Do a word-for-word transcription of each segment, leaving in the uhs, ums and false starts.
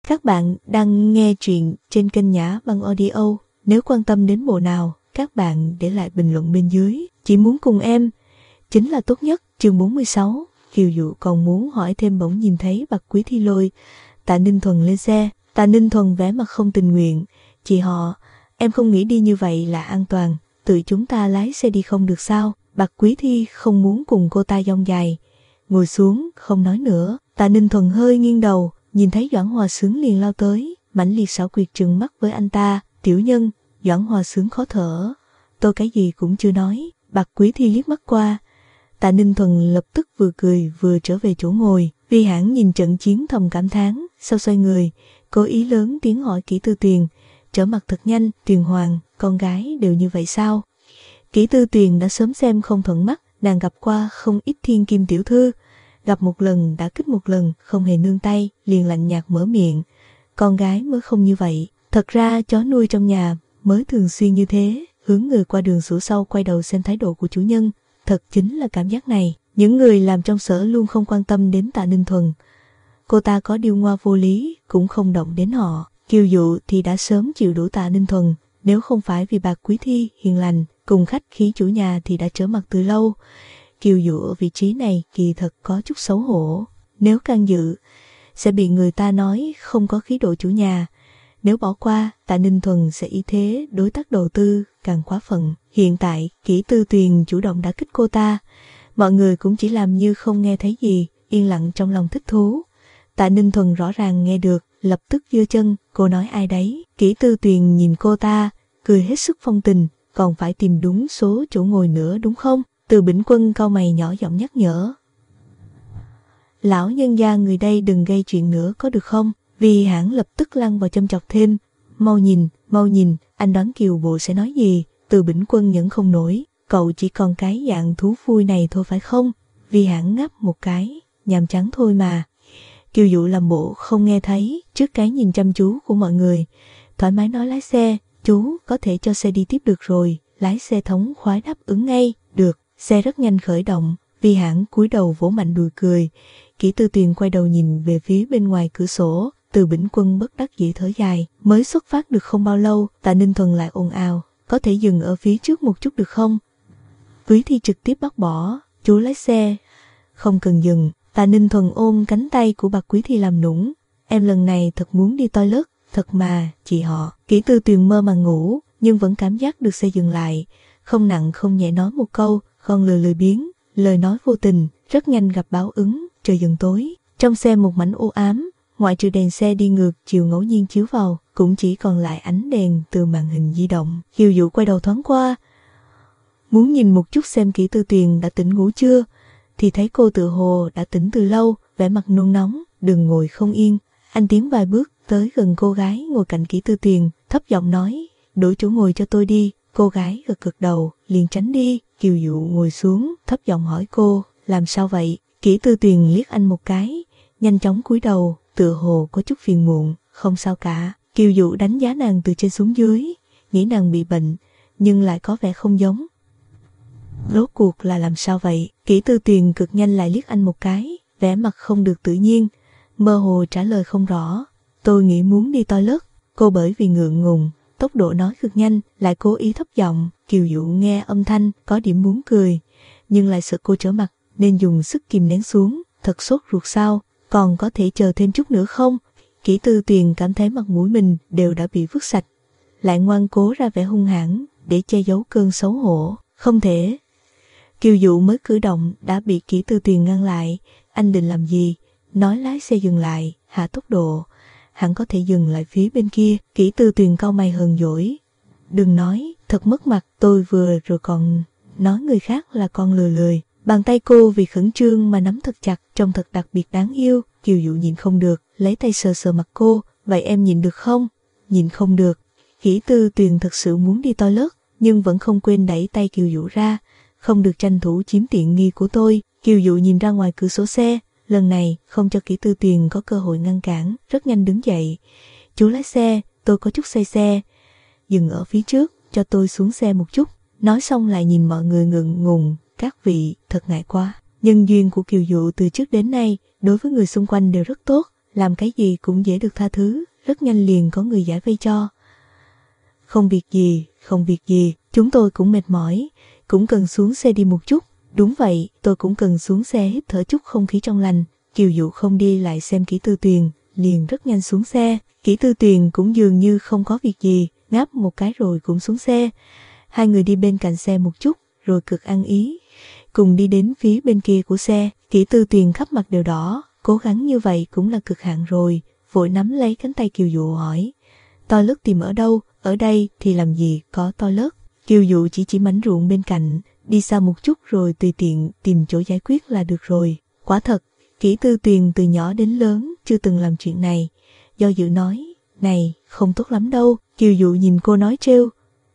Các bạn đang nghe truyện trên kênh Nhã Băng Audio. Nếu quan tâm đến bộ nào, các bạn để lại bình luận bên dưới. Chỉ muốn cùng em chính là tốt nhất. Chương bốn mươi sáu. Kiều Dụ còn muốn hỏi thêm, bỗng nhìn thấy Bạch Quý Thi lôi Tạ Ninh Thuần lên xe. Tạ Ninh Thuần vẻ mặt không tình nguyện. Chị họ, em không nghĩ đi như vậy là an toàn. Tự chúng ta lái xe đi không được sao? Bạch Quý Thi không muốn cùng cô ta dông dài. Ngồi xuống, không nói nữa. Tạ Ninh Thuần hơi nghiêng đầu, nhìn thấy Doãn Hòa Xướng liền lao tới, mãnh liệt xảo quyệt trừng mắt với anh ta. Tiểu nhân. Doãn Hòa Xướng khó thở. Tôi cái gì cũng chưa nói. Bạch Quý Thi liếc mắt qua. Tạ Ninh Thuần lập tức vừa cười vừa trở về chỗ ngồi. Vi Hãn nhìn trận chiến thầm cảm thán, sau xoay người, cố ý lớn tiếng hỏi Kỷ Tư Tuyền, trở mặt thật nhanh. Tuyền Hoàng, con gái đều như vậy sao? Kỷ Tư Tuyền đã sớm xem không thuận mắt, nàng gặp qua không ít thiên kim tiểu thư, gặp một lần đã kích một lần, không hề nương tay, liền lạnh nhạt mở miệng. Con gái mới không như vậy, thật ra chó nuôi trong nhà mới thường xuyên như thế. Hướng người qua đường sủa sau quay đầu xem thái độ của chủ nhân, thật chính là cảm giác này. Những người làm trong sở luôn không quan tâm đến Tạ Ninh Thuần. Cô ta có điêu ngoa vô lý, cũng không động đến họ. Kiều Dụ thì đã sớm chịu đủ Tạ Ninh Thuần, nếu không phải vì Bạch Quý Thi hiền lành, cùng khách khí chủ nhà thì đã trở mặt từ lâu. Kiều Dụ ở vị trí này kỳ thật có chút xấu hổ. Nếu can dự, sẽ bị người ta nói không có khí độ chủ nhà. Nếu bỏ qua, Tạ Ninh Thuần sẽ ý thế đối tác đầu tư, càng quá phận. Hiện tại, Kỷ Tư Tuyền chủ động đã kích cô ta. Mọi người cũng chỉ làm như không nghe thấy gì, yên lặng trong lòng thích thú. Tạ Ninh Thuần rõ ràng nghe được, lập tức giơ chân, cô nói ai đấy? Kỷ Tư Tuyền nhìn cô ta, cười hết sức phong tình, còn phải tìm đúng số chỗ ngồi nữa đúng không? Từ Bỉnh Quân cau mày nhỏ giọng nhắc nhở. Lão nhân gia người đây đừng gây chuyện nữa có được không? Vi Hãn lập tức lăn vào châm chọc thêm. Mau nhìn, mau nhìn, anh đoán Kiều Bộ sẽ nói gì? Từ Bỉnh Quân nhẫn không nổi. Cậu chỉ còn cái dạng thú vui này thôi phải không? Vi Hãn ngáp một cái, nhàm chán thôi mà. Kiều Dụ làm bộ không nghe thấy, trước cái nhìn chăm chú của mọi người, thoải mái nói lái xe. Chú có thể cho xe đi tiếp được rồi. Lái xe thống khoái đáp ứng ngay. Được. Xe rất nhanh khởi động. Vi Hãn cúi đầu vỗ mạnh đùi cười. Kỷ Tư Tuyền quay đầu nhìn về phía bên ngoài cửa sổ. Từ Bỉnh Quân bất đắc dĩ thở dài. Mới xuất phát được không bao lâu, Tạ Ninh Thuần lại ồn ào. Có thể dừng ở phía trước một chút được không? Quý Thi trực tiếp bác bỏ. Chú lái xe. Không cần dừng. Tạ Ninh Thuần ôm cánh tay của Bạch Quý Thi làm nũng. Em lần này thật muốn đi toilet. Thật mà, chị họ. Kỷ Tư Tuyền mơ màng ngủ, nhưng vẫn cảm giác được xe dừng lại. Không nặng không nhẹ nói một câu, con lười lười biếng, lời nói vô tình, rất nhanh gặp báo ứng. Trời dần tối, trong xe một mảnh u ám, ngoại trừ đèn xe đi ngược chiều ngẫu nhiên chiếu vào, cũng chỉ còn lại ánh đèn từ màn hình di động. Kiều Dụ quay đầu thoáng qua, muốn nhìn một chút xem Kỷ Tư Tuyền đã tỉnh ngủ chưa, thì thấy cô tự hồ đã tỉnh từ lâu, vẻ mặt nôn nóng. Đừng ngồi không yên. Anh tiến vài bước tới gần cô gái ngồi cạnh Kỷ Tư Tuyền, thấp giọng nói, đổi chỗ ngồi cho tôi đi. Cô gái gật gật đầu, liền tránh đi. Kiều Dụ ngồi xuống, thấp giọng hỏi cô, làm sao vậy? Kỷ Tư Tuyền liếc anh một cái, nhanh chóng cúi đầu, tựa hồ có chút phiền muộn. Không sao cả. Kiều Dụ đánh giá nàng từ trên xuống dưới, nghĩ nàng bị bệnh, nhưng lại có vẻ không giống. Rốt cuộc là làm sao vậy? Kỷ Tư Tuyền cực nhanh lại liếc anh một cái, vẻ mặt không được tự nhiên, mơ hồ trả lời không rõ. Tôi nghĩ muốn đi toilet. Cô bởi vì ngượng ngùng, tốc độ nói cực nhanh, lại cố ý thấp giọng. Kiều Dụ nghe âm thanh, có điểm muốn cười, nhưng lại sợ cô trở mặt, nên dùng sức kìm nén xuống. Thật sốt ruột sao? Còn có thể chờ thêm chút nữa không? Kỷ Tư Tuyền cảm thấy mặt mũi mình đều đã bị vứt sạch, lại ngoan cố ra vẻ hung hãn để che giấu cơn xấu hổ. Không thể. Kiều Dụ mới cử động đã bị Kỷ Tư Tuyền ngăn lại. Anh định làm gì? Nói lái xe dừng lại, hạ tốc độ. Hẳn có thể dừng lại phía bên kia. Kỷ Tư Tuyền cau mày hờn dỗi. Đừng nói, thật mất mặt. Tôi vừa rồi còn nói người khác là con lười lười. Bàn tay cô vì khẩn trương mà nắm thật chặt, trông thật đặc biệt đáng yêu. Kiều Dụ nhịn không được, lấy tay sờ sờ mặt cô. Vậy em nhịn được không? Nhịn không được. Kỷ Tư Tuyền thật sự muốn đi toilet, nhưng vẫn không quên đẩy tay Kiều Dụ ra. Không được tranh thủ chiếm tiện nghi của tôi. Kiều Dụ nhìn ra ngoài cửa sổ xe, lần này không cho Kỷ Tư Tuyền có cơ hội ngăn cản, rất nhanh đứng dậy. Chú lái xe, tôi có chút say xe. Dừng ở phía trước, cho tôi xuống xe một chút. Nói xong lại nhìn mọi người ngượng ngùng. Các vị, thật ngại quá. Nhân duyên của Kiều Dụ từ trước đến nay đối với người xung quanh đều rất tốt, làm cái gì cũng dễ được tha thứ, rất nhanh liền có người giải vây cho. Không việc gì, không việc gì, chúng tôi cũng mệt mỏi, cũng cần xuống xe đi một chút. Đúng vậy, tôi cũng cần xuống xe hít thở chút không khí trong lành. Kiều Dụ không đi lại xem Kỷ Tư Tuyền, liền rất nhanh xuống xe. Kỷ Tư Tuyền cũng dường như không có việc gì, ngáp một cái rồi cũng xuống xe. Hai người đi bên cạnh xe một chút, rồi cực ăn ý, cùng đi đến phía bên kia của xe. Kỷ Tư Tuyền khắp mặt đều đỏ, cố gắng như vậy cũng là cực hạn rồi, vội nắm lấy cánh tay Kiều Dụ hỏi, toilet tìm ở đâu? Ở đây thì làm gì có toilet? Kiều Dụ chỉ chỉ mảnh ruộng bên cạnh, đi xa một chút rồi tùy tiện tìm chỗ giải quyết là được rồi. Quả thật, Kỷ Tư Tuyền từ nhỏ đến lớn chưa từng làm chuyện này. Do dự nói, này, không tốt lắm đâu. Kiều Dụ nhìn cô nói trêu,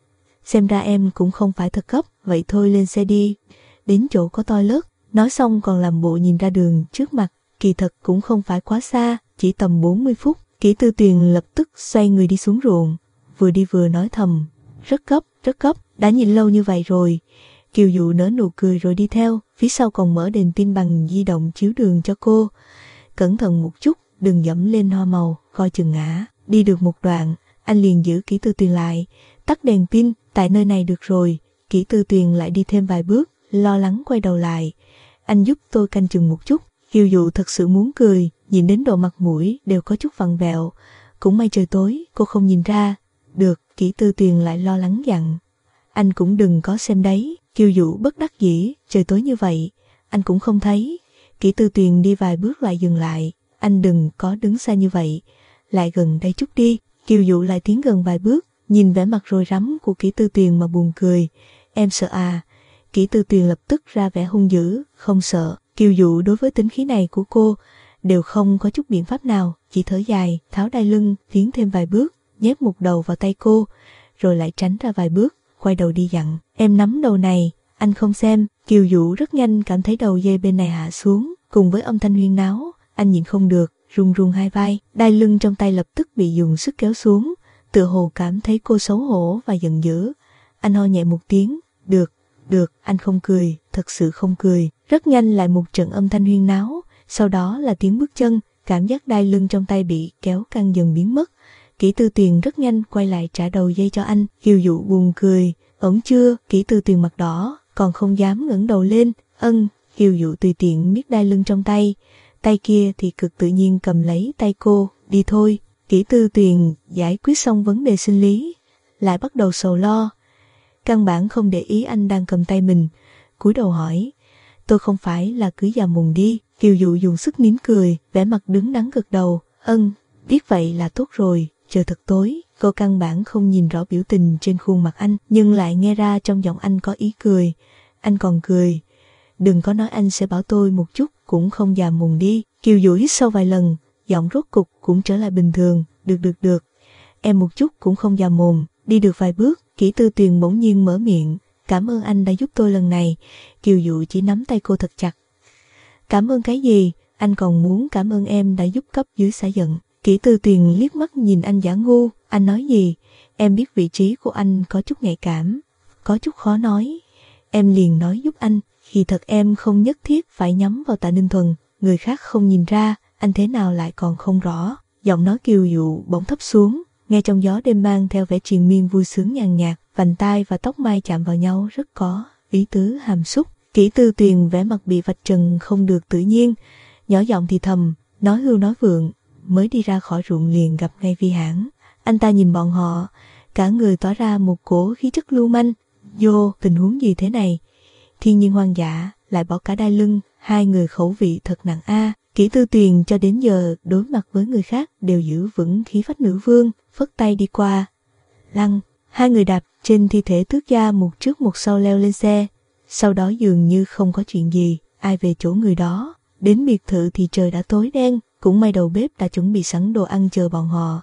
xem ra em cũng không phải thật gấp, vậy thôi lên xe đi, đến chỗ có toilet. Nói xong còn làm bộ nhìn ra đường trước mặt, kỳ thật cũng không phải quá xa, chỉ tầm bốn mươi phút. Kỷ Tư Tuyền lập tức xoay người đi xuống ruộng, vừa đi vừa nói thầm, rất gấp, rất gấp, đã nhìn lâu như vậy rồi. Kiều Dụ nở nụ cười rồi đi theo, phía sau còn mở đèn tin bằng di động chiếu đường cho cô. Cẩn thận một chút, đừng dẫm lên hoa màu, coi chừng ngã. Đi được một đoạn, anh liền giữ Kỷ Tư Tuyền lại, tắt đèn pin, tại nơi này được rồi. Kỷ Tư Tuyền lại đi thêm vài bước, lo lắng quay đầu lại, anh giúp tôi canh chừng một chút. Kiều Dụ thật sự muốn cười, nhìn đến độ mặt mũi đều có chút vặn vẹo. Cũng may trời tối, cô không nhìn ra. Được, Kỷ Tư Tuyền lại lo lắng dặn, anh cũng đừng có xem đấy. Kiều Dụ bất đắc dĩ, trời tối như vậy, anh cũng không thấy. Kỷ Tư Tuyền đi vài bước lại dừng lại, anh đừng có đứng xa như vậy, lại gần đây chút đi. Kiều Dụ lại tiến gần vài bước, nhìn vẻ mặt rồi rắm của Kỷ Tư Tuyền mà buồn cười. Em sợ à? Kỷ Tư Tuyền lập tức ra vẻ hung dữ, không sợ. Kiều Dụ đối với tính khí này của cô đều không có chút biện pháp nào, chỉ thở dài, tháo đai lưng, tiến thêm vài bước, nhét một đầu vào tay cô, rồi lại tránh ra vài bước, quay đầu đi dặn, em nắm đầu này, anh không xem. Kiều Dụ rất nhanh cảm thấy đầu dây bên này hạ xuống, cùng với âm thanh huyên náo, anh nhịn không được, run run hai vai, đai lưng trong tay lập tức bị dùng sức kéo xuống, tựa hồ cảm thấy cô xấu hổ và giận dữ. Anh ho nhẹ một tiếng, được, được, anh không cười, thật sự không cười. Rất nhanh lại một trận âm thanh huyên náo, sau đó là tiếng bước chân, cảm giác đai lưng trong tay bị kéo căng dần biến mất. Kỷ Tư Tuyền rất nhanh quay lại trả đầu dây cho anh. Kiều Dụ buồn cười, ổn chưa? Kỷ Tư Tuyền mặt đỏ, còn không dám ngẩng đầu lên. Ân. Kiều Dụ tùy tiện miết đai lưng trong tay, tay kia thì cực tự nhiên cầm lấy tay cô. Đi thôi. Kỷ Tư Tuyền giải quyết xong vấn đề sinh lý, lại bắt đầu sầu lo, căn bản không để ý anh đang cầm tay mình, cúi đầu hỏi, tôi không phải là cứ già mồm đi. Kiều Dụ dùng sức nín cười, vẻ mặt đứng đắn gật đầu, ân, biết vậy là tốt rồi. Trời thật tối, cô căn bản không nhìn rõ biểu tình trên khuôn mặt anh, nhưng lại nghe ra trong giọng anh có ý cười. Anh còn cười, đừng có nói anh sẽ bảo tôi một chút cũng không già mồm đi. Kiều Dụ hít sâu vài lần, giọng rốt cục cũng trở lại bình thường, được được được, em một chút cũng không già mồm. Đi được vài bước, Kỷ Tư Tuyền bỗng nhiên mở miệng, cảm ơn anh đã giúp tôi lần này. Kiều Dụ chỉ nắm tay cô thật chặt. Cảm ơn cái gì? Anh còn muốn cảm ơn em đã giúp cấp dưới xả giận. Kỷ Tư Tuyền liếc mắt nhìn anh giả ngu, anh nói gì? Em biết vị trí của anh có chút nhạy cảm, có chút khó nói. Em liền nói giúp anh, khi thật em không nhất thiết phải nhắm vào Tạ Ninh Thuần, người khác không nhìn ra, anh thế nào lại còn không rõ. Giọng nói Kiều Dụ bỗng thấp xuống, nghe trong gió đêm mang theo vẻ triền miên vui sướng nhàn nhạt, vành tai và tóc mai chạm vào nhau rất có ý tứ hàm xúc. Kỷ Tư Tuyền vẻ mặt bị vạch trần không được tự nhiên, nhỏ giọng thì thầm, nói hưu nói vượng, mới đi ra khỏi ruộng liền gặp ngay Vi Hãn. Anh ta nhìn bọn họ, cả người tỏa ra một cổ khí chất lưu manh. Vô, tình huống gì thế này? Thiên nhiên hoang dã, lại bỏ cả đai lưng, hai người khẩu vị thật nặng a. Kỷ Tư Tuyền cho đến giờ đối mặt với người khác đều giữ vững khí phách nữ vương, phất tay đi qua. Lăng, hai người đạp trên thi thể tước gia một trước một sau leo lên xe. Sau đó dường như không có chuyện gì, ai về chỗ người đó. Đến biệt thự thì trời đã tối đen, cũng may đầu bếp đã chuẩn bị sẵn đồ ăn chờ bọn họ.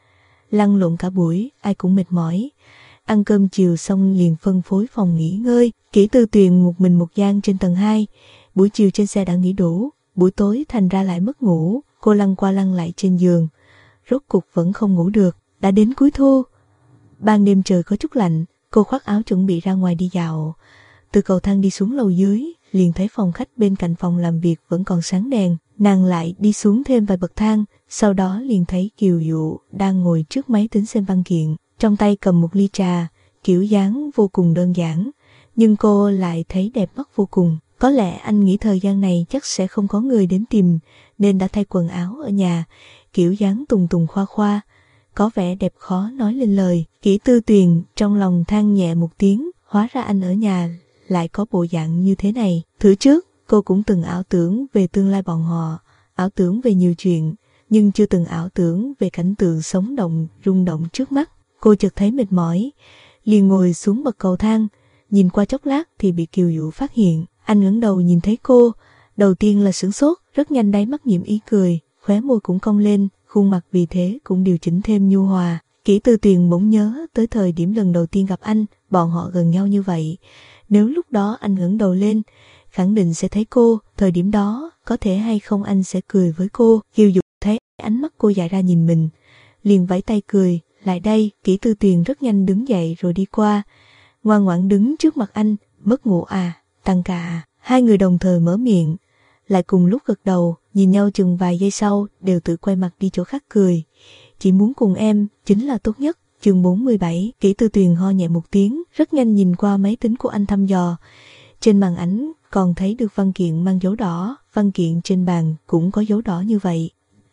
Lăn lộn cả buổi, ai cũng mệt mỏi. Ăn cơm chiều xong liền phân phối phòng nghỉ ngơi. Kỷ Tư Tuyền một mình một gian trên tầng hai. Buổi chiều trên xe đã nghỉ đủ, buổi tối thành ra lại mất ngủ. Cô lăn qua lăn lại trên giường, rốt cục vẫn không ngủ được. Đã đến cuối thu, ban đêm trời có chút lạnh, cô khoác áo chuẩn bị ra ngoài đi dạo. Từ cầu thang đi xuống lầu dưới, liền thấy phòng khách bên cạnh phòng làm việc vẫn còn sáng đèn. nàng lại đi xuống thêm vài bậc thang, sau đó liền thấy Kiều Dụ đang ngồi trước máy tính xem văn kiện, trong tay cầm một ly trà, kiểu dáng vô cùng đơn giản, nhưng cô lại thấy đẹp mắt vô cùng. Có lẽ anh nghĩ thời gian này chắc sẽ không có người đến tìm, nên đã thay quần áo ở nhà, kiểu dáng tùng tùng khoa khoa, có vẻ đẹp khó nói lên lời. Kỷ Tư Tuyền trong lòng than nhẹ một tiếng, hóa ra anh ở nhà lại có bộ dạng như thế này. Thử trước, cô cũng từng ảo tưởng về tương lai bọn họ, ảo tưởng về nhiều chuyện, nhưng chưa từng ảo tưởng về cảnh tượng sống động, rung động trước mắt. Cô chợt thấy mệt mỏi, liền ngồi xuống bậc cầu thang, nhìn qua chốc lát thì bị Kiều Dụ phát hiện. Anh ngẩng đầu nhìn thấy cô, đầu tiên là sửng sốt, rất nhanh đáy mắt nhiễm ý cười, khóe môi cũng cong lên, khuôn mặt vì thế cũng điều chỉnh thêm nhu hòa. Kỷ Tư Tuyền bỗng nhớ tới thời điểm lần đầu tiên gặp anh, bọn họ gần nhau như vậy. Nếu lúc đó anh ngẩng đầu lên, khẳng định sẽ thấy cô, thời điểm đó, có thể hay không anh sẽ cười với cô. Kiều Dụ thấy ánh mắt cô dại ra nhìn mình, liền vẫy tay cười, lại đây. Kỷ Tư Tuyền rất nhanh đứng dậy rồi đi qua, ngoan ngoãn đứng trước mặt anh, mất ngủ à, tăng ca à. Hai người đồng thời mở miệng, lại cùng lúc gật đầu, nhìn nhau chừng vài giây sau, đều tự quay mặt đi chỗ khác cười. Chỉ muốn cùng em, chính là tốt nhất. Chương bốn mươi bảy, Kỷ Tư Tuyền ho nhẹ một tiếng, rất nhanh nhìn qua máy tính của anh thăm dò. Trên màn ảnh còn thấy được văn kiện mang dấu đỏ, văn kiện trên bàn cũng có dấu đỏ như vậy.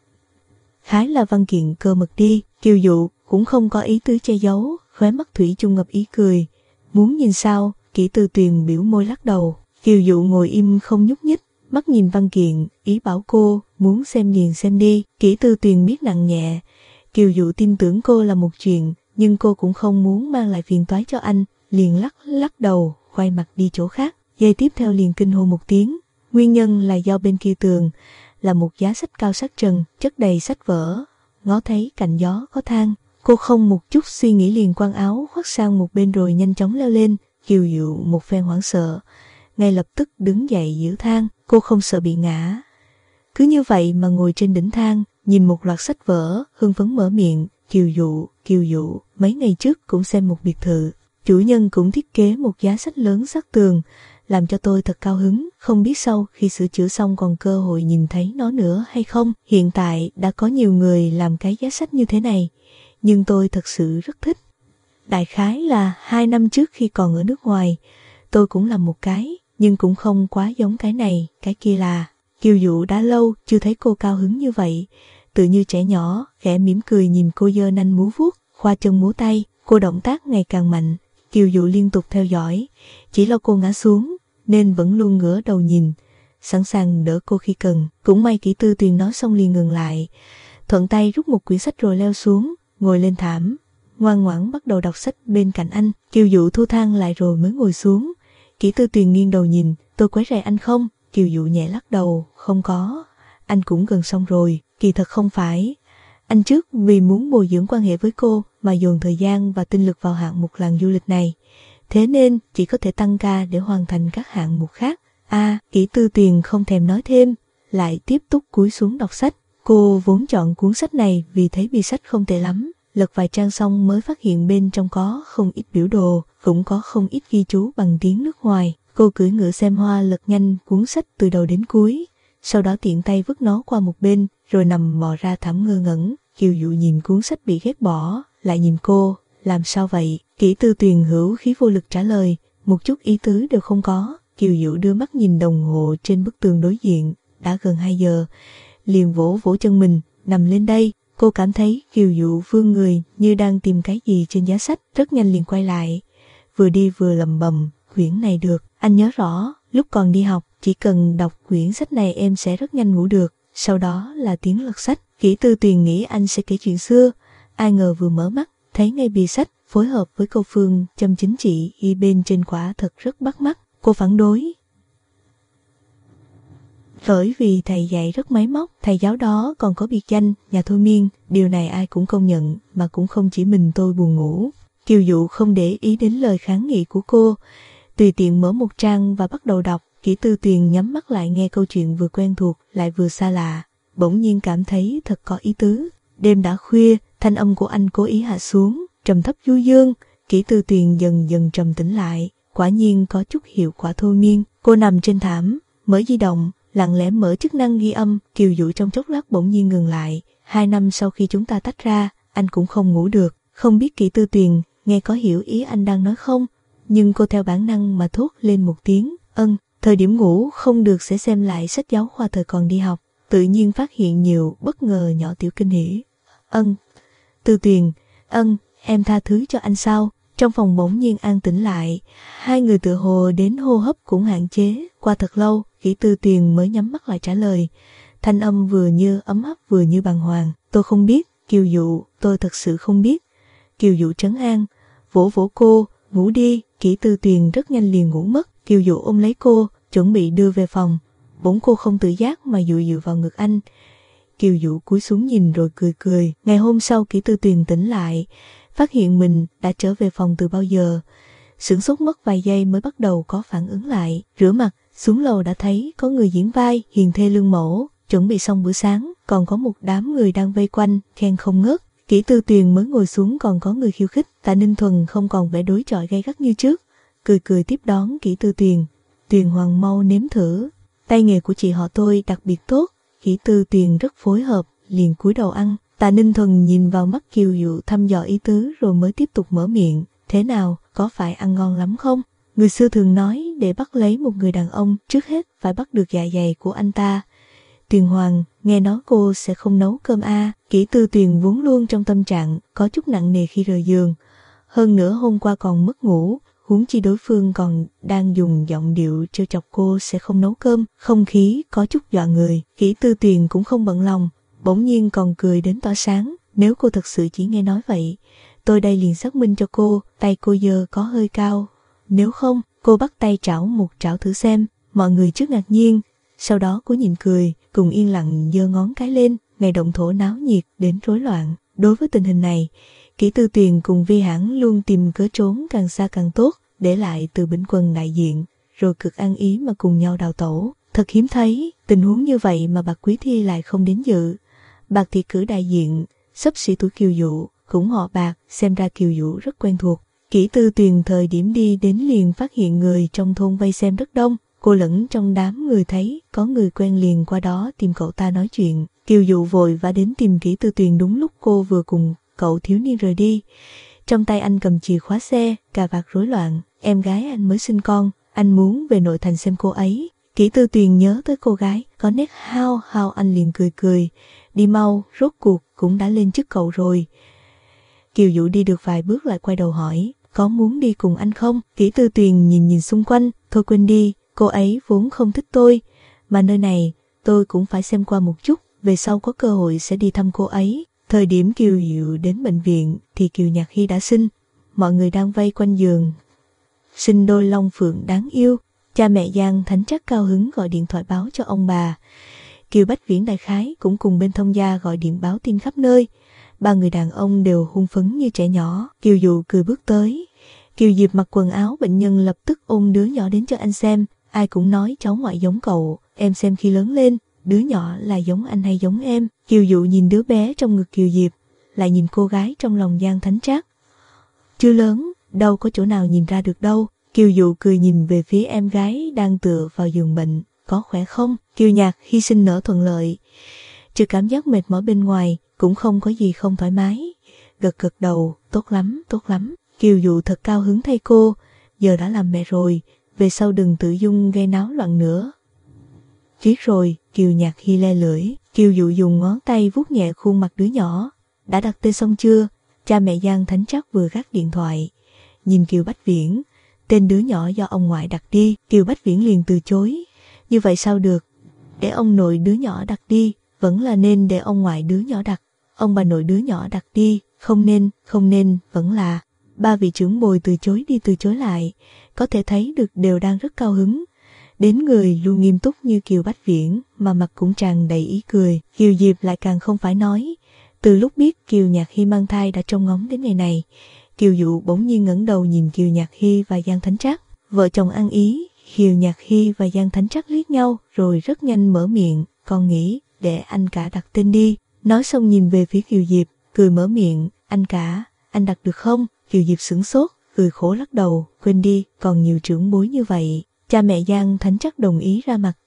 Khái là văn kiện cơ mật đi. Kiều Dụ cũng không có ý tứ che giấu, khóe mắt thủy chung ngập ý cười. Muốn nhìn sao? Kỷ Tư Tuyền biểu môi lắc đầu. Kiều Dụ ngồi im không nhúc nhích, mắt nhìn văn kiện, ý bảo cô, muốn xem liền xem đi. Kỷ Tư Tuyền biết nặng nhẹ, Kiều Dụ tin tưởng cô là một chuyện, nhưng cô cũng không muốn mang lại phiền toái cho anh, liền lắc lắc đầu, quay mặt đi chỗ khác. Giây tiếp theo liền kinh hô một tiếng, nguyên nhân là do bên kia tường là một giá sách cao sát trần, chất đầy sách vở, ngó thấy cạnh gió có than. Cô không một chút suy nghĩ liền quăng áo khoác sang một bên rồi nhanh chóng leo lên. Kiều Dụ một phen hoảng sợ, ngay lập tức đứng dậy giữ thang. Cô không sợ bị ngã, cứ như vậy mà ngồi trên đỉnh thang, nhìn một loạt sách vở, hưng phấn mở miệng. Kiều Dụ, Kiều Dụ, mấy ngày trước cũng xem một biệt thự, chủ nhân cũng thiết kế một giá sách lớn sát tường, làm cho tôi thật cao hứng, không biết sau khi sửa chữa xong còn cơ hội nhìn thấy nó nữa hay không. Hiện tại đã có nhiều người làm cái giá sách như thế này, nhưng tôi thật sự rất thích. Đại khái là hai năm trước khi còn ở nước ngoài, tôi cũng làm một cái, nhưng cũng không quá giống cái này, cái kia là... Kiều Dụ đã lâu chưa thấy cô cao hứng như vậy, tự như trẻ nhỏ, khẽ mỉm cười nhìn cô giơ nanh múa vuốt, khoa chân múa tay, cô động tác ngày càng mạnh. Kiều Dụ liên tục theo dõi, chỉ lo cô ngã xuống, nên vẫn luôn ngửa đầu nhìn, sẵn sàng đỡ cô khi cần. Cũng may Kỷ Tư Tuyền nói xong liền ngừng lại, thuận tay rút một quyển sách rồi leo xuống, ngồi lên thảm, ngoan ngoãn bắt đầu đọc sách bên cạnh anh. Kiều Dụ thu thang lại rồi mới ngồi xuống. Kỷ Tư Tuyền nghiêng đầu nhìn, tôi quấy rầy anh không? Kiều Dụ nhẹ lắc đầu, không có, anh cũng gần xong rồi. Kỳ thật không phải, anh trước vì muốn bồi dưỡng quan hệ với cô mà dồn thời gian và tinh lực vào hạng mục lần du lịch này, thế nên chỉ có thể tăng ca để hoàn thành các hạng mục khác. A, à, Kỷ Tư Tuyền không thèm nói thêm, lại tiếp tục cúi xuống đọc sách. Cô vốn chọn cuốn sách này vì thấy bìa sách không tệ lắm, lật vài trang xong mới phát hiện bên trong có không ít biểu đồ, cũng có không ít ghi chú bằng tiếng nước ngoài. Cô cưỡi ngựa xem hoa lật nhanh cuốn sách từ đầu đến cuối, sau đó tiện tay vứt nó qua một bên, rồi nằm mò ra thảm ngơ ngẩn. Kiều Dụ nhìn cuốn sách bị ghét bỏ, lại nhìn cô, làm sao vậy? Kỷ Tư Tuyền hữu khí vô lực trả lời, một chút ý tứ đều không có. Kiều Dụ đưa mắt nhìn đồng hồ trên bức tường đối diện, đã gần hai giờ, liền vỗ vỗ chân mình, nằm lên đây. Cô cảm thấy Kiều Dụ vươn người như đang tìm cái gì trên giá sách, rất nhanh liền quay lại, vừa đi vừa lầm bầm, quyển này được, anh nhớ rõ, lúc còn đi học, chỉ cần đọc quyển sách này em sẽ rất nhanh ngủ được, sau đó là tiếng lật sách. Kỷ Tư Tuyền nghĩ anh sẽ kể chuyện xưa, ai ngờ vừa mở mắt, thấy ngay bìa sách, phối hợp với câu phương châm chính trị y bên trên quả thật rất bắt mắt. Cô phản đối. Bởi vì thầy dạy rất máy móc, thầy giáo đó còn có biệt danh, nhà thôi miên, điều này ai cũng công nhận, mà cũng không chỉ mình tôi buồn ngủ. Kiều Dụ không để ý đến lời kháng nghị của cô, tùy tiện mở một trang và bắt đầu đọc. Kỷ Tư Tuyền nhắm mắt lại nghe câu chuyện vừa quen thuộc lại vừa xa lạ, bỗng nhiên cảm thấy thật có ý tứ. Đêm đã khuya, thanh âm của anh cố ý hạ xuống, trầm thấp du dương. Kỷ Tư Tuyền dần dần trầm tĩnh lại, quả nhiên có chút hiệu quả thôi miên. Cô nằm trên thảm, mở di động, lặng lẽ mở chức năng ghi âm. Kiều Dụ trong chốc lát bỗng nhiên ngừng lại. Hai năm sau khi chúng ta tách ra, anh cũng không ngủ được. Không biết Kỷ Tư Tuyền nghe có hiểu ý anh đang nói không, nhưng cô theo bản năng mà thốt lên một tiếng ân. Thời điểm ngủ không được sẽ xem lại sách giáo khoa thời còn đi học, tự nhiên phát hiện nhiều bất ngờ nhỏ tiểu kinh hỉ. Ân. Tư Tuyền, ân, em tha thứ cho anh sao? Trong phòng bỗng nhiên an tĩnh lại, hai người tựa hồ đến hô hấp cũng hạn chế. Qua thật lâu, Kỷ Tư Tuyền mới nhắm mắt lại trả lời. Thanh âm vừa như ấm áp vừa như bàng hoàng. Tôi không biết, Kiều Dụ, tôi thật sự không biết. Kiều Dụ trấn an, vỗ vỗ cô, ngủ đi. Kỷ Tư Tuyền rất nhanh liền ngủ mất. Kiều Dụ ôm lấy cô, chuẩn bị đưa về phòng. Bỗng cô không tự giác mà dụi dụi vào ngực anh. Kiều Dụ cúi xuống nhìn rồi cười cười. Ngày hôm sau Kỷ Tư Tuyền tỉnh lại, phát hiện mình đã trở về phòng từ bao giờ. Sửng sốt mất vài giây mới bắt đầu có phản ứng lại. Rửa mặt, xuống lầu đã thấy có người diễn vai hiền thê lương mẫu. Chuẩn bị xong bữa sáng, còn có một đám người đang vây quanh, khen không ngớt. Kỷ Tư Tuyền mới ngồi xuống còn có người khiêu khích. Tạ Ninh Thuần không còn vẻ đối chọi gay gắt như trước, cười cười tiếp đón Kỷ Tư Tuyền. Tuyền Hoàng mau nếm thử, tay nghề của chị họ tôi đặc biệt tốt. Kỷ Tư Tuyền rất phối hợp, liền cúi đầu ăn. Tạ Ninh Thuần nhìn vào mắt Kiều Dụ thăm dò ý tứ rồi mới tiếp tục mở miệng. Thế nào, có phải ăn ngon lắm không? Người xưa thường nói để bắt lấy một người đàn ông, trước hết phải bắt được dạ dày của anh ta. Tuyền Hoàng, nghe nói cô sẽ không nấu cơm a à. Kỷ Tư Tuyền vốn luôn trong tâm trạng có chút nặng nề khi rời giường. Hơn nữa hôm qua còn mất ngủ, huống chi đối phương còn đang dùng giọng điệu trêu chọc cô sẽ không nấu cơm. Không khí có chút dọa người. Kỷ Tư Tuyền cũng không bận lòng, bỗng nhiên còn cười đến tỏa sáng. Nếu cô thật sự chỉ nghe nói vậy, tôi đây liền xác minh cho cô. Tay cô giờ có hơi cao. Nếu không, cô bắt tay trảo một trảo thử xem. Mọi người trước ngạc nhiên, sau đó cô nhìn cười, cùng yên lặng giơ ngón cái lên. Ngày động thổ náo nhiệt đến rối loạn. Đối với tình hình này, Kỷ Tư Tuyền cùng Vi Hãn luôn tìm cớ trốn càng xa càng tốt, để lại Từ Bỉnh Quân đại diện, rồi cực ăn ý mà cùng nhau đào tẩu. Thật hiếm thấy, tình huống như vậy mà Bạc Quý Thi lại không đến dự. Bạc thị cử đại diện, xấp xỉ tuổi Kiều Dụ, cũng họ Bạc, xem ra Kiều Dụ rất quen thuộc. Kỷ Tư Tuyền thời điểm đi đến liền phát hiện người trong thôn vây xem rất đông. Cô lẫn trong đám người thấy có người quen liền qua đó tìm cậu ta nói chuyện. Kiều Dụ vội vã đến tìm Kỷ Tư Tuyền đúng lúc cô vừa cùng cậu thiếu niên rời đi. Trong tay anh cầm chìa khóa xe, cà vạt rối loạn. Em gái anh mới sinh con, anh muốn về nội thành xem cô ấy. Kỷ Tư Tuyền nhớ tới cô gái, có nét hao hao, anh liền cười cười. Đi mau, rốt cuộc cũng đã lên chức cậu rồi. Kiều Dụ đi được vài bước lại quay đầu hỏi, có muốn đi cùng anh không? Kỷ Tư Tuyền nhìn nhìn xung quanh, thôi quên đi, cô ấy vốn không thích tôi, mà nơi này tôi cũng phải xem qua một chút, về sau có cơ hội sẽ đi thăm cô ấy. Thời điểm Kiều Dụ đến bệnh viện thì Kiều Nhạc Hy đã sinh, mọi người đang vây quanh giường. Sinh đôi long phượng đáng yêu, cha mẹ Giang Thánh Trắc cao hứng gọi điện thoại báo cho ông bà. Kiều Bách Viễn đại khái cũng cùng bên thông gia gọi điện báo tin khắp nơi. Ba người đàn ông đều hưng phấn như trẻ nhỏ. Kiều Dụ cười bước tới. Kiều Diệp mặc quần áo bệnh nhân lập tức ôm đứa nhỏ đến cho anh xem. Ai cũng nói cháu ngoại giống cậu, em xem khi lớn lên, đứa nhỏ là giống anh hay giống em. Kiều Dụ nhìn đứa bé trong ngực Kiều Diệp, lại nhìn cô gái trong lòng Giang Thánh Trác. Chưa lớn, đâu có chỗ nào nhìn ra được đâu. Kiều Dụ cười nhìn về phía em gái đang tựa vào giường bệnh, có khỏe không? Kiều Nhạc hy sinh nở thuận lợi, trừ cảm giác mệt mỏi bên ngoài, cũng không có gì không thoải mái. Gật gật đầu, tốt lắm, tốt lắm. Kiều Dụ thật cao hứng thay cô, giờ đã làm mẹ rồi, về sau đừng tự dung gây náo loạn nữa. Biết rồi, Kiều Nhạc Hy le lưỡi. Kiều Dụ dùng ngón tay vuốt nhẹ khuôn mặt đứa nhỏ. Đã đặt tên xong chưa? Cha mẹ Giang Thánh Trác vừa gác điện thoại, nhìn Kiều Bách Viễn. Tên đứa nhỏ do ông ngoại đặt đi. Kiều Bách Viễn liền từ chối. Như vậy sao được? Để ông nội đứa nhỏ đặt đi. Vẫn là nên để ông ngoại đứa nhỏ đặt. Ông bà nội đứa nhỏ đặt đi. Không nên, không nên, vẫn là. Ba vị trưởng bồi từ chối đi từ chối lại, có thể thấy được đều đang rất cao hứng. Đến người luôn nghiêm túc như Kiều Bách Viễn mà mặt cũng tràn đầy ý cười. Kiều Diệp lại càng không phải nói. Từ lúc biết Kiều Nhạc Hy mang thai đã trông ngóng đến ngày này. Kiều Dụ bỗng nhiên ngẩng đầu nhìn Kiều Nhạc Hy và Giang Thánh Trác. Vợ chồng ăn ý. Kiều Nhạc Hy và Giang Thánh Trác liếc nhau rồi rất nhanh mở miệng. Con nghĩ để anh cả đặt tên đi. Nói xong nhìn về phía Kiều Diệp, cười mở miệng. Anh cả, anh đặt được không? Kiều Diệp sửng sốt, cười khổ lắc đầu. Quên đi, còn nhiều trưởng bối như vậy. Cha mẹ Giang Thánh Trác đồng ý ra mặt,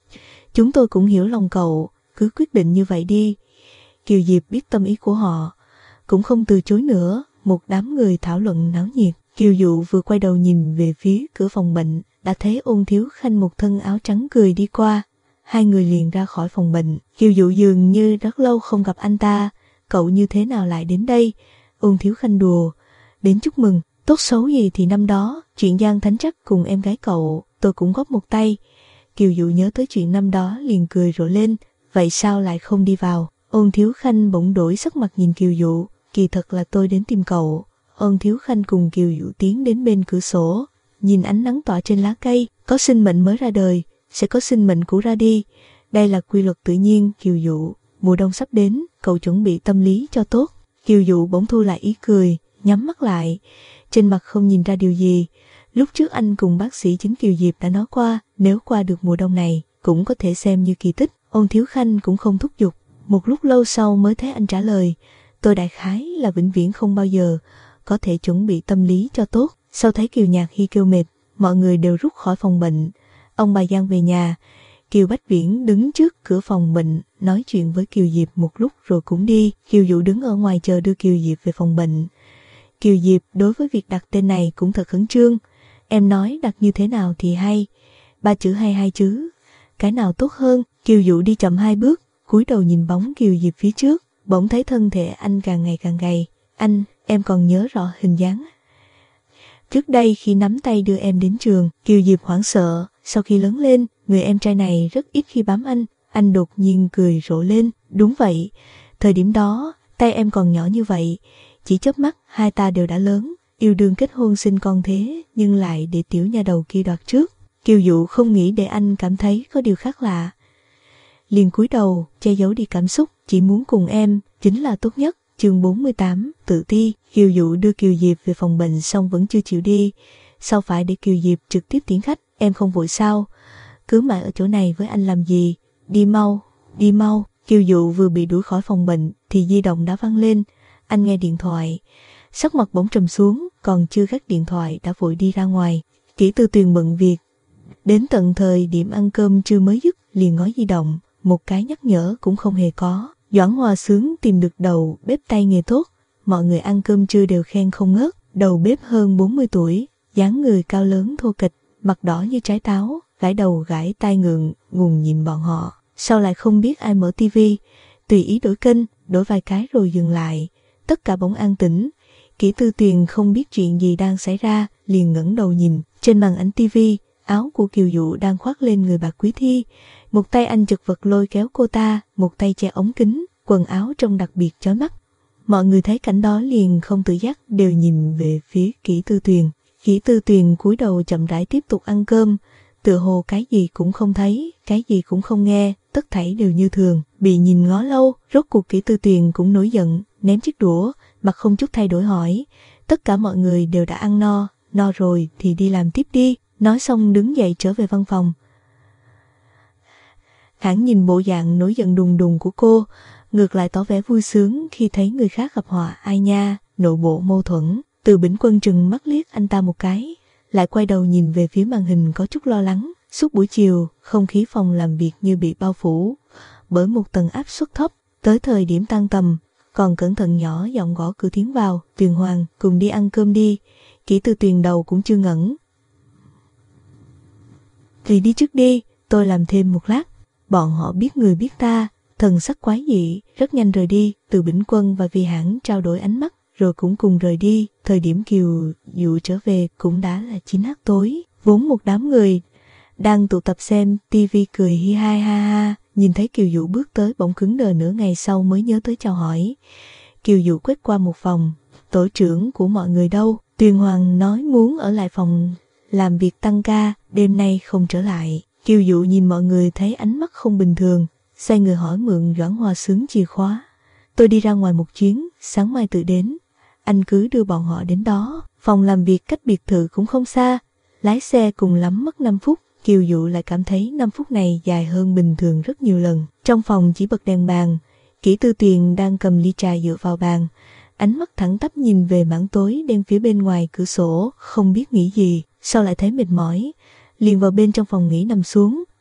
Chúng tôi cũng hiểu lòng cậu, cứ quyết định như vậy đi. Kiều Diệp biết tâm ý của họ, cũng không từ chối nữa. Một đám người thảo luận náo nhiệt. Kiều Dụ vừa quay đầu nhìn về phía cửa phòng bệnh, đã thấy Ôn Thiếu Khanh một thân áo trắng cười đi qua. Hai người liền ra khỏi phòng bệnh. Kiều Dụ dường như rất lâu không gặp anh ta. Cậu như thế nào lại đến đây? Ôn Thiếu Khanh đùa. Đến chúc mừng. Tốt xấu gì thì năm đó, chuyện Giang Thánh Trắc cùng em gái cậu, tôi cũng góp một tay. Kiều Dụ nhớ tới chuyện năm đó liền cười rộ lên. Vậy sao lại không đi vào? Ôn Thiếu Khanh bỗng đổi sắc mặt nhìn Kiều Dụ. Kỳ thật là tôi đến tìm cậu. Ôn Thiếu Khanh cùng Kiều Dụ tiến đến bên cửa sổ, nhìn ánh nắng tỏa trên lá cây. Có sinh mệnh mới ra đời, sẽ có sinh mệnh cũ ra đi. Đây là quy luật tự nhiên. Kiều Dụ, mùa đông sắp đến, cậu chuẩn bị tâm lý cho tốt. Kiều Dụ bỗng thu lại ý cười, nhắm mắt lại, trên mặt không nhìn ra điều gì. Lúc trước anh cùng bác sĩ chính Kiều Diệp đã nói qua, nếu qua được mùa đông này, cũng có thể xem như kỳ tích. Ôn Thiếu Khanh cũng không thúc giục. Một lúc lâu sau mới thấy anh trả lời, tôi đại khái là vĩnh viễn không bao giờ có thể chuẩn bị tâm lý cho tốt. Sau thấy Kiều Nhạc Hy kêu mệt, mọi người đều rút khỏi phòng bệnh. Ông bà Giang về nhà. Kiều Bách Viễn đứng trước cửa phòng bệnh, nói chuyện với Kiều Diệp một lúc rồi cũng đi. Kiều Dụ đứng ở ngoài chờ đưa Kiều Diệp về phòng bệnh. Kiều Diệp đối với việc đặt tên này cũng thật khẩn trương. Em nói đặt như thế nào thì hay? Ba chữ hay hai chữ? Cái nào tốt hơn? Kiều Dụ đi chậm hai bước, cúi đầu nhìn bóng Kiều Diệp phía trước, bỗng thấy thân thể anh càng ngày càng gầy. Anh, em còn nhớ rõ hình dáng trước đây khi nắm tay đưa em đến trường. Kiều Diệp hoảng sợ, sau khi lớn lên, người em trai này rất ít khi bám anh. Anh đột nhiên cười rộ lên. Đúng vậy, thời điểm đó, tay em còn nhỏ như vậy. Chỉ chớp mắt, hai ta đều đã lớn, yêu đương kết hôn sinh con thế, nhưng lại để tiểu nha đầu kia đoạt trước. Kiều Dụ không nghĩ để anh cảm thấy có điều khác lạ, liền cúi đầu, che giấu đi cảm xúc. Chỉ muốn cùng em, chính là tốt nhất. Chương bốn mươi tám, tự ti. Kiều Dụ đưa Kiều Diệp về phòng bệnh xong vẫn chưa chịu đi. Sao phải để Kiều Diệp trực tiếp tiễn khách? Em không vội sao? Cứ mãi ở chỗ này với anh làm gì? Đi mau, đi mau. Kiều Dụ vừa bị đuổi khỏi phòng bệnh thì di động đã vang lên. Anh nghe điện thoại, sắc mặt bỗng trầm xuống, còn chưa gác điện thoại đã vội đi ra ngoài. Kỷ Tư Tuyền bận việc, đến tận thời điểm ăn cơm trưa mới dứt liền ngó di động, một cái nhắc nhở cũng không hề có. Doãn Hòa Sướng tìm được đầu bếp tay nghề tốt, mọi người ăn cơm trưa đều khen không ngớt. Đầu bếp hơn bốn mươi tuổi, dáng người cao lớn thô kịch, mặt đỏ như trái táo, gãi đầu gãi tai ngượng ngùng nhìn bọn họ. Sau lại không biết ai mở tivi, tùy ý đổi kênh, đổi vài cái rồi dừng lại. Tất cả bỗng an tĩnh. Kỷ Tư Tuyền không biết chuyện gì đang xảy ra, liền ngẩng đầu nhìn. Trên màn ảnh tivi, áo của Kiều Dụ đang khoác lên người bà Quý Thi. Một tay anh chật vật lôi kéo cô ta, một tay che ống kính, quần áo trông đặc biệt chói mắt. Mọi người thấy cảnh đó liền không tự giác đều nhìn về phía Kỷ Tư Tuyền. Kỷ Tư Tuyền cúi đầu chậm rãi tiếp tục ăn cơm, tựa hồ cái gì cũng không thấy, cái gì cũng không nghe, tất thảy đều như thường. Bị nhìn ngó lâu, rốt cuộc Kỷ Tư Tuyền cũng nổi giận, ném chiếc đũa, mặt không chút thay đổi hỏi, tất cả mọi người đều đã ăn no, no rồi thì đi làm tiếp đi. Nói xong đứng dậy trở về văn phòng. Hắn nhìn bộ dạng nổi giận đùng đùng của cô, ngược lại tỏ vẻ vui sướng khi thấy người khác gặp họa. Ai nha, nội bộ mâu thuẫn. Từ Bỉnh Quân trừng mắt liếc anh ta một cái, lại quay đầu nhìn về phía màn hình có chút lo lắng. Suốt buổi chiều, không khí phòng làm việc như bị bao phủ bởi một tầng áp suất thấp. Tới thời điểm tan tầm, còn cẩn thận nhỏ giọng gõ cửa tiến vào. Tuyền Hoàng, cùng đi ăn cơm đi. Kỷ Tư Tuyền đầu cũng chưa ngẩng. Thì đi trước đi, tôi làm thêm một lát. Bọn họ biết người biết ta, thần sắc quái dị, rất nhanh rời đi. Từ Bỉnh Quân và Vi Hãn trao đổi ánh mắt, rồi cũng cùng rời đi. Thời điểm Kiều Dụ trở về cũng đã là chín h tối. Vốn một đám người đang tụ tập xem tivi cười hi ha ha ha, nhìn thấy Kiều Dụ bước tới bỗng cứng đờ, nửa ngày sau mới nhớ tới chào hỏi. Kiều Dụ quét qua một phòng, tổ trưởng của mọi người đâu? Tuyền Hoàng nói muốn ở lại phòng làm việc tăng ca, đêm nay không trở lại. Kiều Dụ nhìn mọi người thấy ánh mắt không bình thường, xoay người hỏi mượn Doãn Hòa Sướng chìa khóa. Tôi đi ra ngoài một chuyến, sáng mai tự đến. Anh cứ đưa bọn họ đến đó. Phòng làm việc cách biệt thự cũng không xa, lái xe cùng lắm mất năm phút. Kiều Dụ lại cảm thấy năm phút này dài hơn bình thường rất nhiều lần. Trong phòng chỉ bật đèn bàn, Kỷ Tư Tuyền đang cầm ly trà dựa vào bàn, ánh mắt thẳng tắp nhìn về mảng tối đen phía bên ngoài cửa sổ, không biết nghĩ gì. Sau lại thấy mệt mỏi, liền vào bên trong phòng nghỉ nằm xuống.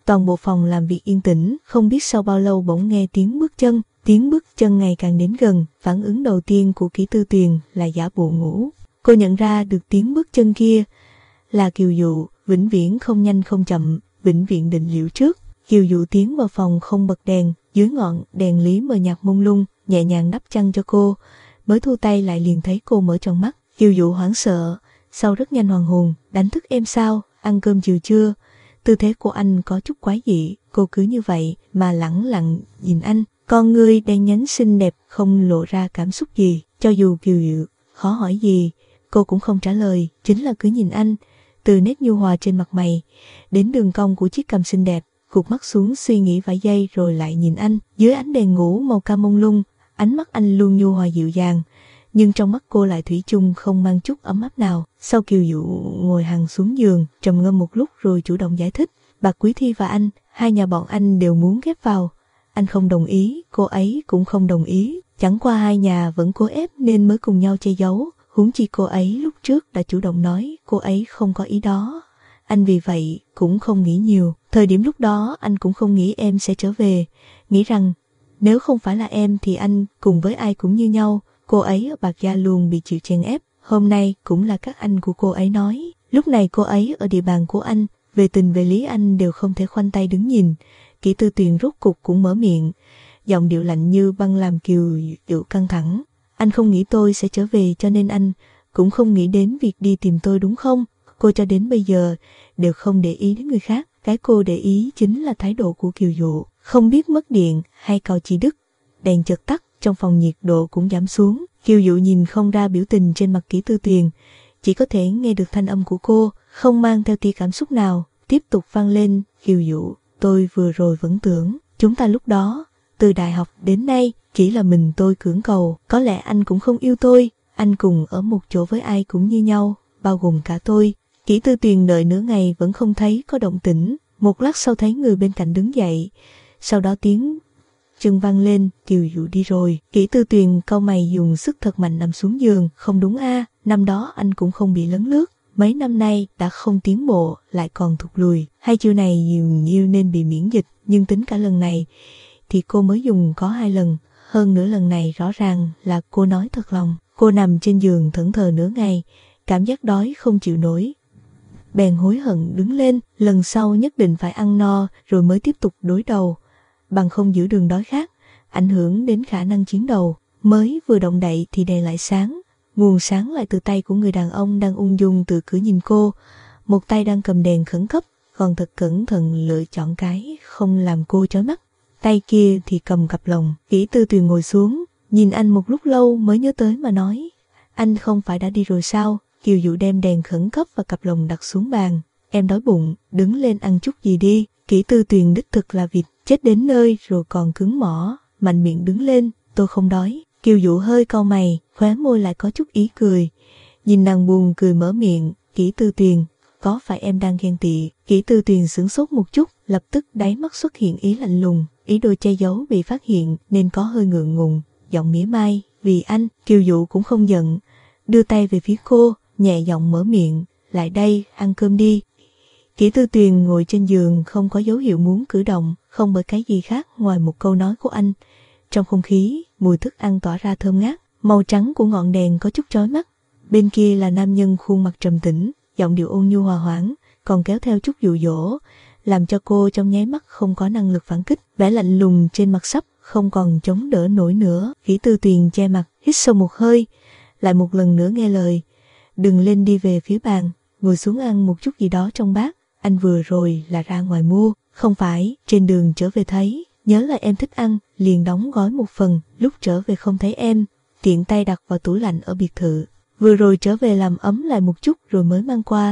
Toàn bộ phòng làm việc yên tĩnh, không biết sau bao lâu bỗng nghe tiếng bước chân, tiếng bước chân ngày càng đến gần, phản ứng đầu tiên của Kỷ Tư Tuyền là giả bộ ngủ. Cô nhận ra được tiếng bước chân kia là Kiều Dụ, vĩnh viễn không nhanh không chậm, vĩnh viễn định liệu trước. Kiều Dụ tiến vào phòng không bật đèn, dưới ngọn đèn lý mờ nhạt mông lung, nhẹ nhàng đắp chăn cho cô, mới thu tay lại liền thấy cô mở tròn mắt. Kiều Dụ hoảng sợ, sau rất nhanh hoàn hồn, đánh thức em sao, ăn cơm chiều chưa? Tư thế của anh có chút quái dị, cô cứ như vậy mà lẳng lặng nhìn anh, con ngươi đen nhánh xinh đẹp không lộ ra cảm xúc gì. Cho dù Kiều Dụ khó hỏi gì, cô cũng không trả lời, chính là cứ nhìn anh, từ nét nhu hòa trên mặt mày đến đường cong của chiếc cằm xinh đẹp, gục mắt xuống suy nghĩ vài giây rồi lại nhìn anh. Dưới ánh đèn ngủ màu cam mông lung, ánh mắt anh luôn nhu hòa dịu dàng, nhưng trong mắt cô lại thủy chung không mang chút ấm áp nào. Sau Kiều Dụ ngồi hằn xuống giường, trầm ngâm một lúc rồi chủ động giải thích, Bạc Quý Thi và anh, hai nhà bọn anh đều muốn ghép vào. Anh không đồng ý, cô ấy cũng không đồng ý, chẳng qua hai nhà vẫn cố ép nên mới cùng nhau che giấu. Huống chi cô ấy lúc trước đã chủ động nói cô ấy không có ý đó. Anh vì vậy cũng không nghĩ nhiều. Thời điểm lúc đó anh cũng không nghĩ em sẽ trở về, nghĩ rằng nếu không phải là em thì anh cùng với ai cũng như nhau. Cô ấy ở Bạc Gia luôn bị chịu chèn ép, hôm nay cũng là các anh của cô ấy nói. Lúc này cô ấy ở địa bàn của anh, về tình về lý anh đều không thể khoanh tay đứng nhìn. Kỷ Tư Tuyền rốt cục cũng mở miệng, giọng điệu lạnh như băng làm Kiều Dụ căng thẳng. Anh không nghĩ tôi sẽ trở về cho nên anh cũng không nghĩ đến việc đi tìm tôi đúng không? Cô cho đến bây giờ đều không để ý đến người khác. Cái cô để ý chính là thái độ của Kiều Dụ. Không biết mất điện hay cào chỉ đứt. Đèn chợt tắt, trong phòng nhiệt độ cũng giảm xuống. Kiều Dụ nhìn không ra biểu tình trên mặt Kỷ Tư Tuyền, chỉ có thể nghe được thanh âm của cô, không mang theo tia cảm xúc nào, tiếp tục vang lên. Kiều Dụ, tôi vừa rồi vẫn tưởng chúng ta lúc đó từ đại học đến nay chỉ là mình tôi cưỡng cầu, có lẽ anh cũng không yêu tôi, anh cùng ở một chỗ với ai cũng như nhau, bao gồm cả tôi. Kỷ Tư Tuyền đợi nửa ngày vẫn không thấy có động tĩnh, một lát sau thấy người bên cạnh đứng dậy, sau đó tiếng chân vang lên, Kiều Dụ đi rồi. Kỷ Tư Tuyền cau mày dùng sức thật mạnh nằm xuống giường, không đúng a, năm đó anh cũng không bị lấn lướt, mấy năm nay đã không tiến bộ lại còn thụt lùi, hai chiêu này dường như nên bị miễn dịch, nhưng tính cả lần này thì cô mới dùng có hai lần, hơn nữa lần này rõ ràng là cô nói thật lòng. Cô nằm trên giường thẫn thờ nửa ngày, cảm giác đói không chịu nổi, bèn hối hận đứng lên, lần sau nhất định phải ăn no rồi mới tiếp tục đối đầu, bằng không giữ đường đói khác, ảnh hưởng đến khả năng chiến đấu. Mới vừa động đậy thì đèn lại sáng, nguồn sáng lại từ tay của người đàn ông đang ung dung từ cửa nhìn cô, một tay đang cầm đèn khẩn cấp, còn thật cẩn thận lựa chọn cái không làm cô chói mắt, tay kia thì cầm cặp lồng. Kỷ Tư Tuyền ngồi xuống, nhìn anh một lúc lâu mới nhớ tới mà nói, anh không phải đã đi rồi sao? Kiều Dụ đem đèn khẩn cấp và cặp lồng đặt xuống bàn, em đói bụng, đứng lên ăn chút gì đi. Kỷ Tư Tuyền đích thực là vịt chết đến nơi rồi còn cứng mỏ, mạnh miệng đứng lên, tôi không đói. Kiều Dụ hơi cau mày, khóe môi lại có chút ý cười, nhìn nàng buồn cười mở miệng, Kỷ Tư Tuyền, có phải em đang ghen tị? Kỷ Tư Tuyền sửng sốt một chút, lập tức đáy mắt xuất hiện ý lạnh lùng, ý đồ che giấu bị phát hiện nên có hơi ngượng ngùng, giọng mỉa mai, vì anh. Kiều Dụ cũng không giận, đưa tay về phía cô, nhẹ giọng mở miệng, lại đây, ăn cơm đi. Kỷ Tư Tuyền ngồi trên giường không có dấu hiệu muốn cử động, không bởi cái gì khác ngoài một câu nói của anh. Trong không khí, mùi thức ăn tỏa ra thơm ngát, màu trắng của ngọn đèn có chút chói mắt. Bên kia là nam nhân khuôn mặt trầm tĩnh, giọng điệu ôn nhu hòa hoãn, còn kéo theo chút dụ dỗ, làm cho cô trong nháy mắt không có năng lực phản kích. Vẻ lạnh lùng trên mặt sắp không còn chống đỡ nổi nữa. Kỷ Tư Tuyền che mặt, hít sâu một hơi, lại một lần nữa nghe lời, đừng lên, đi về phía bàn, ngồi xuống ăn một chút gì đó trong bát. Anh vừa rồi là ra ngoài mua, không phải, trên đường trở về thấy, nhớ là em thích ăn, liền đóng gói một phần, lúc trở về không thấy em, tiện tay đặt vào tủ lạnh ở biệt thự, vừa rồi trở về làm ấm lại một chút rồi mới mang qua.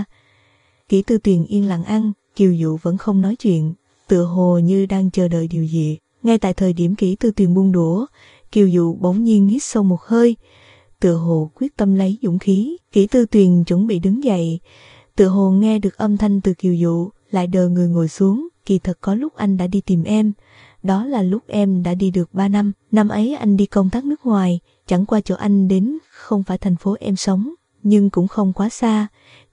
Kỷ Tư Tuyền yên lặng ăn, Kiều Dụ vẫn không nói chuyện, tựa hồ như đang chờ đợi điều gì. Ngay tại thời điểm Kỷ Tư Tuyền buông đũa, Kiều Dụ bỗng nhiên hít sâu một hơi, tựa hồ quyết tâm lấy dũng khí. Kỷ Tư Tuyền chuẩn bị đứng dậy, tựa hồ nghe được âm thanh từ Kiều Dụ, lại đờ người ngồi xuống. Kỳ thật có lúc anh đã đi tìm em, đó là lúc em đã đi được ba năm. Năm ấy anh đi công tác nước ngoài, chẳng qua chỗ anh đến không phải thành phố em sống, nhưng cũng không quá xa,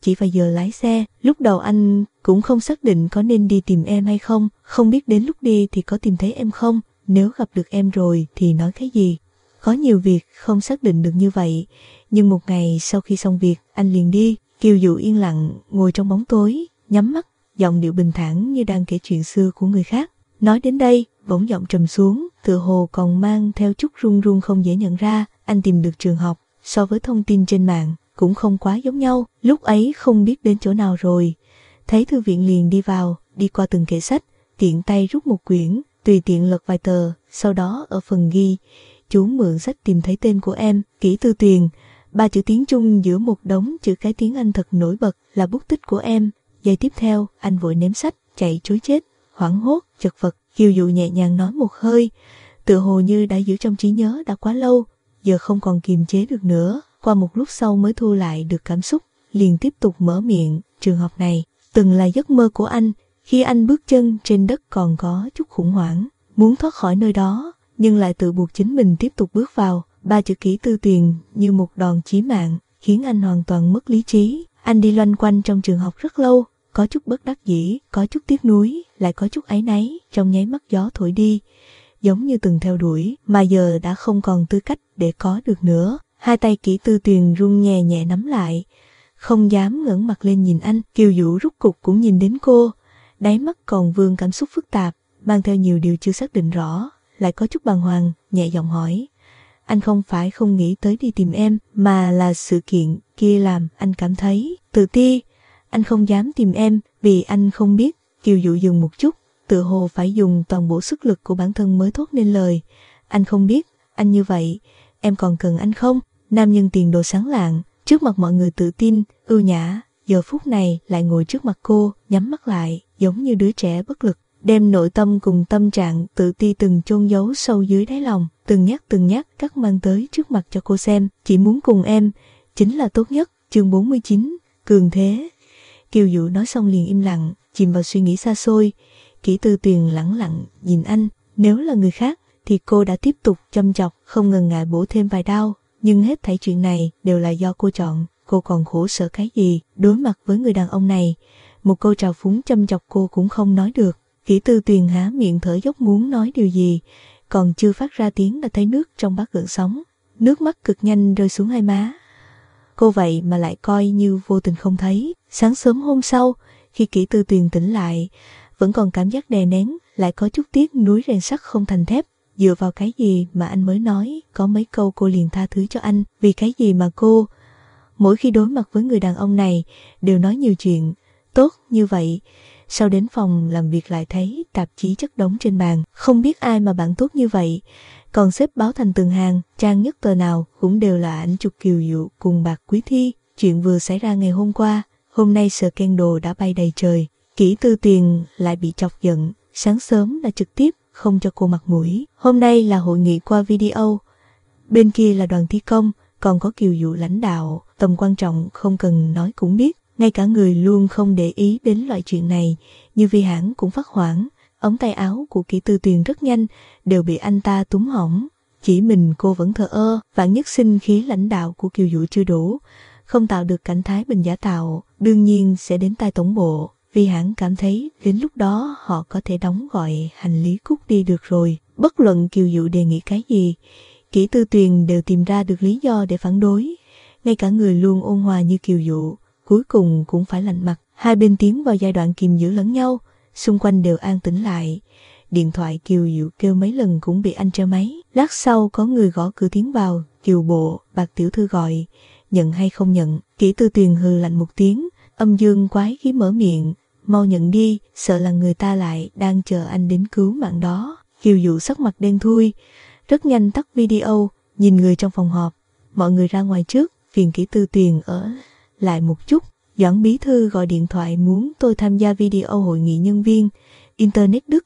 chỉ vài giờ lái xe. Lúc đầu anh cũng không xác định có nên đi tìm em hay không, không biết đến lúc đi thì có tìm thấy em không, nếu gặp được em rồi thì nói cái gì. Có nhiều việc không xác định được như vậy, nhưng một ngày sau khi xong việc, anh liền đi. Kiều Dụ yên lặng ngồi trong bóng tối, nhắm mắt, giọng điệu bình thản như đang kể chuyện xưa của người khác. Nói đến đây, bỗng giọng trầm xuống, tựa hồ còn mang theo chút run run không dễ nhận ra. Anh tìm được trường học, so với thông tin trên mạng, cũng không quá giống nhau. Lúc ấy không biết đến chỗ nào rồi, thấy thư viện liền đi vào, đi qua từng kệ sách, tiện tay rút một quyển, tùy tiện lật vài tờ, sau đó ở phần ghi chú mượn sách tìm thấy tên của em, Kỷ Tư Tuyền, ba chữ tiếng Trung giữa một đống chữ cái tiếng Anh thật nổi bật là bút tích của em. Giây tiếp theo, anh vội ném sách, chạy trối chết, hoảng hốt, chật vật. Kiều Dụ nhẹ nhàng nói một hơi, tựa hồ như đã giữ trong trí nhớ đã quá lâu, giờ không còn kiềm chế được nữa. Qua một lúc sau mới thu lại được cảm xúc, liền tiếp tục mở miệng. Trường học này từng là giấc mơ của anh. Khi anh bước chân trên đất còn có chút khủng hoảng, muốn thoát khỏi nơi đó, nhưng lại tự buộc chính mình tiếp tục bước vào. Ba chữ Kỷ Tư Tuyền như một đòn chí mạng, khiến anh hoàn toàn mất lý trí. Anh đi loanh quanh trong trường học rất lâu, có chút bất đắc dĩ, có chút tiếc nuối, lại có chút áy náy. Trong nháy mắt gió thổi đi, giống như từng theo đuổi, mà giờ đã không còn tư cách để có được nữa. Hai tay Kỷ Tư Tuyền run nhẹ nhẹ nắm lại, không dám ngẩng mặt lên nhìn anh. Kiều Dụ rút cục cũng nhìn đến cô, đáy mắt còn vương cảm xúc phức tạp, mang theo nhiều điều chưa xác định rõ, lại có chút bàng hoàng, nhẹ giọng hỏi. Anh không phải không nghĩ tới đi tìm em, mà là sự kiện kia làm anh cảm thấy tự ti. Anh không dám tìm em vì anh không biết. Kiều Dụ dừng một chút, tự hồ phải dùng toàn bộ sức lực của bản thân mới thốt nên lời. Anh không biết, anh như vậy, em còn cần anh không? Nam nhân tiền đồ sáng lạng, trước mặt mọi người tự tin, ưu nhã, giờ phút này lại ngồi trước mặt cô, nhắm mắt lại, giống như đứa trẻ bất lực, đem nội tâm cùng tâm trạng tự ti từng chôn giấu sâu dưới đáy lòng, từng nhát từng nhát cắt mang tới trước mặt cho cô xem. Chỉ muốn cùng em, chính là tốt nhất. Chương bốn mươi chín, cường thế. Kiều Dụ nói xong liền im lặng, chìm vào suy nghĩ xa xôi. Kỷ Tư Tuyền lẳng lặng nhìn anh, nếu là người khác thì cô đã tiếp tục châm chọc, không ngần ngại bổ thêm vài đao, nhưng hết thảy chuyện này đều là do cô chọn. Cô còn khổ sở cái gì? Đối mặt với người đàn ông này, một câu trào phúng châm chọc cô cũng không nói được. Kỷ Tư Tuyền há miệng thở dốc muốn nói điều gì, còn chưa phát ra tiếng đã thấy nước trong bát gợn sóng, nước mắt cực nhanh rơi xuống hai má. Cô vậy mà lại coi như vô tình không thấy. Sáng sớm hôm sau, khi Kỷ Tư Tuyền tỉnh lại, vẫn còn cảm giác đè nén, lại có chút tiếc nuối rèn sắt không thành thép. Dựa vào cái gì mà anh mới nói có mấy câu cô liền tha thứ cho anh? Vì cái gì mà cô mỗi khi đối mặt với người đàn ông này đều nói nhiều chuyện tốt như vậy, sau đến phòng làm việc lại thấy tạp chí chất đống trên bàn. Không biết ai mà bạn tốt như vậy, còn xếp báo thành từng hàng, trang nhất tờ nào cũng đều là ảnh chụp Kiều Dụ cùng Bạc Quý Thi. Chuyện vừa xảy ra ngày hôm qua, hôm nay scandal đã bay đầy trời. Kỷ Tư Tuyền lại bị chọc giận, sáng sớm đã trực tiếp không cho cô mặt mũi. Hôm nay là hội nghị qua video, bên kia là đoàn thi công, còn có Kiều Dụ lãnh đạo, tầm quan trọng không cần nói cũng biết. Ngay cả người luôn không để ý đến loại chuyện này như Vi Hãn cũng phát hoảng. Ống tay áo của Kỷ Tư Tuyền rất nhanh đều bị anh ta túm hỏng, chỉ mình cô vẫn thờ ơ. Vạn nhất sinh khí lãnh đạo của Kiều Dụ chưa đủ, không tạo được cảnh thái bình giả tạo, đương nhiên sẽ đến tai tổng bộ. Vi Hãn cảm thấy đến lúc đó họ có thể đóng gọi hành lý cút đi được rồi. Bất luận Kiều Dụ đề nghị cái gì, Kỷ Tư Tuyền đều tìm ra được lý do để phản đối. Ngay cả người luôn ôn hòa như Kiều Dụ cuối cùng cũng phải lạnh mặt. Hai bên tiến vào giai đoạn kìm giữ lẫn nhau, xung quanh đều an tĩnh lại. Điện thoại Kiều Dụ kêu mấy lần cũng bị anh treo máy. Lát sau có người gõ cửa tiến vào. Kiều bộ, Bạc tiểu thư gọi, nhận hay không nhận? Kỷ Tư Tuyền hừ lạnh một tiếng, âm dương quái khí mở miệng, mau nhận đi, sợ là người ta lại đang chờ anh đến cứu mạng đó. Kiều Dụ sắc mặt đen thui, rất nhanh tắt video, nhìn người trong phòng họp. Mọi người ra ngoài trước, phiền Kỷ Tư Tuyền ở lại một chút. Doãn bí thư gọi điện thoại muốn tôi tham gia video hội nghị nhân viên Internet Đức.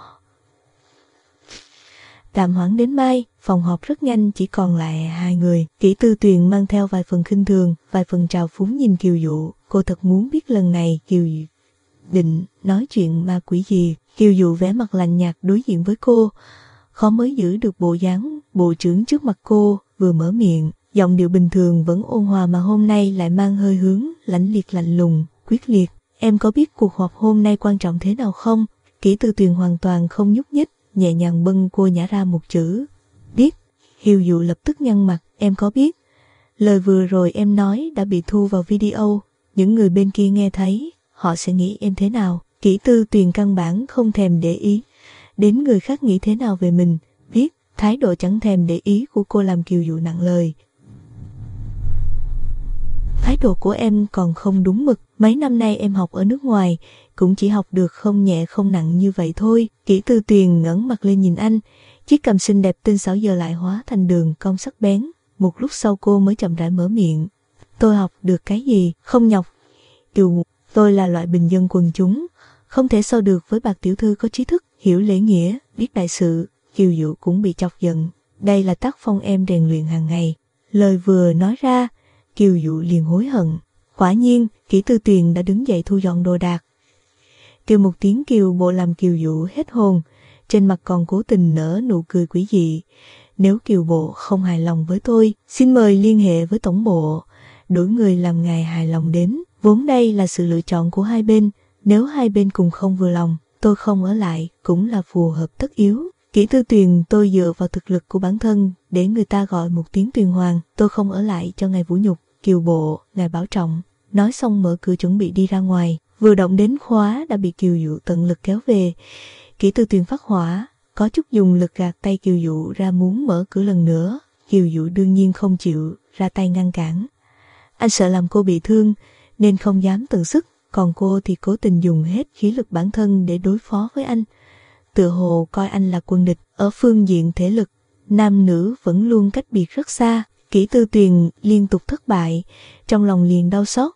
Tạm hoãn đến mai. Phòng họp rất nhanh chỉ còn lại hai người. Kỷ Tư Tuyền mang theo vài phần khinh thường, vài phần trào phúng nhìn Kiều Dụ. Cô thật muốn biết lần này Kiều định nói chuyện ma quỷ gì. Kiều Dụ vẻ mặt lạnh nhạt đối diện với cô, khó mới giữ được bộ dáng bộ trưởng trước mặt cô. Vừa mở miệng, giọng điệu bình thường vẫn ôn hòa mà hôm nay lại mang hơi hướng lãnh liệt lạnh lùng, quyết liệt. Em có biết cuộc họp hôm nay quan trọng thế nào không? Kỷ Tư Tuyền hoàn toàn không nhúc nhích, nhẹ nhàng bâng cô nhả ra một chữ. Biết. Kiều Dụ lập tức nhăn mặt. Em có biết. Lời vừa rồi em nói đã bị thu vào video. Những người bên kia nghe thấy, họ sẽ nghĩ em thế nào? Kỷ Tư Tuyền căn bản không thèm để ý đến người khác nghĩ thế nào về mình. Biết. Thái độ chẳng thèm để ý của cô làm Kiều Dụ nặng lời. Thái độ của em còn không đúng mực. Mấy năm nay em học ở nước ngoài, cũng chỉ học được không nhẹ không nặng như vậy thôi. Kỷ Tư Tuyền ngẩng mặt lên nhìn anh, chiếc cằm xinh đẹp tinh xảo giờ lại hóa thành đường cong sắc bén. Một lúc sau cô mới chậm rãi mở miệng. Tôi học được cái gì? Không nhọc. Kiều, tôi là loại bình dân quần chúng, không thể so được với bạc tiểu thư có trí thức, hiểu lễ nghĩa, biết đại sự. Kiều Dụ cũng bị chọc giận. Đây là tác phong em rèn luyện hàng ngày. Lời vừa nói ra, Kiều Dụ liền hối hận. Quả nhiên, Kỷ Tư Tuyền đã đứng dậy thu dọn đồ đạc. Kêu một tiếng Kiều Bộ làm Kiều Dụ hết hồn, trên mặt còn cố tình nở nụ cười quỷ dị. Nếu Kiều Bộ không hài lòng với tôi, xin mời liên hệ với tổng bộ, đổi người làm ngài hài lòng đến. Vốn đây là sự lựa chọn của hai bên, nếu hai bên cùng không vừa lòng, tôi không ở lại cũng là phù hợp tất yếu. Kỷ Tư Tuyền, tôi dựa vào thực lực của bản thân để người ta gọi một tiếng Tuyền Hoàng, tôi không ở lại cho ngài vũ nhục. Kiều Bộ, ngài bảo trọng. Nói xong mở cửa chuẩn bị đi ra ngoài, vừa động đến khóa đã bị Kiều Dụ tận lực kéo về. Kỷ Tư Tuyền phát hỏa, có chút dùng lực gạt tay Kiều Dụ ra muốn mở cửa lần nữa. Kiều Dụ đương nhiên không chịu ra tay ngăn cản. Anh sợ làm cô bị thương nên không dám tận sức, còn cô thì cố tình dùng hết khí lực bản thân để đối phó với anh. Tựa hồ coi anh là quân địch. Ở phương diện thể lực, nam nữ vẫn luôn cách biệt rất xa. Kỷ Tư Tuyền liên tục thất bại, trong lòng liền đau xót.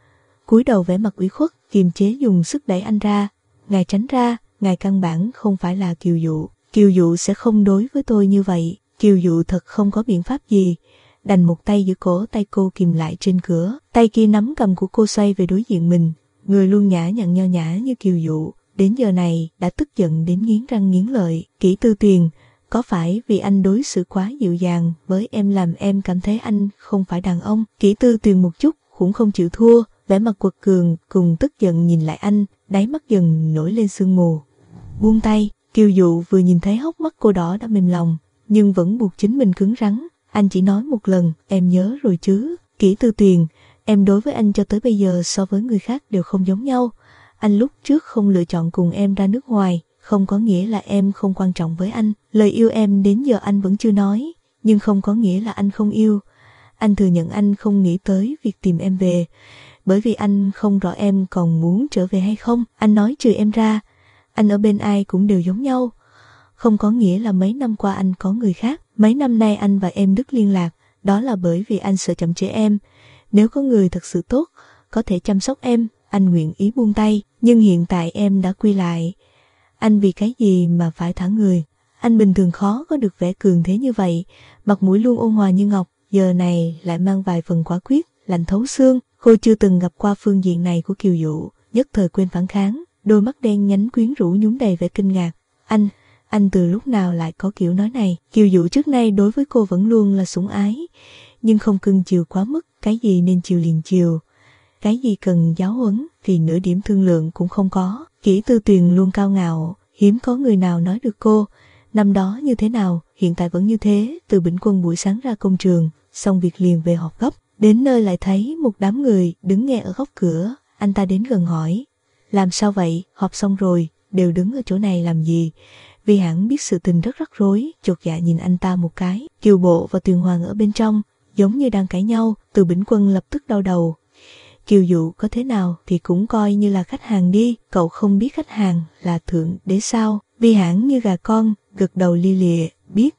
Cúi đầu vẻ mặt ủy khuất, kiềm chế dùng sức đẩy anh ra. Ngài tránh ra, ngài căn bản không phải là Kiều Dụ. Kiều Dụ sẽ không đối với tôi như vậy. Kiều Dụ thật không có biện pháp gì, đành một tay giữ cổ tay cô kìm lại trên cửa, tay kia nắm cầm của cô xoay về đối diện mình. Người luôn nhã nhặn nho nhã như Kiều Dụ, đến giờ này đã tức giận đến nghiến răng nghiến lợi. Kỷ Tư Tuyền, có phải vì anh đối xử quá dịu dàng với em làm em cảm thấy anh không phải đàn ông? Kỷ Tư Tuyền một chút cũng không chịu thua, vẻ mặt quật cường cùng tức giận nhìn lại anh, đáy mắt dần nổi lên sương mù. Buông tay. Kiều Dụ vừa nhìn thấy hốc mắt cô đỏ đã mềm lòng, nhưng vẫn buộc chính mình cứng rắn. Anh chỉ nói một lần, em nhớ rồi chứ? Kỷ Tư Tuyền, em đối với anh cho tới bây giờ so với người khác đều không giống nhau. Anh lúc trước không lựa chọn cùng em ra nước ngoài, không có nghĩa là em không quan trọng với anh. Lời yêu em đến giờ anh vẫn chưa nói, nhưng không có nghĩa là anh không yêu. Anh thừa nhận anh không nghĩ tới việc tìm em về, bởi vì anh không rõ em còn muốn trở về hay không. Anh nói trừ em ra, anh ở bên ai cũng đều giống nhau. Không có nghĩa là mấy năm qua anh có người khác. Mấy năm nay anh và em đứt liên lạc, đó là bởi vì anh sợ chậm trễ em. Nếu có người thật sự tốt, có thể chăm sóc em, anh nguyện ý buông tay. Nhưng hiện tại em đã quy lại, anh vì cái gì mà phải thả người? Anh bình thường khó có được vẻ cường thế như vậy, mặt mũi luôn ôn hòa như ngọc, giờ này lại mang vài phần quả quyết, lạnh thấu xương. Cô chưa từng gặp qua phương diện này của Kiều Dụ, nhất thời quên phản kháng, đôi mắt đen nhánh quyến rũ nhúm đầy vẻ kinh ngạc. Anh, anh từ lúc nào lại có kiểu nói này? Kiều Dụ trước nay đối với cô vẫn luôn là sủng ái, nhưng không cưng chiều quá mức, cái gì nên chiều liền chiều, cái gì cần giáo huấn thì nửa điểm thương lượng cũng không có. Kỷ Tư Tuyền luôn cao ngạo, hiếm có người nào nói được cô, năm đó như thế nào, hiện tại vẫn như thế. Từ Bỉnh Quân buổi sáng ra công trường, xong việc liền về họp gấp, đến nơi lại thấy một đám người đứng nghe ở góc cửa. Anh ta đến gần hỏi, làm sao vậy, họp xong rồi, đều đứng ở chỗ này làm gì? Vì hẳn biết sự tình rất rắc rối, chột dạ nhìn anh ta một cái. Kiều Bộ và Tuyền Hoàng ở bên trong, giống như đang cãi nhau. Từ Bỉnh Quân lập tức đau đầu. Kiều Dụ có thế nào thì cũng coi như là khách hàng đi, cậu không biết khách hàng là thượng đế sao? Vi Hãn như gà con, gật đầu li lịa, biết.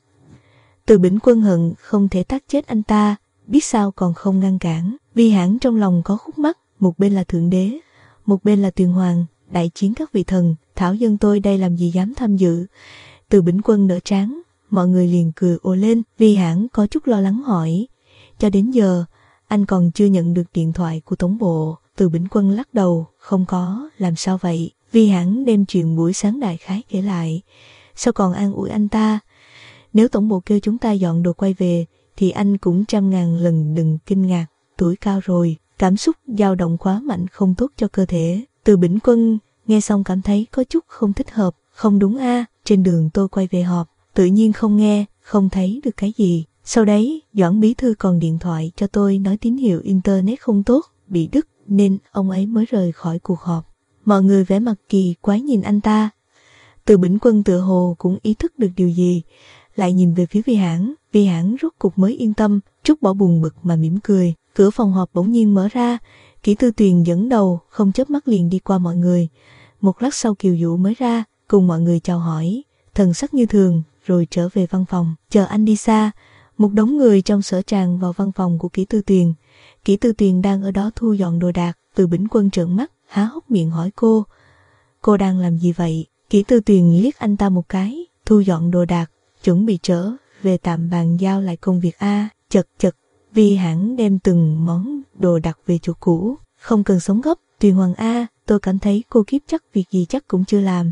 Từ Bỉnh Quân hận không thể tát chết anh ta, biết sao còn không ngăn cản. Vi Hãn trong lòng có khúc mắc, một bên là thượng đế, một bên là Tuyền Hoàng, đại chiến các vị thần, thảo dân tôi đây làm gì dám tham dự. Từ Bỉnh Quân đỡ trán, mọi người liền cười ồ lên. Vi Hãn có chút lo lắng hỏi, cho đến giờ anh còn chưa nhận được điện thoại của tổng bộ? Từ Bỉnh Quân lắc đầu, không có. Làm sao vậy? Vi Hãn đem chuyện buổi sáng đại khái kể lại. Sao còn an ủi anh ta? Nếu tổng bộ kêu chúng ta dọn đồ quay về thì anh cũng trăm ngàn lần đừng kinh ngạc. Tuổi cao rồi, cảm xúc dao động quá mạnh không tốt cho cơ thể. Từ Bỉnh Quân nghe xong cảm thấy có chút không thích hợp. Không đúng a, trên đường tôi quay về họp, tự nhiên không nghe, không thấy được cái gì. Sau đấy, Doãn bí thư còn điện thoại cho tôi nói tín hiệu internet không tốt, bị đứt, nên ông ấy mới rời khỏi cuộc họp. Mọi người vẻ mặt kỳ quái nhìn anh ta. Từ Bỉnh Quân tựa hồ cũng ý thức được điều gì, lại nhìn về phía Vi Hãn. Vi Hãn rốt cục mới yên tâm, trút bỏ buồn bực mà mỉm cười. Cửa phòng họp bỗng nhiên mở ra, Kỷ Tư Tuyền dẫn đầu, không chớp mắt liền đi qua mọi người. Một lát sau Kiều Dụ mới ra, cùng mọi người chào hỏi, thần sắc như thường, rồi trở về văn phòng. Chờ anh đi xa, một đống người trong sở tràn vào văn phòng của Kỷ Tư Tuyền. Kỷ Tư Tuyền đang ở đó thu dọn đồ đạc. Từ Bỉnh Quân trợn mắt, há hốc miệng hỏi cô. Cô đang làm gì vậy? Kỷ Tư Tuyền liếc anh ta một cái, thu dọn đồ đạc, chuẩn bị trở về tạm bàn giao lại công việc a. À, chật chật, Vi Hãn đem từng món đồ đặt về chỗ cũ. Không cần sống gấp, Tuyền Hoàng a, à, tôi cảm thấy cô kiếp chắc việc gì chắc cũng chưa làm.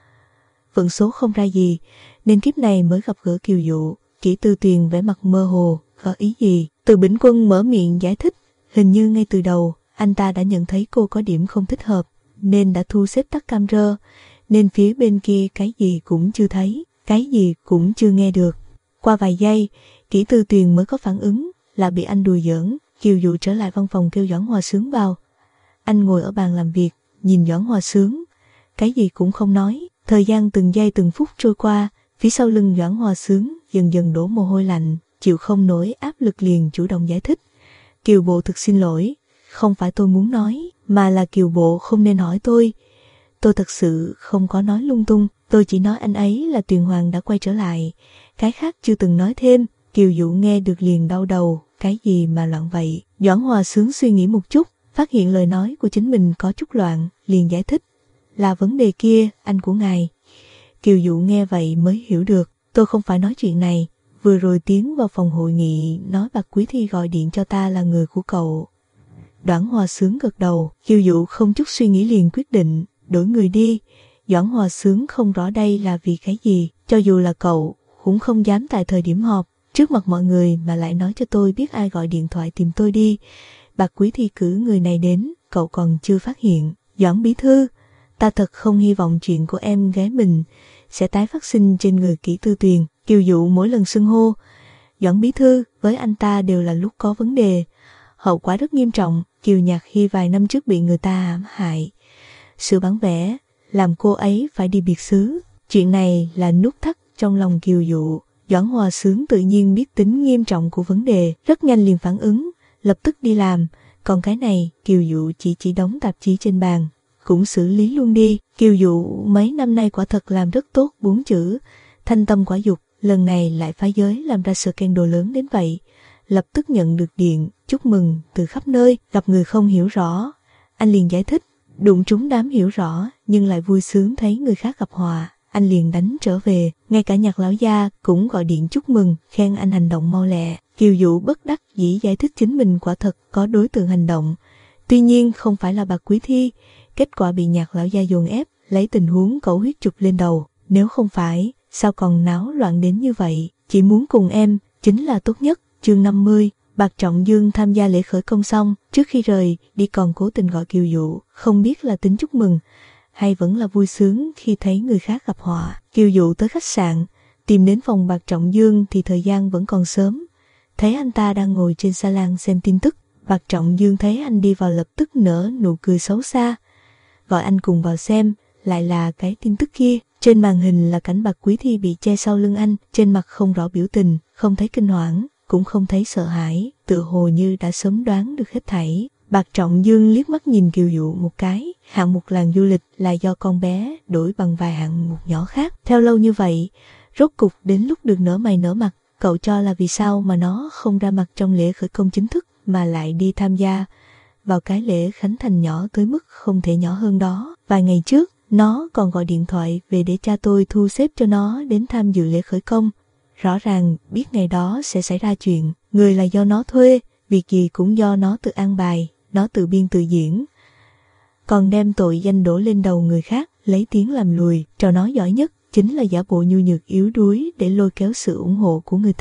Vận số không ra gì, nên kiếp này mới gặp gỡ Kiều Dụ. Kỷ Tư Tuyền vẻ mặt mơ hồ, có ý gì? Từ Bỉnh Quân mở miệng giải thích, hình như ngay từ đầu, anh ta đã nhận thấy cô có điểm không thích hợp, nên đã thu xếp tắt camera, nên phía bên kia cái gì cũng chưa thấy, cái gì cũng chưa nghe được. Qua vài giây, Kỷ Tư Tuyền mới có phản ứng, là bị anh đùa giỡn. Kiều Dụ trở lại văn phòng kêu Doãn Hòa Sướng vào. Anh ngồi ở bàn làm việc, nhìn Doãn Hòa Sướng, cái gì cũng không nói. Thời gian từng giây từng phút trôi qua, phía sau lưng Doãn Hòa Sướng dần dần đổ mồ hôi lạnh, chịu không nổi áp lực liền chủ động giải thích. Kiều bộ thực xin lỗi, không phải tôi muốn nói, mà là Kiều bộ không nên hỏi tôi. Tôi thật sự không có nói lung tung, tôi chỉ nói anh ấy là Tuyền Hoàng đã quay trở lại, cái khác chưa từng nói thêm. Kiều Dụ nghe được liền đau đầu, cái gì mà loạn vậy? Doãn Hòa Sướng suy nghĩ một chút, phát hiện lời nói của chính mình có chút loạn, liền giải thích. Là vấn đề kia, anh của ngài. Kiều Dụ nghe vậy mới hiểu được, tôi không phải nói chuyện này, vừa rồi tiến vào phòng hội nghị nói Bạc Quý Thi gọi điện cho ta là người của cậu. Doãn Hòa Sướng gật đầu, Kiều Dụ không chút suy nghĩ liền quyết định, đổi người đi. Doãn Hòa Sướng không rõ đây là vì cái gì, cho dù là cậu, cũng không dám tại thời điểm họp, trước mặt mọi người mà lại nói cho tôi biết ai gọi điện thoại tìm tôi đi. Bạc Quý Thi cử người này đến, cậu còn chưa phát hiện. Doãn bí thư, ta thật không hy vọng chuyện của em gái mình sẽ tái phát sinh trên người Kỷ Tư Tuyền. Kiều Dụ mỗi lần xưng hô Doãn bí thư với anh ta đều là lúc có vấn đề, hậu quả rất nghiêm trọng. Kiều Nhạc Hy vài năm trước bị người ta hãm hại, sự bán vẽ làm cô ấy phải đi biệt xứ. Chuyện này là nút thắt trong lòng Kiều Dụ. Doãn Hòa Sướng tự nhiên biết tính nghiêm trọng của vấn đề, rất nhanh liền phản ứng, lập tức đi làm. Còn cái này, Kiều Dụ chỉ chỉ đóng tạp chí trên bàn, cũng xử lý luôn đi. Kiều Dụ mấy năm nay quả thật làm rất tốt bốn chữ, thanh tâm quả dục, lần này lại phá giới làm ra scandal lớn đến vậy. Lập tức nhận được điện chúc mừng từ khắp nơi, gặp người không hiểu rõ. Anh liền giải thích, đụng trúng đám hiểu rõ nhưng lại vui sướng thấy người khác gặp họa. Anh liền đánh trở về, ngay cả Nhạc lão gia cũng gọi điện chúc mừng, khen anh hành động mau lẹ. Kiều Dụ bất đắc dĩ giải thích chính mình quả thật có đối tượng hành động, tuy nhiên không phải là Bạc Quý Thi. Kết quả bị Nhạc lão gia dồn ép, lấy tình huống cẩu huyết chụp lên đầu. Nếu không phải, sao còn náo loạn đến như vậy? Chỉ muốn cùng em, chính là tốt nhất. Chương năm mươi, Bạc Trọng Dương tham gia lễ khởi công xong, trước khi rời đi còn cố tình gọi Kiều Dụ, không biết là tính chúc mừng hay vẫn là vui sướng khi thấy người khác gặp họa. Kiều Dụ tới khách sạn, tìm đến phòng Bạc Trọng Dương thì thời gian vẫn còn sớm. Thấy anh ta đang ngồi trên salon xem tin tức, Bạc Trọng Dương thấy anh đi vào lập tức nở nụ cười xấu xa, gọi anh cùng vào xem. Lại là cái tin tức kia. Trên màn hình là cảnh Bạc Quý Thi bị che sau lưng anh, trên mặt không rõ biểu tình, không thấy kinh hoảng, cũng không thấy sợ hãi, tựa hồ như đã sớm đoán được hết thảy. Bạc Trọng Dương liếc mắt nhìn Kiều Dụ một cái, hạng mục làng du lịch là do con bé đổi bằng vài hạng mục nhỏ khác. Theo lâu như vậy, rốt cục đến lúc được nở mày nở mặt, cậu cho là vì sao mà nó không ra mặt trong lễ khởi công chính thức mà lại đi tham gia vào cái lễ khánh thành nhỏ tới mức không thể nhỏ hơn đó. Vài ngày trước, nó còn gọi điện thoại về để cha tôi thu xếp cho nó đến tham dự lễ khởi công. Rõ ràng biết ngày đó sẽ xảy ra chuyện, người là do nó thuê, việc gì cũng do nó tự an bài, nó tự biên tự diễn. Còn đem tội danh đổ lên đầu người khác, lấy tiếng làm lùi. Trò nó giỏi nhất chính là giả bộ nhu nhược yếu đuối để lôi kéo sự ủng hộ của người ta.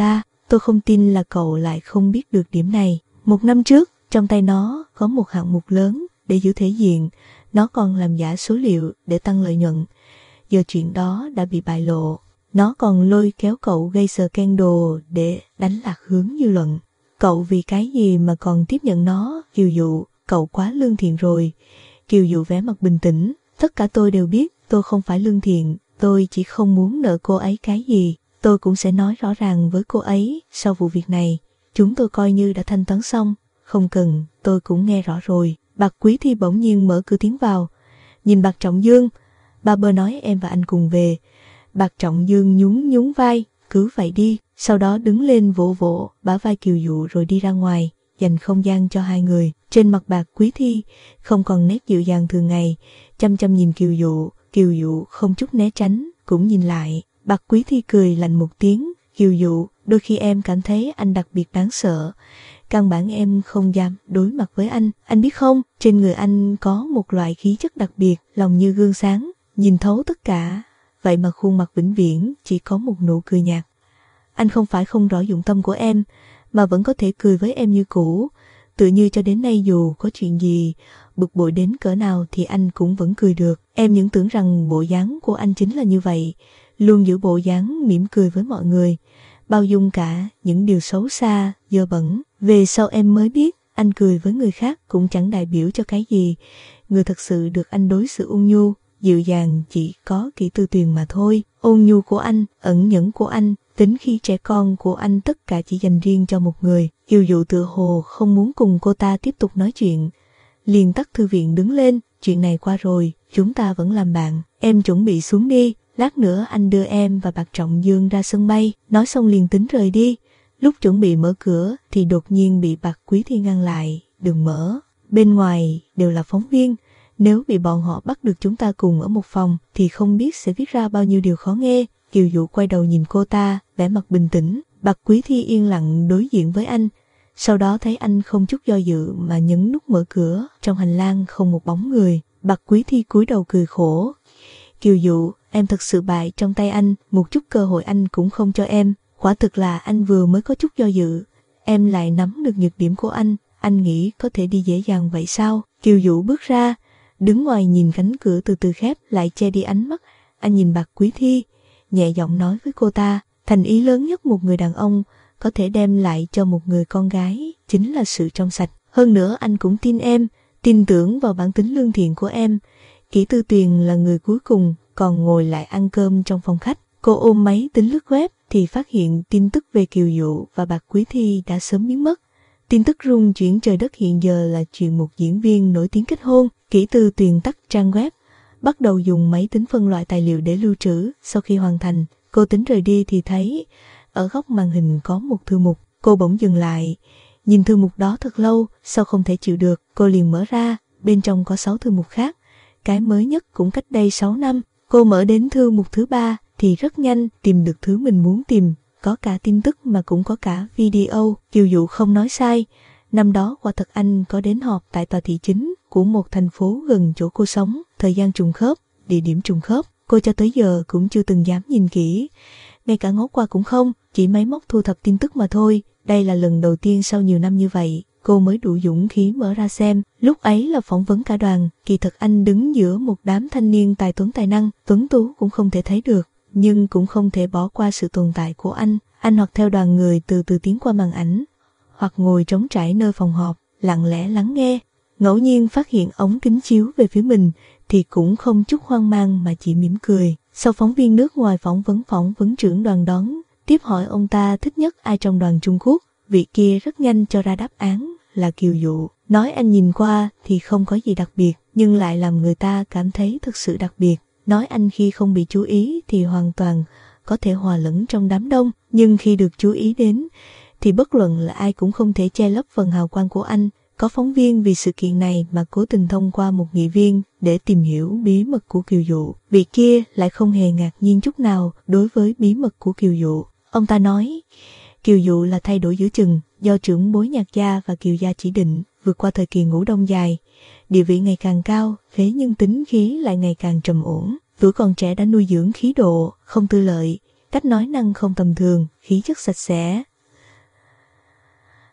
tôi không tin là cậu lại không biết được điểm này. Một năm trước, trong tay nó có một hạng mục lớn để giữ thể diện, nó còn làm giả số liệu để tăng lợi nhuận. Giờ chuyện đó đã bị bại lộ, nó còn lôi kéo cậu gây scandal để đánh lạc hướng dư luận. Cậu vì cái gì mà còn tiếp nhận nó? Kiều Dụ, cậu quá lương thiện rồi. Kiều Dụ vẻ mặt bình tĩnh, tất cả tôi đều biết, tôi không phải lương thiện, tôi chỉ không muốn nợ cô ấy cái gì. Tôi cũng sẽ nói rõ ràng với cô ấy, sau vụ việc này, chúng tôi coi như đã thanh toán xong. Không cần, tôi cũng nghe rõ rồi. Bạc Quý Thi bỗng nhiên mở cửa tiến vào, nhìn Bạc Trọng Dương. Bà bơ nói em và anh cùng về. Bạc Trọng Dương nhún nhún vai, cứ vậy đi. Sau đó đứng lên vỗ vỗ bả vai Kiều Dụ rồi đi ra ngoài, dành không gian cho hai người. Trên mặt Bạc Quý Thi không còn nét dịu dàng thường ngày, chăm chăm nhìn Kiều Dụ. Kiều Dụ không chút né tránh, cũng nhìn lại. Bạc Quý Thi cười lạnh một tiếng. Kiều Dụ, đôi khi em cảm thấy anh đặc biệt đáng sợ. Căn bản em không dám đối mặt với anh. Anh biết không, trên người anh có một loại khí chất đặc biệt, lòng như gương sáng, nhìn thấu tất cả. Vậy mà khuôn mặt vĩnh viễn chỉ có một nụ cười nhạt. Anh không phải không rõ dụng tâm của em, mà vẫn có thể cười với em như cũ. Tự như cho đến nay dù có chuyện gì, bực bội đến cỡ nào thì anh cũng vẫn cười được. Em những tưởng rằng bộ dáng của anh chính là như vậy, luôn giữ bộ dáng mỉm cười với mọi người, bao dung cả những điều xấu xa, dơ bẩn. Về sau em mới biết, anh cười với người khác cũng chẳng đại biểu cho cái gì. Người thật sự được anh đối xử ôn nhu, dịu dàng chỉ có Kỷ Tư Tuyền mà thôi. Ôn nhu của anh, ẩn nhẫn của anh, tính khi trẻ con của anh tất cả chỉ dành riêng cho một người. Kiều Dụ tựa hồ không muốn cùng cô ta tiếp tục nói chuyện, liền tắt thư viện đứng lên. Chuyện này qua rồi, chúng ta vẫn làm bạn. Em chuẩn bị xuống đi, lát nữa anh đưa em và Bạc Trọng Dương ra sân bay. Nói xong liền tính rời đi. Lúc chuẩn bị mở cửa thì đột nhiên bị Bạc Quý Thi ngăn lại. Đừng mở, bên ngoài đều là phóng viên. Nếu bị bọn họ bắt được chúng ta cùng ở một phòng thì không biết sẽ viết ra bao nhiêu điều khó nghe. Kiều Dụ quay đầu nhìn cô ta, vẻ mặt bình tĩnh. Bạc Quý Thi yên lặng đối diện với anh. Sau đó thấy anh không chút do dự mà nhấn nút mở cửa. Trong hành lang không một bóng người. Bạc Quý Thi cúi đầu cười khổ. Kiều Dụ, em thật sự bại trong tay anh, một chút cơ hội anh cũng không cho em. Quả thực là anh vừa mới có chút do dự, em lại nắm được nhược điểm của anh. Anh nghĩ có thể đi dễ dàng vậy sao? Kiều Dụ bước ra, đứng ngoài nhìn cánh cửa từ từ khép lại che đi ánh mắt. Anh nhìn Bạc Quý Thi, nhẹ giọng nói với cô ta, thành ý lớn nhất một người đàn ông có thể đem lại cho một người con gái chính là sự trong sạch. Hơn nữa anh cũng tin em, tin tưởng vào bản tính lương thiện của em. Kỷ Tư Tuyền là người cuối cùng còn ngồi lại ăn cơm trong phòng khách. Cô ôm máy tính lướt web thì phát hiện tin tức về Kiều Dụ và Bạc Quý Thi đã sớm biến mất. Tin tức rung chuyển trời đất hiện giờ là chuyện một diễn viên nổi tiếng kết hôn. Kỷ Tư Tuyền tắt trang web, bắt đầu dùng máy tính phân loại tài liệu để lưu trữ. Sau khi hoàn thành, cô tính rời đi thì thấy ở góc màn hình có một thư mục. Cô bỗng dừng lại, nhìn thư mục đó thật lâu, sau không thể chịu được, cô liền mở ra. Bên trong có sáu thư mục khác, cái mới nhất cũng cách đây sáu năm. Cô mở đến thư mục thứ ba thì rất nhanh tìm được thứ mình muốn tìm. Có cả tin tức mà cũng có cả video. Kiều Dụ không nói sai, năm đó quả thật anh có đến họp tại tòa thị chính của một thành phố gần chỗ cô sống. Thời gian trùng khớp, địa điểm trùng khớp. Cô cho tới giờ cũng chưa từng dám nhìn kỹ, ngay cả ngó qua cũng không, chỉ máy móc thu thập tin tức mà thôi. Đây là lần đầu tiên sau nhiều năm như vậy cô mới đủ dũng khí mở ra xem. Lúc ấy là phỏng vấn cả đoàn, kỳ thực anh đứng giữa một đám thanh niên tài tuấn tài năng, tuấn tú cũng không thể thấy được, nhưng cũng không thể bỏ qua sự tồn tại của anh. Anh hoặc theo đoàn người từ từ tiến qua màn ảnh, hoặc ngồi trống trải nơi phòng họp, lặng lẽ lắng nghe. Ngẫu nhiên phát hiện ống kính chiếu về phía mình thì cũng không chút hoang mang mà chỉ mỉm cười. Sau phóng viên nước ngoài phỏng vấn phỏng vấn trưởng đoàn đón, tiếp hỏi ông ta thích nhất ai trong đoàn Trung Quốc. Vị kia rất nhanh cho ra đáp án là Kiều Dụ. Nói anh nhìn qua thì không có gì đặc biệt, nhưng lại làm người ta cảm thấy thực sự đặc biệt. Nói anh khi không bị chú ý thì hoàn toàn có thể hòa lẫn trong đám đông, nhưng khi được chú ý đến thì bất luận là ai cũng không thể che lấp phần hào quang của anh. Có phóng viên vì sự kiện này mà cố tình thông qua một nghị viên để tìm hiểu bí mật của Kiều Dụ. Vị kia lại không hề ngạc nhiên chút nào đối với bí mật của Kiều Dụ. Ông ta nói, Kiều Dụ là thay đổi giữa chừng, do trưởng bối Nhạc gia và Kiều gia chỉ định, vượt qua thời kỳ ngũ đông dài. Địa vị ngày càng cao, thế nhưng tính khí lại ngày càng trầm ổn. Tuổi còn trẻ đã nuôi dưỡng khí độ, không tư lợi, cách nói năng không tầm thường, khí chất sạch sẽ.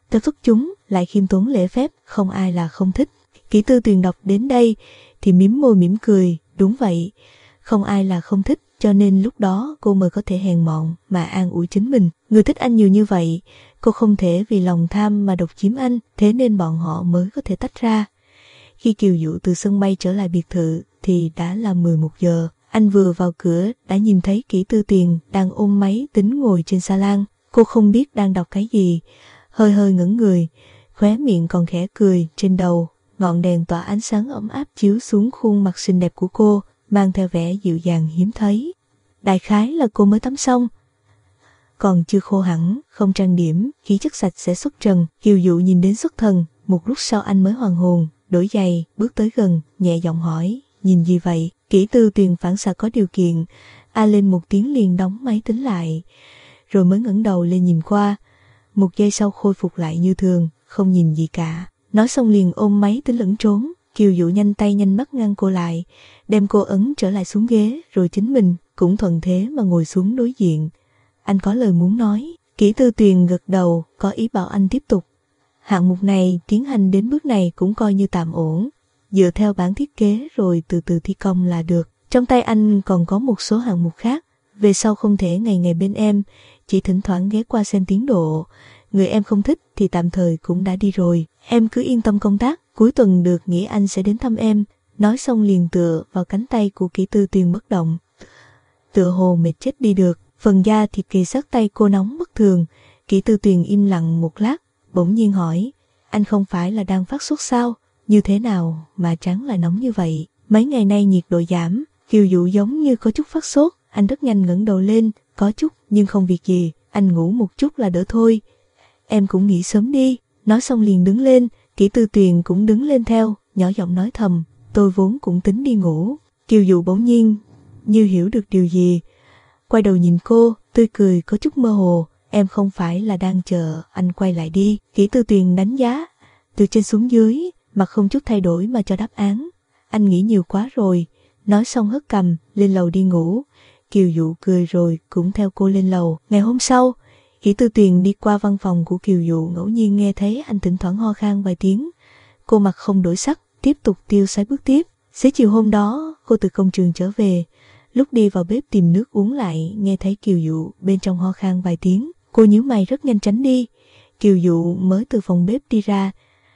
Tớ xuất chúng, lại khiêm tốn lễ phép, không ai là không thích. Kỷ Tư Tuyền đọc đến đây thì mím môi mỉm cười, đúng vậy, không ai là không thích, cho nên lúc đó cô mới có thể hèn mọn mà an ủi chính mình. Người thích anh nhiều như vậy, cô không thể vì lòng tham mà độc chiếm anh, thế nên bọn họ mới có thể tách ra. Khi Kiều Dụ từ sân bay trở lại biệt thự thì đã là mười một giờ. Anh vừa vào cửa đã nhìn thấy Kỷ Tư Tuyền đang ôm máy tính ngồi trên sa lan. Cô không biết đang đọc cái gì, hơi hơi ngẩng người, khóe miệng còn khẽ cười. Trên đầu, ngọn đèn tỏa ánh sáng ấm áp chiếu xuống khuôn mặt xinh đẹp của cô, mang theo vẻ dịu dàng hiếm thấy. Đại khái là cô mới tắm xong, còn chưa khô hẳn, không trang điểm, khí chất sạch sẽ xuất trần. Kiều Dụ nhìn đến xuất thần, một lúc sau anh mới hoàn hồn, đổi giày, bước tới gần, nhẹ giọng hỏi, nhìn gì vậy? Kỷ Tư Tuyền phản xạ có điều kiện, a lên một tiếng liền đóng máy tính lại, rồi mới ngẩng đầu lên nhìn qua. Một giây sau khôi phục lại như thường, không nhìn gì cả. Nói xong liền ôm máy tính lẫn trốn. Kiều Dụ nhanh tay nhanh mắt ngăn cô lại, đem cô ấn trở lại xuống ghế, rồi chính mình cũng thuận thế mà ngồi xuống đối diện. Anh có lời muốn nói. Kỷ Tư Tuyền gật đầu, có ý bảo anh tiếp tục. Hạng mục này tiến hành đến bước này cũng coi như tạm ổn, dựa theo bản thiết kế rồi từ từ thi công là được. Trong tay anh còn có một số hạng mục khác, về sau không thể ngày ngày bên em, chỉ thỉnh thoảng ghé qua xem tiến độ. Người em không thích thì tạm thời cũng đã đi rồi, em cứ yên tâm công tác, cuối tuần được nghỉ anh sẽ đến thăm em. Nói xong liền tựa vào cánh tay của Kỷ Tư Tuyền bất động, tựa hồ mệt chết đi được. Phần da thịt kề sát tay cô nóng bất thường. Kỷ Tư Tuyền im lặng một lát, bỗng nhiên hỏi, anh không phải là đang phát sốt sao? Như thế nào mà trán lại nóng như vậy? Mấy ngày nay nhiệt độ giảm. Kiều Dụ giống như có chút phát sốt. Anh rất nhanh ngẩng đầu lên, có chút nhưng không việc gì, anh ngủ một chút là đỡ thôi. Em cũng nghỉ sớm đi. Nói xong liền đứng lên. Kỷ Tư Tuyền cũng đứng lên theo, nhỏ giọng nói thầm, tôi vốn cũng tính đi ngủ. Kiều Dụ bỗng nhiên như hiểu được điều gì, quay đầu nhìn cô, tươi cười có chút mơ hồ. Em không phải là đang chờ anh quay lại đi. Kỷ Tư Tuyền đánh giá từ trên xuống dưới, mặt không chút thay đổi mà cho đáp án. Anh nghĩ nhiều quá rồi. Nói xong hất cằm lên lầu đi ngủ. Kiều Dụ cười rồi cũng theo cô lên lầu. Ngày hôm sau, Kỷ Tư Tuyền đi qua văn phòng của Kiều Dụ, ngẫu nhiên nghe thấy anh thỉnh thoảng ho khan vài tiếng. Cô mặt không đổi sắc, tiếp tục tiêu sái bước tiếp. Xế chiều hôm đó, cô từ công trường trở về. Lúc đi vào bếp tìm nước uống lại nghe thấy Kiều Dụ bên trong ho khan vài tiếng. Cô nhíu mày rất nhanh tránh đi. Kiều Dụ mới từ phòng bếp đi ra,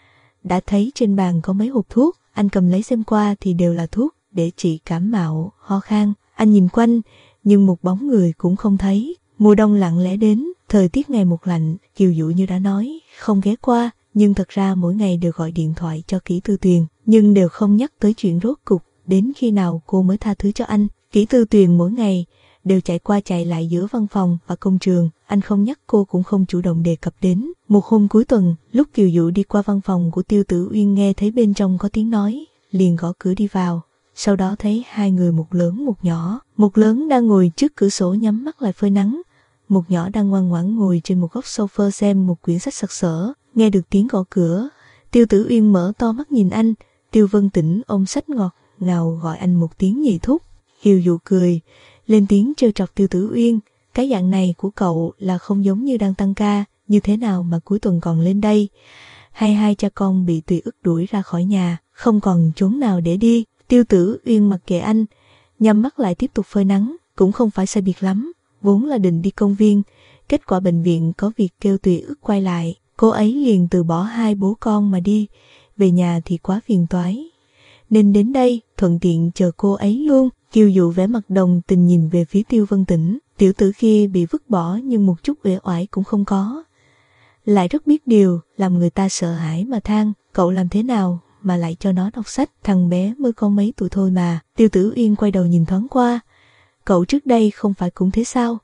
đã thấy trên bàn có mấy hộp thuốc. Anh cầm lấy xem qua thì đều là thuốc để trị cảm mạo, ho khan. Anh nhìn quanh nhưng một bóng người cũng không thấy. Mùa đông lặng lẽ đến, thời tiết ngày một lạnh. Kiều Dụ như đã nói không ghé qua, nhưng thật ra mỗi ngày đều gọi điện thoại cho Kỷ Tư Tuyền, nhưng đều không nhắc tới chuyện rốt cục đến khi nào cô mới tha thứ cho anh. Kỷ Tư Tuyền mỗi ngày đều chạy qua chạy lại giữa văn phòng và công trường, anh không nhắc cô cũng không chủ động đề cập đến. Một hôm cuối tuần, lúc Kiều Dụ đi qua văn phòng của Tiêu Tử Uyên nghe thấy bên trong có tiếng nói, liền gõ cửa đi vào. Sau đó thấy hai người, một lớn một nhỏ. Một lớn đang ngồi trước cửa sổ nhắm mắt lại phơi nắng, một nhỏ đang ngoan ngoãn ngồi trên một góc sofa xem một quyển sách sặc sỡ. Nghe được tiếng gõ cửa, Tiêu Tử Uyên mở to mắt nhìn anh. Tiêu Vân Tĩnh ôm sách ngọt ngào gọi anh một tiếng nhị thúc. Kiều Dụ cười lên tiếng trêu chọc Tiêu Tử Uyên, cái dạng này của cậu là không giống như đang tăng ca, như thế nào mà cuối tuần còn lên đây? Hai hai cha con bị Tùy Ức đuổi ra khỏi nhà, không còn chốn nào để đi. Tiêu Tử Uyên mặc kệ anh, nhắm mắt lại tiếp tục phơi nắng, cũng không phải sai biệt lắm, vốn là định đi công viên, kết quả bệnh viện có việc kêu Tùy Ức quay lại, cô ấy liền từ bỏ hai bố con mà đi, về nhà thì quá phiền toái, nên đến đây thuận tiện chờ cô ấy luôn. Kiều Dụ vẻ mặt đồng tình nhìn về phía Tiêu Vân Tĩnh, tiểu tử kia bị vứt bỏ nhưng một chút uể oải cũng không có, lại rất biết điều, làm người ta sợ hãi mà than, cậu làm thế nào mà lại cho nó đọc sách, thằng bé mới có mấy tuổi thôi mà. Tiêu Tử Uyên quay đầu nhìn thoáng qua, cậu trước đây không phải cũng thế sao?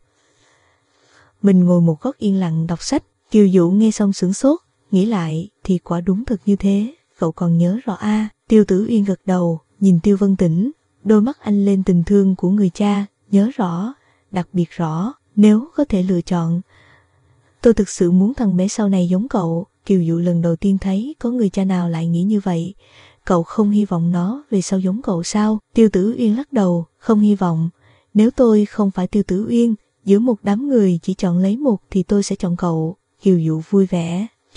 Mình ngồi một góc yên lặng đọc sách. Kiều Dụ nghe xong sửng sốt, nghĩ lại thì quả đúng thật như thế, cậu còn nhớ rõ a? À? Tiêu Tử Uyên gật đầu, nhìn Tiêu Vân Tĩnh, đôi mắt anh lên tình thương của người cha, nhớ rõ, đặc biệt rõ, nếu có thể lựa chọn. Tôi thực sự muốn thằng bé sau này giống cậu. Kiều Dụ lần đầu tiên thấy có người cha nào lại nghĩ như vậy. Cậu không hy vọng nó về sau giống cậu sao? Tiêu Tử Uyên lắc đầu, không hy vọng. Nếu tôi không phải Tiêu Tử Uyên, giữa một đám người chỉ chọn lấy một thì tôi sẽ chọn cậu. Kiều Dụ vui vẻ,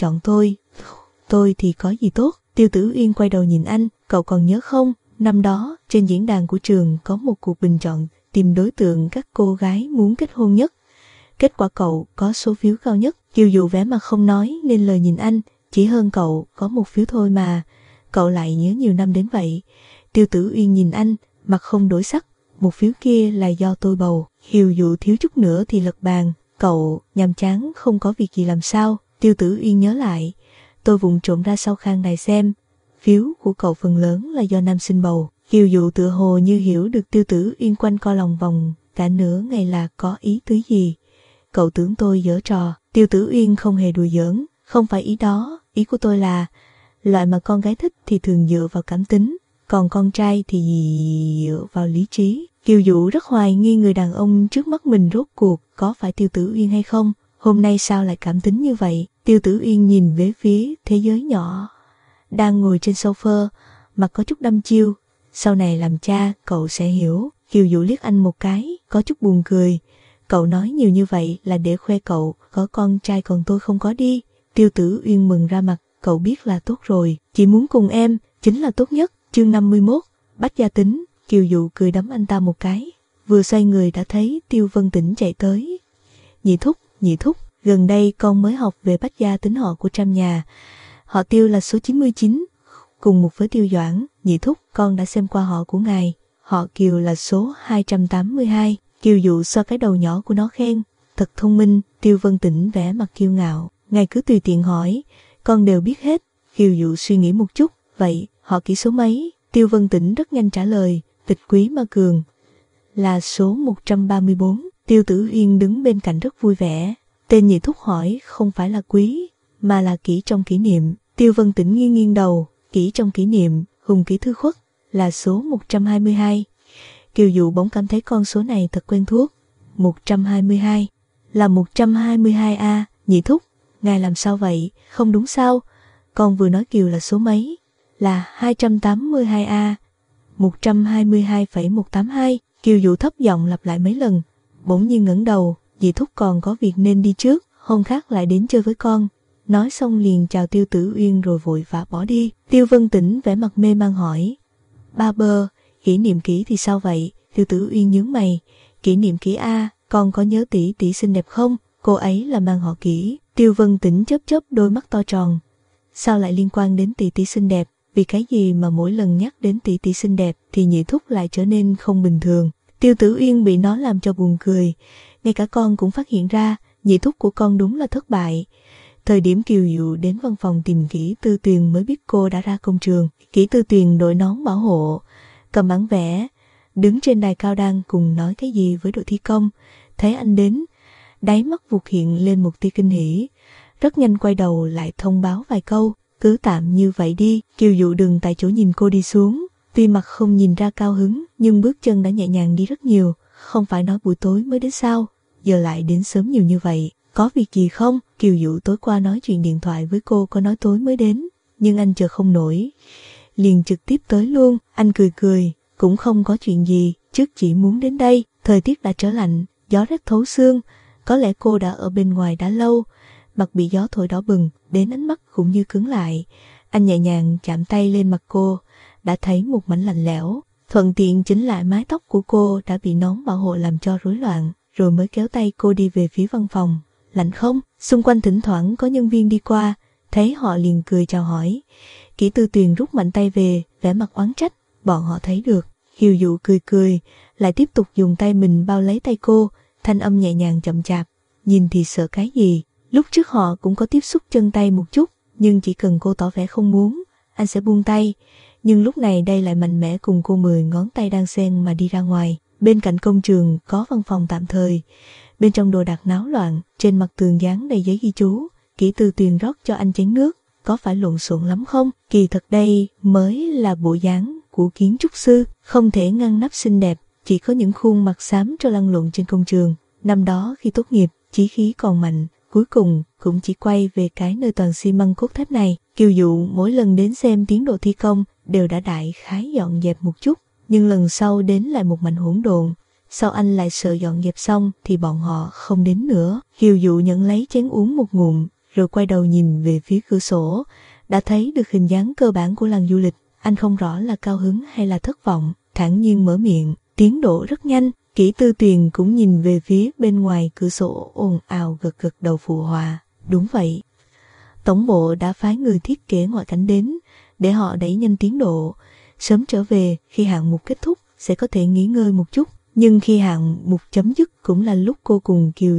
chọn tôi. Tôi thì có gì tốt? Tiêu Tử Uyên quay đầu nhìn anh, cậu còn nhớ không? Năm đó, trên diễn đàn của trường có một cuộc bình chọn tìm đối tượng các cô gái muốn kết hôn nhất. Kết quả cậu có số phiếu cao nhất. Kiều Dụ vẻ mặt không nói nên lời nhìn anh, chỉ hơn cậu có một phiếu thôi mà. Cậu lại nhớ nhiều năm đến vậy. Tiêu Tử Uyên nhìn anh, mặt không đổi sắc. Một phiếu kia là do tôi bầu. Kiều Dụ thiếu chút nữa thì lật bàn. Cậu nhàm chán không có việc gì làm sao? Tiêu Tử Uyên nhớ lại. Tôi vụng trộm ra sau khang đài xem. Phiếu của cậu phần lớn là do nam sinh bầu. Kiều Dụ tựa hồ như hiểu được Tiêu Tử Uyên quanh co lòng vòng cả nửa ngày là có ý tứ gì. Cậu tưởng tôi giở trò. Tiêu Tử Uyên không hề đùa giỡn. Không phải ý đó. Ý của tôi là loại mà con gái thích thì thường dựa vào cảm tính, còn con trai thì dựa vào lý trí. Kiều Dụ rất hoài nghi người đàn ông trước mắt mình rốt cuộc có phải Tiêu Tử Uyên hay không. Hôm nay sao lại cảm tính như vậy? Tiêu Tử Uyên nhìn về phía thế giới nhỏ đang ngồi trên sofa, mặt có chút đăm chiêu. Sau này làm cha cậu sẽ hiểu. Kiều Dụ liếc anh một cái, có chút buồn cười. Cậu nói nhiều như vậy là để khoe cậu có con trai còn tôi không có đi. Tiêu Tử Uyên mừng ra mặt. Cậu biết là tốt rồi, chỉ muốn cùng em chính là tốt nhất. Chương năm mươi mốt, Bách Gia Tính. Kiều Dụ cười đấm anh ta một cái, vừa xoay người đã thấy Tiêu Vân Tĩnh chạy tới. Nhị thúc, nhị thúc, gần đây con mới học về Bách Gia Tính họ của trăm nhà. Họ Tiêu là số chín mươi chín, cùng một với Tiêu Doãn. Nhị thúc, con đã xem qua họ của ngài. Họ Kiều là số hai trăm tám mươi hai. Kiều Dụ xoa cái đầu nhỏ của nó khen, thật thông minh. Tiêu Vân Tĩnh vẻ mặt kiêu ngạo, ngài cứ tùy tiện hỏi, con đều biết hết. Kiều Dụ suy nghĩ một chút, vậy họ kỹ số mấy? Tiêu Vân Tĩnh rất nhanh trả lời, Tịch Quý Ma Cường là số một trăm ba mươi bốn. Tiêu Tử Uyên đứng bên cạnh rất vui vẻ. Tên nhị thúc hỏi không phải là quý, mà là kỹ trong kỷ niệm. Tiêu Vân Tĩnh nghiêng nghiêng đầu, kỹ trong kỷ niệm, hùng kỹ thư khuất là số một trăm hai mươi hai. Kiều Dụ bỗng cảm thấy con số này thật quen thuộc. một trăm hai mươi hai là một trăm hai mươi hai a. Nhị thúc, ngài làm sao vậy? Không đúng sao? Con vừa nói Kiều là số mấy? Là hai trăm tám mươi hai a. một trăm hai mươi hai phẩy một tám hai. Kiều Dụ thấp giọng lặp lại mấy lần, bỗng nhiên ngẩng đầu. Dì thúc còn có việc nên đi trước, hôm khác lại đến chơi với con. Nói xong liền chào Tiêu Tử Uyên rồi vội vã bỏ đi. Tiêu Vân Tĩnh vẻ mặt mê man hỏi, ba bơ, kỷ niệm kỹ thì sao vậy? Tiêu Tử Uyên nhướng mày, kỷ niệm kỹ a, con có nhớ tỷ tỷ xinh đẹp không? Cô ấy là mang họ Kỷ. Tiêu Vân Tĩnh chớp chớp đôi mắt to tròn. Sao lại liên quan đến tỷ tỷ xinh đẹp? Vì cái gì mà mỗi lần nhắc đến tỷ tỷ xinh đẹp thì nhị thúc lại trở nên không bình thường? Tiêu Tử Uyên bị nó làm cho buồn cười. Ngay cả con cũng phát hiện ra, nhị thúc của con đúng là thất bại. Thời điểm Kiều Dụ đến văn phòng tìm Kỷ Tư Tuyền mới biết cô đã ra công trường. Kỷ Tư Tuyền đội nón bảo hộ, cầm bản vẽ, đứng trên đài cao đang cùng nói cái gì với đội thi công. Thấy anh đến, đáy mắt vụt hiện lên một tia kinh hỉ, rất nhanh quay đầu lại thông báo vài câu, cứ tạm như vậy đi. Kiều Dụ đừng tại chỗ nhìn cô đi xuống, tuy mặt không nhìn ra cao hứng, nhưng bước chân đã nhẹ nhàng đi rất nhiều. Không phải nói buổi tối mới đến sao, giờ lại đến sớm nhiều như vậy, có việc gì không? Kiều Dụ tối qua nói chuyện điện thoại với cô có nói tối mới đến, nhưng anh chờ không nổi, liền trực tiếp tới luôn. Anh cười cười, cũng không có chuyện gì, trước chỉ muốn đến đây. Thời tiết đã trở lạnh, gió rét thấu xương, có lẽ cô đã ở bên ngoài đã lâu, mặt bị gió thổi đỏ bừng, đến ánh mắt cũng như cứng lại. Anh nhẹ nhàng chạm tay lên mặt cô, đã thấy một mảnh lạnh lẽo, thuận tiện chỉnh lại mái tóc của cô đã bị nón bảo hộ làm cho rối loạn, rồi mới kéo tay cô đi về phía văn phòng. Lạnh không? Xung quanh thỉnh thoảng có nhân viên đi qua, thấy họ liền cười chào hỏi. Kỷ Tư Tuyền rút mạnh tay về, vẻ mặt oán trách, bọn họ thấy được. Kiều Dụ cười cười, lại tiếp tục dùng tay mình bao lấy tay cô, thanh âm nhẹ nhàng chậm chạp, nhìn thì sợ cái gì. Lúc trước họ cũng có tiếp xúc chân tay một chút, nhưng chỉ cần cô tỏ vẻ không muốn, anh sẽ buông tay. Nhưng lúc này đây lại mạnh mẽ cùng cô mười ngón tay đang xen mà đi ra ngoài. Bên cạnh công trường có văn phòng tạm thời, bên trong đồ đạc náo loạn, trên mặt tường dán đầy giấy ghi chú. Kỷ Tư Tuyền rót cho anh chén nước, có phải lộn xộn lắm không? Kỳ thật đây mới là bộ dáng của kiến trúc sư, không thể ngăn nắp xinh đẹp, chỉ có những khuôn mặt xám cho lăn lộn trên công trường. Năm đó khi tốt nghiệp, chí khí còn mạnh, cuối cùng cũng chỉ quay về cái nơi toàn xi măng cốt thép này. Kiều Dụ mỗi lần đến xem tiến độ thi công đều đã đại khái dọn dẹp một chút, nhưng lần sau đến lại một mảnh hỗn độn. Sao anh lại sợ dọn dẹp xong thì bọn họ không đến nữa? Kiều Dụ nhận lấy chén uống một ngụm, rồi quay đầu nhìn về phía cửa sổ, đã thấy được hình dáng cơ bản của làng du lịch. Anh không rõ là cao hứng hay là thất vọng, thản nhiên mở miệng, tiến độ rất nhanh. Kỷ Tư Tuyền cũng nhìn về phía bên ngoài cửa sổ ồn ào gật gật đầu phụ họa. Đúng vậy. Tổng bộ đã phái người thiết kế ngoại cảnh đến, để họ đẩy nhanh tiến độ. Sớm trở về, khi hạng mục kết thúc, sẽ có thể nghỉ ngơi một chút. Nhưng khi hạng mục chấm dứt cũng là lúc cô cùng Kiều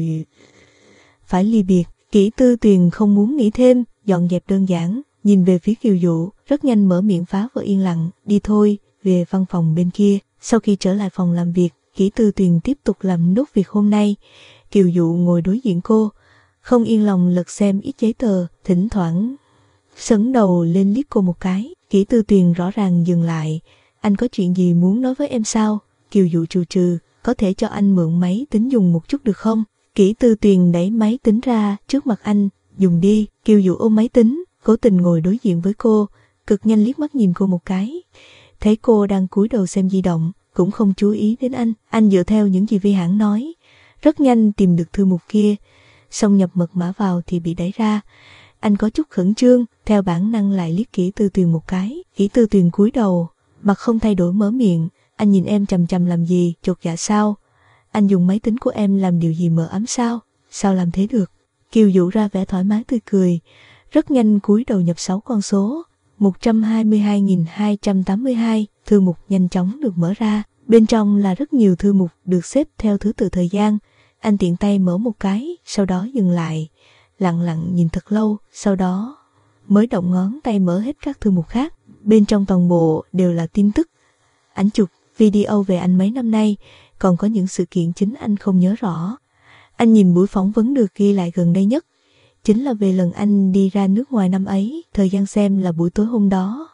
phải ly biệt. Kỷ Tư Tuyền không muốn nghĩ thêm, dọn dẹp đơn giản, nhìn về phía Kiều Dụ, rất nhanh mở miệng phá vỡ yên lặng. Đi thôi, về văn phòng bên kia. Sau khi trở lại phòng làm việc, Kỷ Tư Tuyền tiếp tục làm nốt việc hôm nay. Kiều Dụ ngồi đối diện cô, không yên lòng lật xem ít giấy tờ, thỉnh thoảng sấn đầu lên liếc cô một cái. Kỷ Tư Tuyền rõ ràng dừng lại. Anh có chuyện gì muốn nói với em sao? Kiều Dụ trừ trừ, có thể cho anh mượn máy tính dùng một chút được không? Kỷ Tư Tuyền đẩy máy tính ra trước mặt anh, dùng đi. Kiều Dụ ôm máy tính, cố tình ngồi đối diện với cô, cực nhanh liếc mắt nhìn cô một cái. Thấy cô đang cúi đầu xem di động, cũng không chú ý đến anh. Anh dựa theo những gì Vi Hãn nói, rất nhanh tìm được thư mục kia, xong nhập mật mã vào thì bị đẩy ra. Anh có chút khẩn trương, theo bản năng lại liếc Kỷ Tư Tuyền một cái. Kỷ Tư Tuyền cúi đầu, mặt không thay đổi mở miệng. Anh nhìn em chằm chằm làm gì, chột dạ sao? Anh dùng máy tính của em làm điều gì mờ ám sao? Sao làm thế được? Kiều Dụ ra vẻ thoải mái tươi cười, rất nhanh cúi đầu nhập sáu con số. một trăm hai mươi hai nghìn hai trăm tám mươi hai, thư mục nhanh chóng được mở ra. Bên trong là rất nhiều thư mục được xếp theo thứ tự thời gian. Anh tiện tay mở một cái, sau đó dừng lại, lặng lặng nhìn thật lâu, sau đó mới động ngón tay mở hết các thư mục khác. Bên trong toàn bộ đều là tin tức, ảnh chụp, video về anh mấy năm nay, còn có những sự kiện chính anh không nhớ rõ. Anh nhìn buổi phỏng vấn được ghi lại gần đây nhất, chính là về lần anh đi ra nước ngoài năm ấy, thời gian xem là buổi tối hôm đó.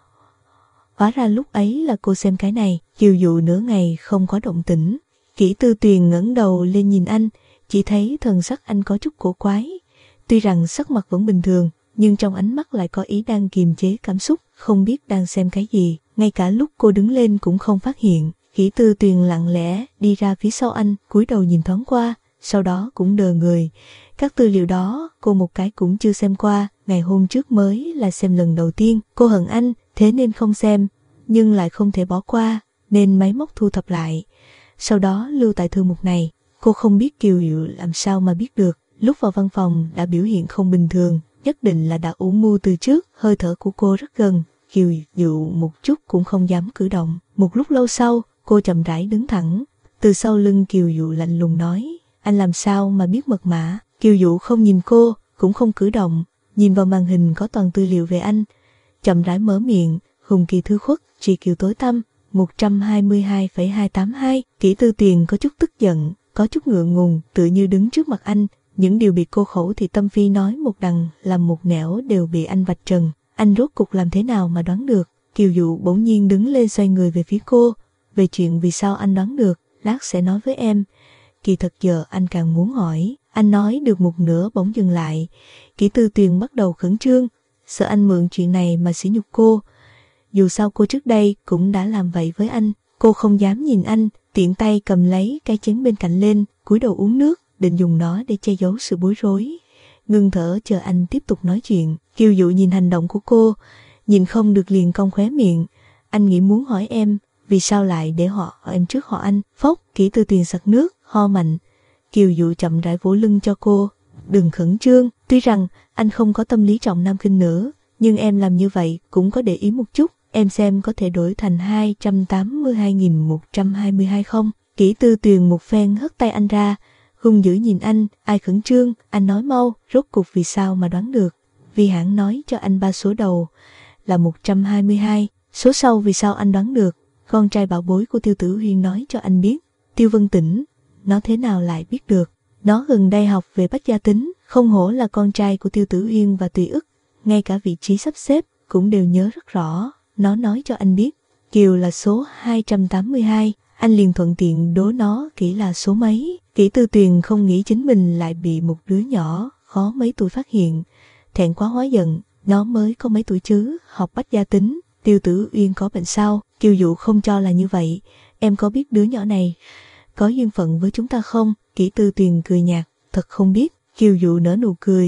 Hóa ra lúc ấy là cô xem cái này. Kiều Dụ nửa ngày không có động tĩnh. Kỷ Tư Tuyền ngẩng đầu lên nhìn anh, chỉ thấy thần sắc anh có chút cổ quái. Tuy rằng sắc mặt vẫn bình thường, nhưng trong ánh mắt lại có ý đang kiềm chế cảm xúc, không biết đang xem cái gì. Ngay cả lúc cô đứng lên cũng không phát hiện. Kỷ Tư Tuyền lặng lẽ đi ra phía sau anh, cúi đầu nhìn thoáng qua, sau đó cũng đờ người. Các tư liệu đó cô một cái cũng chưa xem qua, ngày hôm trước mới là xem lần đầu tiên. Cô hận anh, thế nên không xem, nhưng lại không thể bỏ qua, nên máy móc thu thập lại. Sau đó lưu tại thư mục này. Cô không biết Kiều Dụ làm sao mà biết được. Lúc vào văn phòng đã biểu hiện không bình thường, nhất định là đã ủ mưu từ trước. Hơi thở của cô rất gần, Kiều Dụ một chút cũng không dám cử động. Một lúc lâu sau, cô chậm rãi đứng thẳng. Từ sau lưng Kiều Dụ lạnh lùng nói, anh làm sao mà biết mật mã? Kiều Dụ không nhìn cô, cũng không cử động, nhìn vào màn hình có toàn tư liệu về anh, chậm rãi mở miệng, Hùng Kỳ Thư Khuất, Trì Kiều Tối Tăm, một trăm hai mươi hai phẩy hai tám hai. Kỷ Tư Tuyền có chút tức giận, có chút ngượng ngùng, tự như đứng trước mặt anh. Những điều bị cô khẩu thị tâm phi nói một đằng làm một nẻo đều bị anh vạch trần. Anh rốt cục làm thế nào mà đoán được? Kiều Dụ bỗng nhiên đứng lên xoay người về phía cô. Về chuyện vì sao anh đoán được, lát sẽ nói với em. Kỳ thật giờ anh càng muốn hỏi. Anh nói được một nửa bỗng dừng lại. Kỷ Tư Tuyền bắt đầu khẩn trương, sợ anh mượn chuyện này mà sỉ nhục cô. Dù sao cô trước đây cũng đã làm vậy với anh. Cô không dám nhìn anh, tiện tay cầm lấy cái chén bên cạnh lên, cúi đầu uống nước, định dùng nó để che giấu sự bối rối. Ngưng thở chờ anh tiếp tục nói chuyện. Kiều Dụ nhìn hành động của cô, nhìn không được liền cong khóe miệng. Anh nghĩ muốn hỏi em, vì sao lại để họ em trước họ anh? Phốc, Kỷ Tư Tuyền sặc nước, ho mạnh. Kiều Dụ chậm rãi vỗ lưng cho cô. Đừng khẩn trương, tuy rằng anh không có tâm lý trọng nam khinh nữ, nhưng em làm như vậy cũng có để ý một chút. Em xem có thể đổi thành hai trăm tám mươi hai nghìn một trăm hai mươi hai không? Kỷ Tư Tuyền một phen hất tay anh ra, hung dữ nhìn anh. Ai khẩn trương, anh nói mau, rốt cuộc vì sao mà đoán được? Vi Hãn nói cho anh ba số đầu là một trăm hai mươi hai, số sau vì sao anh đoán được? Con trai bảo bối của Tiêu Tử Huyên nói cho anh biết. Tiêu Vân Tĩnh, nó thế nào lại biết được? Nó gần đây học về bách gia tính, không hổ là con trai của Tiêu Tử Huyên và Tùy Ức, ngay cả vị trí sắp xếp cũng đều nhớ rất rõ. Nó nói cho anh biết Kiều là số hai trăm tám mươi hai, anh liền thuận tiện đố nó Kỷ là số mấy. Kỷ Tư Tuyền không nghĩ chính mình lại bị một đứa nhỏ khó mấy tuổi phát hiện, thẹn quá hóa giận. Nó mới có mấy tuổi chứ, học bách gia tính, Tiêu Tử Uyên có bệnh sao? Kiều Dụ không cho là như vậy. Em có biết đứa nhỏ này có duyên phận với chúng ta không? Kỷ Tư Tuyền cười nhạt, thật không biết. Kiều Dụ nở nụ cười,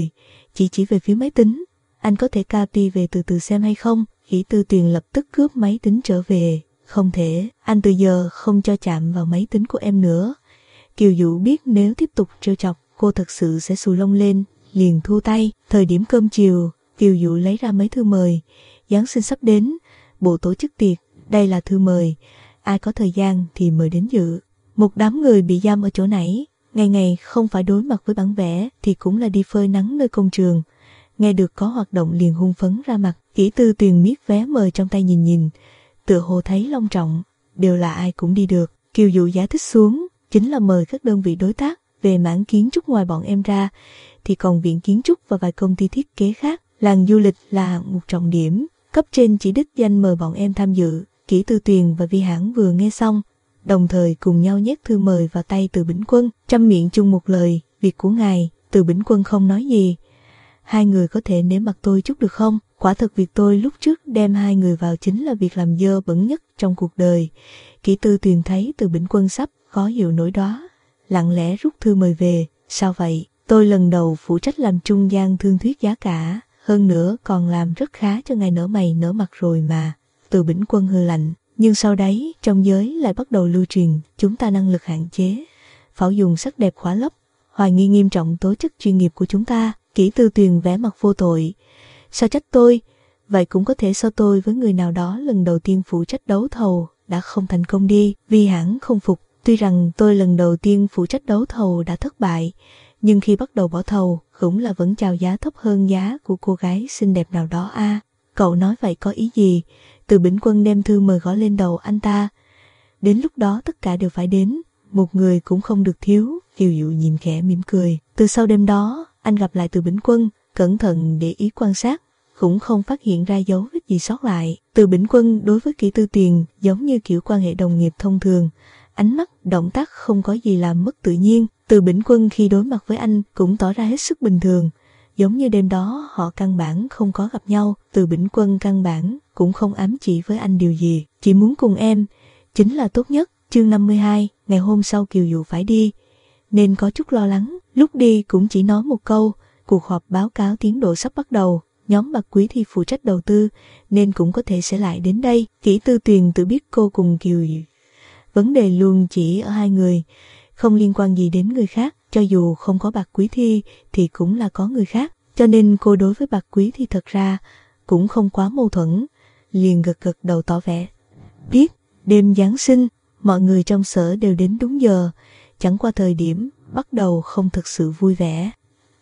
chỉ chỉ về phía máy tính. Anh có thể copy về từ từ xem hay không? Kỷ Tư Tuyền lập tức cướp máy tính trở về. Không thể, anh từ giờ không cho chạm vào máy tính của em nữa. Kiều Dụ biết nếu tiếp tục trêu chọc, cô thật sự sẽ xù lông lên, liền thu tay. Thời điểm cơm chiều, Kiều Dụ lấy ra mấy thư mời. Giáng sinh sắp đến, bộ tổ chức tiệc, đây là thư mời. Ai có thời gian thì mời đến dự. Một đám người bị giam ở chỗ này, ngày ngày không phải đối mặt với bản vẽ thì cũng là đi phơi nắng nơi công trường. Nghe được có hoạt động liền hưng phấn ra mặt. Kỷ Tư Tuyền miết vé mời trong tay nhìn nhìn, tựa hồ thấy long trọng, đều là ai cũng đi được. Kiều Dụ giải thích xuống, chính là mời các đơn vị đối tác. Về mảng kiến trúc ngoài bọn em ra, thì còn viện kiến trúc và vài công ty thiết kế khác. Làng du lịch là hạng mục trọng điểm, cấp trên chỉ đích danh mời bọn em tham dự. Kỷ Tư Tuyền và Vi Hãn vừa nghe xong, đồng thời cùng nhau nhét thư mời vào tay Từ Bỉnh Quân, trăm miệng chung một lời, việc của ngài. Từ Bỉnh Quân không nói gì. Hai người có thể nể mặt tôi chút được không? Quả thật việc tôi lúc trước đem hai người vào chính là việc làm dơ bẩn nhất trong cuộc đời. Kỷ Tư Tuyền thấy Từ Bỉnh Quân sắp khó hiểu nổi đó, lặng lẽ rút thư mời về. Sao vậy? Tôi lần đầu phụ trách làm trung gian thương thuyết giá cả, hơn nữa còn làm rất khá cho ngài nở mày nở mặt rồi mà. Từ Bỉnh Quân hừ lạnh, nhưng sau đấy trong giới lại bắt đầu lưu truyền chúng ta năng lực hạn chế, phảo dùng sắc đẹp khỏa lấp, hoài nghi nghiêm trọng tố chất chuyên nghiệp của chúng ta. Kỷ Tư Tuyền vẻ mặt vô tội. Sao trách tôi? Vậy cũng có thể so tôi với người nào đó lần đầu tiên phụ trách đấu thầu đã không thành công đi. Vi Hãn không phục. Tuy rằng tôi lần đầu tiên phụ trách đấu thầu đã thất bại, nhưng khi bắt đầu bỏ thầu cũng là vẫn chào giá thấp hơn giá của cô gái xinh đẹp nào đó a. À, cậu nói vậy có ý gì? Từ Bỉnh Quân đem thư mời gõ lên đầu anh ta. Đến lúc đó tất cả đều phải đến, một người cũng không được thiếu. Kiều Dụ nhìn khẽ mỉm cười. Từ sau đêm đó, anh gặp lại Từ Bỉnh Quân, cẩn thận để ý quan sát, cũng không phát hiện ra dấu vết gì sót lại. Từ Bỉnh Quân đối với Kỷ Tư Tuyền giống như kiểu quan hệ đồng nghiệp thông thường, ánh mắt, động tác không có gì làm mất tự nhiên. Từ Bỉnh Quân khi đối mặt với anh cũng tỏ ra hết sức bình thường, giống như đêm đó họ căn bản không có gặp nhau. Từ Bỉnh Quân căn bản cũng không ám chỉ với anh điều gì, chỉ muốn cùng em, chính là tốt nhất. Chương năm mươi hai, ngày hôm sau Kiều Dụ phải đi, nên có chút lo lắng. Lúc đi cũng chỉ nói một câu, cuộc họp báo cáo tiến độ sắp bắt đầu, nhóm Bạc Quý Thi phụ trách đầu tư, nên cũng có thể sẽ lại đến đây. Kỷ Tư Tuyền tự biết cô cùng Kiều Dụ vấn đề luôn chỉ ở hai người, không liên quan gì đến người khác. Cho dù không có Bạc Quý Thi thì cũng là có người khác, cho nên cô đối với Bạc Quý Thi thật ra cũng không quá mâu thuẫn, liền gật gật đầu tỏ vẻ biết. Đêm Giáng sinh, mọi người trong sở đều đến đúng giờ, chẳng qua thời điểm bắt đầu không thực sự vui vẻ.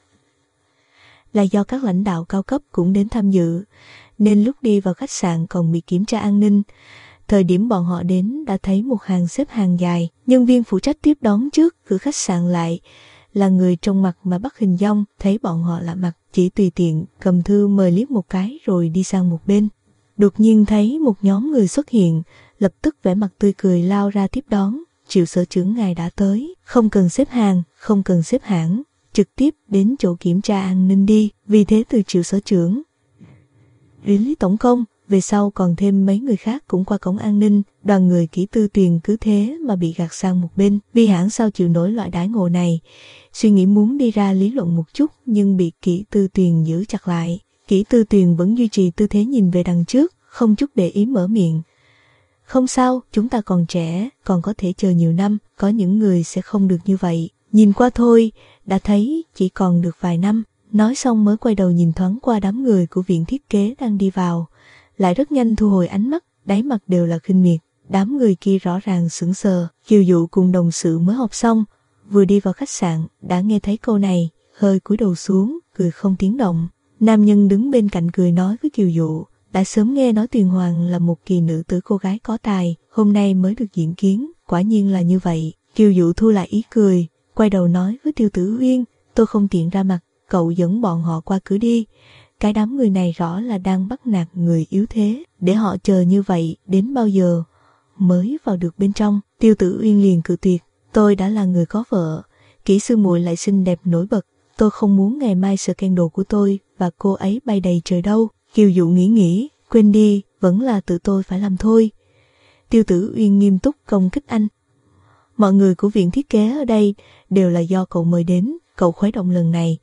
Là do các lãnh đạo cao cấp cũng đến tham dự, nên lúc đi vào khách sạn còn bị kiểm tra an ninh. Thời điểm bọn họ đến đã thấy một hàng xếp hàng dài, nhân viên phụ trách tiếp đón trước cửa khách sạn lại là người trong mặt mà bắt hình dong, thấy bọn họ lạ mặt, chỉ tùy tiện cầm thư mời liếc một cái rồi đi sang một bên. Đột nhiên thấy một nhóm người xuất hiện, lập tức vẻ mặt tươi cười lao ra tiếp đón. Triệu sở trưởng ngài đã tới, không cần xếp hàng, không cần xếp hãng, trực tiếp đến chỗ kiểm tra an ninh đi. Vì thế từ Triệu sở trưởng đến Lý tổng công, về sau còn thêm mấy người khác cũng qua cổng an ninh. Đoàn người Kỷ Tư Tuyền cứ thế mà bị gạt sang một bên. Vi Hãn sao chịu nổi loại đãi ngộ này, suy nghĩ muốn đi ra lý luận một chút nhưng bị Kỷ Tư Tuyền giữ chặt lại. Kỷ Tư Tuyền vẫn duy trì tư thế nhìn về đằng trước, không chút để ý mở miệng. Không sao, chúng ta còn trẻ, còn có thể chờ nhiều năm, có những người sẽ không được như vậy. Nhìn qua thôi, đã thấy chỉ còn được vài năm. Nói xong mới quay đầu nhìn thoáng qua đám người của viện thiết kế đang đi vào, lại rất nhanh thu hồi ánh mắt, đáy mặt đều là khinh miệt. Đám người kia rõ ràng sững sờ. Kiều Dụ cùng đồng sự mới học xong, vừa đi vào khách sạn, đã nghe thấy câu này, hơi cúi đầu xuống, cười không tiếng động. Nam nhân đứng bên cạnh cười nói với Kiều Dụ, đã sớm nghe nói Tuyền Hoàng là một kỳ nữ tử cô gái có tài, hôm nay mới được diện kiến, quả nhiên là như vậy. Kiều Dụ thu lại ý cười, quay đầu nói với Tiêu Tử Uyên, tôi không tiện ra mặt, cậu dẫn bọn họ qua cửa đi. Cái đám người này rõ là đang bắt nạt người yếu thế, để họ chờ như vậy đến bao giờ mới vào được bên trong. Tiêu Tử Uyên liền cự tuyệt, tôi đã là người có vợ, kỹ sư muội lại xinh đẹp nổi bật, tôi không muốn ngày mai scandal của tôi và cô ấy bay đầy trời đâu. Kiều Dụ nghĩ nghĩ, quên đi, vẫn là tự tôi phải làm thôi. Tiêu Tử Uyên nghiêm túc công kích anh. Mọi người của viện thiết kế ở đây đều là do cậu mời đến, cậu khuấy động lần này,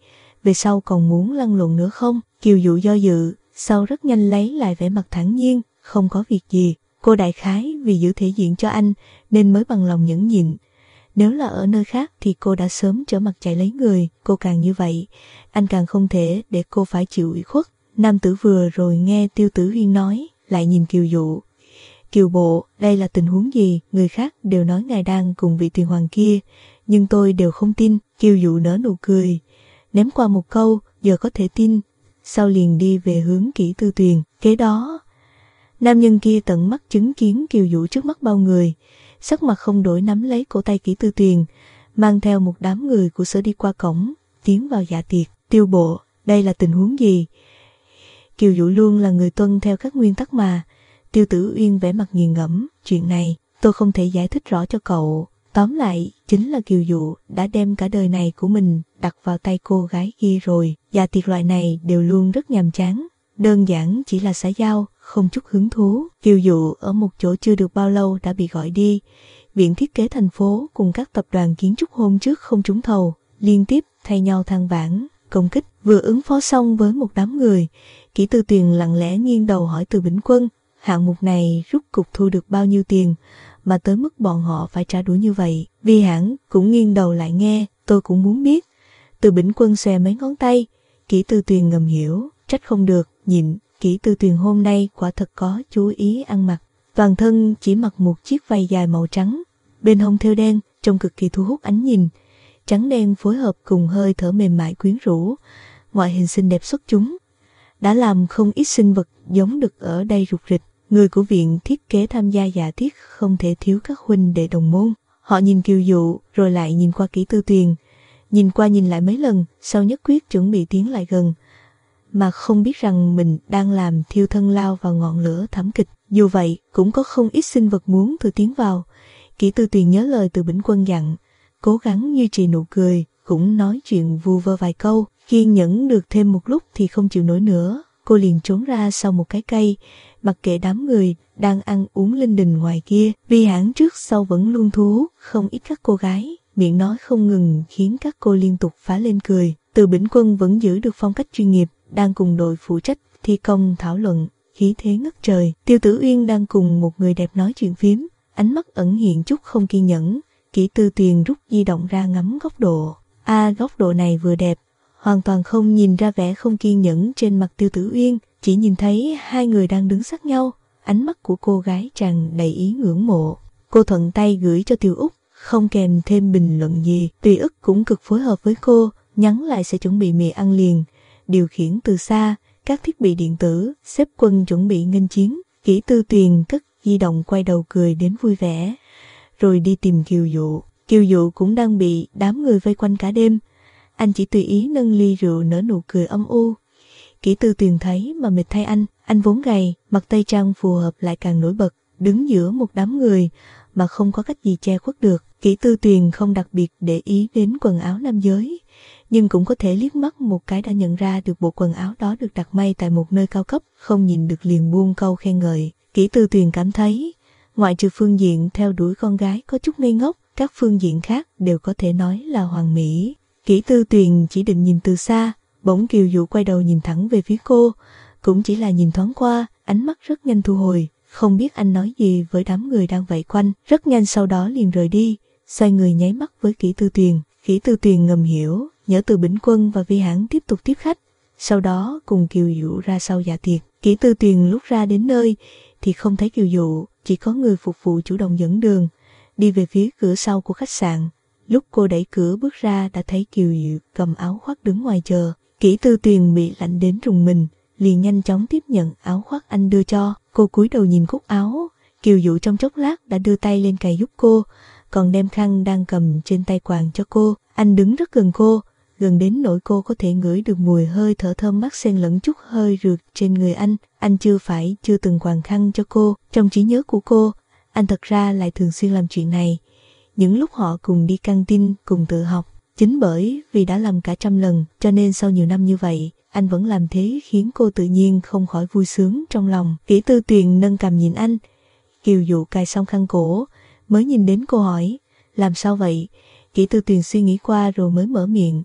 về sau còn muốn lăn lộn nữa không? Kiều Dụ do dự, sau rất nhanh lấy lại vẻ mặt thản nhiên, không có việc gì. Cô đại khái vì giữ thể diện cho anh nên mới bằng lòng nhẫn nhịn. Nếu là ở nơi khác thì cô đã sớm trở mặt chạy lấy người, cô càng như vậy, anh càng không thể để cô phải chịu ủy khuất. Nam tử vừa rồi nghe Tiêu Tử Uyên nói, lại nhìn Kiều Dụ. Kiều bộ, đây là tình huống gì? Người khác đều nói ngài đang cùng vị tuyền hoàng kia, nhưng tôi đều không tin. Kiều Dụ nở nụ cười, ném qua một câu, giờ có thể tin. Sau liền đi về hướng Kỷ Tư Tuyền. Kế đó, nam nhân kia tận mắt chứng kiến Kiều Dụ trước mắt bao người, sắc mặt không đổi nắm lấy cổ tay Kỷ Tư Tuyền, mang theo một đám người của sở đi qua cổng, tiến vào dạ tiệc. Tiêu bộ, đây là tình huống gì? Kiều Dụ luôn là người tuân theo các nguyên tắc mà. Tiêu Tử Uyên vẻ mặt nghiền ngẫm, chuyện này tôi không thể giải thích rõ cho cậu. Tóm lại, chính là Kiều Dụ đã đem cả đời này của mình đặt vào tay cô gái kia rồi. Dạ tiệc loại này đều luôn rất nhàm chán, đơn giản chỉ là xã giao, không chút hứng thú. Kiều Dụ ở một chỗ chưa được bao lâu đã bị gọi đi. Viện thiết kế thành phố cùng các tập đoàn kiến trúc hôm trước không trúng thầu, liên tiếp thay nhau than vãn, công kích. Vừa ứng phó xong với một đám người, Kỷ Tư Tuyền lặng lẽ nghiêng đầu hỏi Từ Bỉnh Quân, hạng mục này rút cục thu được bao nhiêu tiền mà tới mức bọn họ phải trả đũa như vậy. Vi Hãn cũng nghiêng đầu lại nghe, tôi cũng muốn biết. Từ Bỉnh Quân xòe mấy ngón tay. Kỷ Tư Tuyền ngầm hiểu, trách không được, nhịn. Kỷ Tư Tuyền hôm nay quả thật có chú ý ăn mặc, toàn thân chỉ mặc một chiếc váy dài màu trắng, bên hông thêu đen, trông cực kỳ thu hút ánh nhìn. Trắng đen phối hợp cùng hơi thở mềm mại quyến rũ, ngoại hình xinh đẹp xuất chúng, đã làm không ít sinh vật giống đực ở đây rụt rịch. Người của viện thiết kế tham gia dạ tiệc không thể thiếu các huynh đệ đồng môn. Họ nhìn Kiều Dụ rồi lại nhìn qua Kỷ Tư Tuyền, nhìn qua nhìn lại mấy lần, sau nhất quyết chuẩn bị tiến lại gần, mà không biết rằng mình đang làm thiêu thân lao vào ngọn lửa thảm kịch. Dù vậy, cũng có không ít sinh vật muốn thử tiến vào. Kỷ Tư Tuyền nhớ lời Từ Bỉnh Quân dặn, cố gắng duy trì nụ cười, cũng nói chuyện vu vơ vài câu. Kiên nhẫn được thêm một lúc thì không chịu nổi nữa, cô liền trốn ra sau một cái cây, mặc kệ đám người đang ăn uống linh đình ngoài kia. Vi Hãn trước sau vẫn luôn thu hút không ít các cô gái, miệng nói không ngừng khiến các cô liên tục phá lên cười. Từ Bỉnh Quân vẫn giữ được phong cách chuyên nghiệp, đang cùng đội phụ trách thi công thảo luận, khí thế ngất trời. Tiêu Tử Uyên đang cùng một người đẹp nói chuyện phím, ánh mắt ẩn hiện chút không kiên nhẫn. Kỷ Tư Tuyền rút di động ra ngắm góc độ. A à, góc độ này vừa đẹp, hoàn toàn không nhìn ra vẻ không kiên nhẫn trên mặt Tiêu Tử Uyên, chỉ nhìn thấy hai người đang đứng sát nhau. Ánh mắt của cô gái tràn đầy ý ngưỡng mộ. Cô thuận tay gửi cho Tiêu Úc, không kèm thêm bình luận gì. Tùy Ức cũng cực phối hợp với cô, nhắn lại sẽ chuẩn bị mì ăn liền, điều khiển từ xa, các thiết bị điện tử, xếp quân chuẩn bị nghênh chiến. Kỷ Tư Tuyền cất di động quay đầu cười đến vui vẻ, rồi đi tìm Kiều Dụ. Kiều Dụ cũng đang bị đám người vây quanh cả đêm. Anh chỉ tùy ý nâng ly rượu nở nụ cười âm u. Kỷ Tư Tuyền thấy mà mệt thay anh, anh vốn gầy, mặc tây trang phù hợp lại càng nổi bật, đứng giữa một đám người mà không có cách gì che khuất được. Kỷ Tư Tuyền không đặc biệt để ý đến quần áo nam giới, nhưng cũng có thể liếc mắt một cái đã nhận ra được bộ quần áo đó được đặt may tại một nơi cao cấp, không nhìn được liền buông câu khen ngợi. Kỷ Tư Tuyền cảm thấy, ngoại trừ phương diện theo đuổi con gái có chút ngây ngốc, các phương diện khác đều có thể nói là hoàn mỹ. Kỷ Tư Tuyền chỉ định nhìn từ xa, bỗng Kiều Dụ quay đầu nhìn thẳng về phía cô, cũng chỉ là nhìn thoáng qua, ánh mắt rất nhanh thu hồi, không biết anh nói gì với đám người đang vây quanh, rất nhanh sau đó liền rời đi, xoay người nháy mắt với Kỷ Tư Tuyền. Kỷ Tư Tuyền ngầm hiểu, nhớ Từ Bỉnh Quân và Vi Hãn tiếp tục tiếp khách, sau đó cùng Kiều Dụ ra sau dạ tiệc. Kỷ Tư Tuyền lúc ra đến nơi thì không thấy Kiều Dụ, chỉ có người phục vụ chủ động dẫn đường, đi về phía cửa sau của khách sạn. Lúc cô đẩy cửa bước ra đã thấy Kiều Dụ cầm áo khoác đứng ngoài chờ. Kỷ Tư Tuyền bị lạnh đến rùng mình, liền nhanh chóng tiếp nhận áo khoác anh đưa cho. Cô cúi đầu nhìn cúc áo, Kiều Dụ trong chốc lát đã đưa tay lên cài giúp cô, còn đem khăn đang cầm trên tay quàng cho cô. Anh đứng rất gần cô, gần đến nỗi cô có thể ngửi được mùi hơi thở thơm mát xen lẫn chút hơi rượt trên người anh. Anh chưa phải chưa từng quàng khăn cho cô, trong trí nhớ của cô, anh thật ra lại thường xuyên làm chuyện này. Những lúc họ cùng đi căng tin, cùng tự học, chính bởi vì đã làm cả trăm lần, cho nên sau nhiều năm như vậy, anh vẫn làm thế khiến cô tự nhiên không khỏi vui sướng trong lòng. Kỷ Tư Tuyền nâng cằm nhìn anh. Kiều Dụ cài xong khăn cổ, mới nhìn đến cô hỏi, làm sao vậy? Kỷ Tư Tuyền suy nghĩ qua rồi mới mở miệng,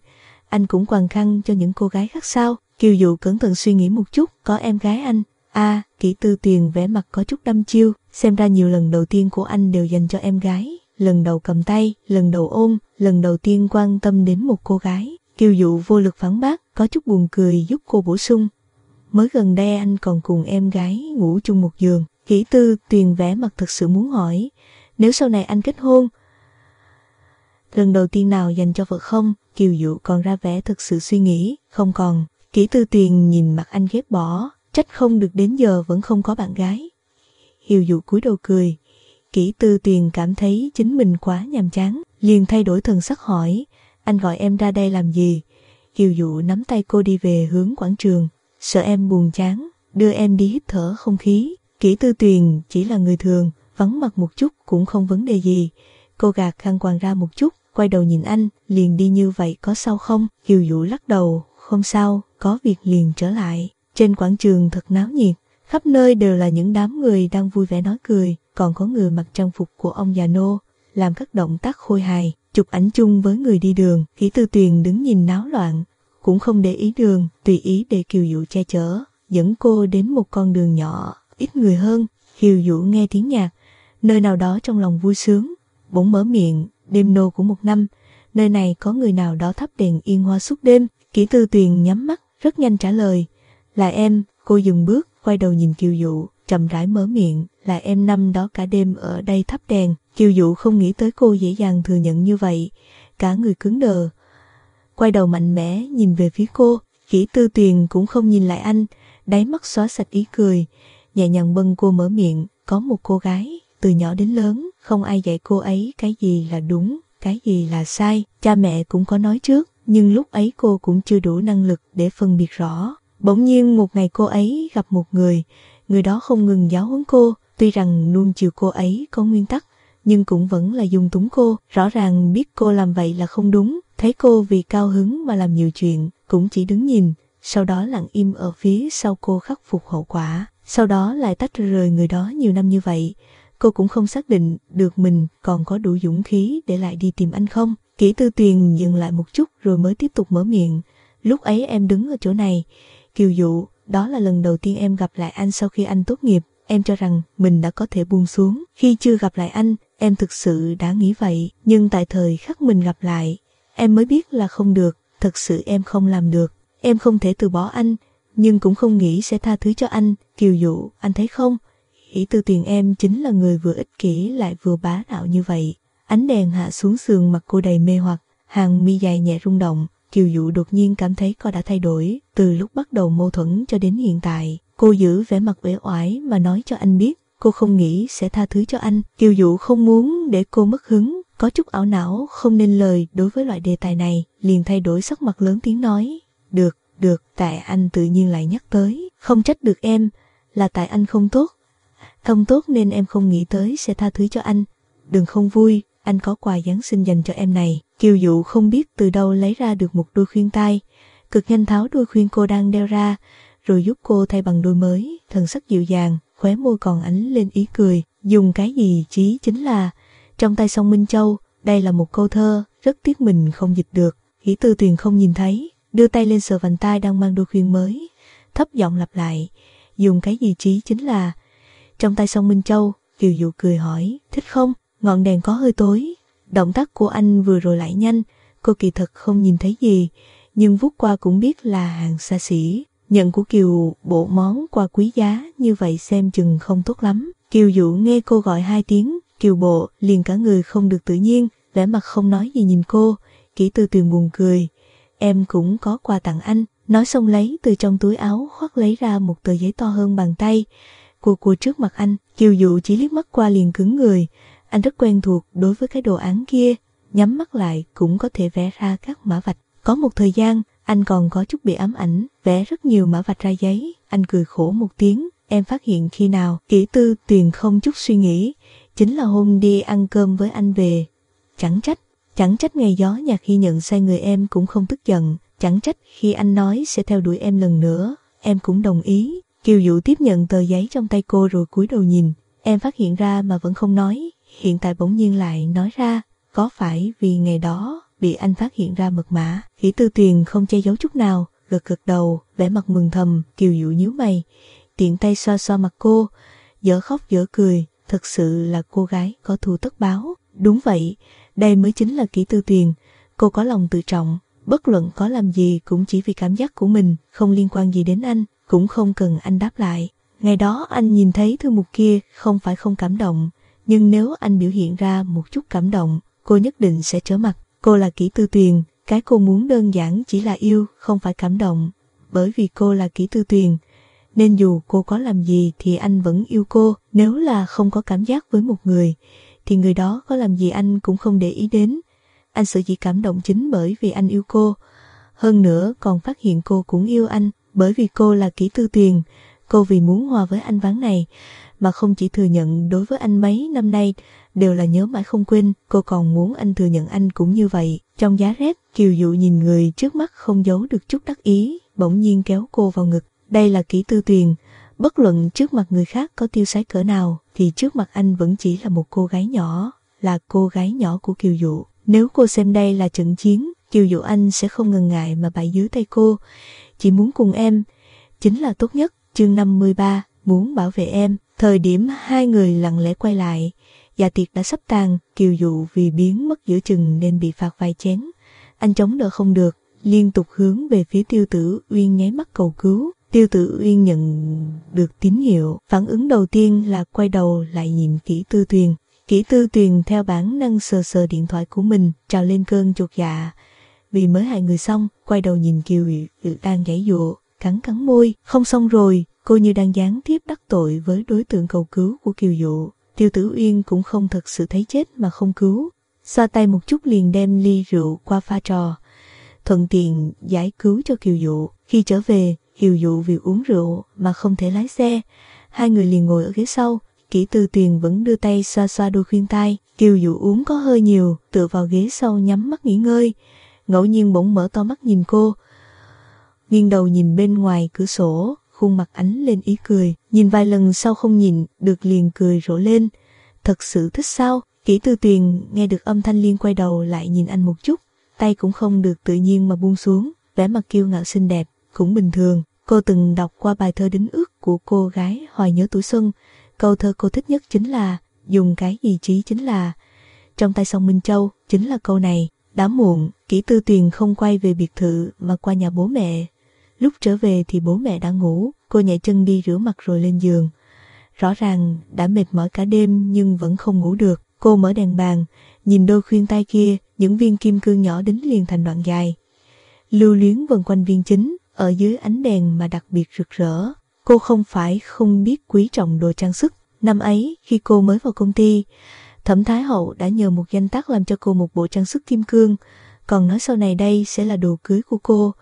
anh cũng quàng khăn cho những cô gái khác sao? Kiều Dụ cẩn thận suy nghĩ một chút, có em gái anh. a à, Kỷ Tư Tuyền vẻ mặt có chút đăm chiêu, xem ra nhiều lần đầu tiên của anh đều dành cho em gái. Lần đầu cầm tay, lần đầu ôm, lần đầu tiên quan tâm đến một cô gái. Kiều Dụ vô lực phản bác, có chút buồn cười giúp cô bổ sung. Mới gần đây anh còn cùng em gái ngủ chung một giường. Kỷ Tư Tuyền vẻ mặt thật sự muốn hỏi, nếu sau này anh kết hôn, lần đầu tiên nào dành cho vợ không? Kiều Dụ còn ra vẻ thật sự suy nghĩ, không còn. Kỷ Tư Tuyền nhìn mặt anh ghét bỏ, trách không được đến giờ vẫn không có bạn gái. Kiều Dụ cúi đầu cười. Kỷ Tư Tuyền cảm thấy chính mình quá nhàm chán, liền thay đổi thần sắc hỏi, anh gọi em ra đây làm gì? Kiều Dụ nắm tay cô đi về hướng quảng trường, sợ em buồn chán, đưa em đi hít thở không khí. Kỷ Tư Tuyền chỉ là người thường, vắng mặt một chút cũng không vấn đề gì. Cô gạt khăn quàng ra một chút, quay đầu nhìn anh, liền đi như vậy có sao không? Kiều Dụ lắc đầu, không sao, có việc liền trở lại. Trên quảng trường thật náo nhiệt, khắp nơi đều là những đám người đang vui vẻ nói cười, còn có người mặc trang phục của ông già nô, làm các động tác khôi hài, chụp ảnh chung với người đi đường. Kỷ Tư Tuyền đứng nhìn náo loạn, cũng không để ý đường, tùy ý để Kiều Dụ che chở, dẫn cô đến một con đường nhỏ, ít người hơn. Kiều Dụ nghe tiếng nhạc, nơi nào đó trong lòng vui sướng, bỗng mở miệng, đêm nô của một năm, nơi này có người nào đó thắp đèn yên hoa suốt đêm. Kỷ Tư Tuyền nhắm mắt, rất nhanh trả lời, là em. Cô dừng bước, quay đầu nhìn Kiều Dụ, chậm rãi mở miệng, là em năm đó cả đêm ở đây thắp đèn. Kiều Dụ không nghĩ tới cô dễ dàng thừa nhận như vậy, cả người cứng đờ, quay đầu mạnh mẽ nhìn về phía cô. Kỷ Tư Tuyền cũng không nhìn lại anh, đáy mắt xóa sạch ý cười, nhẹ nhàng bâng cô mở miệng, có một cô gái, từ nhỏ đến lớn, không ai dạy cô ấy cái gì là đúng, cái gì là sai. Cha mẹ cũng có nói trước, nhưng lúc ấy cô cũng chưa đủ năng lực để phân biệt rõ. Bỗng nhiên một ngày cô ấy gặp một người, người đó không ngừng giáo huấn cô, tuy rằng nuông chiều cô ấy có nguyên tắc, nhưng cũng vẫn là dung túng cô, rõ ràng biết cô làm vậy là không đúng, thấy cô vì cao hứng mà làm nhiều chuyện, cũng chỉ đứng nhìn, sau đó lặng im ở phía sau cô khắc phục hậu quả, sau đó lại tách rời người đó nhiều năm như vậy. Cô cũng không xác định được mình còn có đủ dũng khí để lại đi tìm anh không. Kỷ Tư Tuyền dừng lại một chút rồi mới tiếp tục mở miệng, lúc ấy em đứng ở chỗ này, Kiều Dụ, đó là lần đầu tiên em gặp lại anh sau khi anh tốt nghiệp, em cho rằng mình đã có thể buông xuống. Khi chưa gặp lại anh, em thực sự đã nghĩ vậy, nhưng tại thời khắc mình gặp lại, em mới biết là không được, thật sự em không làm được. Em không thể từ bỏ anh, nhưng cũng không nghĩ sẽ tha thứ cho anh. Kiều Dụ, anh thấy không? Kỷ Tư Tuyền em chính là người vừa ích kỷ lại vừa bá đạo như vậy. Ánh đèn hạ xuống sườn mặt cô đầy mê hoặc, hàng mi dài nhẹ rung động. Kiều Dụ đột nhiên cảm thấy cô đã thay đổi, từ lúc bắt đầu mâu thuẫn cho đến hiện tại. Cô giữ vẻ mặt uể oải mà nói cho anh biết, cô không nghĩ sẽ tha thứ cho anh. Kiều Dụ không muốn để cô mất hứng, có chút ảo não không nên lời đối với loại đề tài này, liền thay đổi sắc mặt lớn tiếng nói, được, được, tại anh tự nhiên lại nhắc tới, không trách được em, là tại anh không tốt. Không tốt nên em không nghĩ tới sẽ tha thứ cho anh. Đừng không vui, anh có quà Giáng sinh dành cho em này. Kiều Dụ không biết từ đâu lấy ra được một đôi khuyên tai, cực nhanh tháo đôi khuyên cô đang đeo ra, rồi giúp cô thay bằng đôi mới, thần sắc dịu dàng, khóe môi còn ánh lên ý cười. Dùng cái gì chí chính là, trong tay Song Minh Châu, đây là một câu thơ, rất tiếc mình không dịch được. Kỷ Tư Tuyền không nhìn thấy, đưa tay lên sờ vành tai đang mang đôi khuyên mới, thấp giọng lặp lại, dùng cái gì chí chính là, trong tay Song Minh Châu. Kiều Dụ cười hỏi, thích không? Ngọn đèn có hơi tối, động tác của anh vừa rồi lại nhanh, cô kỳ thật không nhìn thấy gì, nhưng vuốt qua cũng biết là hàng xa xỉ. Nhận của Kiều Bộ món quà quý giá như vậy xem chừng không tốt lắm. Kiều Dụ nghe cô gọi hai tiếng Kiều Bộ liền cả người không được tự nhiên, vẻ mặt không nói gì nhìn cô. Kỷ Tư Tuyền buồn cười, em cũng có quà tặng anh. Nói xong lấy từ trong túi áo khoác lấy ra một tờ giấy to hơn bàn tay, cua cua trước mặt anh. Kiều Dụ chỉ liếc mắt qua liền cứng người, anh rất quen thuộc đối với cái đồ án kia, nhắm mắt lại cũng có thể vẽ ra các mã vạch. Có một thời gian, anh còn có chút bị ám ảnh, vẽ rất nhiều mã vạch ra giấy. Anh cười khổ một tiếng, em phát hiện khi nào? Kỷ Tư Tuyền không chút suy nghĩ, chính là hôm đi ăn cơm với anh về. Chẳng trách, chẳng trách ngày gió nhạc khi nhận sai người em cũng không tức giận, chẳng trách khi anh nói sẽ theo đuổi em lần nữa, em cũng đồng ý. Kiều Dụ tiếp nhận tờ giấy trong tay cô rồi cúi đầu nhìn, em phát hiện ra mà vẫn không nói, hiện tại bỗng nhiên lại nói ra, có phải vì ngày đó bị anh phát hiện ra mật mã. Kỷ Tư Tuyền không che giấu chút nào, gật gật đầu, vẻ mặt mừng thầm. Kiều Dụ nhíu mày, tiện tay xoa xoa mặt cô, dở khóc dở cười. Thật sự là cô gái có thù tất báo. Đúng vậy, đây mới chính là Kỷ Tư Tuyền. Cô có lòng tự trọng, bất luận có làm gì cũng chỉ vì cảm giác của mình, không liên quan gì đến anh, cũng không cần anh đáp lại. Ngày đó anh nhìn thấy thư mục kia không phải không cảm động, nhưng nếu anh biểu hiện ra một chút cảm động, cô nhất định sẽ trở mặt. Cô là Kỷ Tư Tuyền, cái cô muốn đơn giản chỉ là yêu, không phải cảm động. Bởi vì cô là Kỷ Tư Tuyền, nên dù cô có làm gì thì anh vẫn yêu cô. Nếu là không có cảm giác với một người, thì người đó có làm gì anh cũng không để ý đến. Anh sở dĩ cảm động chính bởi vì anh yêu cô. Hơn nữa còn phát hiện cô cũng yêu anh, bởi vì cô là Kỷ Tư Tuyền. Cô vì muốn hòa với anh ván này, mà không chỉ thừa nhận đối với anh mấy năm nay đều là nhớ mãi không quên, cô còn muốn anh thừa nhận anh cũng như vậy. Trong giá rét, Kiều Dụ nhìn người trước mắt không giấu được chút đắc ý, bỗng nhiên kéo cô vào ngực. Đây là Kỷ Tư Tuyền, bất luận trước mặt người khác có tiêu sái cỡ nào, thì trước mặt anh vẫn chỉ là một cô gái nhỏ, là cô gái nhỏ của Kiều Dụ. Nếu cô xem đây là trận chiến, Kiều Dụ anh sẽ không ngần ngại mà bại dưới tay cô. Chỉ muốn cùng em, chính là tốt nhất. Chương năm mươi ba, muốn bảo vệ em. Thời điểm hai người lặng lẽ quay lại, dạ tiệc đã sắp tàn. Kiều Dụ vì biến mất giữa chừng nên bị phạt vài chén. Anh chống đỡ không được, liên tục hướng về phía Tiêu Tử Uyên nháy mắt cầu cứu. Tiêu Tử Uyên nhận được tín hiệu, phản ứng đầu tiên là quay đầu lại nhìn Kỷ Tư Tuyền. Kỷ Tư Tuyền theo bản năng sờ sờ điện thoại của mình, trào lên cơn chột dạ. Vì mới hại người xong, quay đầu nhìn Kiều Dụ đang giãy giụa, cắn cắn môi. Không xong rồi, cô như đang gián tiếp đắc tội với đối tượng cầu cứu của Kiều Dụ. Tiêu Tử Uyên cũng không thật sự thấy chết mà không cứu, xoa tay một chút liền đem ly rượu qua pha trò, thuận tiện giải cứu cho Kiều Dụ. Khi trở về, Kiều Dụ vì uống rượu mà không thể lái xe, hai người liền ngồi ở ghế sau. Kỷ Tư Tuyền vẫn đưa tay xoa xoa đôi khuyên tai. Kiều Dụ uống có hơi nhiều, tựa vào ghế sau nhắm mắt nghỉ ngơi, ngẫu nhiên bỗng mở to mắt nhìn cô, nghiêng đầu nhìn bên ngoài cửa sổ, khuôn mặt ánh lên ý cười. Nhìn vài lần sau không nhìn được liền cười rộ lên. Thật sự thích sao? Kỷ Tư Tuyền nghe được âm thanh liền quay đầu lại nhìn anh một chút, tay cũng không được tự nhiên mà buông xuống, vẻ mặt kiêu ngạo xinh đẹp, cũng bình thường. Cô từng đọc qua bài thơ đính ước của cô gái hoài nhớ tuổi xuân, câu thơ cô thích nhất chính là dùng cái gì trí chính là trong tay song Minh Châu, chính là câu này. Đã muộn, Kỷ Tư Tuyền không quay về biệt thự mà qua nhà bố mẹ. Lúc trở về thì bố mẹ đã ngủ, cô nhảy chân đi rửa mặt rồi lên giường. Rõ ràng đã mệt mỏi cả đêm nhưng vẫn không ngủ được. Cô mở đèn bàn, nhìn đôi khuyên tai kia, những viên kim cương nhỏ đính liền thành đoạn dài, lưu luyến vần quanh viên chính, ở dưới ánh đèn mà đặc biệt rực rỡ. Cô không phải không biết quý trọng đồ trang sức. Năm ấy, khi cô mới vào công ty, Thẩm Thái Hậu đã nhờ một danh tác làm cho cô một bộ trang sức kim cương, còn nói sau này đây sẽ là đồ cưới của cô.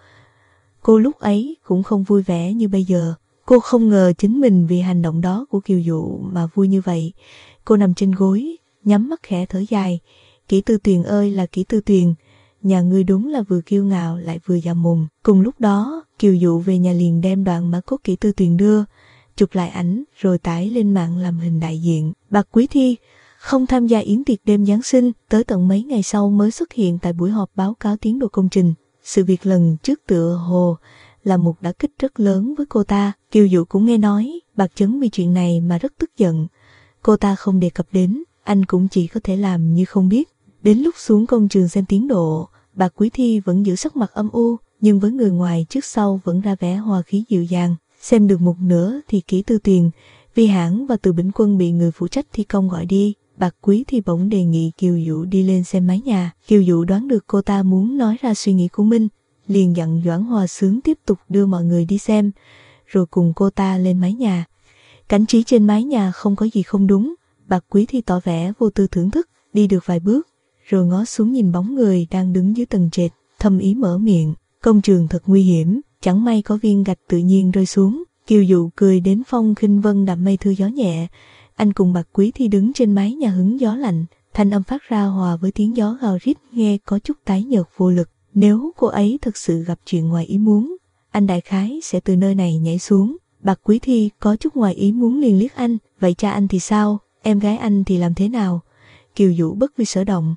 Cô lúc ấy cũng không vui vẻ như bây giờ. Cô không ngờ chính mình vì hành động đó của Kiều Dụ mà vui như vậy. Cô nằm trên gối, nhắm mắt khẽ thở dài. Kỷ Tư Tuyền ơi là Kỷ Tư Tuyền, nhà ngươi đúng là vừa kiêu ngạo lại vừa già mồm. Cùng lúc đó, Kiều Dụ về nhà liền đem đoạn mã cốt Kỷ Tư Tuyền đưa, chụp lại ảnh rồi tải lên mạng làm hình đại diện. Bạc Quý Thi không tham gia yến tiệc đêm Giáng sinh, tới tận mấy ngày sau mới xuất hiện tại buổi họp báo cáo tiến độ công trình. Sự việc lần trước tựa hồ là một đả kích rất lớn với cô ta. Kiều Dụ cũng nghe nói Bạc Chấn vì chuyện này mà rất tức giận. Cô ta không đề cập đến, anh cũng chỉ có thể làm như không biết. Đến lúc xuống công trường xem tiến độ, Bạc Quý Thi vẫn giữ sắc mặt âm u, nhưng với người ngoài trước sau vẫn ra vẻ hòa khí dịu dàng. Xem được một nửa thì Kỷ Tư Tuyền, Vi Hãn và Từ Bỉnh Quân bị người phụ trách thi công gọi đi. Bạc Quý Thi bỗng đề nghị Kiều Dụ đi lên xem mái nhà. Kiều Dụ đoán được cô ta muốn nói ra suy nghĩ của mình, liền dặn Doãn Hòa Sướng tiếp tục đưa mọi người đi xem, rồi cùng cô ta lên mái nhà. Cảnh trí trên mái nhà không có gì không đúng. Bạc Quý Thi tỏ vẻ vô tư thưởng thức, đi được vài bước, rồi ngó xuống nhìn bóng người đang đứng dưới tầng trệt, thâm ý mở miệng. Công trường thật nguy hiểm, chẳng may có viên gạch tự nhiên rơi xuống. Kiều Dụ cười đến phong khinh vân đạm mây thư gió nhẹ. Anh cùng Bạc Quý Thi đứng trên mái nhà hứng gió lạnh, thanh âm phát ra hòa với tiếng gió gào rít nghe có chút tái nhợt vô lực. Nếu cô ấy thực sự gặp chuyện ngoài ý muốn, anh đại khái sẽ từ nơi này nhảy xuống. Bạc Quý Thi có chút ngoài ý muốn liền liếc anh, vậy cha anh thì sao, em gái anh thì làm thế nào? Kiều Dụ bất vi sở động,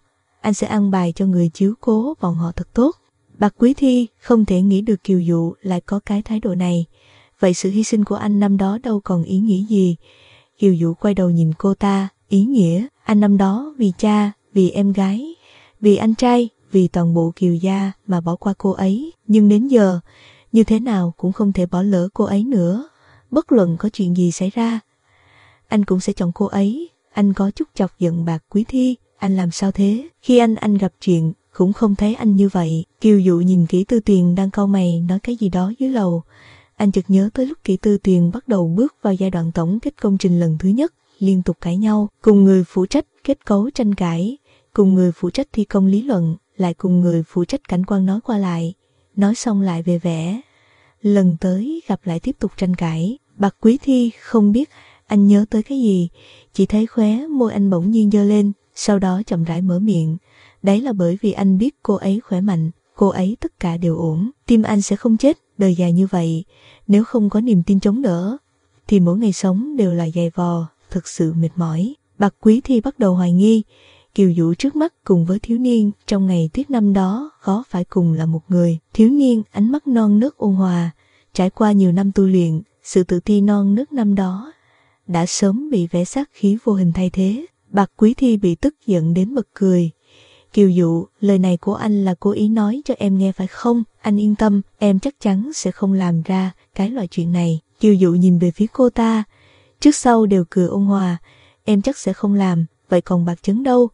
anh sẽ ăn bài cho người chiếu cố bọn họ thật tốt. Bạc Quý Thi không thể nghĩ được Kiều Dụ lại có cái thái độ này. Vậy sự hy sinh của anh năm đó đâu còn ý nghĩa gì? Kiều Dụ quay đầu nhìn cô ta, ý nghĩa, anh năm đó vì cha, vì em gái, vì anh trai, vì toàn bộ Kiều gia mà bỏ qua cô ấy. Nhưng đến giờ, như thế nào cũng không thể bỏ lỡ cô ấy nữa. Bất luận có chuyện gì xảy ra, anh cũng sẽ chọn cô ấy. Anh có chút chọc giận Bạc Quý Thi. Anh làm sao thế? Khi anh anh gặp chuyện, cũng không thấy anh như vậy. Kiều Dụ nhìn Kỷ Tư Tuyền đang cau mày nói cái gì đó dưới lầu. Anh chợt nhớ tới lúc Kỷ Tư Tuyền bắt đầu bước vào giai đoạn tổng kết công trình lần thứ nhất, liên tục cãi nhau, cùng người phụ trách kết cấu tranh cãi, cùng người phụ trách thi công lý luận, lại cùng người phụ trách cảnh quan nói qua lại, nói xong lại về vẽ. Lần tới gặp lại tiếp tục tranh cãi. Bạc Quý Thi không biết anh nhớ tới cái gì, chỉ thấy khóe môi anh bỗng nhiên giơ lên, sau đó chậm rãi mở miệng. Đấy là bởi vì anh biết cô ấy khỏe mạnh, cô ấy tất cả đều ổn, tim anh sẽ không chết. Đời dài như vậy, nếu không có niềm tin chống đỡ, thì mỗi ngày sống đều là dày vò, thực sự mệt mỏi. Bạc Quý Thi bắt đầu hoài nghi, Kiều Dụ trước mắt cùng với thiếu niên trong ngày tuyết năm đó có phải cùng là một người. Thiếu niên ánh mắt non nớt ôn hòa, trải qua nhiều năm tu luyện, sự tự ti non nớt năm đó đã sớm bị vẻ sát khí vô hình thay thế. Bạc Quý Thi bị tức giận đến bật cười. Kiều Dụ, lời này của anh là cố ý nói cho em nghe phải không? Anh yên tâm, em chắc chắn sẽ không làm ra cái loại chuyện này. Kiều Dụ nhìn về phía cô ta, trước sau đều cười ôn hòa. Em chắc sẽ không làm, vậy còn Bạc Chấn đâu?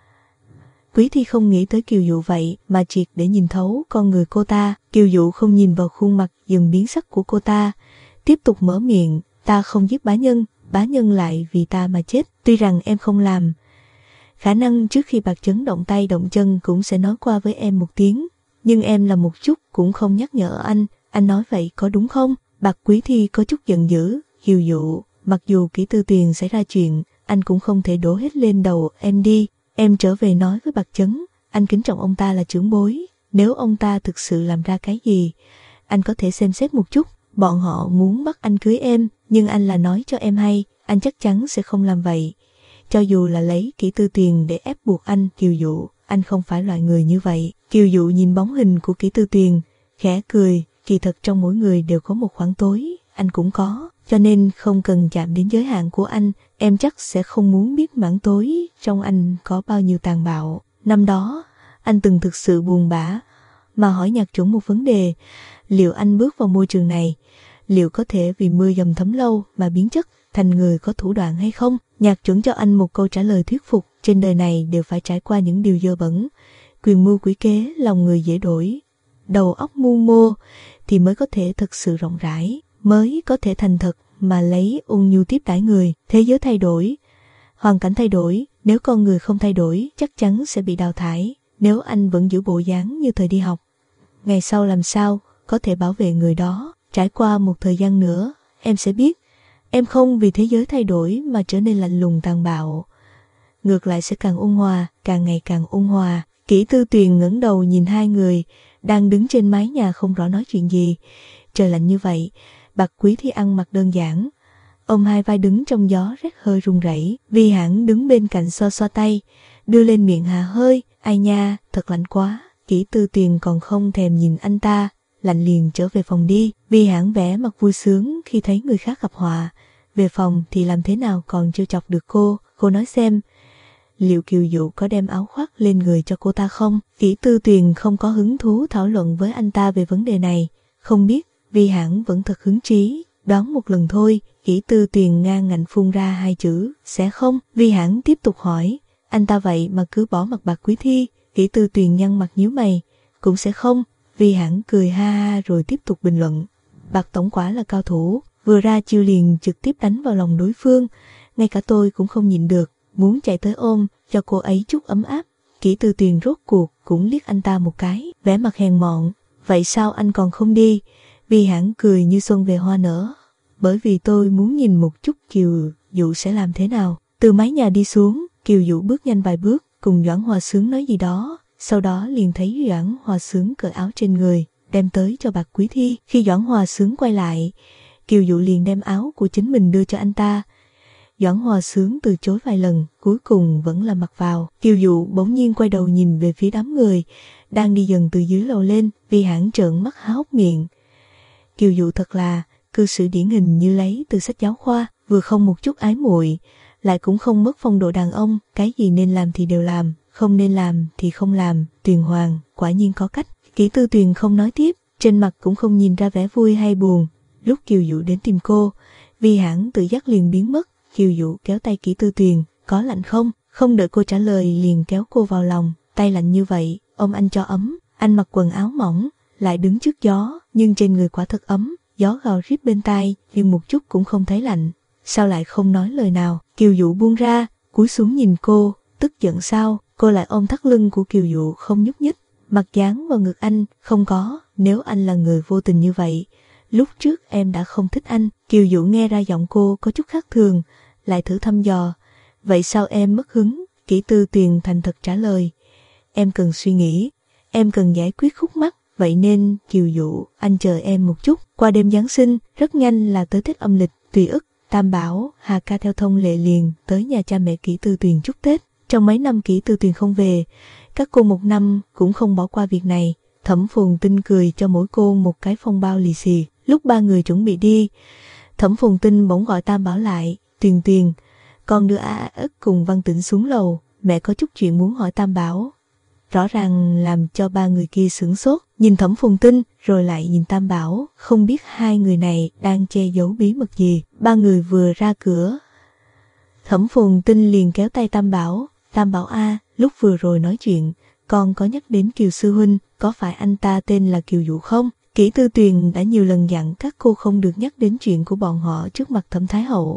Quý Thi không nghĩ tới Kiều Dụ vậy mà triệt để nhìn thấu con người cô ta. Kiều Dụ không nhìn vào khuôn mặt dần biến sắc của cô ta, tiếp tục mở miệng. Ta không giết bá nhân, bá nhân lại vì ta mà chết. Tuy rằng em không làm, khả năng trước khi Bạc Chấn động tay động chân cũng sẽ nói qua với em một tiếng, nhưng em là một chút cũng không nhắc nhở anh. Anh nói vậy có đúng không? Bạc Quý Thi có chút giận dữ. Kiều Dụ, mặc dù Kỷ Tư Tuyền xảy ra chuyện, anh cũng không thể đổ hết lên đầu em đi. Em trở về nói với Bạc Chấn, anh kính trọng ông ta là trưởng bối. Nếu ông ta thực sự làm ra cái gì, anh có thể xem xét một chút. Bọn họ muốn bắt anh cưới em, nhưng anh là nói cho em hay, anh chắc chắn sẽ không làm vậy. Cho dù là lấy Kỷ Tư Tuyền để ép buộc anh. Kiều Dụ, anh không phải loại người như vậy. Kiều Dụ nhìn bóng hình của Kỷ Tư Tuyền, khẽ cười. Kỳ thật trong mỗi người đều có một khoảng tối, anh cũng có, cho nên không cần chạm đến giới hạn của anh. Em chắc sẽ không muốn biết mảng tối trong anh có bao nhiêu tàn bạo. Năm đó, anh từng thực sự buồn bã, mà hỏi Nhạc Chuẩn một vấn đề. Liệu anh bước vào môi trường này, liệu có thể vì mưa dầm thấm lâu mà biến chất thành người có thủ đoạn hay không? Nhạc Chuẩn cho anh một câu trả lời thuyết phục. Trên đời này đều phải trải qua những điều dơ bẩn, quyền mưu quỷ kế, lòng người dễ đổi, đầu óc mưu mô thì mới có thể thực sự rộng rãi, mới có thể thành thật mà lấy ôn nhu tiếp đãi người. Thế giới thay đổi, hoàn cảnh thay đổi, nếu con người không thay đổi chắc chắn sẽ bị đào thải. Nếu anh vẫn giữ bộ dáng như thời đi học, ngày sau làm sao có thể bảo vệ người đó? Trải qua một thời gian nữa, em sẽ biết, em không vì thế giới thay đổi mà trở nên lạnh lùng tàn bạo, ngược lại sẽ càng ôn hòa, càng ngày càng ôn hòa. Kỷ Tư Tuyền ngẩng đầu nhìn hai người đang đứng trên mái nhà không rõ nói chuyện gì. Trời lạnh như vậy, Bạc Quý Thi ăn mặc đơn giản, ôm hai vai đứng trong gió rét hơi run rẩy. Vi Hãn đứng bên cạnh xoa xoa tay, đưa lên miệng hà hơi. Ai nha, thật lạnh quá. Kỷ Tư Tuyền còn không thèm nhìn anh ta, lạnh liền trở về phòng đi. Vi Hãn vẻ mặt vui sướng khi thấy người khác gặp họa. Về phòng thì làm thế nào còn chưa chọc được cô. Cô nói xem, liệu Kiều Dụ có đem áo khoác lên người cho cô ta không? Kỷ Tư Tuyền không có hứng thú thảo luận với anh ta về vấn đề này. Không biết, Vi Hãn vẫn thật hứng trí. Đoán một lần thôi. Kỷ Tư Tuyền ngang ngạnh phun ra hai chữ, sẽ không? Vi Hãn tiếp tục hỏi, anh ta vậy mà cứ bỏ mặt Bạc Quý Thi. Kỷ Tư Tuyền nhăn mặt nhíu mày, cũng sẽ không. Vi Hãn cười ha ha rồi tiếp tục bình luận, Bạc tổng quả là cao thủ, vừa ra chiêu liền trực tiếp đánh vào lòng đối phương. Ngay cả tôi cũng không nhịn được, muốn chạy tới ôm cho cô ấy chút ấm áp. Kỷ Tư Tuyền rốt cuộc cũng liếc anh ta một cái, vẻ mặt hèn mọn, vậy sao anh còn không đi? Vi Hãn cười như xuân về hoa nở, bởi vì tôi muốn nhìn một chút Kiều Dụ sẽ làm thế nào. Từ mái nhà đi xuống, Kiều Dụ bước nhanh vài bước, cùng Doãn Hòa Sướng nói gì đó, sau đó liền thấy Doãn Hòa Sướng cởi áo trên người, đem tới cho Bạc Quý Thi. Khi Doãn Hòa Sướng quay lại, Kiều Dụ liền đem áo của chính mình đưa cho anh ta. Doãn Hòa Sướng từ chối vài lần, cuối cùng vẫn là mặc vào. Kiều Dụ bỗng nhiên quay đầu nhìn về phía đám người đang đi dần từ dưới lầu lên, Vi Hãn trợn mắt há hốc miệng. Kiều Dụ thật là cư xử điển hình như lấy từ sách giáo khoa, vừa không một chút ái muội, lại cũng không mất phong độ đàn ông, cái gì nên làm thì đều làm, không nên làm thì không làm. Tuyền Hoàng quả nhiên có cách. Kỷ Tư Tuyền không nói tiếp, trên mặt cũng không nhìn ra vẻ vui hay buồn. Lúc Kiều Dụ đến tìm cô, Vi Hãn tự giác liền biến mất. Kiều Dụ kéo tay Kỷ Tư Tuyền, có lạnh không? Không đợi cô trả lời liền kéo cô vào lòng, tay lạnh như vậy, ôm anh cho ấm. Anh mặc quần áo mỏng, lại đứng trước gió, nhưng trên người quả thật ấm, gió gào rít bên tai, nhưng một chút cũng không thấy lạnh. Sao lại không nói lời nào? Kiều Dụ buông ra, cúi xuống nhìn cô, tức giận sao? Cô lại ôm thắt lưng của Kiều Dụ không nhúc nhích, mặt dán vào ngực anh. Không có, nếu anh là người vô tình như vậy, lúc trước em đã không thích anh. Kiều Dụ nghe ra giọng cô có chút khác thường, lại thử thăm dò. Vậy sao em mất hứng? Kỷ Tư Tuyền thành thật trả lời. Em cần suy nghĩ, em cần giải quyết khúc mắc, vậy nên Kiều Dụ, anh chờ em một chút. Qua đêm Giáng sinh, rất nhanh là tới Tết âm lịch. Tùy Ức, Tam Bảo, Hà Ca theo thông lệ liền tới nhà cha mẹ Kỷ Tư Tuyền chúc Tết. Trong mấy năm Kỷ Tư Tuyền không về, các cô một năm cũng không bỏ qua việc này. Thẩm Phồn Tinh cười cho mỗi cô một cái phong bao lì xì. Lúc ba người chuẩn bị đi, Thẩm Phồn Tinh bỗng gọi Tam Bảo lại. Tuyền Tuyền, con đưa A Ức cùng Văn Tĩnh xuống lầu, mẹ có chút chuyện muốn hỏi Tam Bảo. Rõ ràng làm cho ba người kia sửng sốt, nhìn Thẩm Phồn Tinh rồi lại nhìn Tam Bảo, không biết hai người này đang che giấu bí mật gì. Ba người vừa ra cửa, Thẩm Phồn Tinh liền kéo tay Tam Bảo. Tam Bảo a, lúc vừa rồi nói chuyện, con có nhắc đến Kiều sư huynh, có phải anh ta tên là Kiều Dụ không? Kỷ Tư Tuyền đã nhiều lần dặn các cô không được nhắc đến chuyện của bọn họ trước mặt Thẩm Thái Hậu.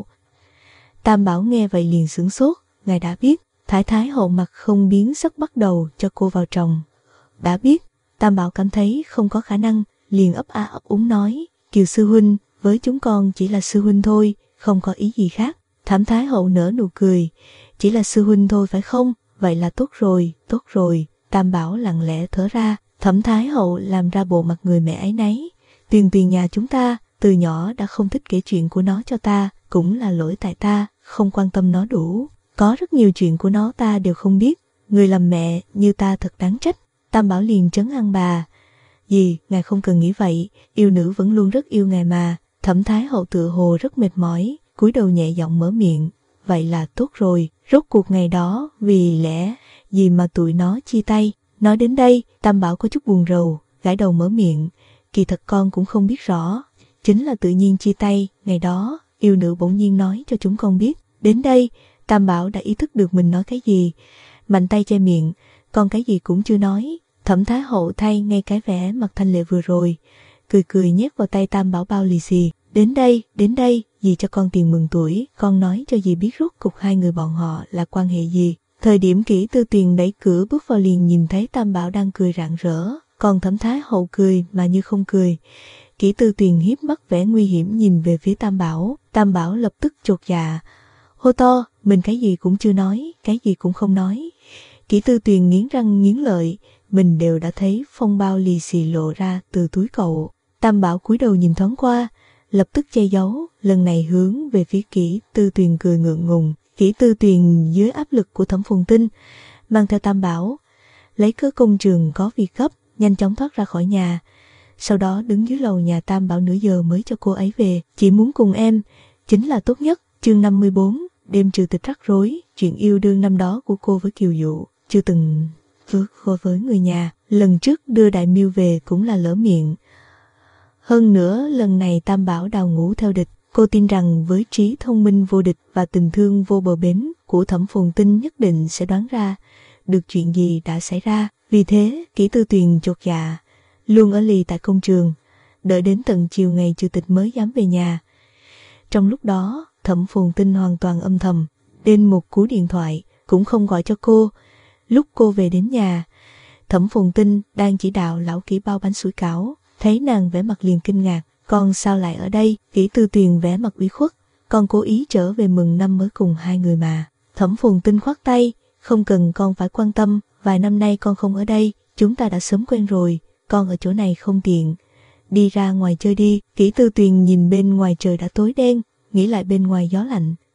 Tam Bảo nghe vậy liền sửng sốt, ngài đã biết. Thái Thái Hậu mặt không biến sắc bắt đầu cho cô vào chồng. Đã biết. Tam Bảo cảm thấy không có khả năng, liền ấp a ấp úng nói, Kiều sư huynh, với chúng con chỉ là sư huynh thôi, không có ý gì khác. Thẩm Thái Hậu nở nụ cười, chỉ là sư huynh thôi phải không? Vậy là tốt rồi, tốt rồi. Tam Bảo lặng lẽ thở ra. Thẩm Thái Hậu làm ra bộ mặt người mẹ ấy nấy. Tuyền Tuyền nhà chúng ta, từ nhỏ đã không thích kể chuyện của nó cho ta, cũng là lỗi tại ta, không quan tâm nó đủ. Có rất nhiều chuyện của nó ta đều không biết, người làm mẹ như ta thật đáng trách. Tam Bảo liền trấn an bà. Dì, ngài không cần nghĩ vậy, yêu nữ vẫn luôn rất yêu ngài mà. Thẩm Thái Hậu tựa hồ rất mệt mỏi, cúi đầu nhẹ giọng mở miệng. Vậy là tốt rồi, rốt cuộc ngày đó, vì lẽ gì mà tụi nó chia tay. Nói đến đây, Tam Bảo có chút buồn rầu, gãi đầu mở miệng. Kỳ thật con cũng không biết rõ, chính là tự nhiên chia tay. Ngày đó, yêu nữ bỗng nhiên nói cho chúng con biết. Đến đây, Tam Bảo đã ý thức được mình nói cái gì, mạnh tay che miệng, con cái gì cũng chưa nói. Thẩm Thái Hậu thay ngay cái vẻ mặt thanh lệ vừa rồi, cười cười nhét vào tay Tam Bảo bao lì xì. Đến đây, đến đây, dì cho con tiền mừng tuổi, con nói cho dì biết rốt cục hai người bọn họ là quan hệ gì. Thời điểm Kỷ Tư Tuyền đẩy cửa bước vào liền nhìn thấy Tam Bảo đang cười rạng rỡ, còn Thẩm Thái Hậu cười mà như không cười. Kỷ Tư Tuyền hiếp mắt vẻ nguy hiểm nhìn về phía Tam Bảo. Tam Bảo lập tức chột dạ, hô to, mình cái gì cũng chưa nói, cái gì cũng không nói. Kỷ Tư Tuyền nghiến răng nghiến lợi, mình đều đã thấy phong bao lì xì lộ ra từ túi cậu. Tam Bảo cúi đầu nhìn thoáng qua, lập tức che giấu, lần này hướng về phía Kỷ Tư Tuyền cười ngượng ngùng. Kỷ Tư Tuyền dưới áp lực của Thẩm Phồn Tinh, mang theo Tam Bảo, lấy cớ công trường có việc gấp, nhanh chóng thoát ra khỏi nhà. Sau đó đứng dưới lầu nhà Tam Bảo nửa giờ mới cho cô ấy về. Chỉ muốn cùng em, chính là tốt nhất. Chương năm mươi bốn, đêm trừ tịch rắc rối. Chuyện yêu đương năm đó của cô với Kiều Dụ chưa từng vượt qua với người nhà. Lần trước đưa Đại Miêu về cũng là lỡ miệng. Hơn nữa lần này Tam Bảo đào ngũ theo địch. Cô tin rằng với trí thông minh vô địch và tình thương vô bờ bến của Thẩm Phồn Tinh nhất định sẽ đoán ra được chuyện gì đã xảy ra. Vì thế, Kỷ Tư Tuyền chột dạ, luôn ở lì tại công trường, đợi đến tận chiều ngày trừ tịch mới dám về nhà. Trong lúc đó, Thẩm Phồn Tinh hoàn toàn âm thầm, đến một cú điện thoại cũng không gọi cho cô. Lúc cô về đến nhà, Thẩm Phồn Tinh đang chỉ đạo lão Kỷ bao bánh sủi cảo, thấy nàng vẻ mặt liền kinh ngạc. Con sao lại ở đây? Kỷ Tư Tuyền vẻ mặt ủy khuất, con cố ý trở về mừng năm mới cùng hai người mà. Thẩm Phồn Tinh khoát tay, không cần con phải quan tâm, vài năm nay con không ở đây, chúng ta đã sớm quen rồi, con ở chỗ này không tiện, đi ra ngoài chơi đi. Kỷ Tư Tuyền nhìn bên ngoài trời đã tối đen, nghĩ lại bên ngoài gió lạnh,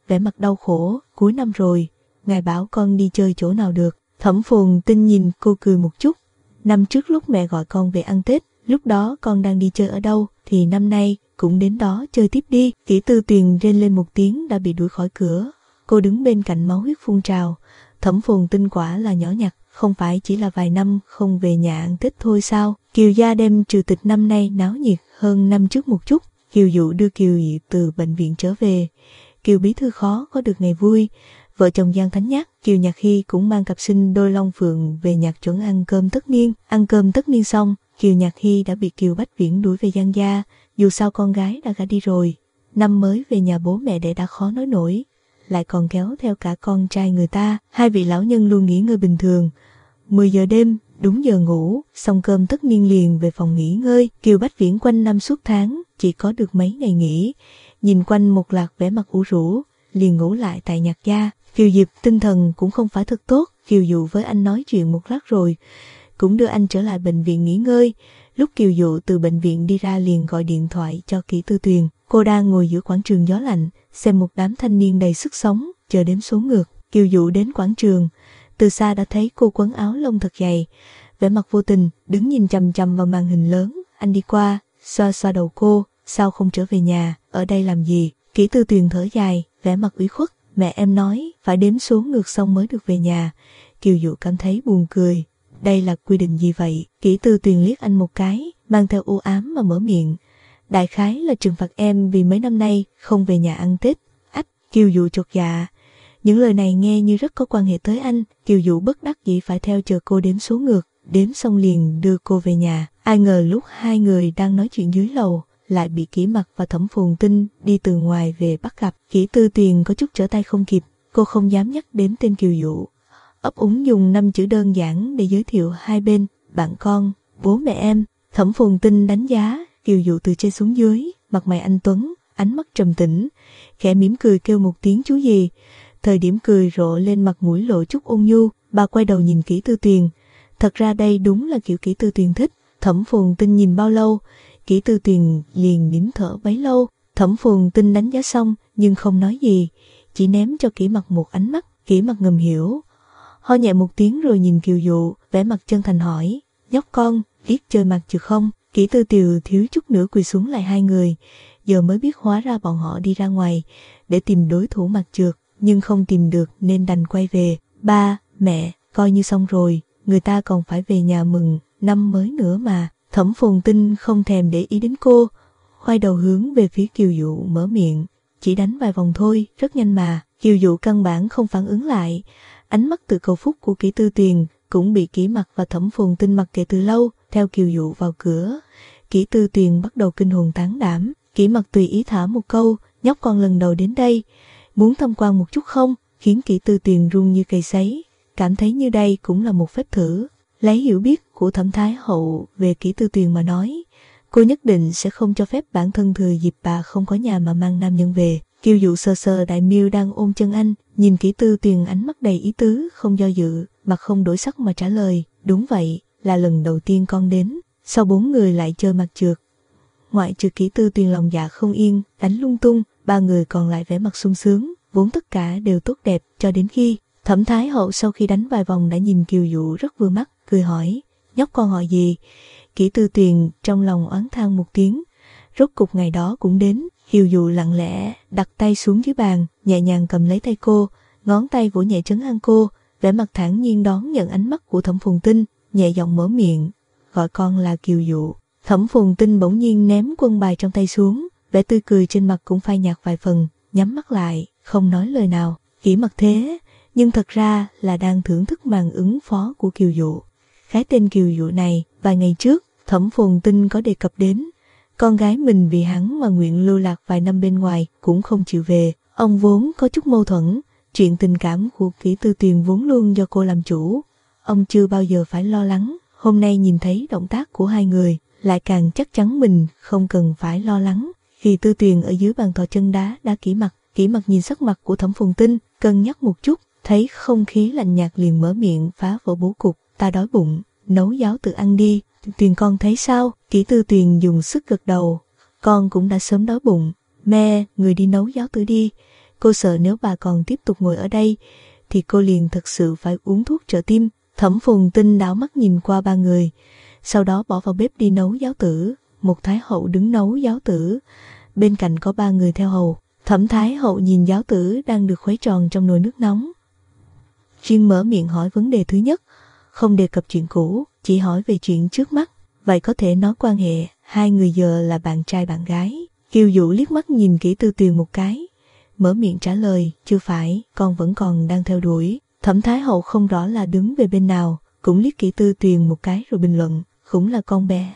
vẻ mặt đau khổ, cuối năm rồi, ngài bảo con đi chơi chỗ nào được. Thẩm Phồn Tinh nhìn cô cười một chút. Năm trước lúc mẹ gọi con về ăn Tết, lúc đó con đang đi chơi ở đâu, thì năm nay cũng đến đó chơi tiếp đi. Kỷ Tư Tuyền rên lên một tiếng đã bị đuổi khỏi cửa. Cô đứng bên cạnh máu huyết phun trào. Thẩm Phồn Tinh quả là nhỏ nhặt, không phải chỉ là vài năm không về nhà ăn Tết thôi sao? Kiều gia đem trừ tịch năm nay náo nhiệt hơn năm trước một chút. Kiều Dụ đưa Kiều Dị từ bệnh viện trở về. Kiều bí thư khó có được ngày vui. Vợ chồng Giang Thánh Nhắc, Kiều Nhạc Hy cũng mang cặp sinh đôi Long Phượng về nhạc chuẩn ăn cơm tất niên. Ăn cơm tất niên xong, Kiều Nhạc Hy đã bị Kiều Bách Viễn đuổi về Giang gia. Dù sao con gái đã gả đi rồi, năm mới về nhà bố mẹ để đã khó nói nổi, lại còn kéo theo cả con trai người ta. Hai vị lão nhân luôn nghỉ ngơi bình thường. mười giờ đêm, đúng giờ ngủ, xong cơm tất niên liền về phòng nghỉ ngơi. Kiều Bách Viễn quanh năm suốt tháng, chỉ có được mấy ngày nghỉ. Nhìn quanh một loạt vẻ mặt ủ rũ, liền ngủ lại tại Nhạc gia. Kiều Diệp tinh thần cũng không phải thật tốt. Kiều Dụ với anh nói chuyện một lát rồi, cũng đưa anh trở lại bệnh viện nghỉ ngơi. Lúc Kiều Dụ từ bệnh viện đi ra liền gọi điện thoại cho Kỷ Tư Tuyền. Cô đang ngồi giữa quảng trường gió lạnh, xem một đám thanh niên đầy sức sống, chờ đếm số ngược. Kiều Dụ đến quảng trường, từ xa đã thấy cô quấn áo lông thật dày, vẻ mặt vô tình, đứng nhìn chằm chằm vào màn hình lớn. Anh đi qua, xoa xoa đầu cô, sao không trở về nhà, ở đây làm gì? Kỷ Tư Tuyền thở dài, vẻ mặt ủy khuất. Mẹ em nói, phải đếm số ngược xong mới được về nhà. Kiều Dụ cảm thấy buồn cười. Đây là quy định gì vậy? Kỷ Tư Tuyền liếc anh một cái, mang theo u ám mà mở miệng. Đại khái là trừng phạt em vì mấy năm nay không về nhà ăn Tết. Ách, Kiều Dụ chột dạ. Những lời này nghe như rất có quan hệ tới anh. Kiều Dụ bất đắc dĩ phải theo chờ cô đếm số ngược, đếm xong liền đưa cô về nhà. Ai ngờ lúc hai người đang nói chuyện dưới lầu, lại bị Kỷ Mặc và Thẩm Phồn Tinh đi từ ngoài về bắt gặp. Kỷ Tư Tuyền có chút trở tay không kịp, cô không dám nhắc đến tên Kiều Dụ, ấp úng dùng năm chữ đơn giản để giới thiệu hai bên, bạn con, bố mẹ em. Thẩm Phồn Tinh đánh giá Kiều Dụ từ trên xuống dưới, mặt mày anh tuấn, ánh mắt trầm tĩnh, khẽ mỉm cười kêu một tiếng chú gì. Thời điểm cười rộ lên mặt mũi lộ chút ôn nhu, bà quay đầu nhìn Kỷ Tư Tuyền. Thật ra đây đúng là kiểu Kỷ Tư Tuyền thích. Thẩm Phồn Tinh nhìn bao lâu, Kỷ Tư Tuyền liền nín thở bấy lâu. Thẩm Phồn Tinh đánh giá xong nhưng không nói gì, chỉ ném cho Kỷ Mặc một ánh mắt. Kỷ Mặc ngầm hiểu, ho nhẹ một tiếng rồi nhìn Kiều Dụ, vẻ mặt chân thành hỏi, nhóc con, biết chơi mặt trượt không? Kỷ Tư Tiều thiếu chút nữa quỳ xuống lại hai người, giờ mới biết hóa ra bọn họ đi ra ngoài để tìm đối thủ mặt trượt, nhưng không tìm được nên đành quay về. Ba, mẹ, coi như xong rồi, người ta còn phải về nhà mừng năm mới nữa mà. Thẩm Phồn Tinh không thèm để ý đến cô, quay đầu hướng về phía Kiều Dụ mở miệng, chỉ đánh vài vòng thôi, rất nhanh mà. Kiều Dụ căn bản không phản ứng lại, ánh mắt tự cầu phúc của Kỷ Tư Tuyền cũng bị Kỷ Mặc và Thẩm Phồn Tinh mặc kệ từ lâu. Theo Kiều Dụ vào cửa, Kỷ Tư Tuyền bắt đầu kinh hồn tán đảm. Kỷ Mặc tùy ý thả một câu, nhóc con lần đầu đến đây, muốn tham quan một chút không? Khiến Kỷ Tư Tuyền run như cây sấy, cảm thấy như đây cũng là một phép thử. Lấy hiểu biết của Thẩm Thái Hậu về Kỷ Tư Tuyền mà nói, cô nhất định sẽ không cho phép bản thân thừa dịp bà không có nhà mà mang nam nhân về. Kiều Dụ sờ sờ đại miêu đang ôm chân anh, nhìn Kỷ Tư Tuyền ánh mắt đầy ý tứ, không do dự, mặt không đổi sắc mà trả lời, đúng vậy, là lần đầu tiên con đến. Sau bốn người lại chơi mặt trượt, ngoại trừ Kỷ Tư Tuyền lòng dạ không yên, đánh lung tung, ba người còn lại vẻ mặt sung sướng, vốn tất cả đều tốt đẹp, cho đến khi Thẩm Thái Hậu sau khi đánh vài vòng đã nhìn Kiều Dụ rất vừa mắt, cười hỏi, nhóc con hỏi gì? Kỷ Tư Tuyền trong lòng oán than một tiếng, rốt cục ngày đó cũng đến. Kiều Dụ lặng lẽ đặt tay xuống dưới bàn, nhẹ nhàng cầm lấy tay cô, ngón tay vỗ nhẹ trấn an cô, vẻ mặt thản nhiên đón nhận ánh mắt của Thẩm Phồn Tinh, nhẹ giọng mở miệng, gọi con là Kiều Dụ. Thẩm Phồn Tinh bỗng nhiên ném quân bài trong tay xuống, vẻ tươi cười trên mặt cũng phai nhạt vài phần, nhắm mắt lại, không nói lời nào. Kỷ Mặc thế, nhưng thật ra là đang thưởng thức màn ứng phó của Kiều Dụ. Cái tên Kiều Dụ này, vài ngày trước, Thẩm Phồn Tinh có đề cập đến. Con gái mình vì hắn mà nguyện lưu lạc vài năm bên ngoài cũng không chịu về. Ông vốn có chút mâu thuẫn, chuyện tình cảm của Kỷ Tư Tuyền vốn luôn do cô làm chủ. Ông chưa bao giờ phải lo lắng, hôm nay nhìn thấy động tác của hai người, lại càng chắc chắn mình không cần phải lo lắng. Kỷ Tư Tuyền ở dưới bàn thờ chân đá đã Kỷ Mặc, Kỷ Mặc nhìn sắc mặt của Thẩm Phồn Tinh, cân nhắc một chút, thấy không khí lạnh nhạt liền mở miệng phá vỡ bố cục, ta đói bụng, nấu giáo tự ăn đi. Tuyền con thấy sao? Kỷ Tư Tuyền dùng sức gật đầu, con cũng đã sớm đói bụng. Mẹ, người đi nấu giáo tử đi. Cô sợ nếu bà còn tiếp tục ngồi ở đây thì cô liền thực sự phải uống thuốc trợ tim. Thẩm Phồn Tinh đảo mắt nhìn qua ba người, sau đó bỏ vào bếp đi nấu giáo tử. Một thái hậu đứng nấu giáo tử, bên cạnh có ba người theo hầu. Thẩm thái hậu nhìn giáo tử đang được khuấy tròn trong nồi nước nóng, riêng mở miệng hỏi vấn đề thứ nhất, không đề cập chuyện cũ, chỉ hỏi về chuyện trước mắt. Vậy có thể nói quan hệ hai người giờ là bạn trai bạn gái. Kiều Dụ liếc mắt nhìn Kỷ Tư Tuyền một cái, mở miệng trả lời, chưa phải, con vẫn còn đang theo đuổi. Thẩm thái hậu không rõ là đứng về bên nào, cũng liếc Kỷ Tư Tuyền một cái rồi bình luận, cũng là con bé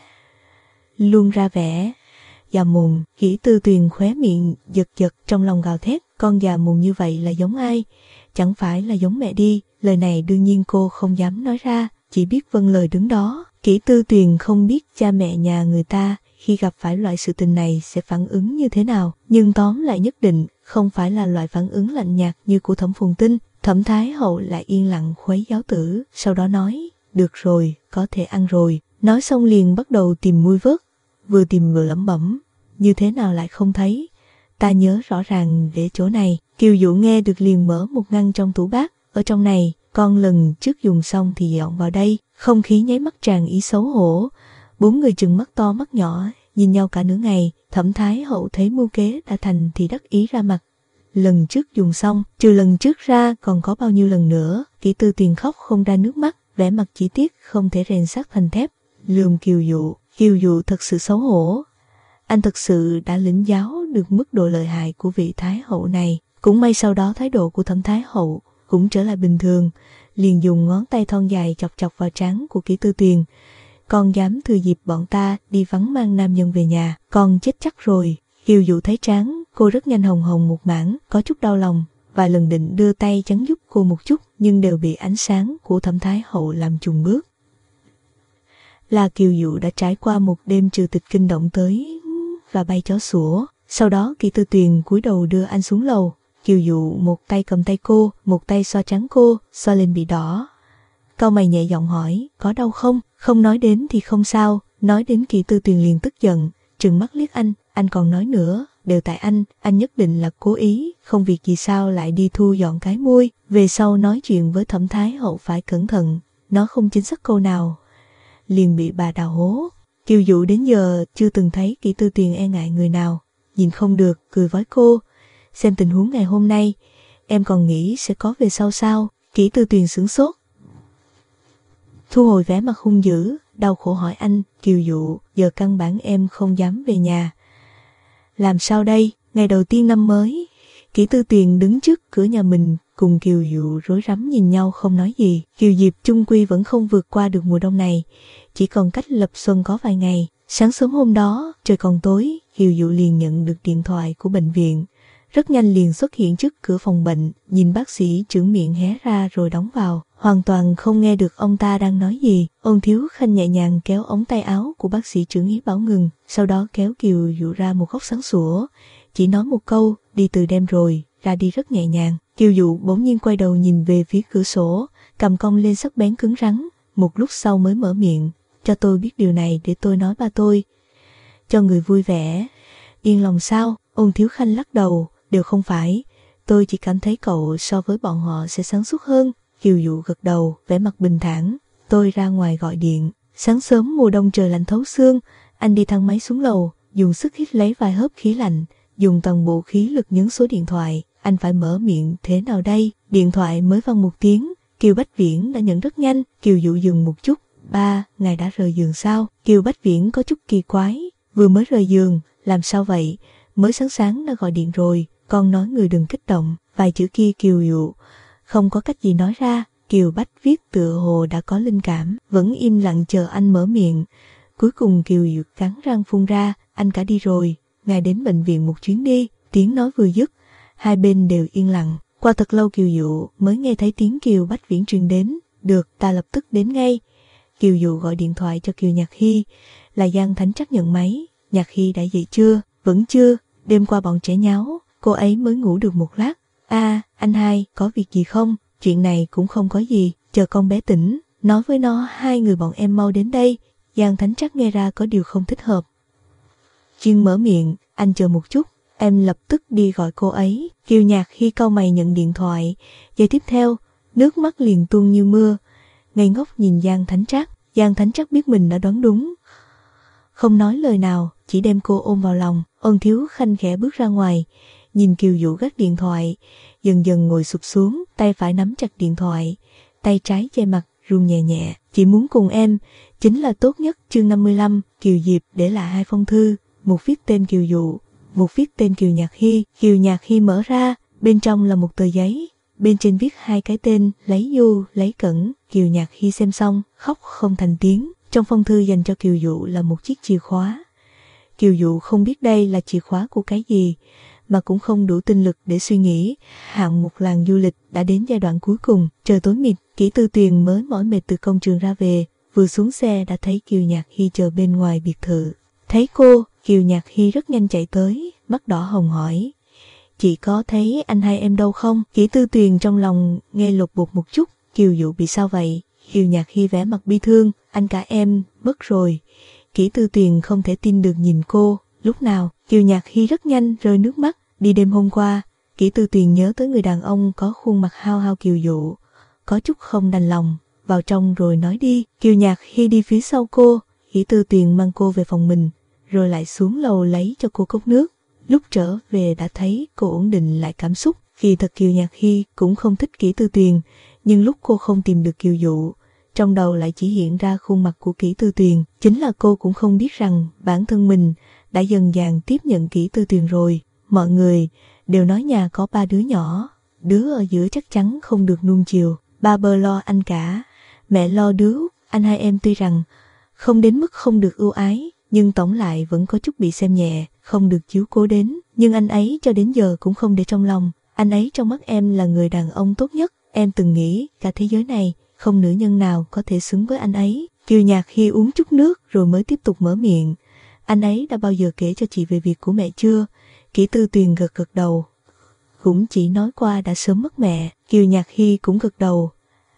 luôn ra vẻ già mồm. Kỷ Tư Tuyền khóe miệng giật giật, trong lòng gào thét, con già mồm như vậy là giống ai? Chẳng phải là giống mẹ đi. Lời này đương nhiên cô không dám nói ra, chỉ biết vâng lời đứng đó. Kỷ Tư Tuyền không biết cha mẹ nhà người ta khi gặp phải loại sự tình này sẽ phản ứng như thế nào, nhưng tóm lại nhất định không phải là loại phản ứng lạnh nhạt như của Thẩm Phồn Tinh. Thẩm thái hậu lại yên lặng khuấy giáo tử, sau đó nói, được rồi, có thể ăn rồi. Nói xong liền bắt đầu tìm mui vớt, vừa tìm vừa lẩm bẩm, như thế nào lại không thấy, ta nhớ rõ ràng để chỗ này. Kiều Dụ nghe được liền mở một ngăn trong tủ bát, ở trong này, con lần trước dùng xong thì dọn vào đây. Không khí nháy mắt tràn ý xấu hổ, bốn người chừng mắt to mắt nhỏ, nhìn nhau cả nửa ngày. Thẩm thái hậu thấy mưu kế đã thành thì đắc ý ra mặt. Lần trước dùng xong, trừ lần trước ra còn có bao nhiêu lần nữa. Kỷ Tư Tuyền khóc không ra nước mắt, vẻ mặt chỉ tiếc không thể rèn sắt thành thép, lườm Kiều Dụ. Kiều Dụ thật sự xấu hổ. Anh thật sự đã lĩnh giáo được mức độ lợi hại của vị thái hậu này. Cũng may sau đó thái độ của Thẩm thái hậu cũng trở lại bình thường, liền dùng ngón tay thon dài chọc chọc vào trán của Kỷ Tư Tuyền. Con dám thừa dịp bọn ta đi vắng mang nam nhân về nhà, con chết chắc rồi. Kiều Dụ thấy trán cô rất nhanh hồng hồng một mảng, có chút đau lòng, vài lần định đưa tay chắn giúp cô một chút, nhưng đều bị ánh sáng của Thẩm thái hậu làm chùn bước. Là Kiều Dụ đã trải qua một đêm trừ tịch kinh động tới và bay chó sủa. Sau đó Kỷ Tư Tuyền cúi đầu đưa anh xuống lầu. Kiều Dụ một tay cầm tay cô, một tay xoa trán cô, xoa lên bị đỏ. Cau mày nhẹ giọng hỏi, có đau không? Không nói đến thì không sao, nói đến Kỷ Tư Tuyền liền tức giận, trừng mắt liếc anh, anh còn nói nữa, đều tại anh, anh nhất định là cố ý, không việc gì sao lại đi thu dọn cái môi. Về sau nói chuyện với Thẩm thái hậu phải cẩn thận, nó không chính xác câu nào liền bị bà đào hố. Kiều Dụ đến giờ chưa từng thấy Kỷ Tư Tuyền e ngại người nào, nhìn không được, cười với cô, xem tình huống ngày hôm nay, em còn nghĩ sẽ có về sau sao? Kỷ Tư Tuyền sửng sốt, thu hồi vẻ mặt hung dữ, đau khổ hỏi anh, Kiều Dụ, giờ căn bản em không dám về nhà. Làm sao đây? Ngày đầu tiên năm mới, Kỷ Tư Tuyền đứng trước cửa nhà mình, cùng Kiều Dụ rối rắm nhìn nhau không nói gì. Kiều Diệp chung quy vẫn không vượt qua được mùa đông này, chỉ còn cách lập xuân có vài ngày. Sáng sớm hôm đó, trời còn tối, Kiều Dụ liền nhận được điện thoại của bệnh viện. Rất nhanh liền xuất hiện trước cửa phòng bệnh, nhìn bác sĩ trưởng miệng hé ra rồi đóng vào, hoàn toàn không nghe được ông ta đang nói gì. Ôn Thiếu Khanh nhẹ nhàng kéo ống tay áo của bác sĩ trưởng ý bảo ngừng, sau đó kéo Kiều Dụ ra một góc sáng sủa, chỉ nói một câu, đi từ đêm rồi, ra đi rất nhẹ nhàng. Kiều Dụ bỗng nhiên quay đầu nhìn về phía cửa sổ, cầm cong lên sắc bén cứng rắn, một lúc sau mới mở miệng, cho tôi biết điều này để tôi nói ba tôi, cho người vui vẻ. Yên lòng sao? Ôn Thiếu Khanh lắc đầu, đều không phải, tôi chỉ cảm thấy cậu so với bọn họ sẽ sáng suốt hơn. Kiều Dụ gật đầu, vẻ mặt bình thản, tôi ra ngoài gọi điện. Sáng sớm mùa đông trời lạnh thấu xương, anh đi thang máy xuống lầu, dùng sức hít lấy vài hớp khí lạnh, dùng toàn bộ khí lực nhấn số điện thoại. Anh phải mở miệng thế nào đây? Điện thoại mới vang một tiếng, Kiều Bách Viễn đã nhận rất nhanh. Kiều Dụ dừng một chút, ba, ngài đã rời giường sao? Kiều Bách Viễn có chút kỳ quái, vừa mới rời giường, làm sao vậy? Mới sáng sáng đã gọi điện rồi, con nói người đừng kích động. Vài chữ kia Kiều Dụ không có cách gì nói ra. Kiều Bách viết tựa hồ đã có linh cảm, vẫn im lặng chờ anh mở miệng. Cuối cùng Kiều Dụ cắn răng phun ra, anh cả đi rồi, ngài đến bệnh viện một chuyến đi. Tiếng nói vừa dứt, hai bên đều yên lặng. Qua thật lâu Kiều Dụ mới nghe thấy tiếng Kiều Bách Viễn truyền đến, được, ta lập tức đến ngay. Kiều Dụ gọi điện thoại cho Kiều Nhạc Hy, là Giang Thánh Trắc nhận máy. Nhạc Hy đã dậy chưa? Vẫn chưa, đêm qua bọn trẻ nháo, cô ấy mới ngủ được một lát. A, à, anh hai, có việc gì không? Chuyện này cũng không có gì, chờ con bé tỉnh, nói với nó hai người bọn em mau đến đây. Giang Thánh Trắc nghe ra có điều không thích hợp, chuyên mở miệng, anh chờ một chút, em lập tức đi gọi cô ấy. Kiều Nhạc Hy cau mày nhận điện thoại. Giây tiếp theo, nước mắt liền tuôn như mưa. Ngây ngốc nhìn Giang Thánh Trác. Giang Thánh Trác biết mình đã đoán đúng, không nói lời nào, chỉ đem cô ôm vào lòng. Ôn Thiếu Khanh khẽ bước ra ngoài, nhìn Kiều Dụ gác điện thoại, dần dần ngồi sụp xuống, tay phải nắm chặt điện thoại, tay trái che mặt, run nhẹ nhẹ. Chỉ muốn cùng em, chính là tốt nhất. Chương năm mươi lăm, Kiều Diệp để lại hai phong thư, một viết tên Kiều Dụ, một viết tên Kiều Nhạc Hy. Kiều Nhạc Hy mở ra, bên trong là một tờ giấy, bên trên viết hai cái tên, lấy Du, lấy Cẩn. Kiều Nhạc Hy xem xong, khóc không thành tiếng. Trong phong thư dành cho Kiều Dụ là một chiếc chìa khóa. Kiều Dụ không biết đây là chìa khóa của cái gì, mà cũng không đủ tinh lực để suy nghĩ. Hạng mục làng du lịch đã đến giai đoạn cuối cùng. Trời tối mịt, Kỷ Tư Tuyền mới mỏi mệt từ công trường ra về, vừa xuống xe đã thấy Kiều Nhạc Hy chờ bên ngoài biệt thự. Thấy cô, Kiều Nhạc Hy rất nhanh chạy tới, mắt đỏ hồng hỏi: "Chị có thấy anh hai em đâu không?" Kỷ Tư Tuyền trong lòng nghe lột bột một chút. Kiều Dụ bị sao vậy? Kiều Nhạc Hy vẻ mặt bi thương: "Anh cả em mất rồi." Kỷ Tư Tuyền không thể tin được nhìn cô. Lúc nào? Kiều Nhạc Hy rất nhanh rơi nước mắt. Đi đêm hôm qua, Kỷ Tư Tuyền nhớ tới người đàn ông có khuôn mặt hao hao Kiều Dụ, có chút không đành lòng, vào trong rồi nói đi. Kiều Nhạc Hy đi phía sau cô. Kỷ Tư Tuyền mang cô về phòng mình, rồi lại xuống lầu lấy cho cô cốc nước. Lúc trở về đã thấy cô ổn định lại cảm xúc. Kỳ thật Kiều Nhạc Hy cũng không thích Kỷ Tư Tuyền, nhưng lúc cô không tìm được Kiều Dụ, trong đầu lại chỉ hiện ra khuôn mặt của Kỷ Tư Tuyền. Chính là cô cũng không biết rằng bản thân mình đã dần dàng tiếp nhận Kỷ Tư Tuyền rồi. Mọi người đều nói nhà có ba đứa nhỏ, đứa ở giữa chắc chắn không được nuông chiều. Ba bơ lo anh cả, mẹ lo đứa. Anh hai em tuy rằng không đến mức không được ưu ái, nhưng tổng lại vẫn có chút bị xem nhẹ, không được chiếu cố đến. Nhưng anh ấy cho đến giờ cũng không để trong lòng. Anh ấy trong mắt em là người đàn ông tốt nhất. Em từng nghĩ cả thế giới này không nữ nhân nào có thể xứng với anh ấy. Kiều Nhạc Hy uống chút nước rồi mới tiếp tục mở miệng. Anh ấy đã bao giờ kể cho chị về việc của mẹ chưa? Kỷ Tư Tuyền gật gật đầu. Cũng chỉ nói qua đã sớm mất mẹ. Kiều Nhạc Hy cũng gật đầu.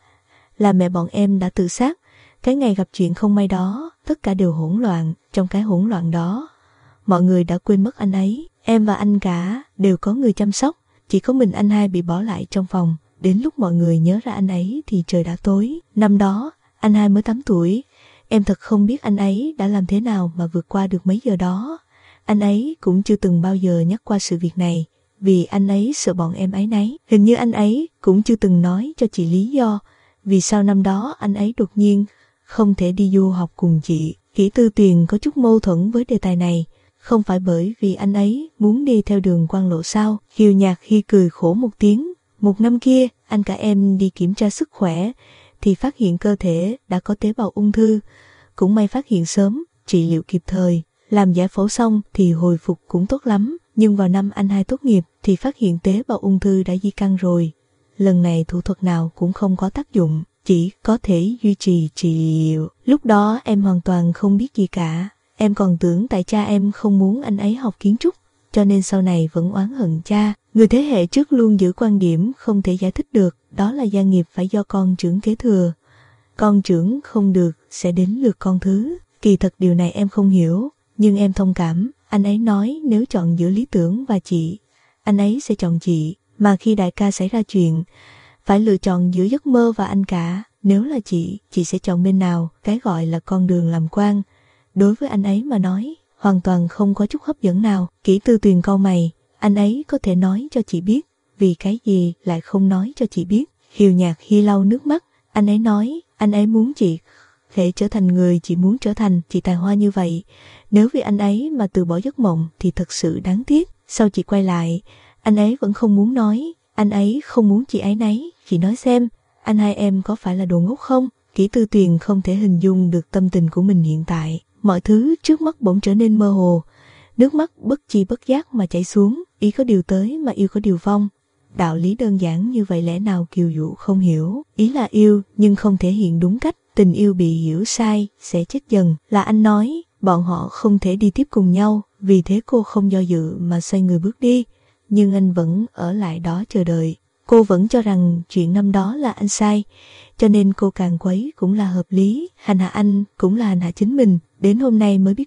Là mẹ bọn em đã tự sát. Cái ngày gặp chuyện không may đó, tất cả đều hỗn loạn. Trong cái hỗn loạn đó, mọi người đã quên mất anh ấy. Em và anh cả đều có người chăm sóc, chỉ có mình anh hai bị bỏ lại trong phòng. Đến lúc mọi người nhớ ra anh ấy thì trời đã tối. Năm đó, anh hai mới tám tuổi. Em thật không biết anh ấy đã làm thế nào mà vượt qua được mấy giờ đó. Anh ấy cũng chưa từng bao giờ nhắc qua sự việc này, vì anh ấy sợ bọn em áy náy. Hình như anh ấy cũng chưa từng nói cho chị lý do vì sao năm đó anh ấy đột nhiên không thể đi du học cùng chị. Kỷ Tư Tuyền có chút mâu thuẫn với đề tài này. Không phải bởi vì anh ấy muốn đi theo đường quan lộ sao? Kiều Nhạc Hy cười khổ một tiếng. Một năm kia, anh cả em đi kiểm tra sức khỏe thì phát hiện cơ thể đã có tế bào ung thư. Cũng may phát hiện sớm, trị liệu kịp thời. Làm giải phẫu xong thì hồi phục cũng tốt lắm. Nhưng vào năm anh hai tốt nghiệp thì phát hiện tế bào ung thư đã di căn rồi. Lần này thủ thuật nào cũng không có tác dụng, chỉ có thể duy trì trị liệu. Lúc đó em hoàn toàn không biết gì cả. Em còn tưởng tại cha em không muốn anh ấy học kiến trúc, cho nên sau này vẫn oán hận cha. Người thế hệ trước luôn giữ quan điểm không thể giải thích được, đó là gia nghiệp phải do con trưởng kế thừa. Con trưởng không được, sẽ đến lượt con thứ. Kỳ thật điều này em không hiểu, nhưng em thông cảm. Anh ấy nói nếu chọn giữa lý tưởng và chị, anh ấy sẽ chọn chị. Mà khi đại ca xảy ra chuyện, phải lựa chọn giữa giấc mơ và anh cả. Nếu là chị, chị sẽ chọn bên nào? Cái gọi là con đường làm quan, đối với anh ấy mà nói, hoàn toàn không có chút hấp dẫn nào. Kỷ Tư Tuyền cau mày. Anh ấy có thể nói cho chị biết, vì cái gì lại không nói cho chị biết? Kiều Nhạc Hy lau nước mắt. Anh ấy nói, anh ấy muốn chị thể trở thành người chị muốn trở thành. Chị tài hoa như vậy, nếu vì anh ấy mà từ bỏ giấc mộng thì thật sự đáng tiếc. Sau chị quay lại, anh ấy vẫn không muốn nói. Anh ấy không muốn chị ấy nấy. Chị nói xem, anh hai em có phải là đồ ngốc không? Kỷ Tư Tuyền không thể hình dung được tâm tình của mình hiện tại. Mọi thứ trước mắt bỗng trở nên mơ hồ. Nước mắt bất chi bất giác mà chảy xuống. Ý có điều tới mà yêu có điều vong. Đạo lý đơn giản như vậy lẽ nào Kiều Dụ không hiểu? Ý là yêu nhưng không thể hiện đúng cách. Tình yêu bị hiểu sai sẽ chết dần. Là anh nói bọn họ không thể đi tiếp cùng nhau, vì thế cô không do dự mà xoay người bước đi. Nhưng anh vẫn ở lại đó chờ đợi. Cô vẫn cho rằng chuyện năm đó là anh sai, cho nên cô càng quấy cũng là hợp lý. Hành hạ anh cũng là hành hạ chính mình. Đến hôm nay mới biết được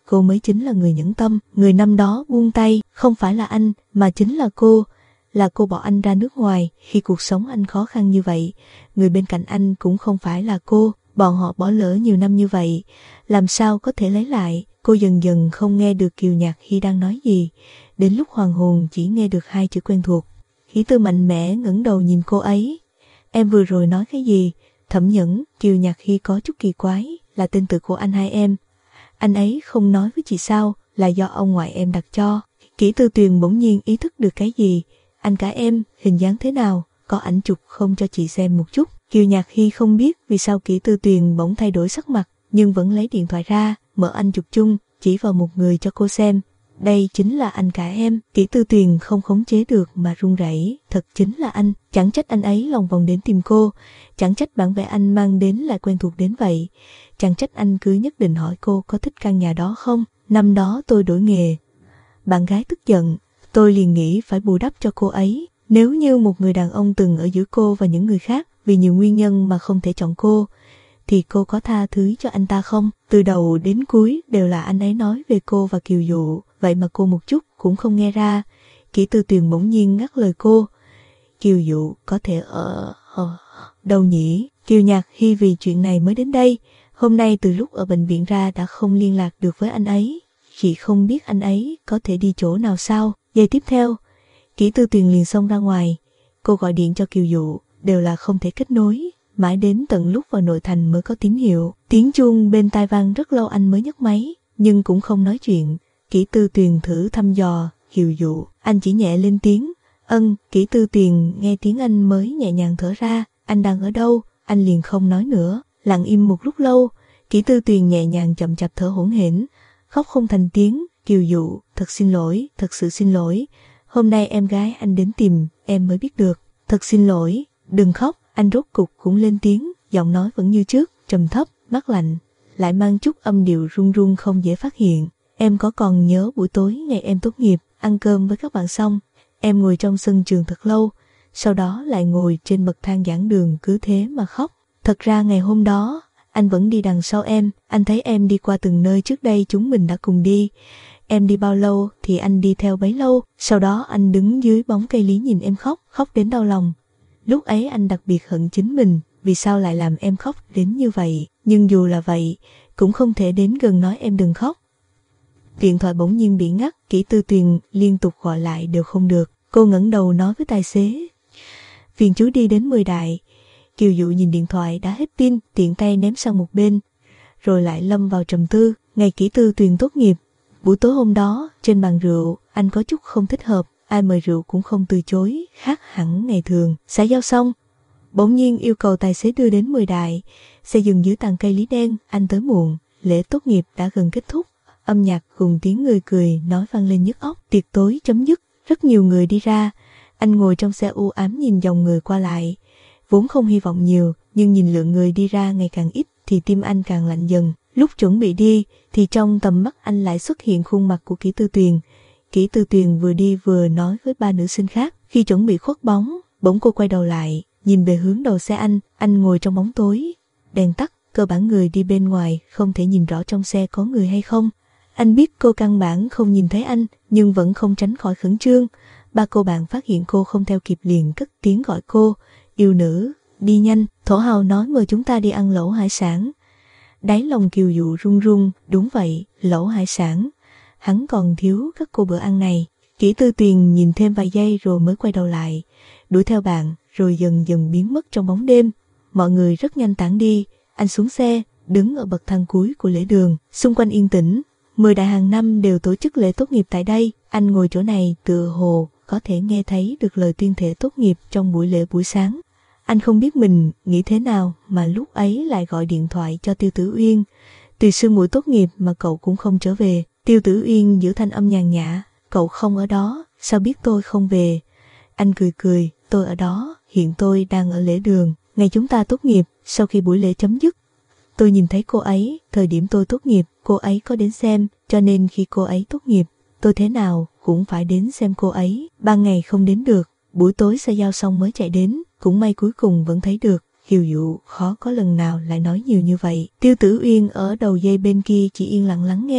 cô mới chính là người nhẫn tâm. Người năm đó buông tay, không phải là anh, mà chính là cô. Là cô bỏ anh ra nước ngoài, khi cuộc sống anh khó khăn như vậy. Người bên cạnh anh cũng không phải là cô. Bọn họ bỏ lỡ nhiều năm như vậy, làm sao có thể lấy lại. Cô dần dần không nghe được Kiều Nhạc Hy đang nói gì. Đến lúc hoàng hồn chỉ nghe được hai chữ quen thuộc. Hỷ Tư mạnh mẽ ngẩng đầu nhìn cô ấy. Em vừa rồi nói cái gì? Thẩm Nhẫn. Kiều Nhạc Hy có chút kỳ quái, là tên tự của anh hai em. Anh ấy không nói với chị sao? Là do ông ngoại em đặt cho. Kỷ Tư Tuyền bỗng nhiên ý thức được cái gì. Anh cả em, hình dáng thế nào? Có ảnh chụp không cho chị xem một chút? Kiều Nhạc Hy không biết vì sao Kỷ Tư Tuyền bỗng thay đổi sắc mặt, nhưng vẫn lấy điện thoại ra, mở ảnh chụp chung, chỉ vào một người cho cô xem. Đây chính là anh cả em. Kỷ Tư Tuyền không khống chế được mà run rẩy. Thật chính là anh. Chẳng trách anh ấy lòng vòng đến tìm cô. Chẳng trách bản vẽ anh mang đến lại quen thuộc đến vậy. Chẳng trách anh cứ nhất định hỏi cô có thích căn nhà đó không. Năm đó tôi đổi nghề. Bạn gái tức giận. Tôi liền nghĩ phải bù đắp cho cô ấy. Nếu như một người đàn ông từng ở giữa cô và những người khác vì nhiều nguyên nhân mà không thể chọn cô, thì cô có tha thứ cho anh ta không? Từ đầu đến cuối đều là anh ấy nói về cô và Kiều Dụ, vậy mà cô một chút cũng không nghe ra. Kỷ Tư Tuyền bỗng nhiên ngắt lời cô. Kiều Dụ có thể ở... ở đâu nhỉ? Kiều Nhạc Hy vì chuyện này mới đến đây. Hôm nay từ lúc ở bệnh viện ra đã không liên lạc được với anh ấy. Chị không biết anh ấy có thể đi chỗ nào sao? Giây tiếp theo, Kỷ Tư Tuyền liền xông ra ngoài. Cô gọi điện cho Kiều Dụ, đều là không thể kết nối. Mãi đến tận lúc vào nội thành mới có tín hiệu. Tiếng chuông bên tai vang rất lâu anh mới nhấc máy, nhưng cũng không nói chuyện. Kỷ Tư Tuyền thử thăm dò Kiều Dụ, anh chỉ nhẹ lên tiếng ân. Kỷ Tư Tuyền nghe tiếng anh mới nhẹ nhàng thở ra. Anh đang ở đâu? Anh liền không nói nữa. Lặng im một lúc lâu, Kỷ Tư Tuyền nhẹ nhàng chậm chạp thở hổn hển, khóc không thành tiếng. Kiều Dụ, thật xin lỗi, thật sự xin lỗi. Hôm nay em gái anh đến tìm, em mới biết được. Thật xin lỗi, đừng khóc. Anh rốt cục cũng lên tiếng, giọng nói vẫn như trước, trầm thấp, mắt lạnh, lại mang chút âm điệu run run không dễ phát hiện. Em có còn nhớ buổi tối ngày em tốt nghiệp, ăn cơm với các bạn xong, em ngồi trong sân trường thật lâu, sau đó lại ngồi trên bậc thang giảng đường cứ thế mà khóc. Thật ra ngày hôm đó, anh vẫn đi đằng sau em, anh thấy em đi qua từng nơi trước đây chúng mình đã cùng đi. Em đi bao lâu thì anh đi theo bấy lâu, sau đó anh đứng dưới bóng cây lý nhìn em khóc, khóc đến đau lòng. Lúc ấy anh đặc biệt hận chính mình, vì sao lại làm em khóc đến như vậy, nhưng dù là vậy, cũng không thể đến gần nói em đừng khóc. Điện thoại bỗng nhiên bị ngắt, Kỷ Tư Tuyền liên tục gọi lại đều không được. Cô ngẩng đầu nói với tài xế, phiền chú đi đến mười đại. Kiều Dụ nhìn điện thoại đã hết pin, tiện tay ném sang một bên, rồi lại lâm vào trầm tư. Ngày Kỷ Tư Tuyền tốt nghiệp, buổi tối hôm đó, trên bàn rượu, anh có chút không thích hợp. Ai mời rượu cũng không từ chối, khác hẳn ngày thường. Xã giao xong, bỗng nhiên yêu cầu tài xế đưa đến mười đại. Xe dừng dưới tàn cây lý đen, anh tới muộn. Lễ tốt nghiệp đã gần kết thúc. Âm nhạc cùng tiếng người cười nói vang lên nhức óc. Tiệc tối chấm dứt, rất nhiều người đi ra. Anh ngồi trong xe u ám nhìn dòng người qua lại. Vốn không hy vọng nhiều, nhưng nhìn lượng người đi ra ngày càng ít thì tim anh càng lạnh dần. Lúc chuẩn bị đi thì trong tầm mắt anh lại xuất hiện khuôn mặt của Kỷ Tư Tuyền. Kỷ Tư Tuyền vừa đi vừa nói với ba nữ sinh khác. Khi chuẩn bị khuất bóng, bỗng cô quay đầu lại, nhìn về hướng đầu xe anh. Anh ngồi trong bóng tối, đèn tắt, cơ bản người đi bên ngoài không thể nhìn rõ trong xe có người hay không. Anh biết cô căn bản không nhìn thấy anh, nhưng vẫn không tránh khỏi khẩn trương. Ba cô bạn phát hiện cô không theo kịp liền cất tiếng gọi cô. Yêu nữ, đi nhanh. Thổ Hào nói mời chúng ta đi ăn lẩu hải sản. Đáy lòng Kiều Dụ run run. Đúng vậy, lẩu hải sản. Hắn còn thiếu các cô bữa ăn này. Kỷ Tư Tuyền nhìn thêm vài giây rồi mới quay đầu lại, đuổi theo bạn, rồi dần dần biến mất trong bóng đêm. Mọi người rất nhanh tản đi. Anh xuống xe, đứng ở bậc thang cuối của lễ đường. Xung quanh yên tĩnh. Mười đại hàng năm đều tổ chức lễ tốt nghiệp tại đây. Anh ngồi chỗ này tựa hồ có thể nghe thấy được lời tuyên thệ tốt nghiệp trong buổi lễ buổi sáng. Anh không biết mình nghĩ thế nào mà lúc ấy lại gọi điện thoại cho Tiêu Tử Uyên. Từ sương buổi tốt nghiệp mà cậu cũng không trở về. Tiêu Tử Uyên giữ thanh âm nhàn nhã. Cậu không ở đó, sao biết tôi không về? Anh cười cười, tôi ở đó, hiện tôi đang ở lễ đường. Ngày chúng ta tốt nghiệp, sau khi buổi lễ chấm dứt, tôi nhìn thấy cô ấy, thời điểm tôi tốt nghiệp, cô ấy có đến xem, cho nên khi cô ấy tốt nghiệp, tôi thế nào cũng phải đến xem cô ấy. Ban ngày không đến được, buổi tối xã giao xong mới chạy đến, cũng may cuối cùng vẫn thấy được. Kiều Dụ khó có lần nào lại nói nhiều như vậy. Tiêu Tử Uyên ở đầu dây bên kia chỉ yên lặng lắng nghe.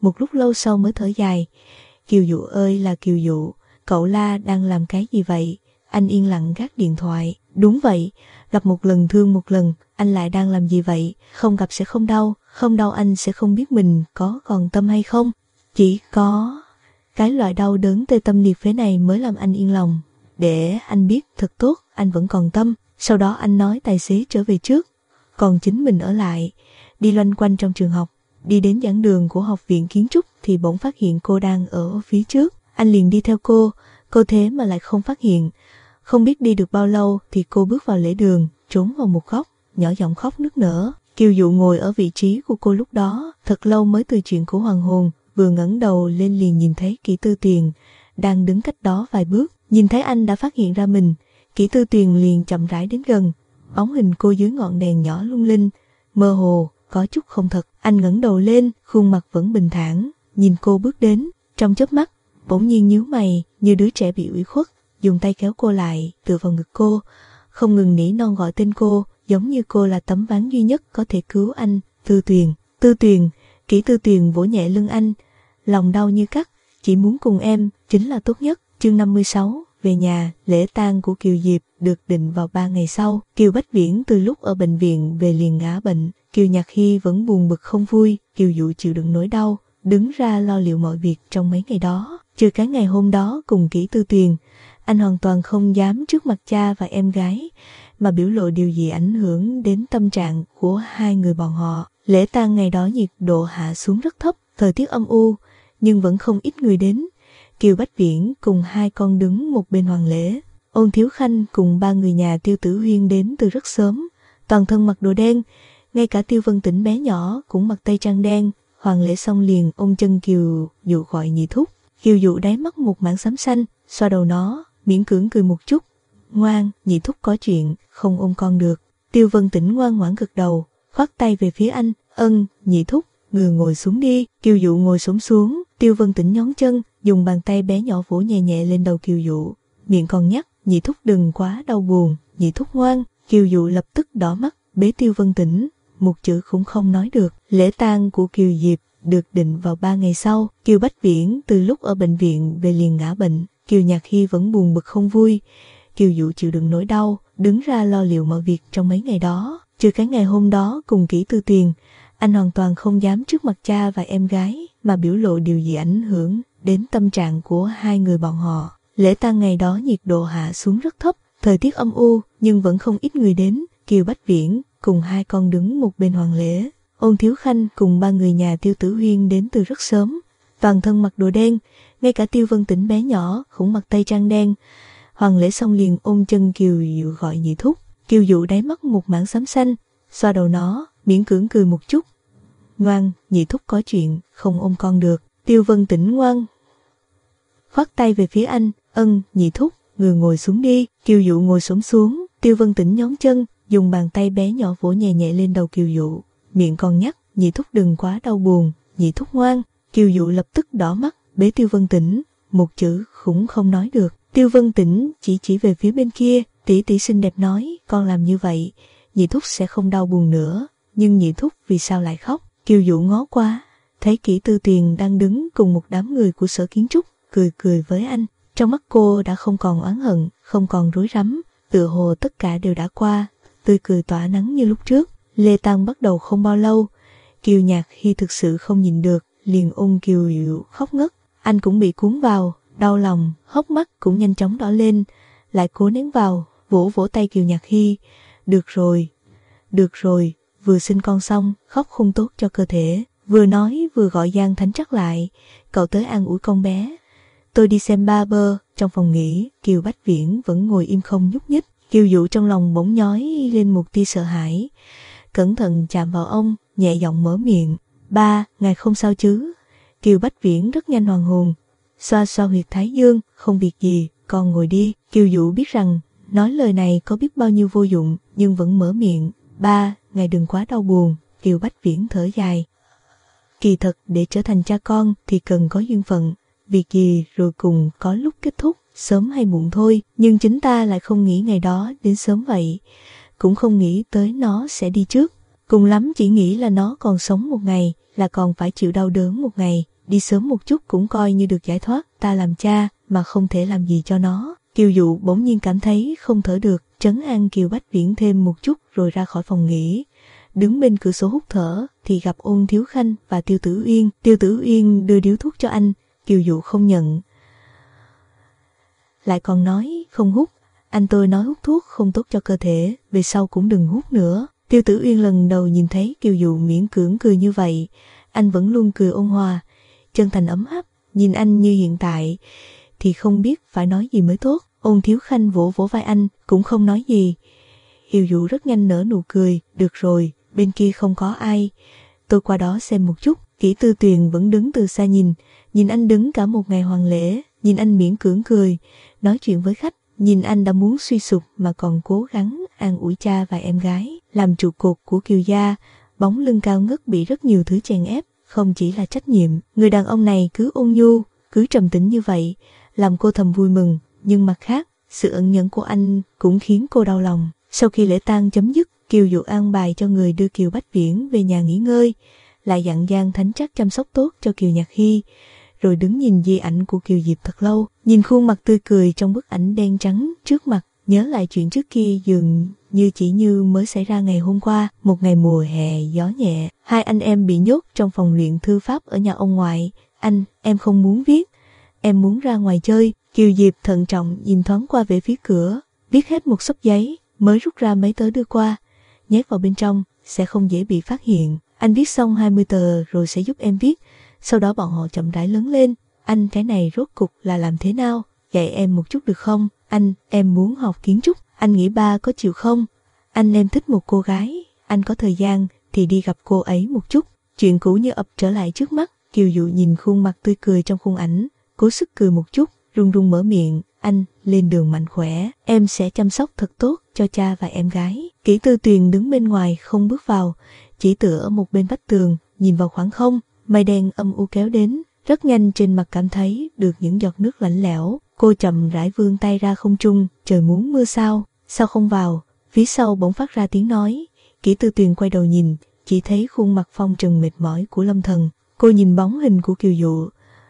một lúc lâu sau mới thở dài. Kiều Dụ ơi là Kiều Dụ, cậu La đang làm cái gì vậy? Anh yên lặng gác điện thoại. Đúng vậy, gặp một lần thương một lần, anh lại đang làm gì vậy? Không gặp sẽ không đau, không đau anh sẽ không biết mình có còn tâm hay không. Chỉ có cái loại đau đớn tê tâm liệt phế này mới làm anh yên lòng. Để anh biết thật tốt, anh vẫn còn tâm. Sau đó anh nói tài xế trở về trước, còn chính mình ở lại, đi loanh quanh trong trường học. Đi đến giảng đường của học viện kiến trúc thì bỗng phát hiện cô đang ở phía trước. Anh liền đi theo cô, cô thế mà lại không phát hiện. Không biết đi được bao lâu thì cô bước vào lễ đường, trốn vào một góc, nhỏ giọng khóc nức nở. Kiều Dụ ngồi ở vị trí của cô lúc đó, thật lâu mới từ chuyện của hoàng hồn, vừa ngẩng đầu lên liền nhìn thấy Kỷ Tư Tuyền đang đứng cách đó vài bước. Nhìn thấy anh đã phát hiện ra mình, Kỷ Tư Tuyền liền chậm rãi đến gần. Bóng hình cô dưới ngọn đèn nhỏ lung linh, mơ hồ, có chút không thật. Anh ngẩng đầu lên, khuôn mặt vẫn bình thản, nhìn cô bước đến. Trong chớp mắt, bỗng nhiên nhíu mày, như đứa trẻ bị ủy khuất, dùng tay kéo cô lại, tựa vào ngực cô, không ngừng nỉ non gọi tên cô, giống như cô là tấm ván duy nhất có thể cứu anh. Tư Tuyền, Tư Tuyền. Kỷ Tư Tuyền vỗ nhẹ lưng anh, lòng đau như cắt, chỉ muốn cùng em chính là tốt nhất. Chương năm mươi sáu, về nhà. Lễ tang của Kiều Diệp được định vào ba ngày sau. Kiều Bách Viễn từ lúc ở bệnh viện về liền ngã bệnh. Kiều Nhạc Hy vẫn buồn bực không vui. Kiều Dụ chịu đựng nỗi đau, đứng ra lo liệu mọi việc trong mấy ngày đó. Trừ cái ngày hôm đó cùng Kỷ Tư Tuyền, anh hoàn toàn không dám trước mặt cha và em gái mà biểu lộ điều gì ảnh hưởng đến tâm trạng của hai người bọn họ. Lễ tang ngày đó nhiệt độ hạ xuống rất thấp, thời tiết âm u, nhưng vẫn không ít người đến. Kiều Bách Viễn cùng hai con đứng một bên hoàng lễ. Ôn Thiếu Khanh cùng ba người nhà Tiêu Tử Huyên đến từ rất sớm, toàn thân mặc đồ đen, ngay cả Tiêu Vân Tĩnh bé nhỏ cũng mặc tây trang đen. Hoàng lễ xong liền ôm chân Kiều Dụ gọi nhị thúc. Kiều Dụ đáy mắt một mảng xám xanh, xoa đầu nó, miễn cưỡng cười một chút. Ngoan, nhị thúc có chuyện, không ôm con được. Tiêu Vân Tĩnh ngoan ngoãn gật đầu, khoác tay về phía anh. Ân, nhị thúc, người ngồi xuống đi. Kiều Dụ ngồi xổm xuống, Tiêu Vân Tĩnh nhón chân, dùng bàn tay bé nhỏ vỗ nhẹ nhẹ lên đầu Kiều Dụ, miệng còn nhắc, nhị thúc đừng quá đau buồn, nhị thúc ngoan. Kiều Dụ lập tức đỏ mắt, bế Tiêu Vân Tĩnh, một chữ cũng không nói được. Lễ tang của Kiều Diệp được định vào ba ngày sau. Kiều Bách Viễn từ lúc ở bệnh viện về liền ngã bệnh. Kiều Nhạc Hy vẫn buồn bực không vui. Kiều Dụ chịu đựng nỗi đau, đứng ra lo liệu mọi việc trong mấy ngày đó. Trừ cái ngày hôm đó cùng Kỷ Tư Tuyền, anh hoàn toàn không dám trước mặt cha và em gái mà biểu lộ điều gì ảnh hưởng đến tâm trạng của hai người bọn họ. Lễ tang ngày đó nhiệt độ hạ xuống rất thấp, thời tiết âm u, nhưng vẫn không ít người đến. Kiều Bách Viễn cùng hai con đứng một bên hoàng lễ. Ôn Thiếu Khanh cùng ba người nhà Tiêu Tử Huyên đến từ rất sớm, toàn thân mặc đồ đen, ngay cả Tiêu Vân Tĩnh bé nhỏ cũng mặc tây trang đen. Hoàng lễ xong liền ôm chân Kiều Dụ gọi nhị thúc. Kiều Dụ đáy mắt một mảng xám xanh, xoa đầu nó, miễn cưỡng cười một chút. Ngoan, nhị thúc có chuyện, không ôm con được. Tiêu Vân Tĩnh ngoan, khoác tay về phía anh. Ân, nhị thúc, người ngồi xuống đi. Kiều Dụ ngồi xổm xuống, Tiêu Vân Tĩnh nhón chân, dùng bàn tay bé nhỏ vỗ nhẹ nhẹ lên đầu Kiều Dụ, miệng còn nhắc, nhị thúc đừng quá đau buồn, nhị thúc ngoan. Kiều Dụ lập tức đỏ mắt, bế Tiêu Vân Tĩnh, một chữ cũng không nói được. Tiêu Vân Tĩnh chỉ chỉ về phía bên kia, tỷ tỷ xinh đẹp nói, con làm như vậy, nhị thúc sẽ không đau buồn nữa. Nhưng nhị thúc vì sao lại khóc? Kiều Dụ ngó qua, thấy Kỷ Tư Tuyền đang đứng cùng một đám người của sở kiến trúc, cười cười với anh. Trong mắt cô đã không còn oán hận, không còn rối rắm, tựa hồ tất cả đều đã qua, tươi cười tỏa nắng như lúc trước. Lễ tang bắt đầu không bao lâu, Kiều Nhạc Hy thực sự không nhịn được, liền ôm Kiều Dụ khóc ngất. Anh cũng bị cuốn vào, đau lòng, hốc mắt cũng nhanh chóng đỏ lên, lại cố nén vào, vỗ vỗ tay Kiều Nhạc Hy. Được rồi, được rồi, vừa sinh con xong, khóc không tốt cho cơ thể. Vừa nói vừa gọi Giang Thánh Trắc lại, cậu tới an ủi con bé. Tôi đi xem ba bơ. Trong phòng nghỉ, Kiều Bách Viễn vẫn ngồi im không nhúc nhích. Kiều Dụ trong lòng bỗng nhói lên một tia sợ hãi, cẩn thận chạm vào ông, nhẹ giọng mở miệng. Ba, ngài không sao chứ? Kiều Bách Viễn rất nhanh hoàn hồn, xoa xoa huyệt thái dương. Không việc gì, con ngồi đi. Kiều Dụ biết rằng nói lời này có biết bao nhiêu vô dụng, nhưng vẫn mở miệng. Ba, ngài đừng quá đau buồn. Kiều Bách Viễn thở dài. Kỳ thật để trở thành cha con thì cần có duyên phận, việc gì rồi cùng có lúc kết thúc, sớm hay muộn thôi. Nhưng chính ta lại không nghĩ ngày đó đến sớm vậy, cũng không nghĩ tới nó sẽ đi trước. Cùng lắm chỉ nghĩ là nó còn sống một ngày, là còn phải chịu đau đớn một ngày, đi sớm một chút cũng coi như được giải thoát, ta làm cha mà không thể làm gì cho nó. Kiều Dụ bỗng nhiên cảm thấy không thở được, trấn an Kiều Bách Viễn thêm một chút rồi ra khỏi phòng nghỉ. Đứng bên cửa sổ hút thở thì gặp Ôn Thiếu Khanh và Tiêu Tử Uyên. Tiêu Tử Uyên đưa điếu thuốc cho anh, Kiều Dụ không nhận. Lại còn nói không hút, anh tôi nói hút thuốc không tốt cho cơ thể, về sau cũng đừng hút nữa. Tiêu Tử Uyên lần đầu nhìn thấy Kiều Dụ miễn cưỡng cười như vậy, anh vẫn luôn cười ôn hòa, chân thành ấm áp, nhìn anh như hiện tại thì không biết phải nói gì mới tốt. Ôn Thiếu Khanh vỗ vỗ vai anh, cũng không nói gì. Kiều Dụ rất nhanh nở nụ cười, được rồi, bên kia không có ai, tôi qua đó xem một chút. Kỷ Tư Tuyền vẫn đứng từ xa nhìn, nhìn anh đứng cả một ngày hoàng lễ, nhìn anh miễn cưỡng cười, nói chuyện với khách, nhìn anh đã muốn suy sụp mà còn cố gắng an ủi cha và em gái. Làm trụ cột của Kiều gia, bóng lưng cao ngất bị rất nhiều thứ chèn ép, không chỉ là trách nhiệm. Người đàn ông này cứ ôn nhu, cứ trầm tĩnh như vậy, làm cô thầm vui mừng, nhưng mặt khác, sự ẩn nhẫn của anh cũng khiến cô đau lòng. Sau khi lễ tang chấm dứt, Kiều Dụ an bài cho người đưa Kiều Bách Viễn về nhà nghỉ ngơi, lại dặn Giang Thánh Trắc chăm sóc tốt cho Kiều Nhạc Hy, rồi đứng nhìn di ảnh của Kiều Diệp thật lâu, nhìn khuôn mặt tươi cười trong bức ảnh đen trắng trước mặt, nhớ lại chuyện trước kia dường như chỉ như mới xảy ra ngày hôm qua, một ngày mùa hè gió nhẹ, hai anh em bị nhốt trong phòng luyện thư pháp ở nhà ông ngoại. Anh, em không muốn viết, em muốn ra ngoài chơi. Kiều Diệp thận trọng nhìn thoáng qua về phía cửa, viết hết một xấp giấy, mới rút ra mấy tờ đưa qua, nhét vào bên trong, sẽ không dễ bị phát hiện. Anh viết xong hai mươi tờ rồi sẽ giúp em viết, sau đó bọn họ chậm rãi lớn lên. Anh, cái này rốt cục là làm thế nào? Dạy em một chút được không? Anh, em muốn học kiến trúc, anh nghĩ ba có chịu không? Anh, em thích một cô gái, anh có thời gian thì đi gặp cô ấy một chút. Chuyện cũ như ập trở lại trước mắt, Kiều Dụ nhìn khuôn mặt tươi cười trong khung ảnh, cố sức cười một chút, run run mở miệng, anh, lên đường mạnh khỏe, em sẽ chăm sóc thật tốt cho cha và em gái. Kỷ Tư Tuyền đứng bên ngoài không bước vào, chỉ tựa ở một bên vách tường, nhìn vào khoảng không, mây đen âm u kéo đến, rất nhanh trên mặt cảm thấy được những giọt nước lạnh lẽo. Cô chậm rãi vươn tay ra không trung, trời muốn mưa sao, sao không vào? Phía sau bỗng phát ra tiếng nói. Kỷ Tư Tuyền quay đầu nhìn, chỉ thấy khuôn mặt phong trần mệt mỏi của Lâm Thần. Cô nhìn bóng hình của Kiều Dụ,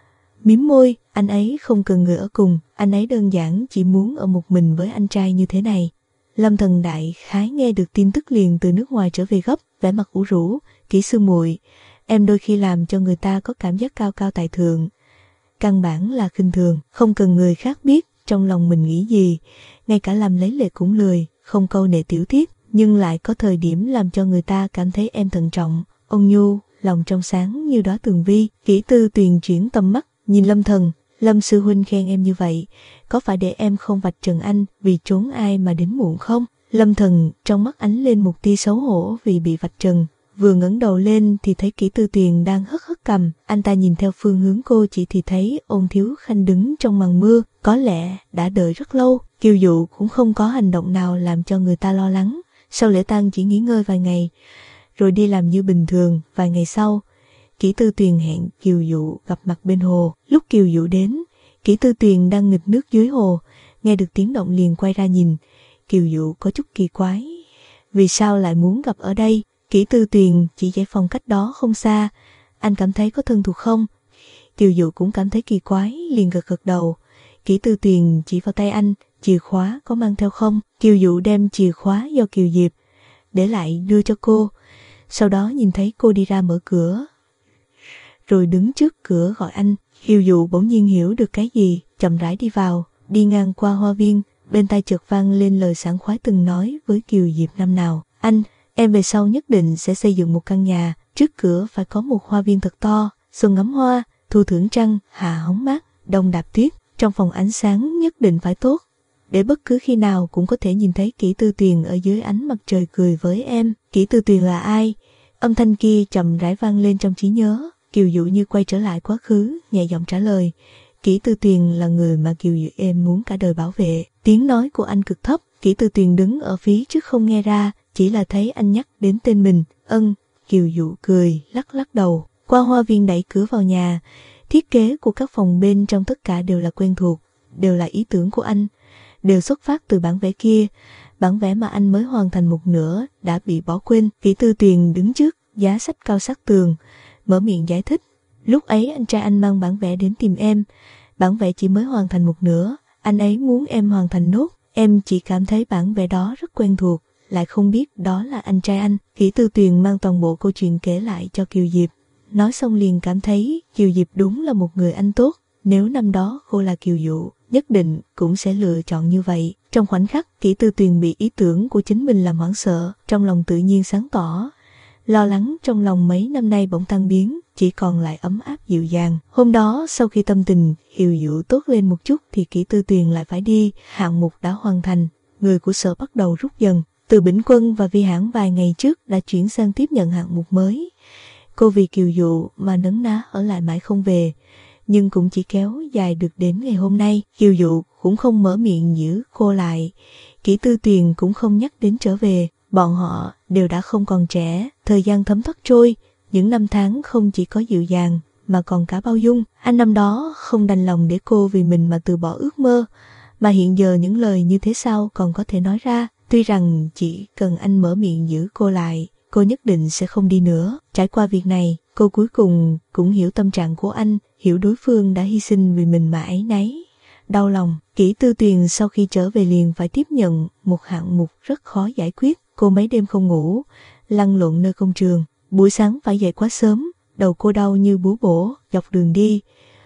mím môi, anh ấy không cần người ở cùng, anh ấy đơn giản chỉ muốn ở một mình với anh trai như thế này. Lâm Thần đại khái nghe được tin tức liền từ nước ngoài trở về gấp, vẻ mặt ủ rũ, Kỷ sư muội, em đôi khi làm cho người ta có cảm giác cao cao tại thượng, căn bản là khinh thường, không cần người khác biết trong lòng mình nghĩ gì, ngay cả làm lấy lệ cũng lười, không câu nệ tiểu tiết, nhưng lại có thời điểm làm cho người ta cảm thấy em thận trọng, ôn nhu, lòng trong sáng như đóa tường vi. Kỷ Tư Tuyền chuyển tầm mắt, nhìn Lâm Thần, Lâm sư huynh khen em như vậy, có phải để em không vạch trần anh vì trốn ai mà đến muộn không? Lâm Thần trong mắt ánh lên một tia xấu hổ vì bị vạch trần, vừa ngẩng đầu lên thì thấy Kỷ Tư Tuyền đang hất hất cằm, anh ta nhìn theo phương hướng cô chỉ thì thấy Ôn Thiếu Khanh đứng trong màn mưa, có lẽ đã đợi rất lâu. Kiều Dụ cũng không có hành động nào làm cho người ta lo lắng, sau lễ tang chỉ nghỉ ngơi vài ngày, rồi đi làm như bình thường. Vài ngày sau, Kỷ Tư Tuyền hẹn Kiều Dụ gặp mặt bên hồ. Lúc Kiều Dụ đến, Kỷ Tư Tuyền đang nghịch nước dưới hồ, nghe được tiếng động liền quay ra nhìn. Kiều Dụ có chút kỳ quái, vì sao lại muốn gặp ở đây? Kỷ Tư Tuyền chỉ dãy phòng cách đó không xa, anh cảm thấy có thân thuộc không? Kiều Dụ cũng cảm thấy kỳ quái, liền gật gật đầu. Kỷ Tư Tuyền chỉ vào tay anh, chìa khóa có mang theo không? Kiều Dụ đem chìa khóa do Kiều Diệp để lại đưa cho cô, sau đó nhìn thấy cô đi ra mở cửa, rồi đứng trước cửa gọi anh. Kiều Dụ bỗng nhiên hiểu được cái gì, chậm rãi đi vào, đi ngang qua hoa viên, bên tai chợt vang lên lời sảng khoái từng nói với Kiều Diệp năm nào. Anh, em về sau nhất định sẽ xây dựng một căn nhà, trước cửa phải có một hoa viên thật to, xuân ngắm hoa, thu thưởng trăng, hạ hóng mát, đông đạp tuyết, trong phòng ánh sáng nhất định phải tốt, để bất cứ khi nào cũng có thể nhìn thấy Kỷ Tư Tuyền ở dưới ánh mặt trời cười với em. Kỷ Tư Tuyền là ai? Âm thanh kia chậm rãi vang lên trong trí nhớ. Kiều Dụ như quay trở lại quá khứ, nhẹ giọng trả lời. Kỷ Tư Tuyền là người mà Kiều Dụ em muốn cả đời bảo vệ. Tiếng nói của anh cực thấp, Kỷ Tư Tuyền đứng ở phía trước không nghe ra, chỉ là thấy anh nhắc đến tên mình. Ân. Kiều Dụ cười, lắc lắc đầu. Qua hoa viên đẩy cửa vào nhà, thiết kế của các phòng bên trong tất cả đều là quen thuộc, đều là ý tưởng của anh, đều xuất phát từ bản vẽ kia, bản vẽ mà anh mới hoàn thành một nửa đã bị bỏ quên. Kỷ Tư Tuyền đứng trước giá sách cao sát tường, mở miệng giải thích. Lúc ấy anh trai anh mang bản vẽ đến tìm em. Bản vẽ chỉ mới hoàn thành một nửa, anh ấy muốn em hoàn thành nốt. Em chỉ cảm thấy bản vẽ đó rất quen thuộc, lại không biết đó là anh trai anh. Kỷ Tư Tuyền mang toàn bộ câu chuyện kể lại cho Kiều Diệp. Nói xong liền cảm thấy Kiều Diệp đúng là một người anh tốt. Nếu năm đó cô là Kiều Dụ, nhất định cũng sẽ lựa chọn như vậy. Trong khoảnh khắc, Kỷ Tư Tuyền bị ý tưởng của chính mình làm hoảng sợ, trong lòng tự nhiên sáng tỏ. Lo lắng trong lòng mấy năm nay bỗng tan biến, chỉ còn lại ấm áp dịu dàng. Hôm đó, sau khi tâm tình Kiều Dụ tốt lên một chút thì Kỷ Tư Tuyền lại phải đi, hạng mục đã hoàn thành. Người của sở bắt đầu rút dần. Từ Bỉnh Quân và Vi Hãn vài ngày trước đã chuyển sang tiếp nhận hạng mục mới. Cô vì Kiều Dụ mà nấn ná ở lại mãi không về, nhưng cũng chỉ kéo dài được đến ngày hôm nay. Kiều Dụ cũng không mở miệng giữ cô lại, Kỷ Tư Tuyền cũng không nhắc đến trở về. Bọn họ đều đã không còn trẻ, thời gian thấm thoát trôi, những năm tháng không chỉ có dịu dàng mà còn cả bao dung. Anh năm đó không đành lòng để cô vì mình mà từ bỏ ước mơ, mà hiện giờ những lời như thế sao còn có thể nói ra. Tuy rằng chỉ cần anh mở miệng giữ cô lại, cô nhất định sẽ không đi nữa. Trải qua việc này, cô cuối cùng cũng hiểu tâm trạng của anh, hiểu đối phương đã hy sinh vì mình mà áy náy, đau lòng. Kỷ Tư Tuyền sau khi trở về liền phải tiếp nhận một hạng mục rất khó giải quyết. Cô mấy đêm không ngủ, lăn lộn nơi công trường. Buổi sáng phải dậy quá sớm, đầu cô đau như búa bổ. Dọc đường đi,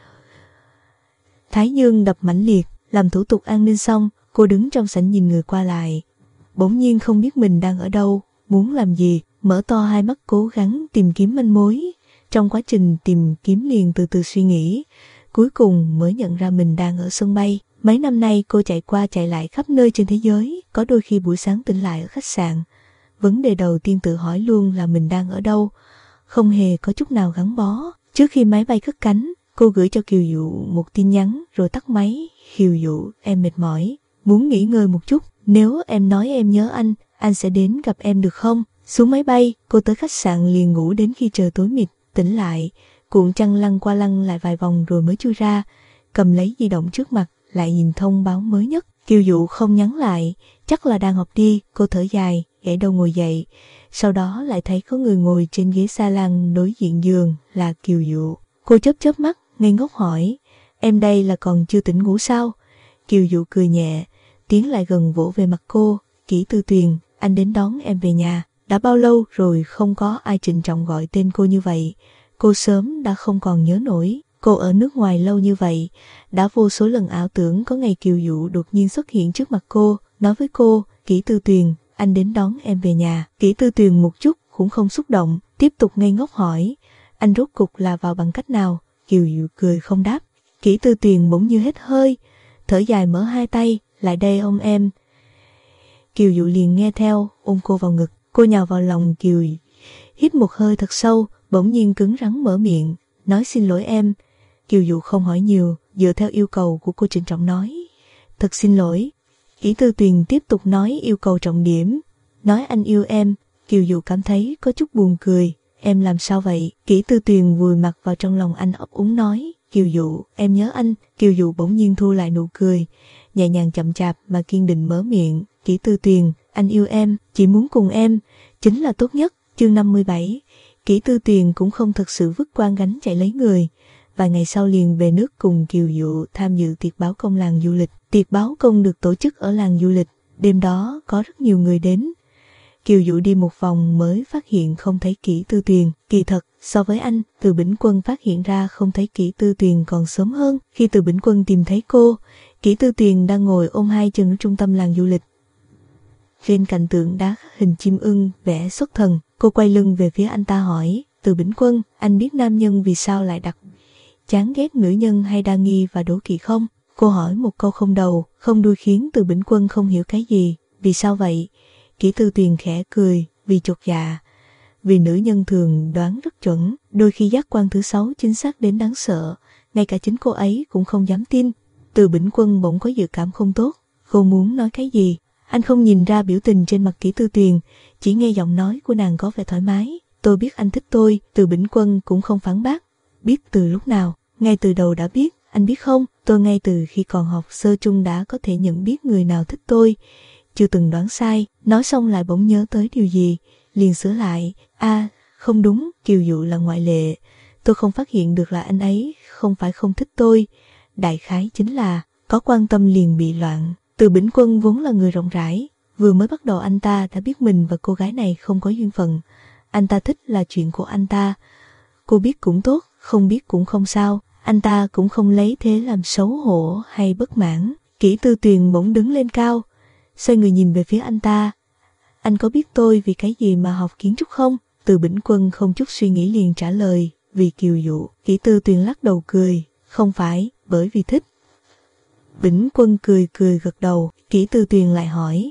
thái dương đập mãnh liệt. Làm thủ tục an ninh xong, cô đứng trong sảnh nhìn người qua lại. Bỗng nhiên không biết mình đang ở đâu, muốn làm gì, mở to hai mắt cố gắng tìm kiếm manh mối. Trong quá trình tìm kiếm liền từ từ suy nghĩ, cuối cùng mới nhận ra mình đang ở sân bay. Mấy năm nay cô chạy qua chạy lại khắp nơi trên thế giới, có đôi khi buổi sáng tỉnh lại ở khách sạn. Vấn đề đầu tiên tự hỏi luôn là mình đang ở đâu, không hề có chút nào gắn bó. Trước khi máy bay cất cánh, cô gửi cho Kiều Dụ một tin nhắn rồi tắt máy. Kiều Dụ, em mệt mỏi, muốn nghỉ ngơi một chút. Nếu em nói em nhớ anh, anh sẽ đến gặp em được không? Xuống máy bay, cô tới khách sạn liền ngủ đến khi trời tối mịt. Tỉnh lại, cuộn chăn lăn qua lăn lại vài vòng rồi mới chui ra, cầm lấy di động trước mặt, lại nhìn thông báo mới nhất. Kiều Dụ không nhắn lại, chắc là đang học đi. Cô thở dài, gãy đầu ngồi dậy. Sau đó lại thấy có người ngồi trên ghế salon đối diện giường, là Kiều Dụ. Cô chớp chớp mắt, ngây ngốc hỏi, em đây là còn chưa tỉnh ngủ sao? Kiều Dụ cười nhẹ, tiến lại gần vỗ về mặt cô. Kỷ Tư Tuyền, anh đến đón em về nhà. Đã bao lâu rồi không có ai trịnh trọng gọi tên cô như vậy. Cô sớm đã không còn nhớ nổi. Cô ở nước ngoài lâu như vậy, đã vô số lần ảo tưởng có ngày Kiều Dụ đột nhiên xuất hiện trước mặt cô, nói với cô, Kỷ Tư Tuyền, anh đến đón em về nhà. Kỷ Tư Tuyền một chút cũng không xúc động, tiếp tục ngây ngốc hỏi, anh rốt cục là vào bằng cách nào? Kiều Dụ cười không đáp. Kỷ Tư Tuyền bỗng như hết hơi, thở dài mở hai tay, lại đây ôm em. Kiều Dụ liền nghe theo, ôm cô vào ngực. Cô nhào vào lòng Kiều, hít một hơi thật sâu, bỗng nhiên cứng rắn mở miệng, nói xin lỗi em. Kiều Dụ không hỏi nhiều, dựa theo yêu cầu của cô trịnh trọng nói, thật xin lỗi. Kỷ Tư Tuyền tiếp tục nói yêu cầu trọng điểm, nói anh yêu em. Kiều Dụ cảm thấy có chút buồn cười, em làm sao vậy? Kỷ Tư Tuyền vùi mặt vào trong lòng anh ấp úng nói, Kiều Dụ, em nhớ anh. Kiều Dụ bỗng nhiên thu lại nụ cười, nhẹ nhàng chậm chạp mà kiên định mở miệng, Kỷ Tư Tuyền, anh yêu em, chỉ muốn cùng em, chính là tốt nhất. Chương năm mươi bảy. Kỷ Tư Tuyền cũng không thực sự vứt quan gánh chạy lấy người. Vài ngày sau liền về nước cùng Kiều Dụ tham dự tiệc báo công làng du lịch. Tiệc báo công được tổ chức ở làng du lịch, đêm đó có rất nhiều người đến. Kiều Dụ đi một vòng mới phát hiện không thấy Kỷ Tư Tuyền. Kỳ thật, so với anh, Từ Bỉnh Quân phát hiện ra không thấy Kỷ Tư Tuyền còn sớm hơn. Khi Từ Bỉnh Quân tìm thấy cô, Kỷ Tư Tuyền đang ngồi ôm hai chân ở trung tâm làng du lịch. Trên cạnh tượng đá hình chim ưng vẽ xuất thần. Cô quay lưng về phía anh ta hỏi, Từ Bỉnh Quân, anh biết nam nhân vì sao lại đặc chán ghét nữ nhân hay đa nghi và đố kỵ không? Cô hỏi một câu không đầu, không đuôi khiến Từ Bỉnh Quân không hiểu cái gì. Vì sao vậy? Kỷ Tư Tuyền khẽ cười, vì chột dạ. Vì nữ nhân thường đoán rất chuẩn, đôi khi giác quan thứ sáu chính xác đến đáng sợ, ngay cả chính cô ấy cũng không dám tin. Từ Bỉnh Quân bỗng có dự cảm không tốt, cô muốn nói cái gì. Anh không nhìn ra biểu tình trên mặt Kỷ Tư Tuyền, chỉ nghe giọng nói của nàng có vẻ thoải mái. Tôi biết anh thích tôi. Từ Bỉnh Quân cũng không phản bác. Biết từ lúc nào? Ngay từ đầu đã biết, anh biết không? Tôi ngay từ khi còn học sơ trung đã có thể nhận biết người nào thích tôi, chưa từng đoán sai. Nói xong lại bỗng nhớ tới điều gì, liền sửa lại. À, không đúng, Kiều Dụ là ngoại lệ. tôi không phát hiện được là anh ấy không phải không thích tôi. Đại khái chính là có quan tâm liền bị loạn. Từ Bỉnh Quân vốn là người rộng rãi, vừa mới bắt đầu anh ta đã biết mình và cô gái này không có duyên phận. Anh ta thích là chuyện của anh ta. Cô biết cũng tốt, không biết cũng không sao. Anh ta cũng không lấy thế làm xấu hổ hay bất mãn. Kỷ Tư Tuyền bỗng đứng lên cao, xoay người nhìn về phía anh ta. Anh có biết tôi vì cái gì mà học kiến trúc không? Từ Bỉnh Quân không chút suy nghĩ liền trả lời, vì kiều dụ. Kỷ Tư Tuyền lắc đầu cười, không phải, bởi vì thích. Bỉnh Quân cười cười gật đầu. Kỷ Tư Tuyền lại hỏi,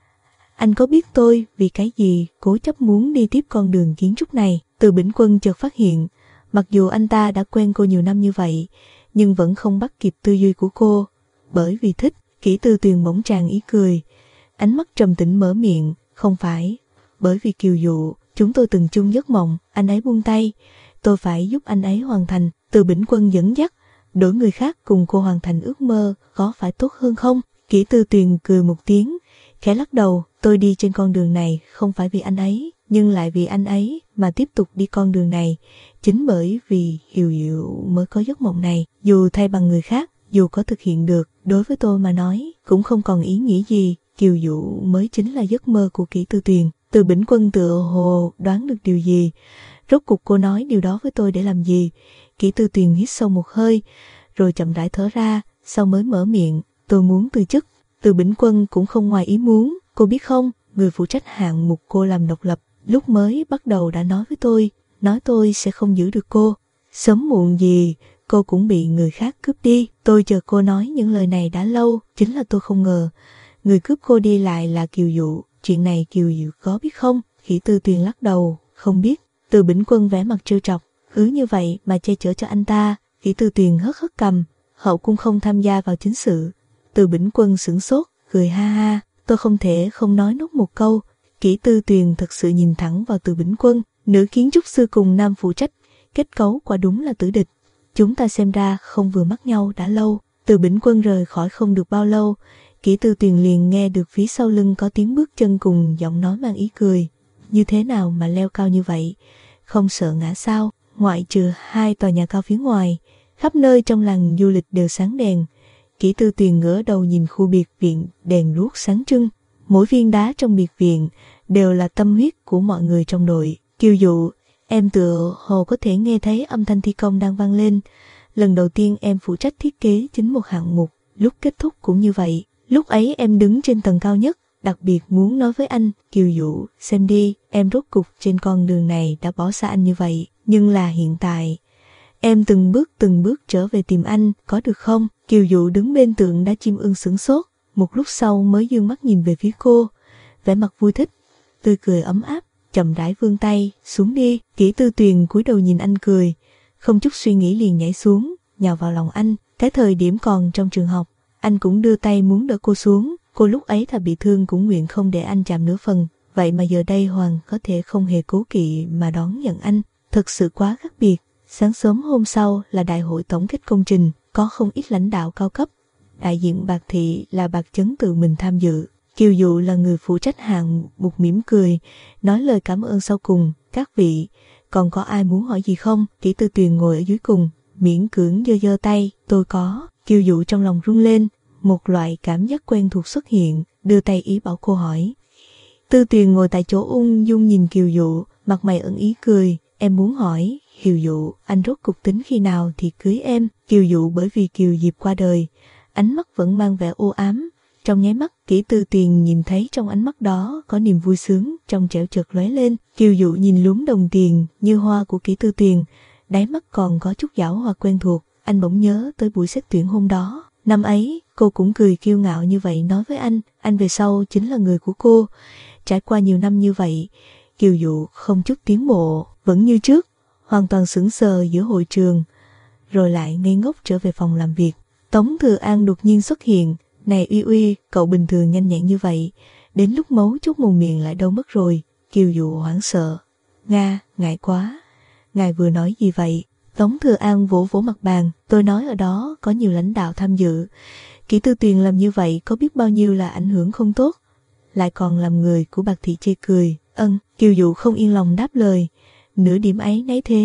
anh có biết tôi vì cái gì cố chấp muốn đi tiếp con đường kiến trúc này? Từ Bỉnh Quân chợt phát hiện, mặc dù anh ta đã quen cô nhiều năm như vậy, nhưng vẫn không bắt kịp tư duy của cô. Bởi vì thích. Kỷ Tư Tuyền bỗng tràn ý cười, ánh mắt trầm tĩnh mở miệng, không phải, bởi vì kiều dụ. Chúng tôi từng chung giấc mộng, anh ấy buông tay, tôi phải giúp anh ấy hoàn thành. Từ Bỉnh Quân dẫn dắt, đổi người khác cùng cô hoàn thành ước mơ, có phải tốt hơn không? Kỷ Tư Tuyền cười một tiếng, khẽ lắc đầu, tôi đi trên con đường này không phải vì anh ấy, nhưng lại vì anh ấy mà tiếp tục đi con đường này. Chính bởi vì Kiều Dụ mới có giấc mộng này, dù thay bằng người khác, dù có thực hiện được, đối với tôi mà nói, cũng không còn ý nghĩa gì. Kiều Dụ mới chính là giấc mơ của Kỷ Tư Tuyền. Từ Bỉnh Quân tựa hồ đoán được điều gì. Rốt cuộc cô nói điều đó với tôi để làm gì? Kỷ Tư Tuyền hít sâu một hơi, rồi chậm rãi thở ra, sau mới mở miệng, tôi muốn từ chức. Từ Bỉnh Quân cũng không ngoài ý muốn, cô biết không, người phụ trách hạng mục cô làm độc lập, lúc mới bắt đầu đã nói với tôi, nói tôi sẽ không giữ được cô. Sớm muộn gì, cô cũng bị người khác cướp đi. Tôi chờ cô nói những lời này đã lâu, chính là tôi không ngờ, người cướp cô đi lại là Kiều Dụ. Chuyện này Kiều Dụ có biết không? Kỷ Tư Tuyền lắc đầu, không biết. Từ Bỉnh Quân vẻ mặt trêu chọc, cứ như vậy mà che chở cho anh ta. Kỷ Tư Tuyền hất hất cầm, hậu cung không tham gia vào chính sự. Từ Bỉnh Quân sửng sốt, cười ha ha, tôi không thể không nói nốt một câu. Kỷ Tư Tuyền thật sự nhìn thẳng vào Từ Bỉnh Quân, nữ kiến trúc sư cùng nam phụ trách, kết cấu quả đúng là tử địch. Chúng ta xem ra không vừa mắt nhau đã lâu. Từ Bỉnh Quân rời khỏi không được bao lâu, Kỷ Tư Tuyền liền nghe được phía sau lưng có tiếng bước chân cùng giọng nói mang ý cười. Như thế nào mà leo cao như vậy? Không sợ ngã sao? Ngoại trừ hai tòa nhà cao phía ngoài, khắp nơi trong làng du lịch đều sáng đèn. Kỷ Tư Tuyền ngửa đầu nhìn khu biệt viện, đèn đuốc sáng trưng. Mỗi viên đá trong biệt viện đều là tâm huyết của mọi người trong đội. Kiều Dụ, em tựa hồ có thể nghe thấy âm thanh thi công đang vang lên. Lần đầu tiên em phụ trách thiết kế chính một hạng mục, lúc kết thúc cũng như vậy. Lúc ấy em đứng trên tầng cao nhất, đặc biệt muốn nói với anh, Kiều Dụ, xem đi, em rốt cục trên con đường này đã bỏ xa anh như vậy. Nhưng là hiện tại, em từng bước từng bước trở về tìm anh, có được không? Kiều Dụ đứng bên tượng đá chim ưng sửng sốt, một lúc sau mới dương mắt nhìn về phía cô, vẻ mặt vui thích, tươi cười ấm áp, chậm rãi vươn tay, xuống đi. Kỷ Tư Tuyền cúi đầu nhìn anh cười, không chút suy nghĩ liền nhảy xuống, nhào vào lòng anh. Cái thời điểm còn trong trường học, anh cũng đưa tay muốn đỡ cô xuống, cô lúc ấy thà bị thương cũng nguyện không để anh chạm nửa phần, vậy mà giờ đây Hoàng có thể không hề cố kỵ mà đón nhận anh, thật sự quá khác biệt. Sáng sớm hôm sau là đại hội tổng kết công trình, có không ít lãnh đạo cao cấp. Đại diện Bạc Thị là Bạc Chấn tự mình tham dự. Kiều Dụ là người phụ trách hạng mục mỉm cười, nói lời cảm ơn sau cùng. Các vị, còn có ai muốn hỏi gì không? Kỷ Tư Tuyền ngồi ở dưới cùng, miễn cưỡng giơ giơ tay, tôi có. Kiều Dụ trong lòng rung lên, một loại cảm giác quen thuộc xuất hiện, đưa tay ý bảo cô hỏi. Tư Tuyền ngồi tại chỗ ung dung nhìn Kiều Dụ, mặt mày ẩn ý cười, em muốn hỏi, Kiều Dụ, anh rốt cục tính khi nào thì cưới em? Kiều Dụ bởi vì Kiều Diệp qua đời, ánh mắt vẫn mang vẻ u ám. Trong nháy mắt, Kỷ Tư Tuyền nhìn thấy trong ánh mắt đó có niềm vui sướng trong trẻo chợt lóe lên. Kiều Dụ nhìn lúm đồng tiền như hoa của Kỷ Tư Tuyền, đáy mắt còn có chút giảo hoạt quen thuộc. Anh bỗng nhớ tới buổi xét tuyển hôm đó. Năm ấy, cô cũng cười kiêu ngạo như vậy nói với anh, anh về sau chính là người của cô. Trải qua nhiều năm như vậy, Kiều Dụ không chút tiến bộ, vẫn như trước, hoàn toàn sững sờ giữa hội trường, rồi lại ngây ngốc trở về phòng làm việc. Tống Thừa An đột nhiên xuất hiện, này Uy Uy, cậu bình thường nhanh nhẹn như vậy, đến lúc mấu chốt mồm miệng lại đâu mất rồi. Kiều Dụ hoảng sợ, Nga, ngại quá, ngài vừa nói gì vậy? Tống Thừa An vỗ vỗ mặt bàn, tôi nói ở đó có nhiều lãnh đạo tham dự. Kỷ Tư Tuyền làm như vậy có biết bao nhiêu là ảnh hưởng không tốt, lại còn làm người của Bạc Thị chê cười. Ân, Kiều Dụ không yên lòng đáp lời, nửa điểm ấy nấy thế,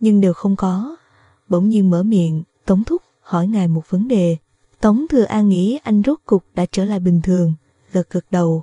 nhưng đều không có. Bỗng nhiên mở miệng, Tống thúc, hỏi ngài một vấn đề. Tống Thừa An nghĩ anh rốt cục đã trở lại bình thường, gật gật đầu,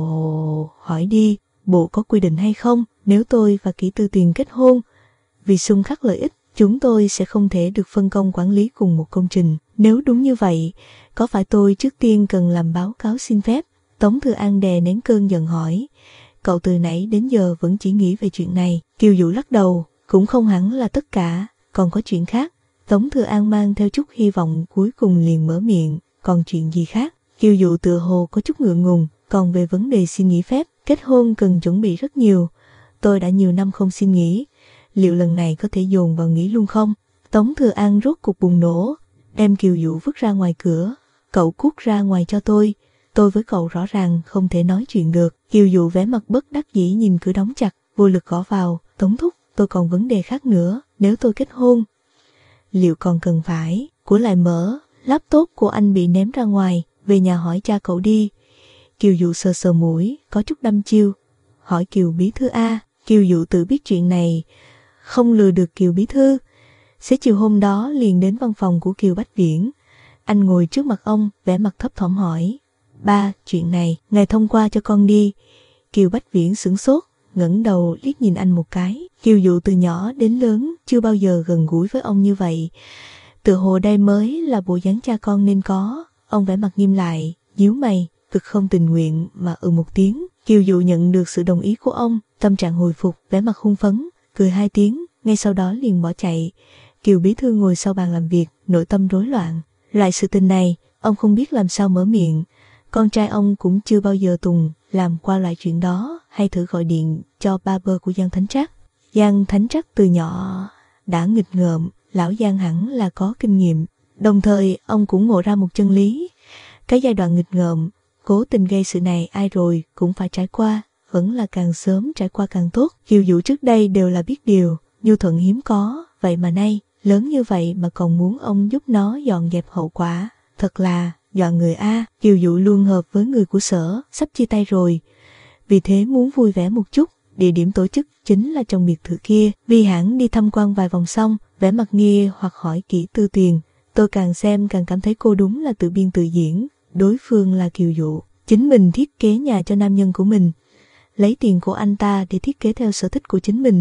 cậu hỏi đi, bộ có quy định hay không, nếu tôi và Kỷ Tư Tuyền kết hôn, vì xung khắc lợi ích, chúng tôi sẽ không thể được phân công quản lý cùng một công trình. Nếu đúng như vậy, có phải tôi trước tiên cần làm báo cáo xin phép? Tống Thừa An đè nén cơn giận hỏi. Cậu từ nãy đến giờ vẫn chỉ nghĩ về chuyện này. Kiều Dụ lắc đầu, cũng không hẳn là tất cả, còn có chuyện khác. Tống Thừa An mang theo chút hy vọng cuối cùng liền mở miệng, còn chuyện gì khác? Kiều Dụ tựa hồ có chút ngượng ngùng, còn về vấn đề xin nghỉ phép, kết hôn cần chuẩn bị rất nhiều. Tôi đã nhiều năm không xin nghỉ, liệu lần này có thể dồn vào nghỉ luôn không? Tống Thừa An rốt cuộc bùng nổ, đem Kiều Dụ vứt ra ngoài cửa. Cậu cút ra ngoài cho tôi, tôi với cậu rõ ràng không thể nói chuyện được. Kiều Dụ vẻ mặt bất đắc dĩ nhìn cửa đóng chặt, vô lực gõ vào. Tống thúc, tôi còn vấn đề khác nữa, nếu tôi kết hôn, liệu còn cần phải? Của lại mở, laptop của anh bị ném ra ngoài, về nhà hỏi cha cậu đi. Kiều Dụ sờ sờ mũi, có chút đăm chiêu, hỏi Kiều bí thư a. Kiều Dụ tự biết chuyện này không lừa được Kiều bí thư. Xế chiều hôm đó liền đến văn phòng của Kiều Bách Viễn. Anh ngồi trước mặt ông, vẻ mặt thấp thỏm hỏi, ba, chuyện này, ngài thông qua cho con đi. Kiều Bách Viễn sửng sốt, ngẩng đầu liếc nhìn anh một cái. Kiều Dụ từ nhỏ đến lớn chưa bao giờ gần gũi với ông như vậy, tựa hồ đây mới là bộ dáng cha con nên có. Ông vẻ mặt nghiêm lại, nhíu mày, cực không tình nguyện mà ừ một tiếng. Kiều Dụ nhận được sự đồng ý của ông, tâm trạng hồi phục, vẻ mặt hưng phấn, cười hai tiếng, ngay sau đó liền bỏ chạy. Kiều bí thư ngồi sau bàn làm việc, nội tâm rối loạn. Loại sự tình này, ông không biết làm sao mở miệng. Con trai ông cũng chưa bao giờ Tùng làm qua loại chuyện đó, hay thử gọi điện cho ba bơ của Giang Thánh Trắc. Giang Thánh Trắc từ nhỏ đã nghịch ngợm, lão Giang hẳn là có kinh nghiệm. Đồng thời ông cũng ngộ ra một chân lý, cái giai đoạn nghịch ngợm, cố tình gây sự này ai rồi cũng phải trải qua, vẫn là càng sớm trải qua càng tốt. Kiều Dụ trước đây đều là biết điều, nhu thuận hiếm có, vậy mà nay lớn như vậy mà còn muốn ông giúp nó dọn dẹp hậu quả, thật là dọn người a. Kiều Dụ luôn hợp với người của sở, sắp chia tay rồi, vì thế muốn vui vẻ một chút. Địa điểm tổ chức chính là trong biệt thự kia. Vi Hãn đi tham quan vài vòng xong, vẻ mặt nghi hoặc hỏi Kỷ Tư Tuyền. Tôi càng xem càng cảm thấy cô đúng là tự biên tự diễn. Đối phương là Kiều Dụ, chính mình thiết kế nhà cho nam nhân của mình, lấy tiền của anh ta để thiết kế theo sở thích của chính mình.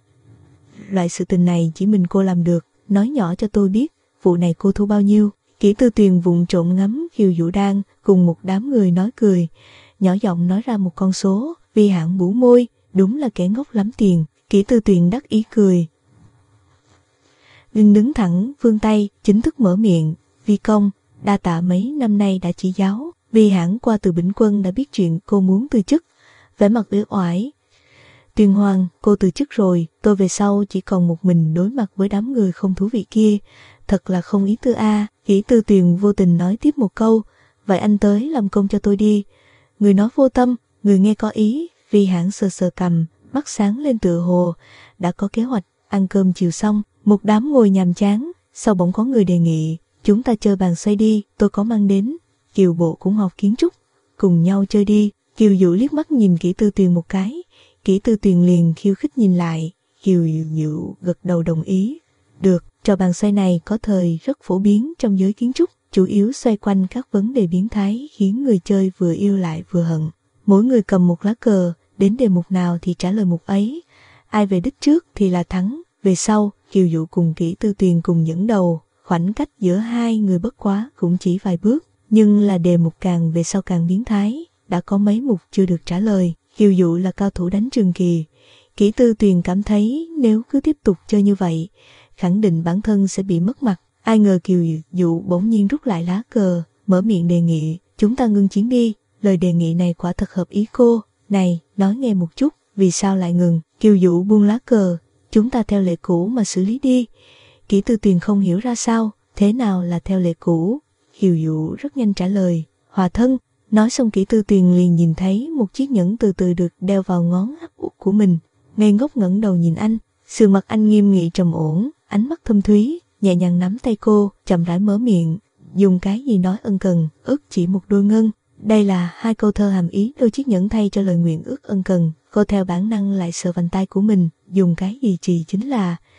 Loại sự tình này chỉ mình cô làm được. Nói nhỏ cho tôi biết, vụ này cô thu bao nhiêu? Kỷ Tư Tuyền vụng trộm ngắm Kiều Dụ đang cùng một đám người nói cười, nhỏ giọng nói ra một con số. Vi Hãn bũ môi, đúng là kẻ ngốc lắm tiền. Kỷ Tư Tuyền đắc ý cười, lưng đứng thẳng, vươn tay, chính thức mở miệng. Vi công, đa tạ mấy năm nay đã chỉ giáo. Vi Hãn qua từ Bỉnh Quân đã biết chuyện cô muốn từ chức, vẻ mặt uể oải. Tuyền Hoàng, cô từ chức rồi, tôi về sau chỉ còn một mình đối mặt với đám người không thú vị kia, thật là không ý tư a. Kỷ Tư Tuyền vô tình nói tiếp một câu, vậy anh tới làm công cho tôi đi. Người nói vô tâm, người nghe có ý. Vi Hãn sờ sờ cằm, mắt sáng lên tựa hồ đã có kế hoạch. Ăn cơm chiều xong, một đám ngồi nhàm chán, sau bỗng có người đề nghị, chúng ta chơi bàn xoay đi, tôi có mang đến. Kiều bộ cũng học kiến trúc, cùng nhau chơi đi. Kiều Dụ liếc mắt nhìn Kỷ Tư Tuyền một cái, Kỷ Tư Tuyền liền khiêu khích nhìn lại. Kiều Dụ gật đầu đồng ý. Được, trò bàn xoay này có thời rất phổ biến trong giới kiến trúc, chủ yếu xoay quanh các vấn đề biến thái khiến người chơi vừa yêu lại vừa hận. Mỗi người cầm một lá cờ, đến đề mục nào thì trả lời mục ấy, ai về đích trước thì là thắng. Về sau, Kiều Dụ cùng Kỷ Tư Tuyền cùng dẫn đầu, khoảnh cách giữa hai người bất quá cũng chỉ vài bước, nhưng là đề mục càng về sau càng biến thái, đã có mấy mục chưa được trả lời. Kiều Dụ là cao thủ đánh trường kỳ, Kỷ Tư Tuyền cảm thấy nếu cứ tiếp tục chơi như vậy, khẳng định bản thân sẽ bị mất mặt. Ai ngờ Kiều Dụ bỗng nhiên rút lại lá cờ, mở miệng đề nghị, chúng ta ngưng chiến đi. Lời đề nghị này quả thật hợp ý cô. Này, nói nghe một chút, vì sao lại ngừng? Kiều Dụ buông lá cờ, chúng ta theo lệ cũ mà xử lý đi. Kỷ Tư Tuyền không hiểu ra sao, thế nào là theo lệ cũ? Kiều Dụ rất nhanh trả lời, hòa thân. Nói xong Kỷ Tư Tuyền liền nhìn thấy một chiếc nhẫn từ từ được đeo vào ngón áp út của mình, ngây ngốc ngẩng đầu nhìn anh. Sườn mặt anh nghiêm nghị trầm ổn, ánh mắt thâm thúy, nhẹ nhàng nắm tay cô, chậm rãi mở miệng, dùng cái gì nói ân cần, ước chỉ một đôi ngân. Đây là hai câu thơ hàm ý đôi chiếc nhẫn thay cho lời nguyện ước ân cần. Cô theo bản năng lại sờ vành tay của mình, dùng cái gì chỉ chính là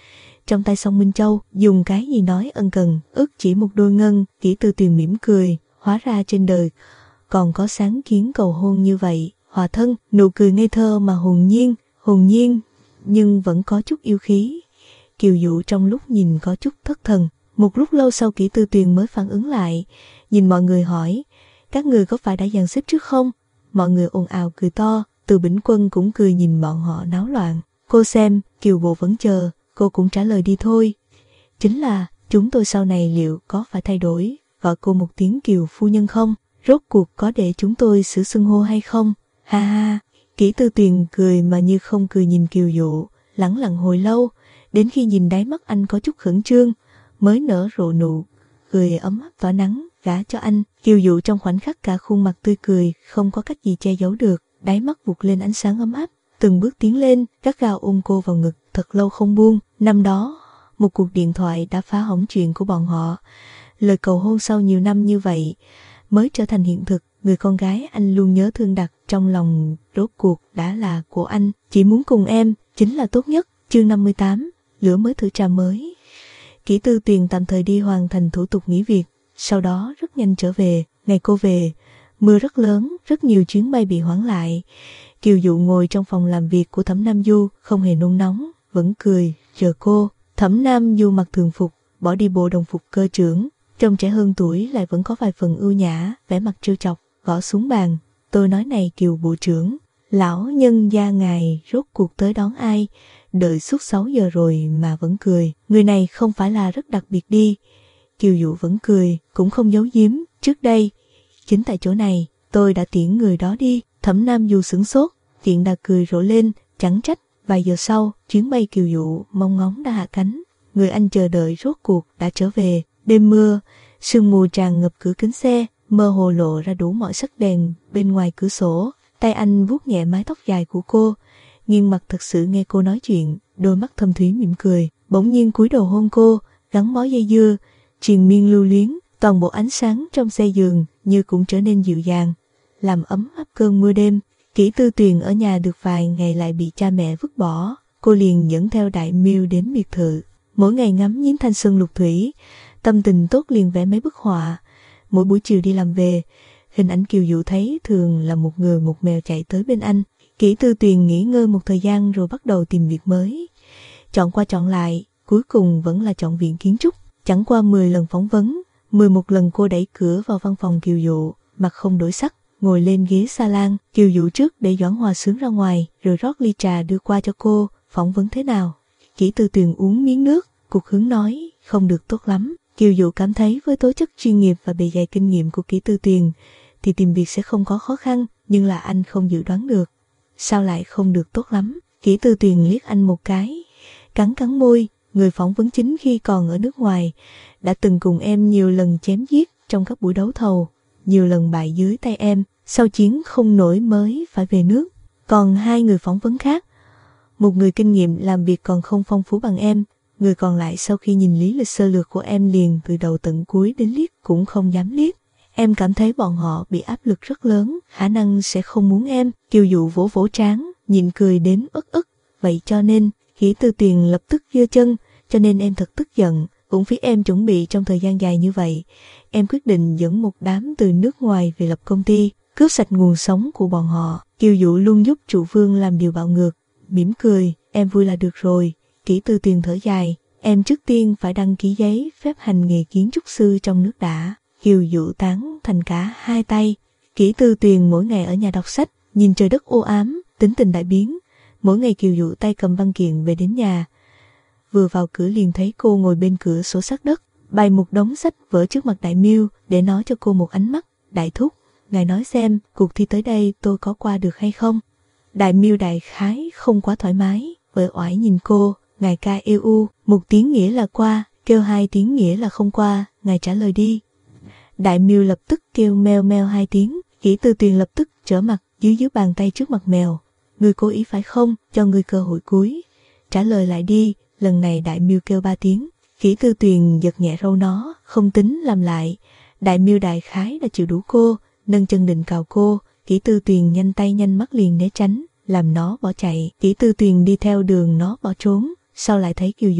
trong tay Song Minh Châu, dùng cái gì nói ân cần, ước chỉ một đôi ngân. Kỷ Tư Tuyền mỉm cười, hóa ra trên đời còn có sáng kiến cầu hôn như vậy. Hòa thân, nụ cười ngây thơ mà hồn nhiên, hồn nhiên, nhưng vẫn có chút yêu khí. Kiều Dụ trong lúc nhìn có chút thất thần. Một lúc lâu sau Kỷ Tư Tuyền mới phản ứng lại, nhìn mọi người hỏi, các người có phải đã dàn xếp trước không? Mọi người ồn ào cười to, Từ Bỉnh Quân cũng cười nhìn bọn họ náo loạn. Cô xem, Kiều Bộ vẫn chờ, cô cũng trả lời đi thôi. Chính là, chúng tôi sau này liệu có phải thay đổi, gọi cô một tiếng Kiều phu nhân không? Rốt cuộc có để chúng tôi xử xưng hô hay không? Ha ha, Kỷ Tư Tuyền cười mà như không cười nhìn Kiều Dụ, lẳng lặng hồi lâu, đến khi nhìn đáy mắt anh có chút khẩn trương, mới nở rộ nụ cười ấm áp tỏa nắng, gả cho anh. Kiều Dụ trong khoảnh khắc cả khuôn mặt tươi cười, không có cách gì che giấu được, đáy mắt vụt lên ánh sáng ấm áp, từng bước tiến lên, gắt gao ôm cô vào ngực, thật lâu không buông. Năm đó, một cuộc điện thoại đã phá hỏng chuyện của bọn họ. Lời cầu hôn sau nhiều năm như vậy mới trở thành hiện thực. Người con gái anh luôn nhớ thương đặt trong lòng rốt cuộc đã là của anh. Chỉ muốn cùng em chính là tốt nhất. Chương năm mươi tám, lửa mới thử trà mới. Kỷ Tư Tuyền tạm thời đi hoàn thành thủ tục nghỉ việc, sau đó rất nhanh trở về. Ngày cô về, mưa rất lớn, rất nhiều chuyến bay bị hoãn lại. Kiều Dụ ngồi trong phòng làm việc của Thẩm Nam Du, không hề nôn nóng, vẫn cười chờ cô. Thẩm Nam Du mặc thường phục, bỏ đi bộ đồng phục cơ trưởng, trông trẻ hơn tuổi lại vẫn có vài phần ưu nhã, vẻ mặt trêu chọc, gõ xuống bàn. Tôi nói này Kiều bộ trưởng, lão nhân gia ngài rốt cuộc tới đón ai? Đợi suốt sáu giờ rồi mà vẫn cười. Người này không phải là rất đặc biệt đi. Kiều Dụ vẫn cười, cũng không giấu giếm. Trước đây, chính tại chỗ này, tôi đã tiễn người đó đi. Thẩm Nam Du sửng sốt, tiện đà cười rộ lên, chẳng trách. Vài giờ sau, chuyến bay Kiều Dụ mong ngóng đã hạ cánh. Người anh chờ đợi rốt cuộc đã trở về. Đêm mưa, sương mù tràn ngập cửa kính xe, mơ hồ lộ ra đủ mọi sắc đèn bên ngoài cửa sổ. Tay anh vuốt nhẹ mái tóc dài của cô, nghiêng mặt thật sự nghe cô nói chuyện, đôi mắt thâm thúy mỉm cười, bỗng nhiên cúi đầu hôn cô, gắn bó dây dưa, triền miên lưu luyến. Toàn bộ ánh sáng trong xe giường như cũng trở nên dịu dàng, làm ấm áp cơn mưa đêm. Kỷ Tư Tuyền ở nhà được vài ngày lại bị cha mẹ vứt bỏ, cô liền dẫn theo Đại Miêu đến biệt thự, mỗi ngày ngắm nhìn thanh xuân lục thủy, tâm tình tốt liền vẽ mấy bức họa. Mỗi buổi chiều đi làm về, hình ảnh Kiều Dụ thấy thường là một người một mèo chạy tới bên anh. Kỷ Tư Tuyền nghỉ ngơi một thời gian rồi bắt đầu tìm việc mới. Chọn qua chọn lại, cuối cùng vẫn là chọn viện kiến trúc. Chẳng qua mười lần phỏng vấn, mười một lần cô đẩy cửa vào văn phòng Kiều Dụ, mặt không đổi sắc, ngồi lên ghế salon. Kiều Dụ trước để Doãn Hòa Sướng ra ngoài, rồi rót ly trà đưa qua cho cô. Phỏng vấn thế nào? Kỷ Tư Tuyền uống miếng nước, cục hứng nói, không được tốt lắm. Kiều Dụ cảm thấy với tố chất chuyên nghiệp và bề dày kinh nghiệm của Kỷ Tư Tuyền thì tìm việc sẽ không có khó khăn, nhưng là anh không dự đoán được. Sao lại không được tốt lắm? Kỷ Tư Tuyền liếc anh một cái, cắn cắn môi. Người phỏng vấn chính khi còn ở nước ngoài đã từng cùng em nhiều lần chém giết trong các buổi đấu thầu, nhiều lần bại dưới tay em, sau chiến không nổi mới phải về nước. Còn hai người phỏng vấn khác, một người kinh nghiệm làm việc còn không phong phú bằng em, người còn lại sau khi nhìn lý lịch sơ lược của em liền từ đầu tận cuối đến liếc cũng không dám liếc. Em cảm thấy bọn họ bị áp lực rất lớn, khả năng sẽ không muốn em. Kiều Dụ vỗ vỗ trán, nhịn cười đến ức ức. Vậy cho nên, Kỷ Tư Tuyền lập tức giơ chân, cho nên em thật tức giận. Uổng phí em chuẩn bị trong thời gian dài như vậy. Em quyết định dẫn một đám từ nước ngoài về lập công ty, cướp sạch nguồn sống của bọn họ. Kiều Dụ luôn giúp trụ vương làm điều bạo ngược, mỉm cười, em vui là được rồi. Kỷ Tư Tuyền thở dài, em trước tiên phải đăng ký giấy phép hành nghề kiến trúc sư trong nước đã. Kiều Dụ tán thành cả hai tay. Kỷ Tư Tuyền mỗi ngày ở nhà đọc sách, nhìn trời đất u ám, tính tình đại biến. Mỗi ngày Kiều Dụ tay cầm văn kiện về đến nhà, vừa vào cửa liền thấy cô ngồi bên cửa sổ sát đất, bày một đống sách vở trước mặt Đại Miêu để nói cho cô một ánh mắt. Đại thúc, ngài nói xem cuộc thi tới đây tôi có qua được hay không? Đại Miêu đại khái không quá thoải mái, uể oải nhìn cô. Ngài ca yêu u, một tiếng nghĩa là qua, kêu hai tiếng nghĩa là không qua, ngài trả lời đi. Đại Miêu lập tức kêu meo meo hai tiếng. Kỷ Tư Tuyền lập tức trở mặt dưới dưới bàn tay trước mặt mèo. Ngươi cố ý phải không? Cho ngươi cơ hội cuối, trả lời lại đi. Lần này Đại Miêu kêu ba tiếng. Kỷ Tư Tuyền giật nhẹ râu nó, không tính làm lại. Đại Miêu đại khái đã chịu đủ cô, nâng chân định cào cô. Kỷ Tư Tuyền nhanh tay nhanh mắt liền né tránh, làm nó bỏ chạy. Kỷ Tư Tuyền đi theo đường nó bỏ trốn, sau lại thấy Kiều Dụ,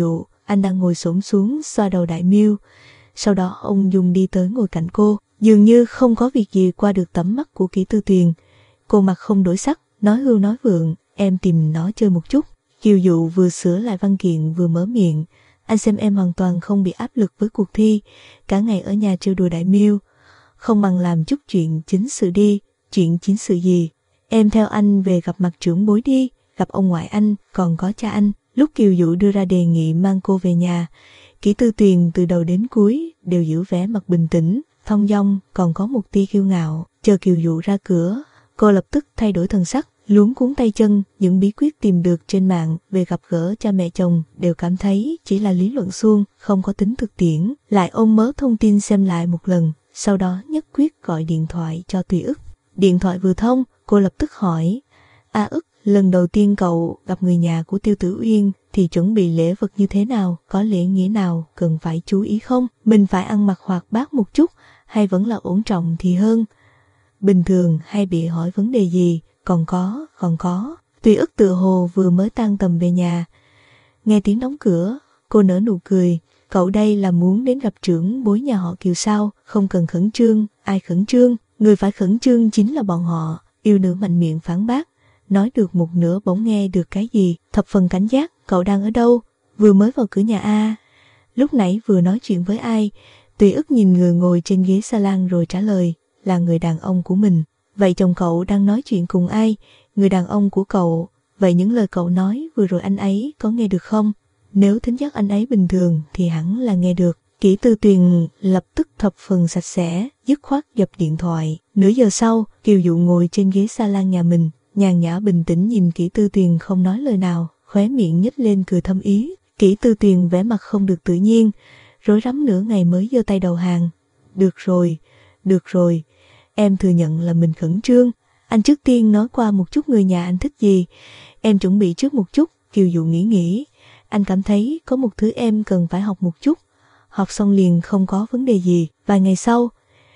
anh đang ngồi xổm xuống xoa đầu Đại Miêu. Sau đó ông Dung đi tới ngồi cạnh cô, dường như không có việc gì qua được tầm mắt của Kỷ Tư Tuyền. Cô mặt không đổi sắc, nói hưu nói vượng, em tìm nó chơi một chút. Kiều Dụ vừa sửa lại văn kiện vừa mở miệng, anh xem em hoàn toàn không bị áp lực với cuộc thi, cả ngày ở nhà trêu đùa Đại Miêu, không bằng làm chút chuyện chính sự đi. Chuyện chính sự gì? Em theo anh về gặp mặt trưởng bối đi, gặp ông ngoại anh, còn có cha anh. Lúc Kiều Dụ đưa ra đề nghị mang cô về nhà, Kỷ Tư Tuyền từ đầu đến cuối đều giữ vẻ mặt bình tĩnh, thong dong, còn có một tia kiêu ngạo. Chờ Kiều Dụ ra cửa, cô lập tức thay đổi thần sắc, luống cuống tay chân. Những bí quyết tìm được trên mạng về gặp gỡ cha mẹ chồng đều cảm thấy chỉ là lý luận suông, không có tính thực tiễn. Lại ôm mớ thông tin xem lại một lần, sau đó nhất quyết gọi điện thoại cho Tùy Ức. Điện thoại vừa thông, cô lập tức hỏi, A Ức, lần đầu tiên cậu gặp người nhà của Tiêu Tử Uyên thì chuẩn bị lễ vật như thế nào, có lễ nghĩa nào cần phải chú ý không? Mình phải ăn mặc hoạt bát một chút hay vẫn là ổn trọng thì hơn? Bình thường hay bị hỏi vấn đề gì? Còn có, còn có. Tùy Ức tựa hồ vừa mới tan tầm về nhà. Nghe tiếng đóng cửa, cô nở nụ cười. Cậu đây là muốn đến gặp trưởng bối nhà họ Kiều sao? Không cần khẩn trương, ai khẩn trương? Người phải khẩn trương chính là bọn họ. Yêu nữ mạnh miệng phản bác. Nói được một nửa bỗng nghe được cái gì, thập phần cảnh giác. Cậu đang ở đâu? Vừa mới vào cửa nhà a. Lúc nãy vừa nói chuyện với ai? Tùy Ức nhìn người ngồi trên ghế salon rồi trả lời, là người đàn ông của mình. Vậy chồng cậu đang nói chuyện cùng ai? Người đàn ông của cậu. Vậy những lời cậu nói vừa rồi anh ấy có nghe được không? Nếu thính giác anh ấy bình thường thì hẳn là nghe được. Kỷ Tư Tuyền lập tức thập phần sạch sẽ, dứt khoát dập điện thoại. Nửa giờ sau, Kiều Dụ ngồi trên ghế salon nhà mình, nhàn nhã bình tĩnh nhìn Kỷ Tư Tuyền không nói lời nào, khóe miệng nhếch lên cười thâm ý. Kỷ Tư Tuyền vẻ mặt không được tự nhiên, rối rắm nửa ngày mới giơ tay đầu hàng. Được rồi, được rồi, em thừa nhận là mình khẩn trương. Anh trước tiên nói qua một chút người nhà anh thích gì, em chuẩn bị trước một chút. Kiều Dụ nghĩ nghĩ, anh cảm thấy có một thứ em cần phải học một chút, học xong liền không có vấn đề gì. Vài ngày sau,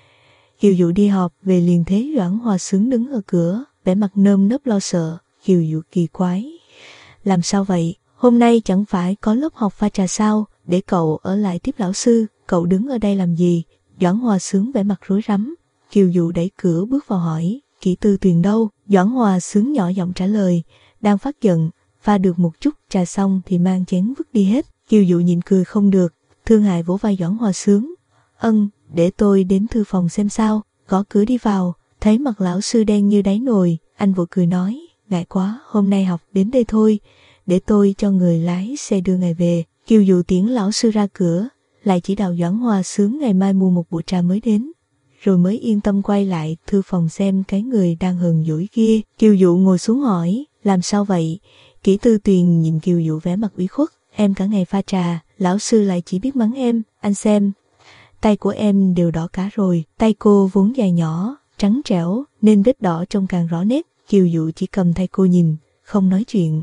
Kiều Dụ đi họp về liền thấy Doãn Hòa Sướng đứng ở cửa, vẻ mặt nơm nớp lo sợ. Kiều Dụ kỳ quái, làm sao vậy? Hôm nay chẳng phải có lớp học pha trà sao? Để cậu ở lại tiếp lão sư, cậu đứng ở đây làm gì? Doãn Hòa Sướng vẻ mặt rối rắm. Kiều Dụ đẩy cửa bước vào hỏi, Kỷ Tư Tuyền đâu? Doãn Hòa Sướng nhỏ giọng trả lời, đang phát giận, pha được một chút trà xong thì mang chén vứt đi hết. Kiều Dụ nhịn cười không được, thương hại vỗ vai Doãn Hòa Sướng. Ân, để tôi đến thư phòng xem sao. Gõ cửa đi vào, thấy mặt lão sư đen như đáy nồi, anh vội cười nói, ngại quá, hôm nay học đến đây thôi, để tôi cho người lái xe đưa ngài về. Kiều Dụ tiễn lão sư ra cửa, lại chỉ đạo Doãn Hòa Sướng ngày mai mua một bộ trà mới đến, rồi mới yên tâm quay lại thư phòng xem cái người đang hờn dỗi kia. Kiều Dụ ngồi xuống hỏi, làm sao vậy? Kỷ Tư Tuyền nhìn Kiều Dụ vẻ mặt ủy khuất, em cả ngày pha trà, lão sư lại chỉ biết mắng em, anh xem, tay của em đều đỏ cả rồi. Tay cô vốn dài nhỏ, trắng trẻo, nên vết đỏ trông càng rõ nét. Kiều Dụ chỉ cầm tay cô nhìn, không nói chuyện.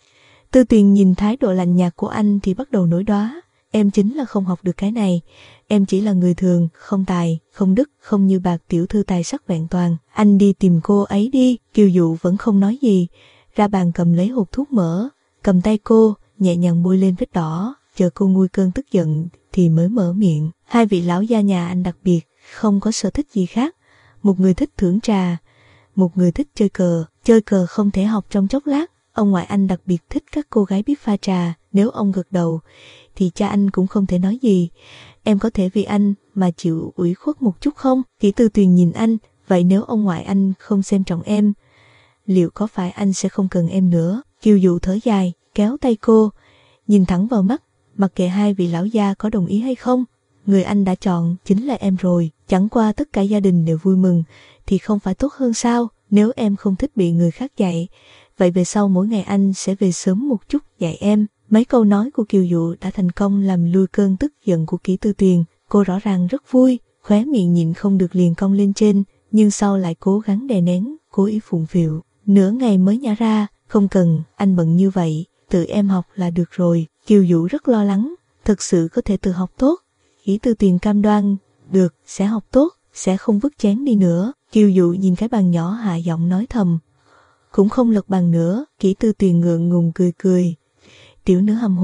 Tư Tuyền nhìn thái độ lạnh nhạt của anh thì bắt đầu nổi đoá. Em chính là không học được cái này. Em chỉ là người thường, không tài, không đức, không như Bạc tiểu thư tài sắc vẹn toàn. Anh đi tìm cô ấy đi. Kiều Dụ vẫn không nói gì, ra bàn cầm lấy hộp thuốc mỡ, cầm tay cô, nhẹ nhàng bôi lên vết đỏ. Chờ cô nguôi cơn tức giận thì mới mở miệng. Hai vị lão gia nhà anh đặc biệt, không có sở thích gì khác. Một người thích thưởng trà, một người thích chơi cờ. Chơi cờ không thể học trong chốc lát. Ông ngoại anh đặc biệt thích các cô gái biết pha trà. Nếu ông gật đầu thì cha anh cũng không thể nói gì. Em có thể vì anh mà chịu ủy khuất một chút không? Kỷ Tư Tuyền nhìn anh, vậy nếu ông ngoại anh không xem trọng em, liệu có phải anh sẽ không cần em nữa? Kiều Dụ thở dài, kéo tay cô, nhìn thẳng vào mắt, mặc kệ hai vị lão gia có đồng ý hay không, người anh đã chọn chính là em rồi. Chẳng qua tất cả gia đình đều vui mừng thì không phải tốt hơn sao? Nếu em không thích bị người khác dạy, vậy về sau mỗi ngày anh sẽ về sớm một chút dạy em. Mấy câu nói của Kiều Dụ đã thành công làm lui cơn tức giận của Kỷ Tư Tuyền. Cô rõ ràng rất vui, khóe miệng nhịn không được liền cong lên trên, nhưng sau lại cố gắng đè nén, cố ý phụng phịu. Nửa ngày mới nhả ra, không cần, anh bận như vậy, tự em học là được rồi. Kiều Dụ rất lo lắng, thực sự có thể tự học tốt? Kỷ Tư Tuyền cam đoan, được, sẽ học tốt, sẽ không vứt chén đi nữa. Kiều Dụ nhìn cái bàn nhỏ hạ giọng nói thầm, cũng không lật bàn nữa. Kỷ Tư Tuyền ngượng ngùng cười cười, tiểu nữ hầm hồ,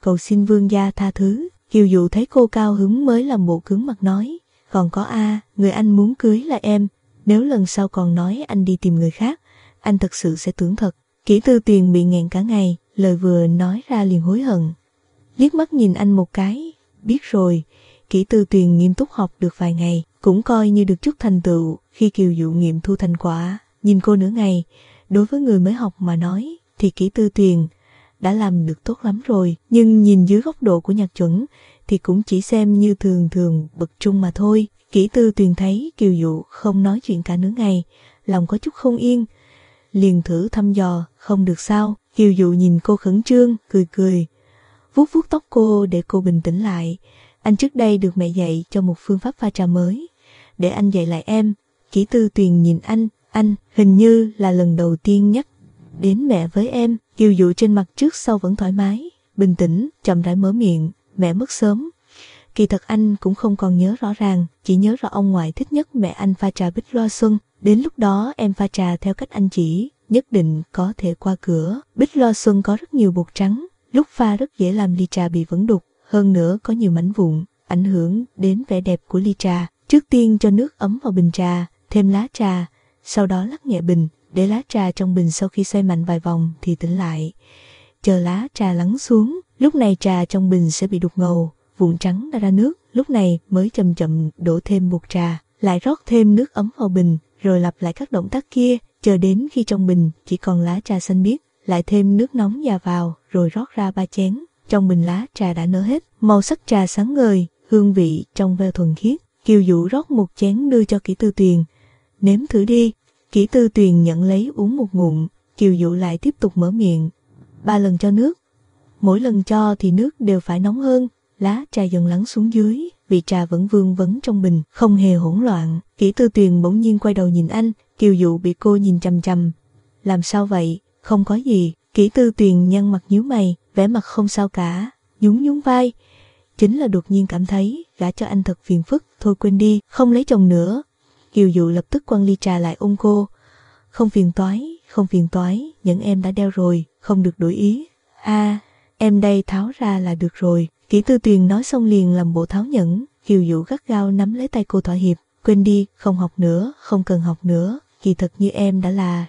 cầu xin vương gia tha thứ. Kiều Dụ thấy cô cao hứng mới làm bộ cứng mặt nói, còn có a, người anh muốn cưới là em, nếu lần sau còn nói anh đi tìm người khác, anh thật sự sẽ tưởng thật. Kỷ Tư Tuyền bị nghẹn cả ngày, lời vừa nói ra liền hối hận. Liếc mắt nhìn anh một cái, biết rồi. Kỷ Tư Tuyền nghiêm túc học được vài ngày, cũng coi như được chút thành tựu. Khi Kiều Dụ nghiệm thu thành quả, nhìn cô nửa ngày, đối với người mới học mà nói, thì Kỷ Tư Tuyền đã làm được tốt lắm rồi. Nhưng nhìn dưới góc độ của Nhạc Chuẩn, thì cũng chỉ xem như thường thường bậc trung mà thôi. Kỷ Tư Tuyền thấy Kiều Dụ không nói chuyện cả nửa ngày, lòng có chút không yên, liền thử thăm dò, không được sao. Kiều Dụ nhìn cô khẩn trương, cười cười, vuốt vuốt tóc cô để cô bình tĩnh lại. Anh trước đây được mẹ dạy cho một phương pháp pha trà mới, để anh dạy lại em. Kỷ Tư Tuyền nhìn anh, anh hình như là lần đầu tiên nhắc đến mẹ với em. Kiều Dụ trên mặt trước sau vẫn thoải mái, bình tĩnh, chậm rãi mở miệng, mẹ mất sớm. Kỳ thật anh cũng không còn nhớ rõ ràng, chỉ nhớ rõ ông ngoại thích nhất mẹ anh pha trà Bích Loa Xuân. Đến lúc đó em pha trà theo cách anh chỉ, nhất định có thể qua cửa. Bích Loa Xuân có rất nhiều bột trắng, lúc pha rất dễ làm ly trà bị vẩn đục, hơn nữa có nhiều mảnh vụn, ảnh hưởng đến vẻ đẹp của ly trà. Trước tiên cho nước ấm vào bình trà, thêm lá trà, sau đó lắc nhẹ bình, để lá trà trong bình sau khi xoay mạnh vài vòng thì tỉnh lại. Chờ lá trà lắng xuống, lúc này trà trong bình sẽ bị đục ngầu, vụn trắng đã ra nước, lúc này mới chậm chậm đổ thêm bột trà, lại rót thêm nước ấm vào bình, rồi lặp lại các động tác kia, chờ đến khi trong bình chỉ còn lá trà xanh biếc, lại thêm nước nóng già vào, rồi rót ra ba chén. Trong bình lá trà đã nở hết, màu sắc trà sáng ngời, hương vị trong veo thuần khiết. Kiều Dụ rót một chén đưa cho Kỷ Tư Tuyền, nếm thử đi. Kỷ Tư Tuyền nhận lấy uống một ngụm, Kiều Dụ lại tiếp tục mở miệng, ba lần cho nước, mỗi lần cho thì nước đều phải nóng hơn. Lá trà dần lắng xuống dưới, vị trà vẫn vương vấn trong bình, không hề hỗn loạn. Kỷ Tư Tuyền bỗng nhiên quay đầu nhìn anh, Kiều Dụ bị cô nhìn chằm chằm. Làm sao vậy? Không có gì. Kỷ Tư Tuyền nhăn mặt nhíu mày, vẻ mặt không sao cả, nhún nhún vai. Chính là đột nhiên cảm thấy gả cho anh thật phiền phức, thôi quên đi, không lấy chồng nữa. Kiều Dụ lập tức quăng ly trà lại ôm cô. Không phiền toái, không phiền toái, nhẫn em đã đeo rồi, không được đổi ý. A, à, em đây tháo ra là được rồi. Kỷ Tư Tuyền nói xong liền làm bộ tháo nhẫn. Kiều Dụ gắt gao nắm lấy tay cô thỏa hiệp. Quên đi, không học nữa, không cần học nữa. Kỳ thật như em đã là...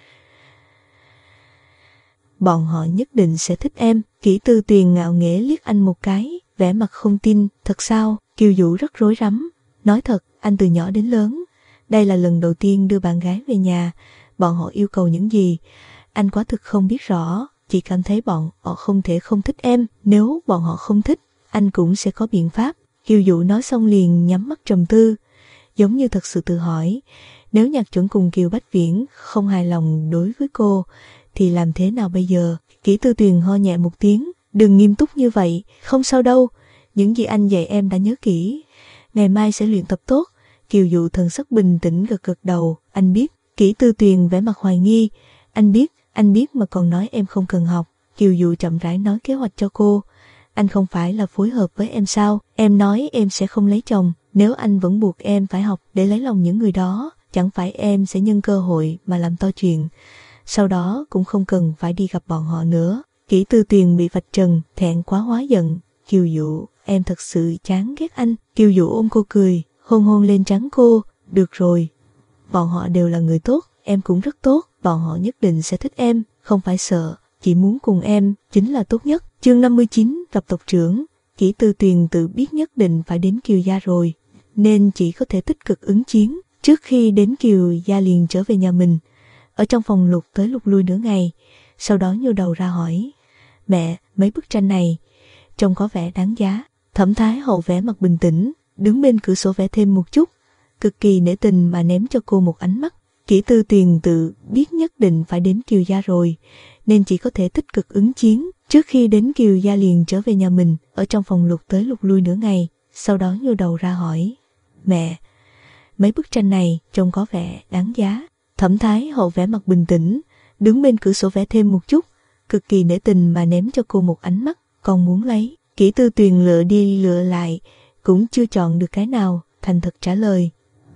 Bọn họ nhất định sẽ thích em. Kỷ Tư Tuyền ngạo nghễ liếc anh một cái, vẻ mặt không tin. Thật sao? Kiều Dụ rất rối rắm. Nói thật, anh từ nhỏ đến lớn, đây là lần đầu tiên đưa bạn gái về nhà. Bọn họ yêu cầu những gì, anh quá thực không biết rõ. Chỉ cảm thấy bọn họ không thể không thích em. Nếu bọn họ không thích, anh cũng sẽ có biện pháp. Kiều Dụ nói xong liền nhắm mắt trầm tư, giống như thật sự tự hỏi, nếu Nhạc Chuẩn cùng Kiều Bách Viễn không hài lòng đối với cô, thì làm thế nào bây giờ? Kỷ Tư Tuyền ho nhẹ một tiếng, đừng nghiêm túc như vậy, không sao đâu, những gì anh dạy em đã nhớ kỹ, ngày mai sẽ luyện tập tốt. Kiều Dụ thần sắc bình tĩnh gật gật đầu, anh biết. Kỷ Tư Tuyền vẻ mặt hoài nghi, anh biết, anh biết mà còn nói em không cần học. Kiều Dụ chậm rãi nói kế hoạch cho cô. Anh không phải là phối hợp với em sao? Em nói em sẽ không lấy chồng, nếu anh vẫn buộc em phải học để lấy lòng những người đó, chẳng phải em sẽ nhân cơ hội mà làm to chuyện, sau đó cũng không cần phải đi gặp bọn họ nữa. Kỷ Tư Tuyền bị vạch trần, thẹn quá hóa giận. Kiều Dụ, em thật sự chán ghét anh. Kiều Dụ ôm cô cười, hôn hôn lên trán cô. Được rồi, bọn họ đều là người tốt, em cũng rất tốt, bọn họ nhất định sẽ thích em, không phải sợ, chỉ muốn cùng em chính là tốt nhất. Chương năm mươi chín, gặp tộc trưởng. Kỷ Tư Tuyền tự biết nhất định phải đến Kiều gia rồi, nên chỉ có thể tích cực ứng chiến. Trước khi đến Kiều gia liền trở về nhà mình, ở trong phòng lục tới lục lui nửa ngày, sau đó nhô đầu ra hỏi, mẹ, mấy bức tranh này trông có vẻ đáng giá. Thẩm Thái Hậu vẻ mặt bình tĩnh, đứng bên cửa sổ vẽ thêm một chút, cực kỳ nể tình mà ném cho cô một ánh mắt. Kỷ Tư Tuyền tự biết nhất định phải đến Kiều gia rồi, nên chỉ có thể tích cực ứng chiến. Trước khi đến Kiều gia liền trở về nhà mình, ở trong phòng lục tới lục lui nửa ngày, sau đó nhô đầu ra hỏi, mẹ, mấy bức tranh này trông có vẻ đáng giá. Thẩm Thái Hậu vẻ mặt bình tĩnh, đứng bên cửa sổ vẽ thêm một chút, cực kỳ nể tình mà ném cho cô một ánh mắt, còn muốn lấy. Kỷ Tư Tuyền lựa đi lựa lại, cũng chưa chọn được cái nào, thành thật trả lời,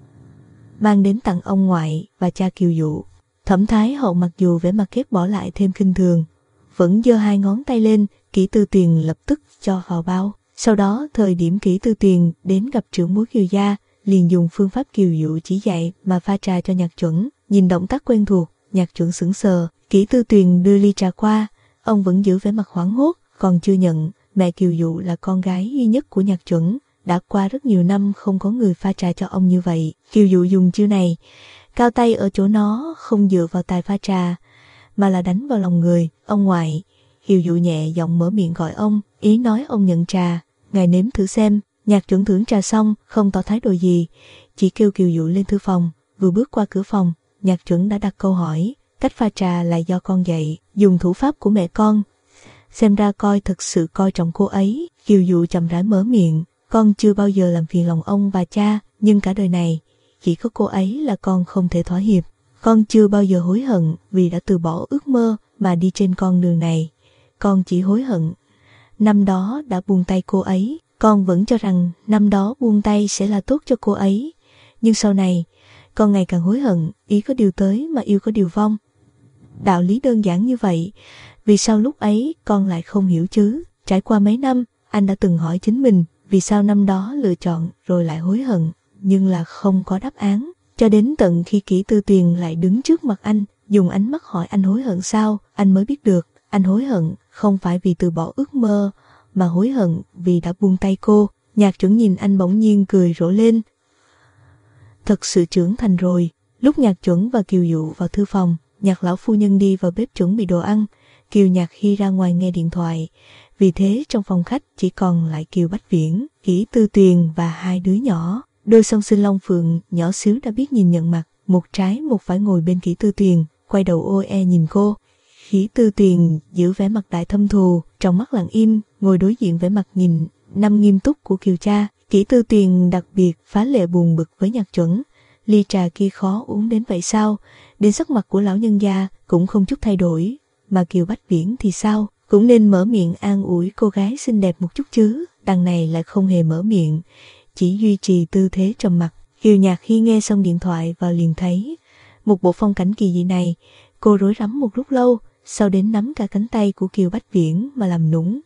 mang đến tặng ông ngoại và cha Kiều Dụ. Thẩm Thái Hậu mặc dù vẻ mặt ghét bỏ lại thêm khinh thường, vẫn giơ hai ngón tay lên, Kỷ Tư Tuyền lập tức cho vào bao. Sau đó thời điểm Kỷ Tư Tuyền đến gặp trưởng bối Kiều gia, liền dùng phương pháp Kiều Dụ chỉ dạy mà pha trà cho Nhạc Chuẩn. Nhìn động tác quen thuộc, Nhạc Chuẩn sững sờ. Kỷ Tư Tuyền đưa ly trà qua, ông vẫn giữ vẻ mặt hoảng hốt, còn chưa nhận. Mẹ Kiều Dụ là con gái duy nhất của Nhạc Chuẩn, đã qua rất nhiều năm không có người pha trà cho ông như vậy. Kiều Dụ dùng chiêu này, cao tay ở chỗ nó không dựa vào tài pha trà, mà là đánh vào lòng người. Ông ngoại. Kiều Dụ nhẹ giọng mở miệng gọi ông, ý nói ông nhận trà, ngài nếm thử xem. Nhạc Chuẩn thưởng trà xong, không tỏ thái độ gì, chỉ kêu Kiều Dụ lên thư phòng. Vừa bước qua cửa phòng, Nhạc Chuẩn đã đặt câu hỏi, cách pha trà là do con dạy, dùng thủ pháp của mẹ con. Xem ra coi thật sự coi trọng cô ấy. Kiều Dụ chậm rãi mở miệng, con chưa bao giờ làm phiền lòng ông và cha, nhưng cả đời này, chỉ có cô ấy là con không thể thỏa hiệp. Con chưa bao giờ hối hận vì đã từ bỏ ước mơ mà đi trên con đường này. Con chỉ hối hận năm đó đã buông tay cô ấy. Con vẫn cho rằng năm đó buông tay sẽ là tốt cho cô ấy. Nhưng sau này, con ngày càng hối hận, ý có điều tới mà yêu có điều vong. Đạo lý đơn giản như vậy, vì sao lúc ấy con lại không hiểu chứ? Trải qua mấy năm, anh đã từng hỏi chính mình, vì sao năm đó lựa chọn rồi lại hối hận, nhưng là không có đáp án. Cho đến tận khi Kỷ Tư Tuyền lại đứng trước mặt anh, dùng ánh mắt hỏi anh hối hận sao, anh mới biết được, anh hối hận không phải vì từ bỏ ước mơ, mà hối hận vì đã buông tay cô. Nhạc Chuẩn nhìn anh bỗng nhiên cười rộ lên. Thật sự trưởng thành rồi. Lúc Nhạc Chuẩn và Kiều Dụ vào thư phòng, Nhạc lão phu nhân đi vào bếp chuẩn bị đồ ăn, Kiều Nhạc Hy ra ngoài nghe điện thoại. Vì thế trong phòng khách chỉ còn lại Kiều Bách Viễn, Kỷ Tư Tuyền và hai đứa nhỏ. Đôi song sinh Long Phượng nhỏ xíu đã biết nhìn nhận mặt, một trái một phải ngồi bên Kỷ Tư Tuyền, quay đầu ôi e nhìn cô. Kỷ Tư Tuyền giữ vẻ mặt đại thâm thù, trong mắt lặng im, ngồi đối diện vẻ mặt nhìn năm nghiêm túc của Kiều cha. Kỷ Tư Tuyền đặc biệt phá lệ buồn bực với Nhạc Chuẩn. Ly trà kia khó uống đến vậy sao? Đến sắc mặt của lão nhân gia cũng không chút thay đổi. Mà Kiều Bách Viễn thì sao? Cũng nên mở miệng an ủi cô gái xinh đẹp một chút chứ. Đằng này lại không hề mở miệng, chỉ duy trì tư thế trầm mặc. Kiều Nhạc khi nghe xong điện thoại vào liền thấy một bộ phong cảnh kỳ dị này. Cô rối rắm một lúc lâu, sau đến nắm cả cánh tay của Kiều Bách Viễn mà làm nũng.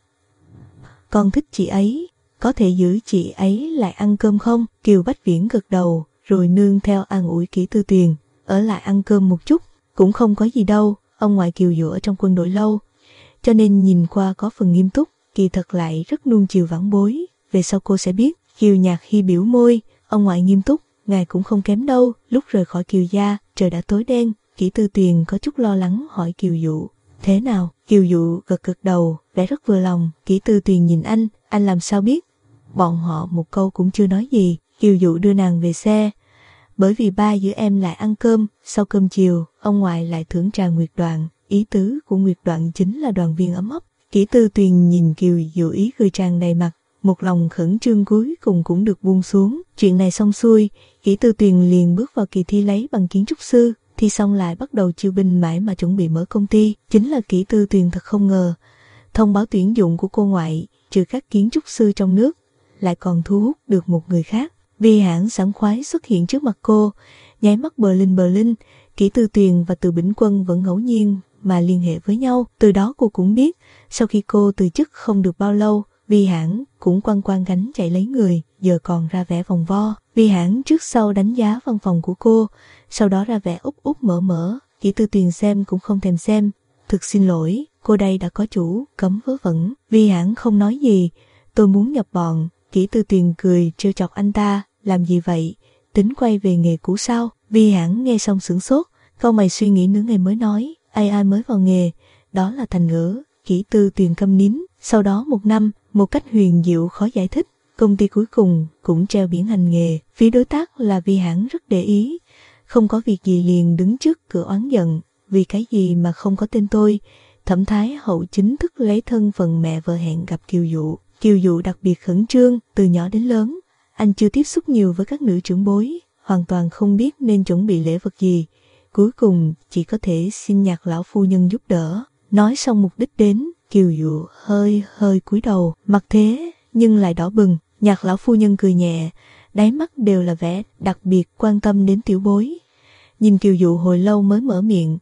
Con thích chị ấy, có thể giữ chị ấy lại ăn cơm không? Kiều Bách Viễn gật đầu, rồi nương theo an ủi Kỷ Tư Tuyền, ở lại ăn cơm một chút, cũng không có gì đâu, ông ngoại Kiều Dụ ở trong quân đội lâu, cho nên nhìn qua có phần nghiêm túc, kỳ thật lại rất nuông chiều vãn bối, về sau cô sẽ biết. Kiều Nhạc Hy biểu môi, ông ngoại nghiêm túc, ngài cũng không kém đâu. Lúc rời khỏi Kiều gia, trời đã tối đen, Kỷ Tư Tuyền có chút lo lắng hỏi Kiều Dụ, thế nào? Kiều Dụ gật gật đầu, vẻ rất vừa lòng. Kỷ Tư Tuyền nhìn anh, anh làm sao biết? Bọn họ một câu cũng chưa nói gì. Kiều Dụ đưa nàng về xe, bởi vì ba giữa em lại ăn cơm, sau cơm chiều, ông ngoại lại thưởng trà Nguyệt Đoạn, ý tứ của Nguyệt Đoạn chính là đoàn viên ấm ấp. Kỷ Tư Tuyền nhìn Kiều Dụ ý cười tràn đầy mặt, một lòng khẩn trương cuối cùng cũng được buông xuống. Chuyện này xong xuôi, Kỷ Tư Tuyền liền bước vào kỳ thi lấy bằng kiến trúc sư, thi xong lại bắt đầu chiêu binh mãi mà chuẩn bị mở công ty. Chính là Kỷ Tư Tuyền thật không ngờ, thông báo tuyển dụng của cô ngoại, trừ các kiến trúc sư trong nước, lại còn thu hút được một người khác. Vi Hãn sảng khoái xuất hiện trước mặt cô, nháy mắt bờ linh bờ linh. Kỷ Tư Tuyền và Từ Bỉnh Quân vẫn ngẫu nhiên mà liên hệ với nhau. Từ đó cô cũng biết, sau khi cô từ chức không được bao lâu, Vi Hãn cũng quăng quăng gánh chạy lấy người, giờ còn ra vẻ vòng vo. Vi Hãn trước sau đánh giá văn phòng của cô, sau đó ra vẻ úp úp mở mở. Kỷ Tư Tuyền xem cũng không thèm xem. Thực xin lỗi, cô đây đã có chủ, cấm vớ vẩn. Vi Hãn không nói gì, tôi muốn nhập bọn. Kỷ Tư Tuyền cười trêu chọc anh ta, làm gì vậy? Tính quay về nghề cũ sao? Vi Hãn nghe xong sửng sốt, câu mày suy nghĩ nửa ngày mới nói, ai ai mới vào nghề, đó là thành ngữ. Kỷ Tư Tuyền câm nín. Sau đó một năm, một cách huyền diệu khó giải thích, công ty cuối cùng cũng treo biển hành nghề. Phía đối tác là Vi Hãn rất để ý, không có việc gì liền đứng trước cửa oán giận, vì cái gì mà không có tên tôi. Thẩm Thái Hậu chính thức lấy thân phận mẹ vợ hẹn gặp Kiều Dụ. Kiều Dụ đặc biệt khẩn trương, từ nhỏ đến lớn, anh chưa tiếp xúc nhiều với các nữ trưởng bối, hoàn toàn không biết nên chuẩn bị lễ vật gì. Cuối cùng chỉ có thể xin Nhạc lão phu nhân giúp đỡ. Nói xong mục đích đến, Kiều Dụ hơi hơi cúi đầu, mặt thế nhưng lại đỏ bừng. Nhạc lão phu nhân cười nhẹ, đáy mắt đều là vẻ đặc biệt quan tâm đến tiểu bối. Nhìn Kiều Dụ hồi lâu mới mở miệng,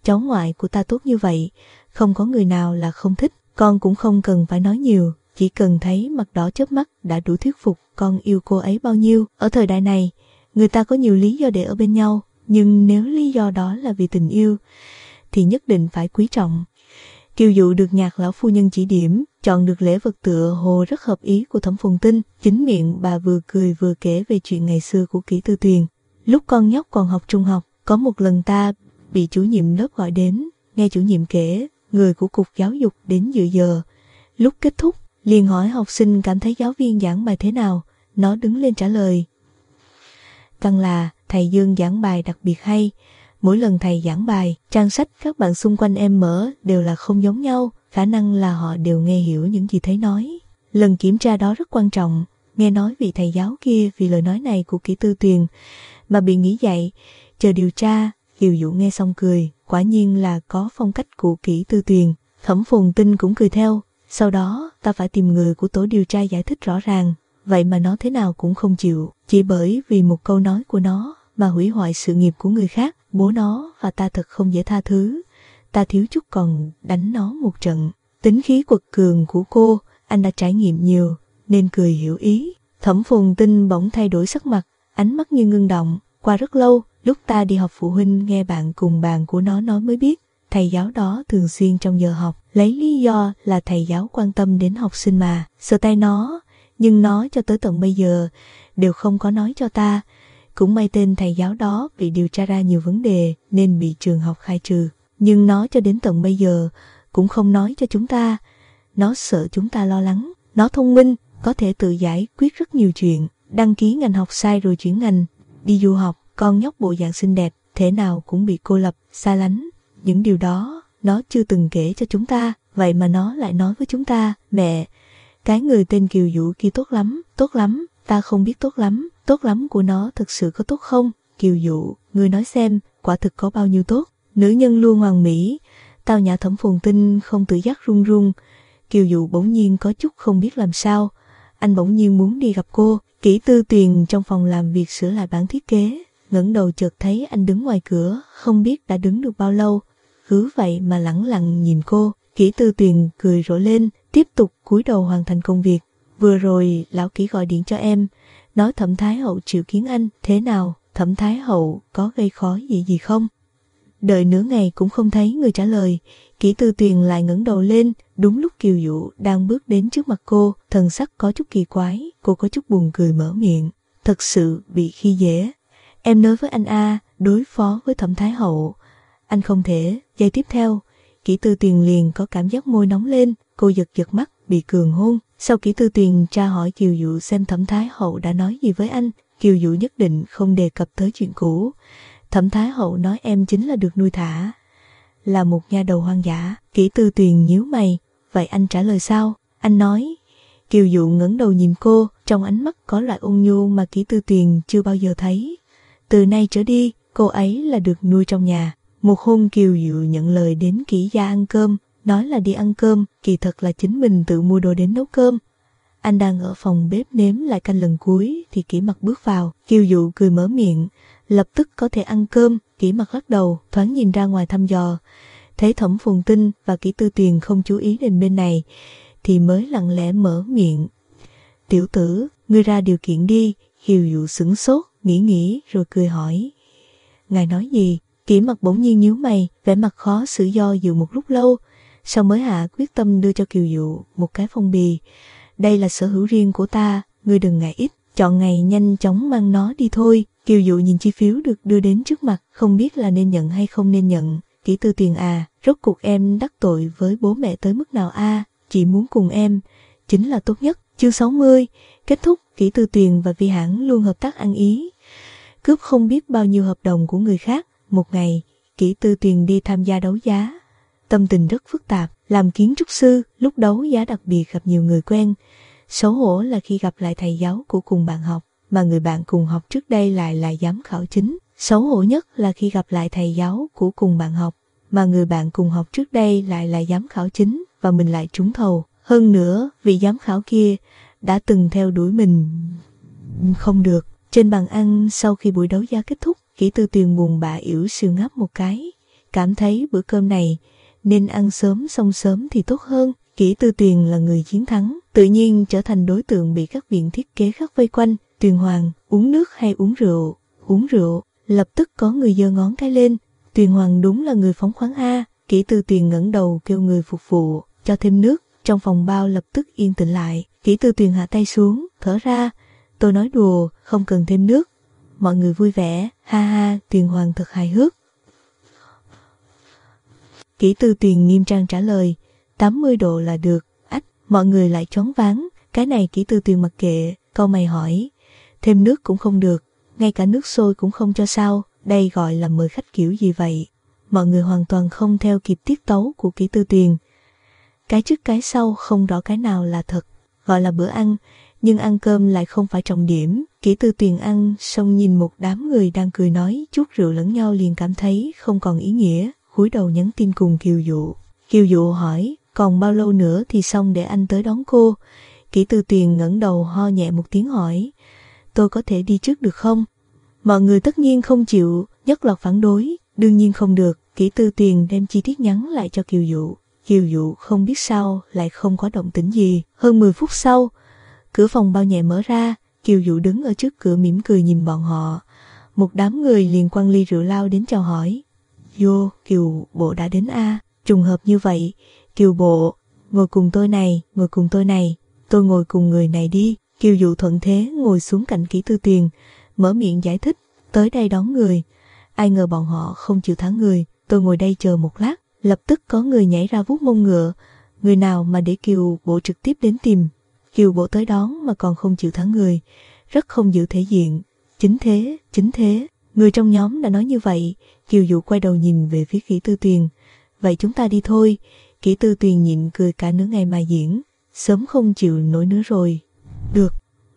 cháu ngoại của ta tốt như vậy, không có người nào là không thích, con cũng không cần phải nói nhiều, chỉ cần thấy mặt đỏ chớp mắt đã đủ thuyết phục con yêu cô ấy bao nhiêu. Ở thời đại này, người ta có nhiều lý do để ở bên nhau, nhưng nếu lý do đó là vì tình yêu, thì nhất định phải quý trọng. Kiều Dụ được Nhạc lão phu nhân chỉ điểm, chọn được lễ vật tựa hồ rất hợp ý của Thẩm Phồn Tinh. Chính miệng bà vừa cười vừa kể về chuyện ngày xưa của Kỷ Tư Tuyền. Lúc con nhóc còn học trung học, có một lần ta bị chủ nhiệm lớp gọi đến, nghe chủ nhiệm kể, người của cục giáo dục đến dự giờ. Lúc kết thúc, liền hỏi học sinh cảm thấy giáo viên giảng bài thế nào, nó đứng lên trả lời. Căn là thầy Dương giảng bài đặc biệt hay. Mỗi lần thầy giảng bài, trang sách các bạn xung quanh em mở đều là không giống nhau, khả năng là họ đều nghe hiểu những gì thầy nói. Lần kiểm tra đó rất quan trọng, nghe nói vị thầy giáo kia vì lời nói này của Kỷ Tư Tuyền mà bị nghỉ dạy, chờ điều tra. Kiều Dụ nghe xong cười, quả nhiên là có phong cách của Kỷ Tư Tuyền. Thẩm Phồn Tinh cũng cười theo, sau đó ta phải tìm người của tổ điều tra giải thích rõ ràng, vậy mà nó thế nào cũng không chịu, chỉ bởi vì một câu nói của nó mà hủy hoại sự nghiệp của người khác. Bố nó và ta thật không dễ tha thứ, ta thiếu chút còn đánh nó một trận. Tính khí quật cường của cô, anh đã trải nghiệm nhiều, nên cười hiểu ý. Thẩm Phồn Tinh bỗng thay đổi sắc mặt, ánh mắt như ngưng động. Qua rất lâu, lúc ta đi học phụ huynh nghe bạn cùng bàn của nó nói mới biết, thầy giáo đó thường xuyên trong giờ học, lấy lý do là thầy giáo quan tâm đến học sinh mà, sờ tay nó, nhưng nó cho tới tận bây giờ, đều không có nói cho ta. Cũng may tên thầy giáo đó bị điều tra ra nhiều vấn đề nên bị trường học khai trừ. Nhưng nó cho đến tận bây giờ cũng không nói cho chúng ta. Nó sợ chúng ta lo lắng. Nó thông minh, có thể tự giải quyết rất nhiều chuyện. Đăng ký ngành học sai rồi chuyển ngành. Đi du học, con nhóc bộ dạng xinh đẹp, thế nào cũng bị cô lập, xa lánh. Những điều đó nó chưa từng kể cho chúng ta. Vậy mà nó lại nói với chúng ta, mẹ, cái người tên Kiều Dụ kia tốt lắm, tốt lắm, ta không biết tốt lắm. Tốt lắm của nó thực sự có tốt không? Kiều Dụ, ngươi nói xem, quả thực có bao nhiêu tốt? Nữ nhân luôn hoàn mỹ. Tao nhã Thẩm Phồn Tinh không tự giác run run. Kiều Dụ bỗng nhiên có chút không biết làm sao. Anh bỗng nhiên muốn đi gặp cô. Kỷ Tư Tuyền trong phòng làm việc sửa lại bản thiết kế. Ngẩng đầu chợt thấy anh đứng ngoài cửa, không biết đã đứng được bao lâu. Cứ vậy mà lẳng lặng nhìn cô. Kỷ Tư Tuyền cười rộ lên, tiếp tục cúi đầu hoàn thành công việc. Vừa rồi lão Kỷ gọi điện cho em, nói Thẩm Thái Hậu triệu kiến anh. Thế nào, Thẩm Thái Hậu có gây khó gì gì không? Đợi nửa ngày cũng không thấy người trả lời. Kỷ Tư Tuyền lại ngẩng đầu lên. Đúng lúc Kiều Dụ đang bước đến trước mặt cô, thần sắc có chút kỳ quái. Cô có chút buồn cười mở miệng. Thật sự bị khi dễ. Em nói với anh a, đối phó với Thẩm Thái Hậu anh không thể. Giây tiếp theo, Kỷ Tư Tuyền liền có cảm giác môi nóng lên. Cô giật giật mắt, bị cường hôn. Sau Kỷ Tư Tuyền tra hỏi Kiều Dụ xem Thẩm Thái Hậu đã nói gì với anh, Kiều Dụ nhất định không đề cập tới chuyện cũ. Thẩm Thái Hậu nói em chính là được nuôi thả, là một nha đầu hoang dã. Kỷ Tư Tuyền nhíu mày, vậy anh trả lời sao? Anh nói. Kiều Dụ ngẩng đầu nhìn cô, trong ánh mắt có loại ôn nhu mà Kỷ Tư Tuyền chưa bao giờ thấy. Từ nay trở đi, cô ấy là được nuôi trong nhà. Một hôm Kiều Dụ nhận lời đến Kỷ gia ăn cơm, nói là đi ăn cơm, kỳ thật là chính mình tự mua đồ đến nấu cơm. Anh đang ở phòng bếp nếm lại canh lần cuối thì Kỷ Mặc bước vào. Kiều Dụ cười mở miệng, lập tức có thể ăn cơm. Kỷ Mặc lắc đầu, thoáng nhìn ra ngoài thăm dò, thấy Thẩm Phồn Tinh và Kỷ Tư Tuyền không chú ý đến bên này, thì mới lặng lẽ mở miệng. Tiểu tử, ngươi ra điều kiện đi. Kiều Dụ sửng sốt, nghĩ nghĩ rồi cười hỏi. Ngài nói gì? Kỷ Mặc bỗng nhiên nhíu mày, vẻ mặt khó xử do dự một lúc lâu, sau mới hạ quyết tâm đưa cho Kiều Dụ một cái phong bì. Đây là sở hữu riêng của ta, ngươi đừng ngại ít, chọn ngày nhanh chóng mang nó đi thôi. Kiều Dụ nhìn chi phiếu được đưa đến trước mặt, không biết là nên nhận hay không nên nhận. Kỷ Tư Tuyền à, rốt cuộc em đắc tội với bố mẹ tới mức nào a? À? Chị muốn cùng em, chính là tốt nhất. Chương sáu mươi, kết thúc. Kỷ Tư Tuyền và Vi Hãn luôn hợp tác ăn ý, cướp không biết bao nhiêu hợp đồng của người khác. Một ngày, Kỷ Tư Tuyền đi tham gia đấu giá, tâm tình rất phức tạp. Làm kiến trúc sư, lúc đấu giá đặc biệt gặp nhiều người quen. Xấu hổ là khi gặp lại thầy giáo của cùng bạn học, mà người bạn cùng học trước đây lại là giám khảo chính. Xấu hổ nhất là khi gặp lại thầy giáo của cùng bạn học, mà người bạn cùng học trước đây lại là giám khảo chính và mình lại trúng thầu. Hơn nữa, vị giám khảo kia đã từng theo đuổi mình. Không được. Trên bàn ăn, sau khi buổi đấu giá kết thúc, Kỷ Tư Tuyền buồn bã ỉu xìu ngáp một cái. cảm thấy bữa cơm này nên ăn sớm xong sớm thì tốt hơn. Kỷ Tư Tuyền là người chiến thắng, tự nhiên trở thành đối tượng bị các viện thiết kế khác vây quanh. Tuyền Hoàng, uống nước hay uống rượu? Uống rượu. Lập tức có người giơ ngón cái lên. Tuyền Hoàng đúng là người phóng khoáng a. Kỷ Tư Tuyền ngẩng đầu kêu người phục vụ cho thêm nước. Trong phòng bao lập tức yên tĩnh lại. Kỷ Tư Tuyền hạ tay xuống, thở ra. Tôi nói đùa, không cần thêm nước. Mọi người vui vẻ, ha ha. Tuyền Hoàng thật hài hước. Kỷ Tư Tuyền nghiêm trang trả lời, tám mươi độ là được. Ách, mọi người lại choáng váng. Cái này Kỷ Tư Tuyền mặc kệ. Câu mày hỏi, thêm nước cũng không được, ngay cả nước sôi cũng không cho sao? Đây gọi là mời khách kiểu gì vậy? Mọi người hoàn toàn không theo kịp tiết tấu của Kỷ Tư Tuyền. Cái trước cái sau không rõ cái nào là thật. Gọi là bữa ăn, nhưng ăn cơm lại không phải trọng điểm. Kỷ Tư Tuyền ăn xong nhìn một đám người đang cười nói chút rượu lẫn nhau liền cảm thấy không còn ý nghĩa. Cúi đầu nhắn tin cùng Kiều Dụ. Kiều Dụ hỏi, còn bao lâu nữa thì xong để anh tới đón cô? Kỷ Tư Tuyền ngẩng đầu ho nhẹ một tiếng hỏi, tôi có thể đi trước được không? Mọi người tất nhiên không chịu, nhất loạt phản đối, đương nhiên không được. Kỷ Tư Tuyền đem chi tiết nhắn lại cho Kiều Dụ. Kiều Dụ không biết sao lại không có động tĩnh gì. Hơn mười phút sau, cửa phòng bao nhẹ mở ra, Kiều Dụ đứng ở trước cửa mỉm cười nhìn bọn họ. Một đám người liền quăng ly rượu lao đến chào hỏi. Vô, Kiều Bộ đã đến a. Trùng hợp như vậy. Kiều Bộ, ngồi cùng tôi này, ngồi cùng tôi này. Tôi ngồi cùng người này đi. Kiều Dụ thuận thế ngồi xuống cạnh Kỷ Tư Tuyền, mở miệng giải thích, tới đây đón người. Ai ngờ bọn họ không chịu thả người. Tôi ngồi đây chờ một lát. Lập tức có người nhảy ra vuốt mông ngựa. Người nào mà để Kiều Bộ trực tiếp đến tìm. Kiều Bộ tới đón mà còn không chịu thả người, rất không giữ thể diện. Chính thế, chính thế. Người trong nhóm đã nói như vậy. Kiều Dụ quay đầu nhìn về phía Kỷ Tư Tuyền. Vậy chúng ta đi thôi. Kỷ Tư Tuyền nhịn cười cả nửa ngày mà diễn, sớm không chịu nổi nữa rồi. Được.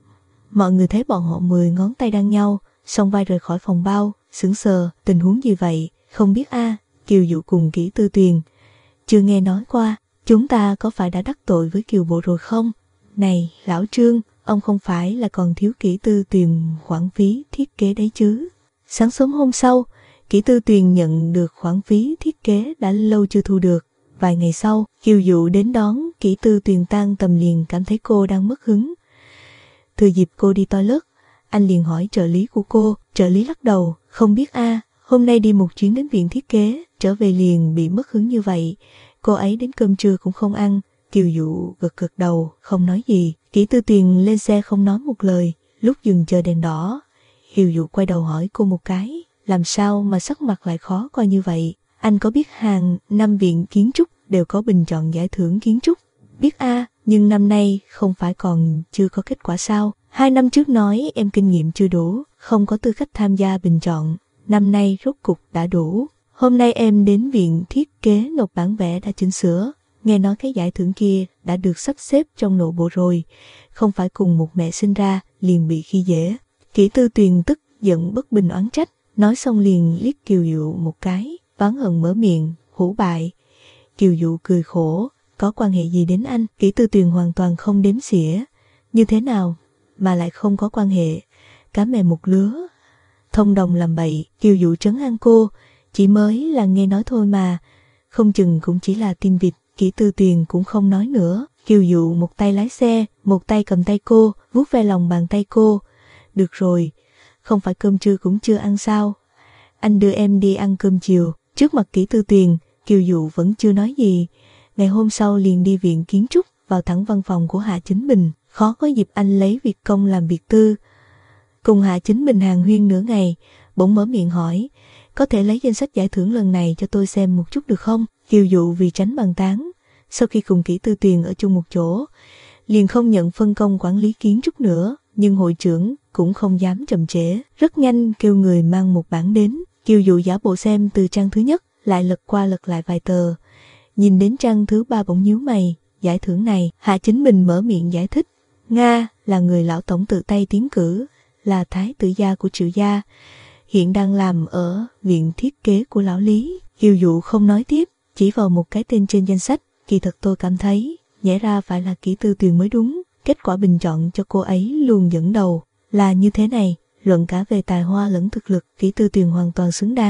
Mọi người thấy bọn họ mười ngón tay đan nhau, song vai rời khỏi phòng bao, sững sờ, tình huống gì vậy? Không biết a. Kiều Dụ cùng Kỷ Tư Tuyền, chưa nghe nói qua. Chúng ta có phải đã đắc tội với Kiều Bộ rồi không? Này, lão Trương, ông không phải là còn thiếu Kỷ Tư Tuyền khoản phí thiết kế đấy chứ? Sáng sớm hôm sau, Kỷ Tư Tuyền nhận được khoản phí thiết kế đã lâu chưa thu được. Vài ngày sau, Kiều Dụ đến đón. Kỷ Tư Tuyền tan tầm liền cảm thấy cô đang mất hứng. Thừa dịp cô đi toilet, anh liền hỏi trợ lý của cô. Trợ lý lắc đầu, không biết a. Hôm nay đi một chuyến đến viện thiết kế, trở về liền bị mất hứng như vậy. Cô ấy đến cơm trưa cũng không ăn. Kiều Dụ gật gật đầu, không nói gì. Kỷ Tư Tuyền lên xe không nói một lời. Lúc dừng chờ đèn đỏ, Kiều Dụ quay đầu hỏi cô một cái, làm sao mà sắc mặt lại khó coi như vậy? Anh có biết hàng năm viện kiến trúc đều có bình chọn giải thưởng kiến trúc? Biết a, nhưng năm nay không phải còn chưa có kết quả sao? Hai năm trước nói em kinh nghiệm chưa đủ, không có tư cách tham gia bình chọn. Năm nay rốt cục đã đủ. Hôm nay em đến viện thiết kế nộp bản vẽ đã chỉnh sửa. Nghe nói cái giải thưởng kia đã được sắp xếp trong nội bộ rồi. Không phải cùng một mẹ sinh ra liền bị khi dễ. Kỷ Tư Tuyền tức giận bất bình oán trách. Nói xong liền liếc Kiều Dụ một cái, oán hận mở miệng, hủ bại. Kiều Dụ cười khổ, có quan hệ gì đến anh? Kỷ Tư Tuyền hoàn toàn không đếm xỉa. Như thế nào mà lại không có quan hệ? Cá mè một lứa. Thông đồng làm bậy. Kiều Dụ trấn an cô, chỉ mới là nghe nói thôi mà, không chừng cũng chỉ là tin vịt. Kỷ Tư Tuyền cũng không nói nữa. Kiều Dụ một tay lái xe, một tay cầm tay cô, vuốt ve lòng bàn tay cô. Được rồi, không phải cơm trưa cũng chưa ăn sao? Anh đưa em đi ăn cơm chiều. Trước mặt Kỷ Tư Tuyền, Kiều Dụ vẫn chưa nói gì. Ngày hôm sau liền đi viện kiến trúc, vào thẳng văn phòng của Hạ Chính Bình. Khó có dịp anh lấy việc công làm việc tư. Cùng Hạ Chính Bình hàn huyên nửa ngày, bỗng mở miệng hỏi, có thể lấy danh sách giải thưởng lần này cho tôi xem một chút được không? Kiều Dụ vì tránh bàn tán, sau khi cùng Kỷ Tư Tuyền ở chung một chỗ, liền không nhận phân công quản lý kiến trúc nữa, nhưng hội trưởng cũng không dám chậm trễ, rất nhanh kêu người mang một bản đến. Kiều Dụ giả bộ xem từ trang thứ nhất, lại lật qua lật lại vài tờ, nhìn đến trang thứ ba bỗng nhíu mày. Giải thưởng này, Hạ Chính Bình mở miệng giải thích, Nga là người lão tổng tự tay tiến cử, là thái tử gia của Triệu gia, hiện đang làm ở viện thiết kế của lão Lý. Kiều Dụ không nói tiếp, chỉ vào một cái tên trên danh sách. Kỳ thật tôi cảm thấy nhẽ ra phải là Kỷ Tư Tuyền mới đúng. Kết quả bình chọn cho cô ấy luôn dẫn đầu là như thế này, luận cả về tài hoa lẫn thực lực, Kỷ Tư Tuyền hoàn toàn xứng đáng.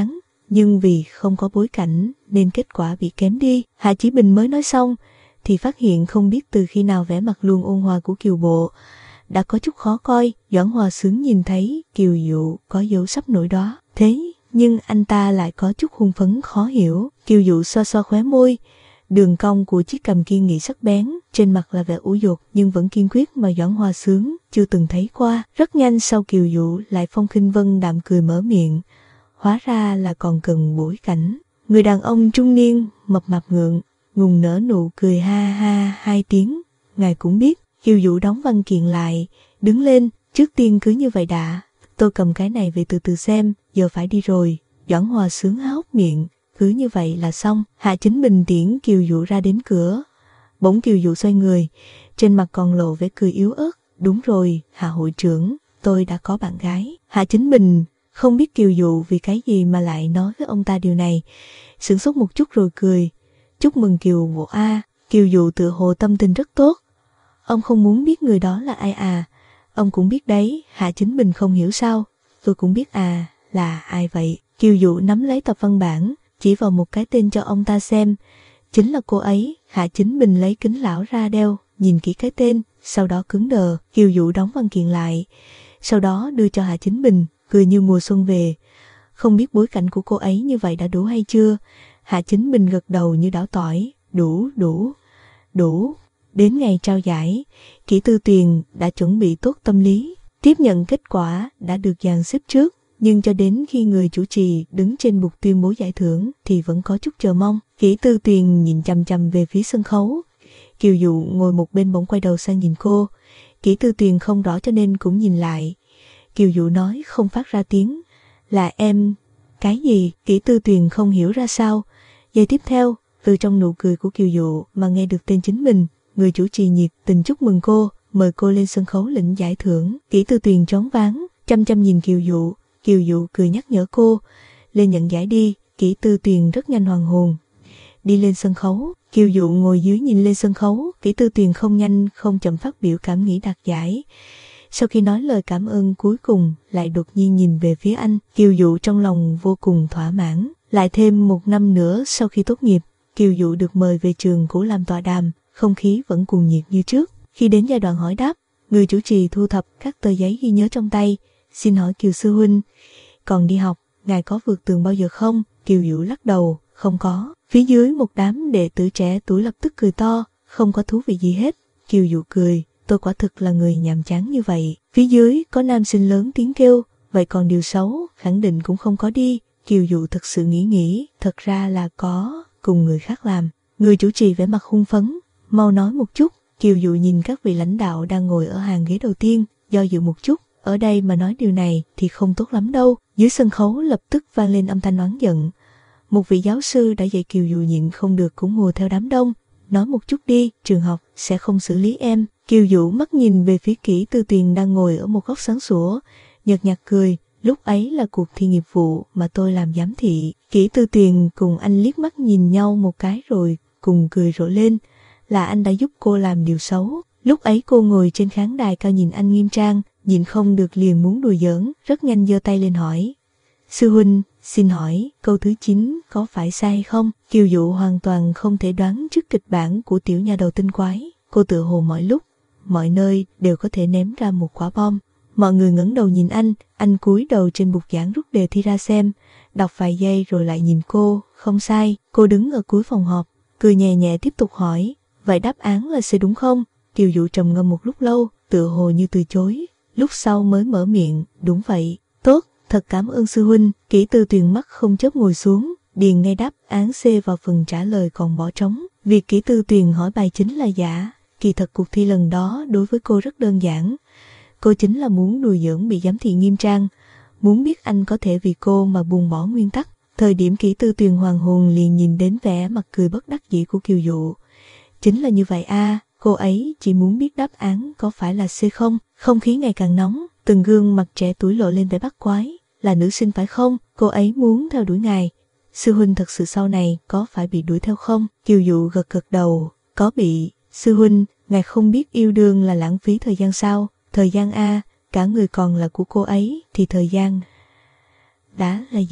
nhưng vì không có bối cảnh nên kết quả bị kém đi. Hạ Chí Bình mới nói xong thì phát hiện không biết từ khi nào vẻ mặt luôn ôn hòa của Kiều Bộ đã có chút khó coi. Doãn Hòa Xướng nhìn thấy Kiều Dụ có dấu sắp nổi đó, thế nhưng anh ta lại có chút hưng phấn khó hiểu. Kiều Dụ xoa xoa khóe môi, đường cong của chiếc cằm kiên nghị sắc bén, trên mặt là vẻ ủ dột nhưng vẫn kiên quyết mà Doãn Hòa Xướng chưa từng thấy qua. Rất nhanh sau Kiều Dụ lại Phong Khinh Vân đạm cười mở miệng, hóa ra là còn cần bối cảnh. Người đàn ông trung niên mập mạp ngượng ngùng nở nụ cười ha ha hai tiếng. Ngài cũng biết. Kiều Dụ đóng văn kiện lại, đứng lên, trước tiên cứ như vậy đã, tôi cầm cái này về từ từ xem, giờ phải đi rồi. Doãn Hòa Xướng há hốc miệng, cứ như vậy là xong. Hạ Chính Bình tiễn Kiều Dụ ra đến cửa. Bỗng Kiều Dụ xoay người, trên mặt còn lộ vẻ cười yếu ớt. Đúng rồi, Hạ hội trưởng, tôi đã có bạn gái. Hạ Chính Bình không biết Kiều Dụ vì cái gì mà lại nói với ông ta điều này, sửng sốt một chút rồi cười. Chúc mừng Kiều Bộ a. Kiều Dụ tựa hồ tâm tình rất tốt. Ông không muốn biết người đó là ai à? Ông cũng biết đấy. Hạ Chính Bình không hiểu sao. Tôi cũng biết à, là ai vậy? Kiều Dụ nắm lấy tập văn bản, chỉ vào một cái tên cho ông ta xem. Chính là cô ấy. Hạ Chính Bình lấy kính lão ra đeo, nhìn kỹ cái tên, sau đó cứng đờ. Kiều Dụ đóng văn kiện lại, sau đó đưa cho Hạ Chính Bình, cười như mùa xuân về. Không biết bối cảnh của cô ấy như vậy đã đủ hay chưa? Hạ Chính Bình gật đầu như đảo tỏi. Đủ, đủ, đủ. Đến ngày trao giải, Kỷ Tư Tuyền đã chuẩn bị tốt tâm lý, tiếp nhận kết quả đã được dàn xếp trước, nhưng cho đến khi người chủ trì đứng trên bục tuyên bố giải thưởng thì vẫn có chút chờ mong. Kỷ Tư Tuyền nhìn chằm chằm về phía sân khấu. Kiều Dụ ngồi một bên bỗng quay đầu sang nhìn cô. Kỷ Tư Tuyền không rõ cho nên cũng nhìn lại. Kiều Dụ nói không phát ra tiếng, là em. Cái gì? Kỷ Tư Tuyền không hiểu ra sao. Giây tiếp theo, từ trong nụ cười của Kiều Dụ mà nghe được tên chính mình. Người chủ trì nhiệt tình chúc mừng cô, mời cô lên sân khấu lĩnh giải thưởng. Kỷ Tư Tuyền choáng váng, chăm chăm nhìn Kiều Dụ. Kiều Dụ cười nhắc nhở cô, lên nhận giải đi. Kỷ Tư Tuyền rất nhanh hoàn hồn, đi lên sân khấu. Kiều Dụ ngồi dưới nhìn lên sân khấu. Kỷ Tư Tuyền không nhanh không chậm phát biểu cảm nghĩ đạt giải. Sau khi nói lời cảm ơn cuối cùng, lại đột nhiên nhìn về phía anh. Kiều Dụ trong lòng vô cùng thỏa mãn. Lại thêm một năm nữa sau khi tốt nghiệp, Kiều Dụ được mời về trường cũ làm tọa đàm. Không khí vẫn cuồng nhiệt như trước. Khi đến giai đoạn hỏi đáp, người chủ trì thu thập các tờ giấy ghi nhớ trong tay. Xin hỏi Kiều sư huynh, còn đi học, ngài có vượt tường bao giờ không? Kiều Dụ lắc đầu, không có. Phía dưới một đám đệ tử trẻ tuổi lập tức cười to, không có thú vị gì hết. Kiều Dụ cười, tôi quả thực là người nhàm chán như vậy. Phía dưới có nam sinh lớn tiếng kêu, vậy còn điều xấu, khẳng định cũng không có đi. Kiều Dụ thật sự nghĩ nghĩ, thật ra là có, cùng người khác làm. Người chủ trì vẻ mặt hung phấn, mau nói một chút. Kiều Dụ nhìn các vị lãnh đạo đang ngồi ở hàng ghế đầu tiên, do dự một chút, ở đây mà nói điều này thì không tốt lắm đâu. Dưới sân khấu lập tức vang lên âm thanh oán giận. Một vị giáo sư đã dạy Kiều Dụ nhịn không được cũng hùa theo đám đông, nói một chút đi, trường học sẽ không xử lý em. Kiều Dụ mắt nhìn về phía Kỷ Tư Tuyền đang ngồi ở một góc sáng sủa, nhợt nhạt cười, lúc ấy là cuộc thi nghiệp vụ mà tôi làm giám thị. Kỷ Tư Tuyền cùng anh liếc mắt nhìn nhau một cái rồi cùng cười rộ lên, là anh đã giúp cô làm điều xấu. Lúc ấy cô ngồi trên khán đài cao nhìn anh nghiêm trang, nhìn không được liền muốn đùa giỡn, rất nhanh giơ tay lên hỏi. Sư huynh, xin hỏi, câu thứ chín có phải sai hay không? Kiều Dụ hoàn toàn không thể đoán trước kịch bản của tiểu nha đầu tinh quái. Cô tựa hồ mọi lúc, mọi nơi đều có thể ném ra một quả bom. Mọi người ngẩng đầu nhìn anh, anh cúi đầu trên bục giảng rút đề thi ra xem, đọc vài giây rồi lại nhìn cô, không sai. Cô đứng ở cuối phòng họp, cười nhẹ nhẹ tiếp tục hỏi, vậy đáp án là C đúng không? Kiều Dụ trầm ngâm một lúc lâu, tựa hồ như từ chối, lúc sau mới mở miệng, đúng vậy. Tốt, thật cảm ơn sư huynh. Kỷ Tư Tuyền mắt không chớp ngồi xuống, điền ngay đáp án C vào phần trả lời còn bỏ trống. Việc Kỷ Tư Tuyền hỏi bài chính là giả, kỳ thật cuộc thi lần đó đối với cô rất đơn giản. Cô chính là muốn đùa giỡn bị giám thị nghiêm trang, muốn biết anh có thể vì cô mà buông bỏ nguyên tắc. Thời điểm Kỷ Tư Tuyền hoàng hồn liền nhìn đến vẻ mặt cười bất đắc dĩ của Kiều Dụ. Chính là như vậy a, à, cô ấy chỉ muốn biết đáp án có phải là C không. Không khí ngày càng nóng, từng gương mặt trẻ tuổi lộ lên vẻ bắt quái. Là nữ sinh phải không? Cô ấy muốn theo đuổi ngài. Sư huynh thật sự sau này có phải bị đuổi theo không? Kiều Dụ gật gật đầu, có bị. Sư huynh, ngài không biết yêu đương là lãng phí thời gian sao? Thời gian a, cả người còn là của cô ấy thì thời gian đã là gì?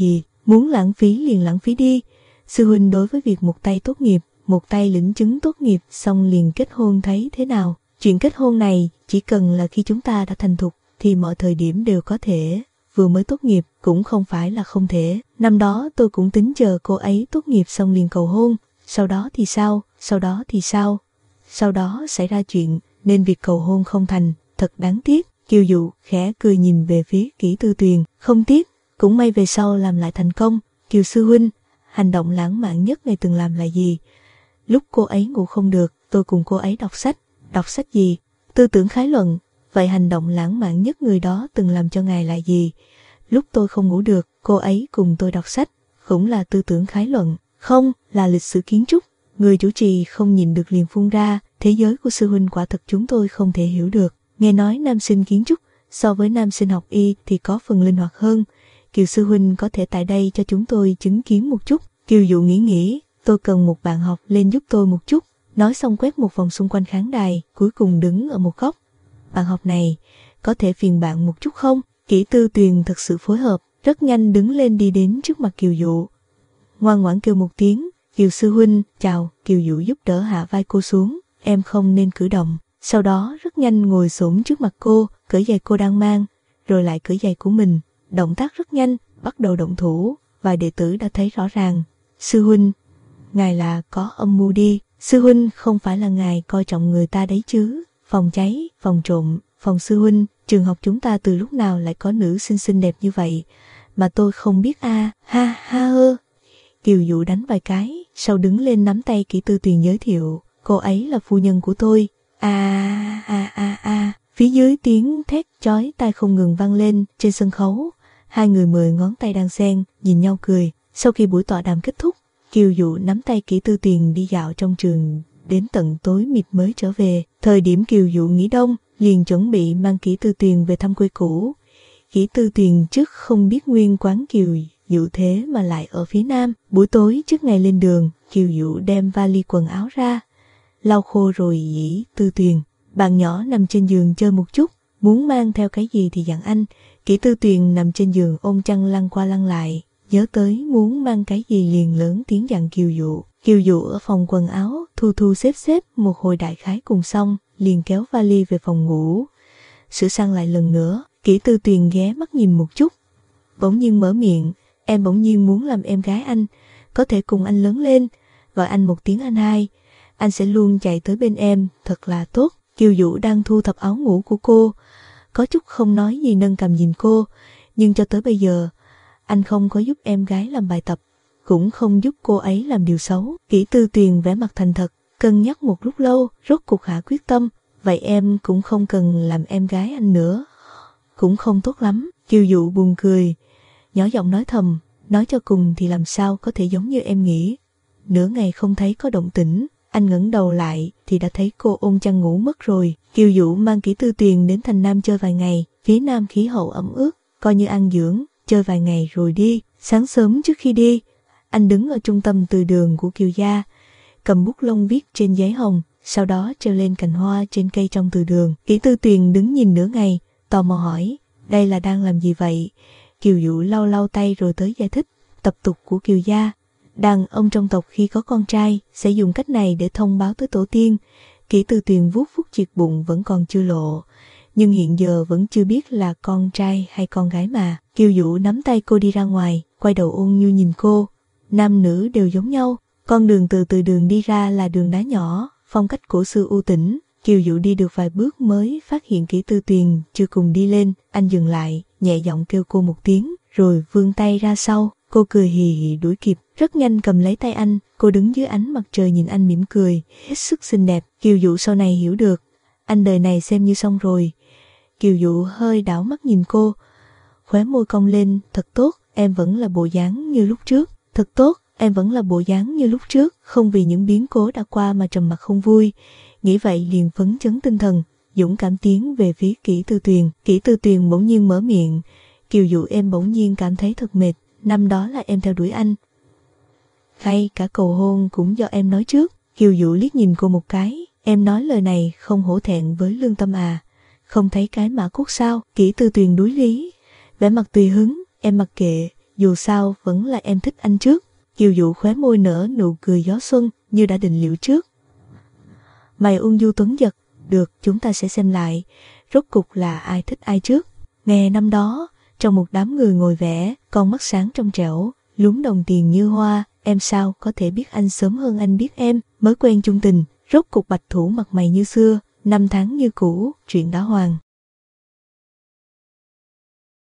Muốn lãng phí liền lãng phí đi. Sư huynh đối với việc một tay tốt nghiệp, một tay lĩnh chứng tốt nghiệp xong liền kết hôn thấy thế nào? Chuyện kết hôn này chỉ cần là khi chúng ta đã thành thục thì mọi thời điểm đều có thể. Vừa mới tốt nghiệp cũng không phải là không thể. Năm đó tôi cũng tính chờ cô ấy tốt nghiệp xong liền cầu hôn. Sau đó thì sao? Sau đó thì sao? Sau đó xảy ra chuyện nên việc cầu hôn không thành. Thật đáng tiếc. Kiều Dụ khẽ cười nhìn về phía Kỷ Tư Tuyền. Không tiếc, cũng may về sau làm lại thành công. Kiều sư huynh, hành động lãng mạn nhất ngày từng làm là gì? Lúc cô ấy ngủ không được, tôi cùng cô ấy đọc sách. Đọc sách gì? Tư tưởng khái luận. Vậy hành động lãng mạn nhất người đó từng làm cho ngài là gì? Lúc tôi không ngủ được, cô ấy cùng tôi đọc sách. Cũng là tư tưởng khái luận. Không, là lịch sử kiến trúc. Người chủ trì không nhìn được liền phun ra. Thế giới của sư huynh quả thật chúng tôi không thể hiểu được. Nghe nói nam sinh kiến trúc so với nam sinh học y thì có phần linh hoạt hơn. Kiều sư huynh có thể tại đây cho chúng tôi chứng kiến một chút. Kiều Dụ nghĩ nghĩ, tôi cần một bạn học lên giúp tôi một chút. Nói xong quét một vòng xung quanh khán đài, cuối cùng đứng ở một góc. Bạn học này, có thể phiền bạn một chút không? Kỷ Tư Tuyền thật sự phối hợp, rất nhanh đứng lên đi đến trước mặt Kiều Dụ. Ngoan ngoãn kêu một tiếng, Kiều sư huynh, chào. Kiều Dụ giúp đỡ hạ vai cô xuống, em không nên cử động. Sau đó rất nhanh ngồi xổm trước mặt cô, cởi giày cô đang mang, rồi lại cởi giày của mình. Động tác rất nhanh, bắt đầu động thủ, vài đệ tử đã thấy rõ ràng. Sư huynh, ngài là có âm mưu đi. Sư huynh không phải là ngài coi trọng người ta đấy chứ. Phòng cháy, phòng trộm, phòng sư huynh, trường học chúng ta từ lúc nào lại có nữ sinh xinh đẹp như vậy mà tôi không biết a à. Ha ha hơ. Kiều Dụ đánh vài cái, sau đứng lên nắm tay Kỷ Tư Tuyền giới thiệu, cô ấy là phu nhân của tôi. A a a a. Phía dưới tiếng thét chói tai không ngừng vang lên. Trên sân khấu, hai người mười ngón tay đang xen, nhìn nhau cười. Sau khi buổi tọa đàm kết thúc, Kiều Dụ nắm tay Kỷ Tư Tuyền đi dạo trong trường, đến tận tối mịt mới trở về. Thời điểm Kiều Dụ nghỉ đông, liền chuẩn bị mang Kỷ Tư Tuyền về thăm quê cũ. Kỷ Tư Tuyền trước không biết nguyên quán Kiều Dụ thế mà lại ở phía nam. Buổi tối trước ngày lên đường, Kiều Dụ đem vali quần áo ra, lau khô rồi dĩ Tư Tuyền, bạn nhỏ nằm trên giường chơi một chút, muốn mang theo cái gì thì dặn anh. Kỷ Tư Tuyền nằm trên giường ôm chăn lăn qua lăn lại, nhớ tới muốn mang cái gì liền lớn tiếng dặn Kiều Dụ. Kiều Dụ ở phòng quần áo thu thu xếp xếp một hồi đại khái cùng xong, liền kéo vali về phòng ngủ. Sửa sang lại lần nữa, Kỷ Tư Tuyền ghé mắt nhìn một chút, bỗng nhiên mở miệng, em bỗng nhiên muốn làm em gái anh, có thể cùng anh lớn lên, gọi anh một tiếng anh hai, anh sẽ luôn chạy tới bên em, thật là tốt. Kiều Dụ đang thu thập áo ngủ của cô, có chút không nói gì nâng cằm nhìn cô, nhưng cho tới bây giờ, anh không có giúp em gái làm bài tập, cũng không giúp cô ấy làm điều xấu. Kỷ Tư Tuyền vẻ mặt thành thật, cân nhắc một lúc lâu, rốt cuộc hạ quyết tâm, vậy em cũng không cần làm em gái anh nữa, cũng không tốt lắm. Kiều Dụ buồn cười, nhỏ giọng nói thầm, nói cho cùng thì làm sao có thể giống như em nghĩ. Nửa ngày không thấy có động tĩnh, anh ngẩng đầu lại thì đã thấy cô ôm chăn ngủ mất rồi. Kiều Dụ mang Kỷ Tư Tuyền đến thành Nam chơi vài ngày, phía Nam khí hậu ẩm ướt, coi như ăn dưỡng, chơi vài ngày rồi đi. Sáng sớm trước khi đi, anh đứng ở trung tâm từ đường của Kiều gia, cầm bút lông viết trên giấy hồng, sau đó treo lên cành hoa trên cây trong từ đường. Kỷ Tư Tuyền đứng nhìn nửa ngày, tò mò hỏi, đây là đang làm gì vậy? Kiều Dụ lau lau tay rồi tới giải thích, tập tục của Kiều gia. Đàn ông trong tộc khi có con trai sẽ dùng cách này để thông báo tới tổ tiên. Kỷ Tư Tuyền vuốt vuốt chiếc bụng vẫn còn chưa lộ, nhưng hiện giờ vẫn chưa biết là con trai hay con gái mà. Kiều Dụ nắm tay cô đi ra ngoài, quay đầu ôn nhu nhìn cô. Nam nữ đều giống nhau, con đường từ từ đường đi ra là đường đá nhỏ, phong cách cổ xưa u tĩnh. Kiều Dụ đi được vài bước mới phát hiện Kỷ Tư Tuyền chưa cùng đi lên, anh dừng lại, nhẹ giọng kêu cô một tiếng, rồi vươn tay ra sau. Cô cười hì hì đuổi kịp, rất nhanh cầm lấy tay anh, cô đứng dưới ánh mặt trời nhìn anh mỉm cười, hết sức xinh đẹp. Kiều Dụ sau này hiểu được, anh đời này xem như xong rồi. Kiều Dụ hơi đảo mắt nhìn cô, khóe môi cong lên, thật tốt, em vẫn là bộ dáng như lúc trước, thật tốt, em vẫn là bộ dáng như lúc trước, không vì những biến cố đã qua mà trầm mặc không vui. Nghĩ vậy liền phấn chấn tinh thần, dũng cảm tiến về phía Kỷ Tư Tuyền. Kỷ Tư Tuyền bỗng nhiên mở miệng, Kiều Dụ em bỗng nhiên cảm thấy thật mệt, năm đó là em theo đuổi anh, ngay cả cầu hôn cũng do em nói trước. Kiều Dụ liếc nhìn cô một cái, em nói lời này không hổ thẹn với lương tâm à, không thấy cái mã cốt sao? Kỷ Tư Tuyền đối lý, vẻ mặt tùy hứng, em mặc kệ, dù sao vẫn là em thích anh trước. Kiều Dụ khóe môi nở nụ cười gió xuân như đã định liệu trước. Mày ung du tuấn giật, được, chúng ta sẽ xem lại, rốt cục là ai thích ai trước. Nghe năm đó, trong một đám người ngồi vẽ, con mắt sáng trong trẻo, lúm đồng tiền như hoa, em sao có thể biết anh sớm hơn anh biết em, mới quen chung tình, rốt cục bạch thủ mặt mày như xưa, năm tháng như cũ, chuyện đã hoàn.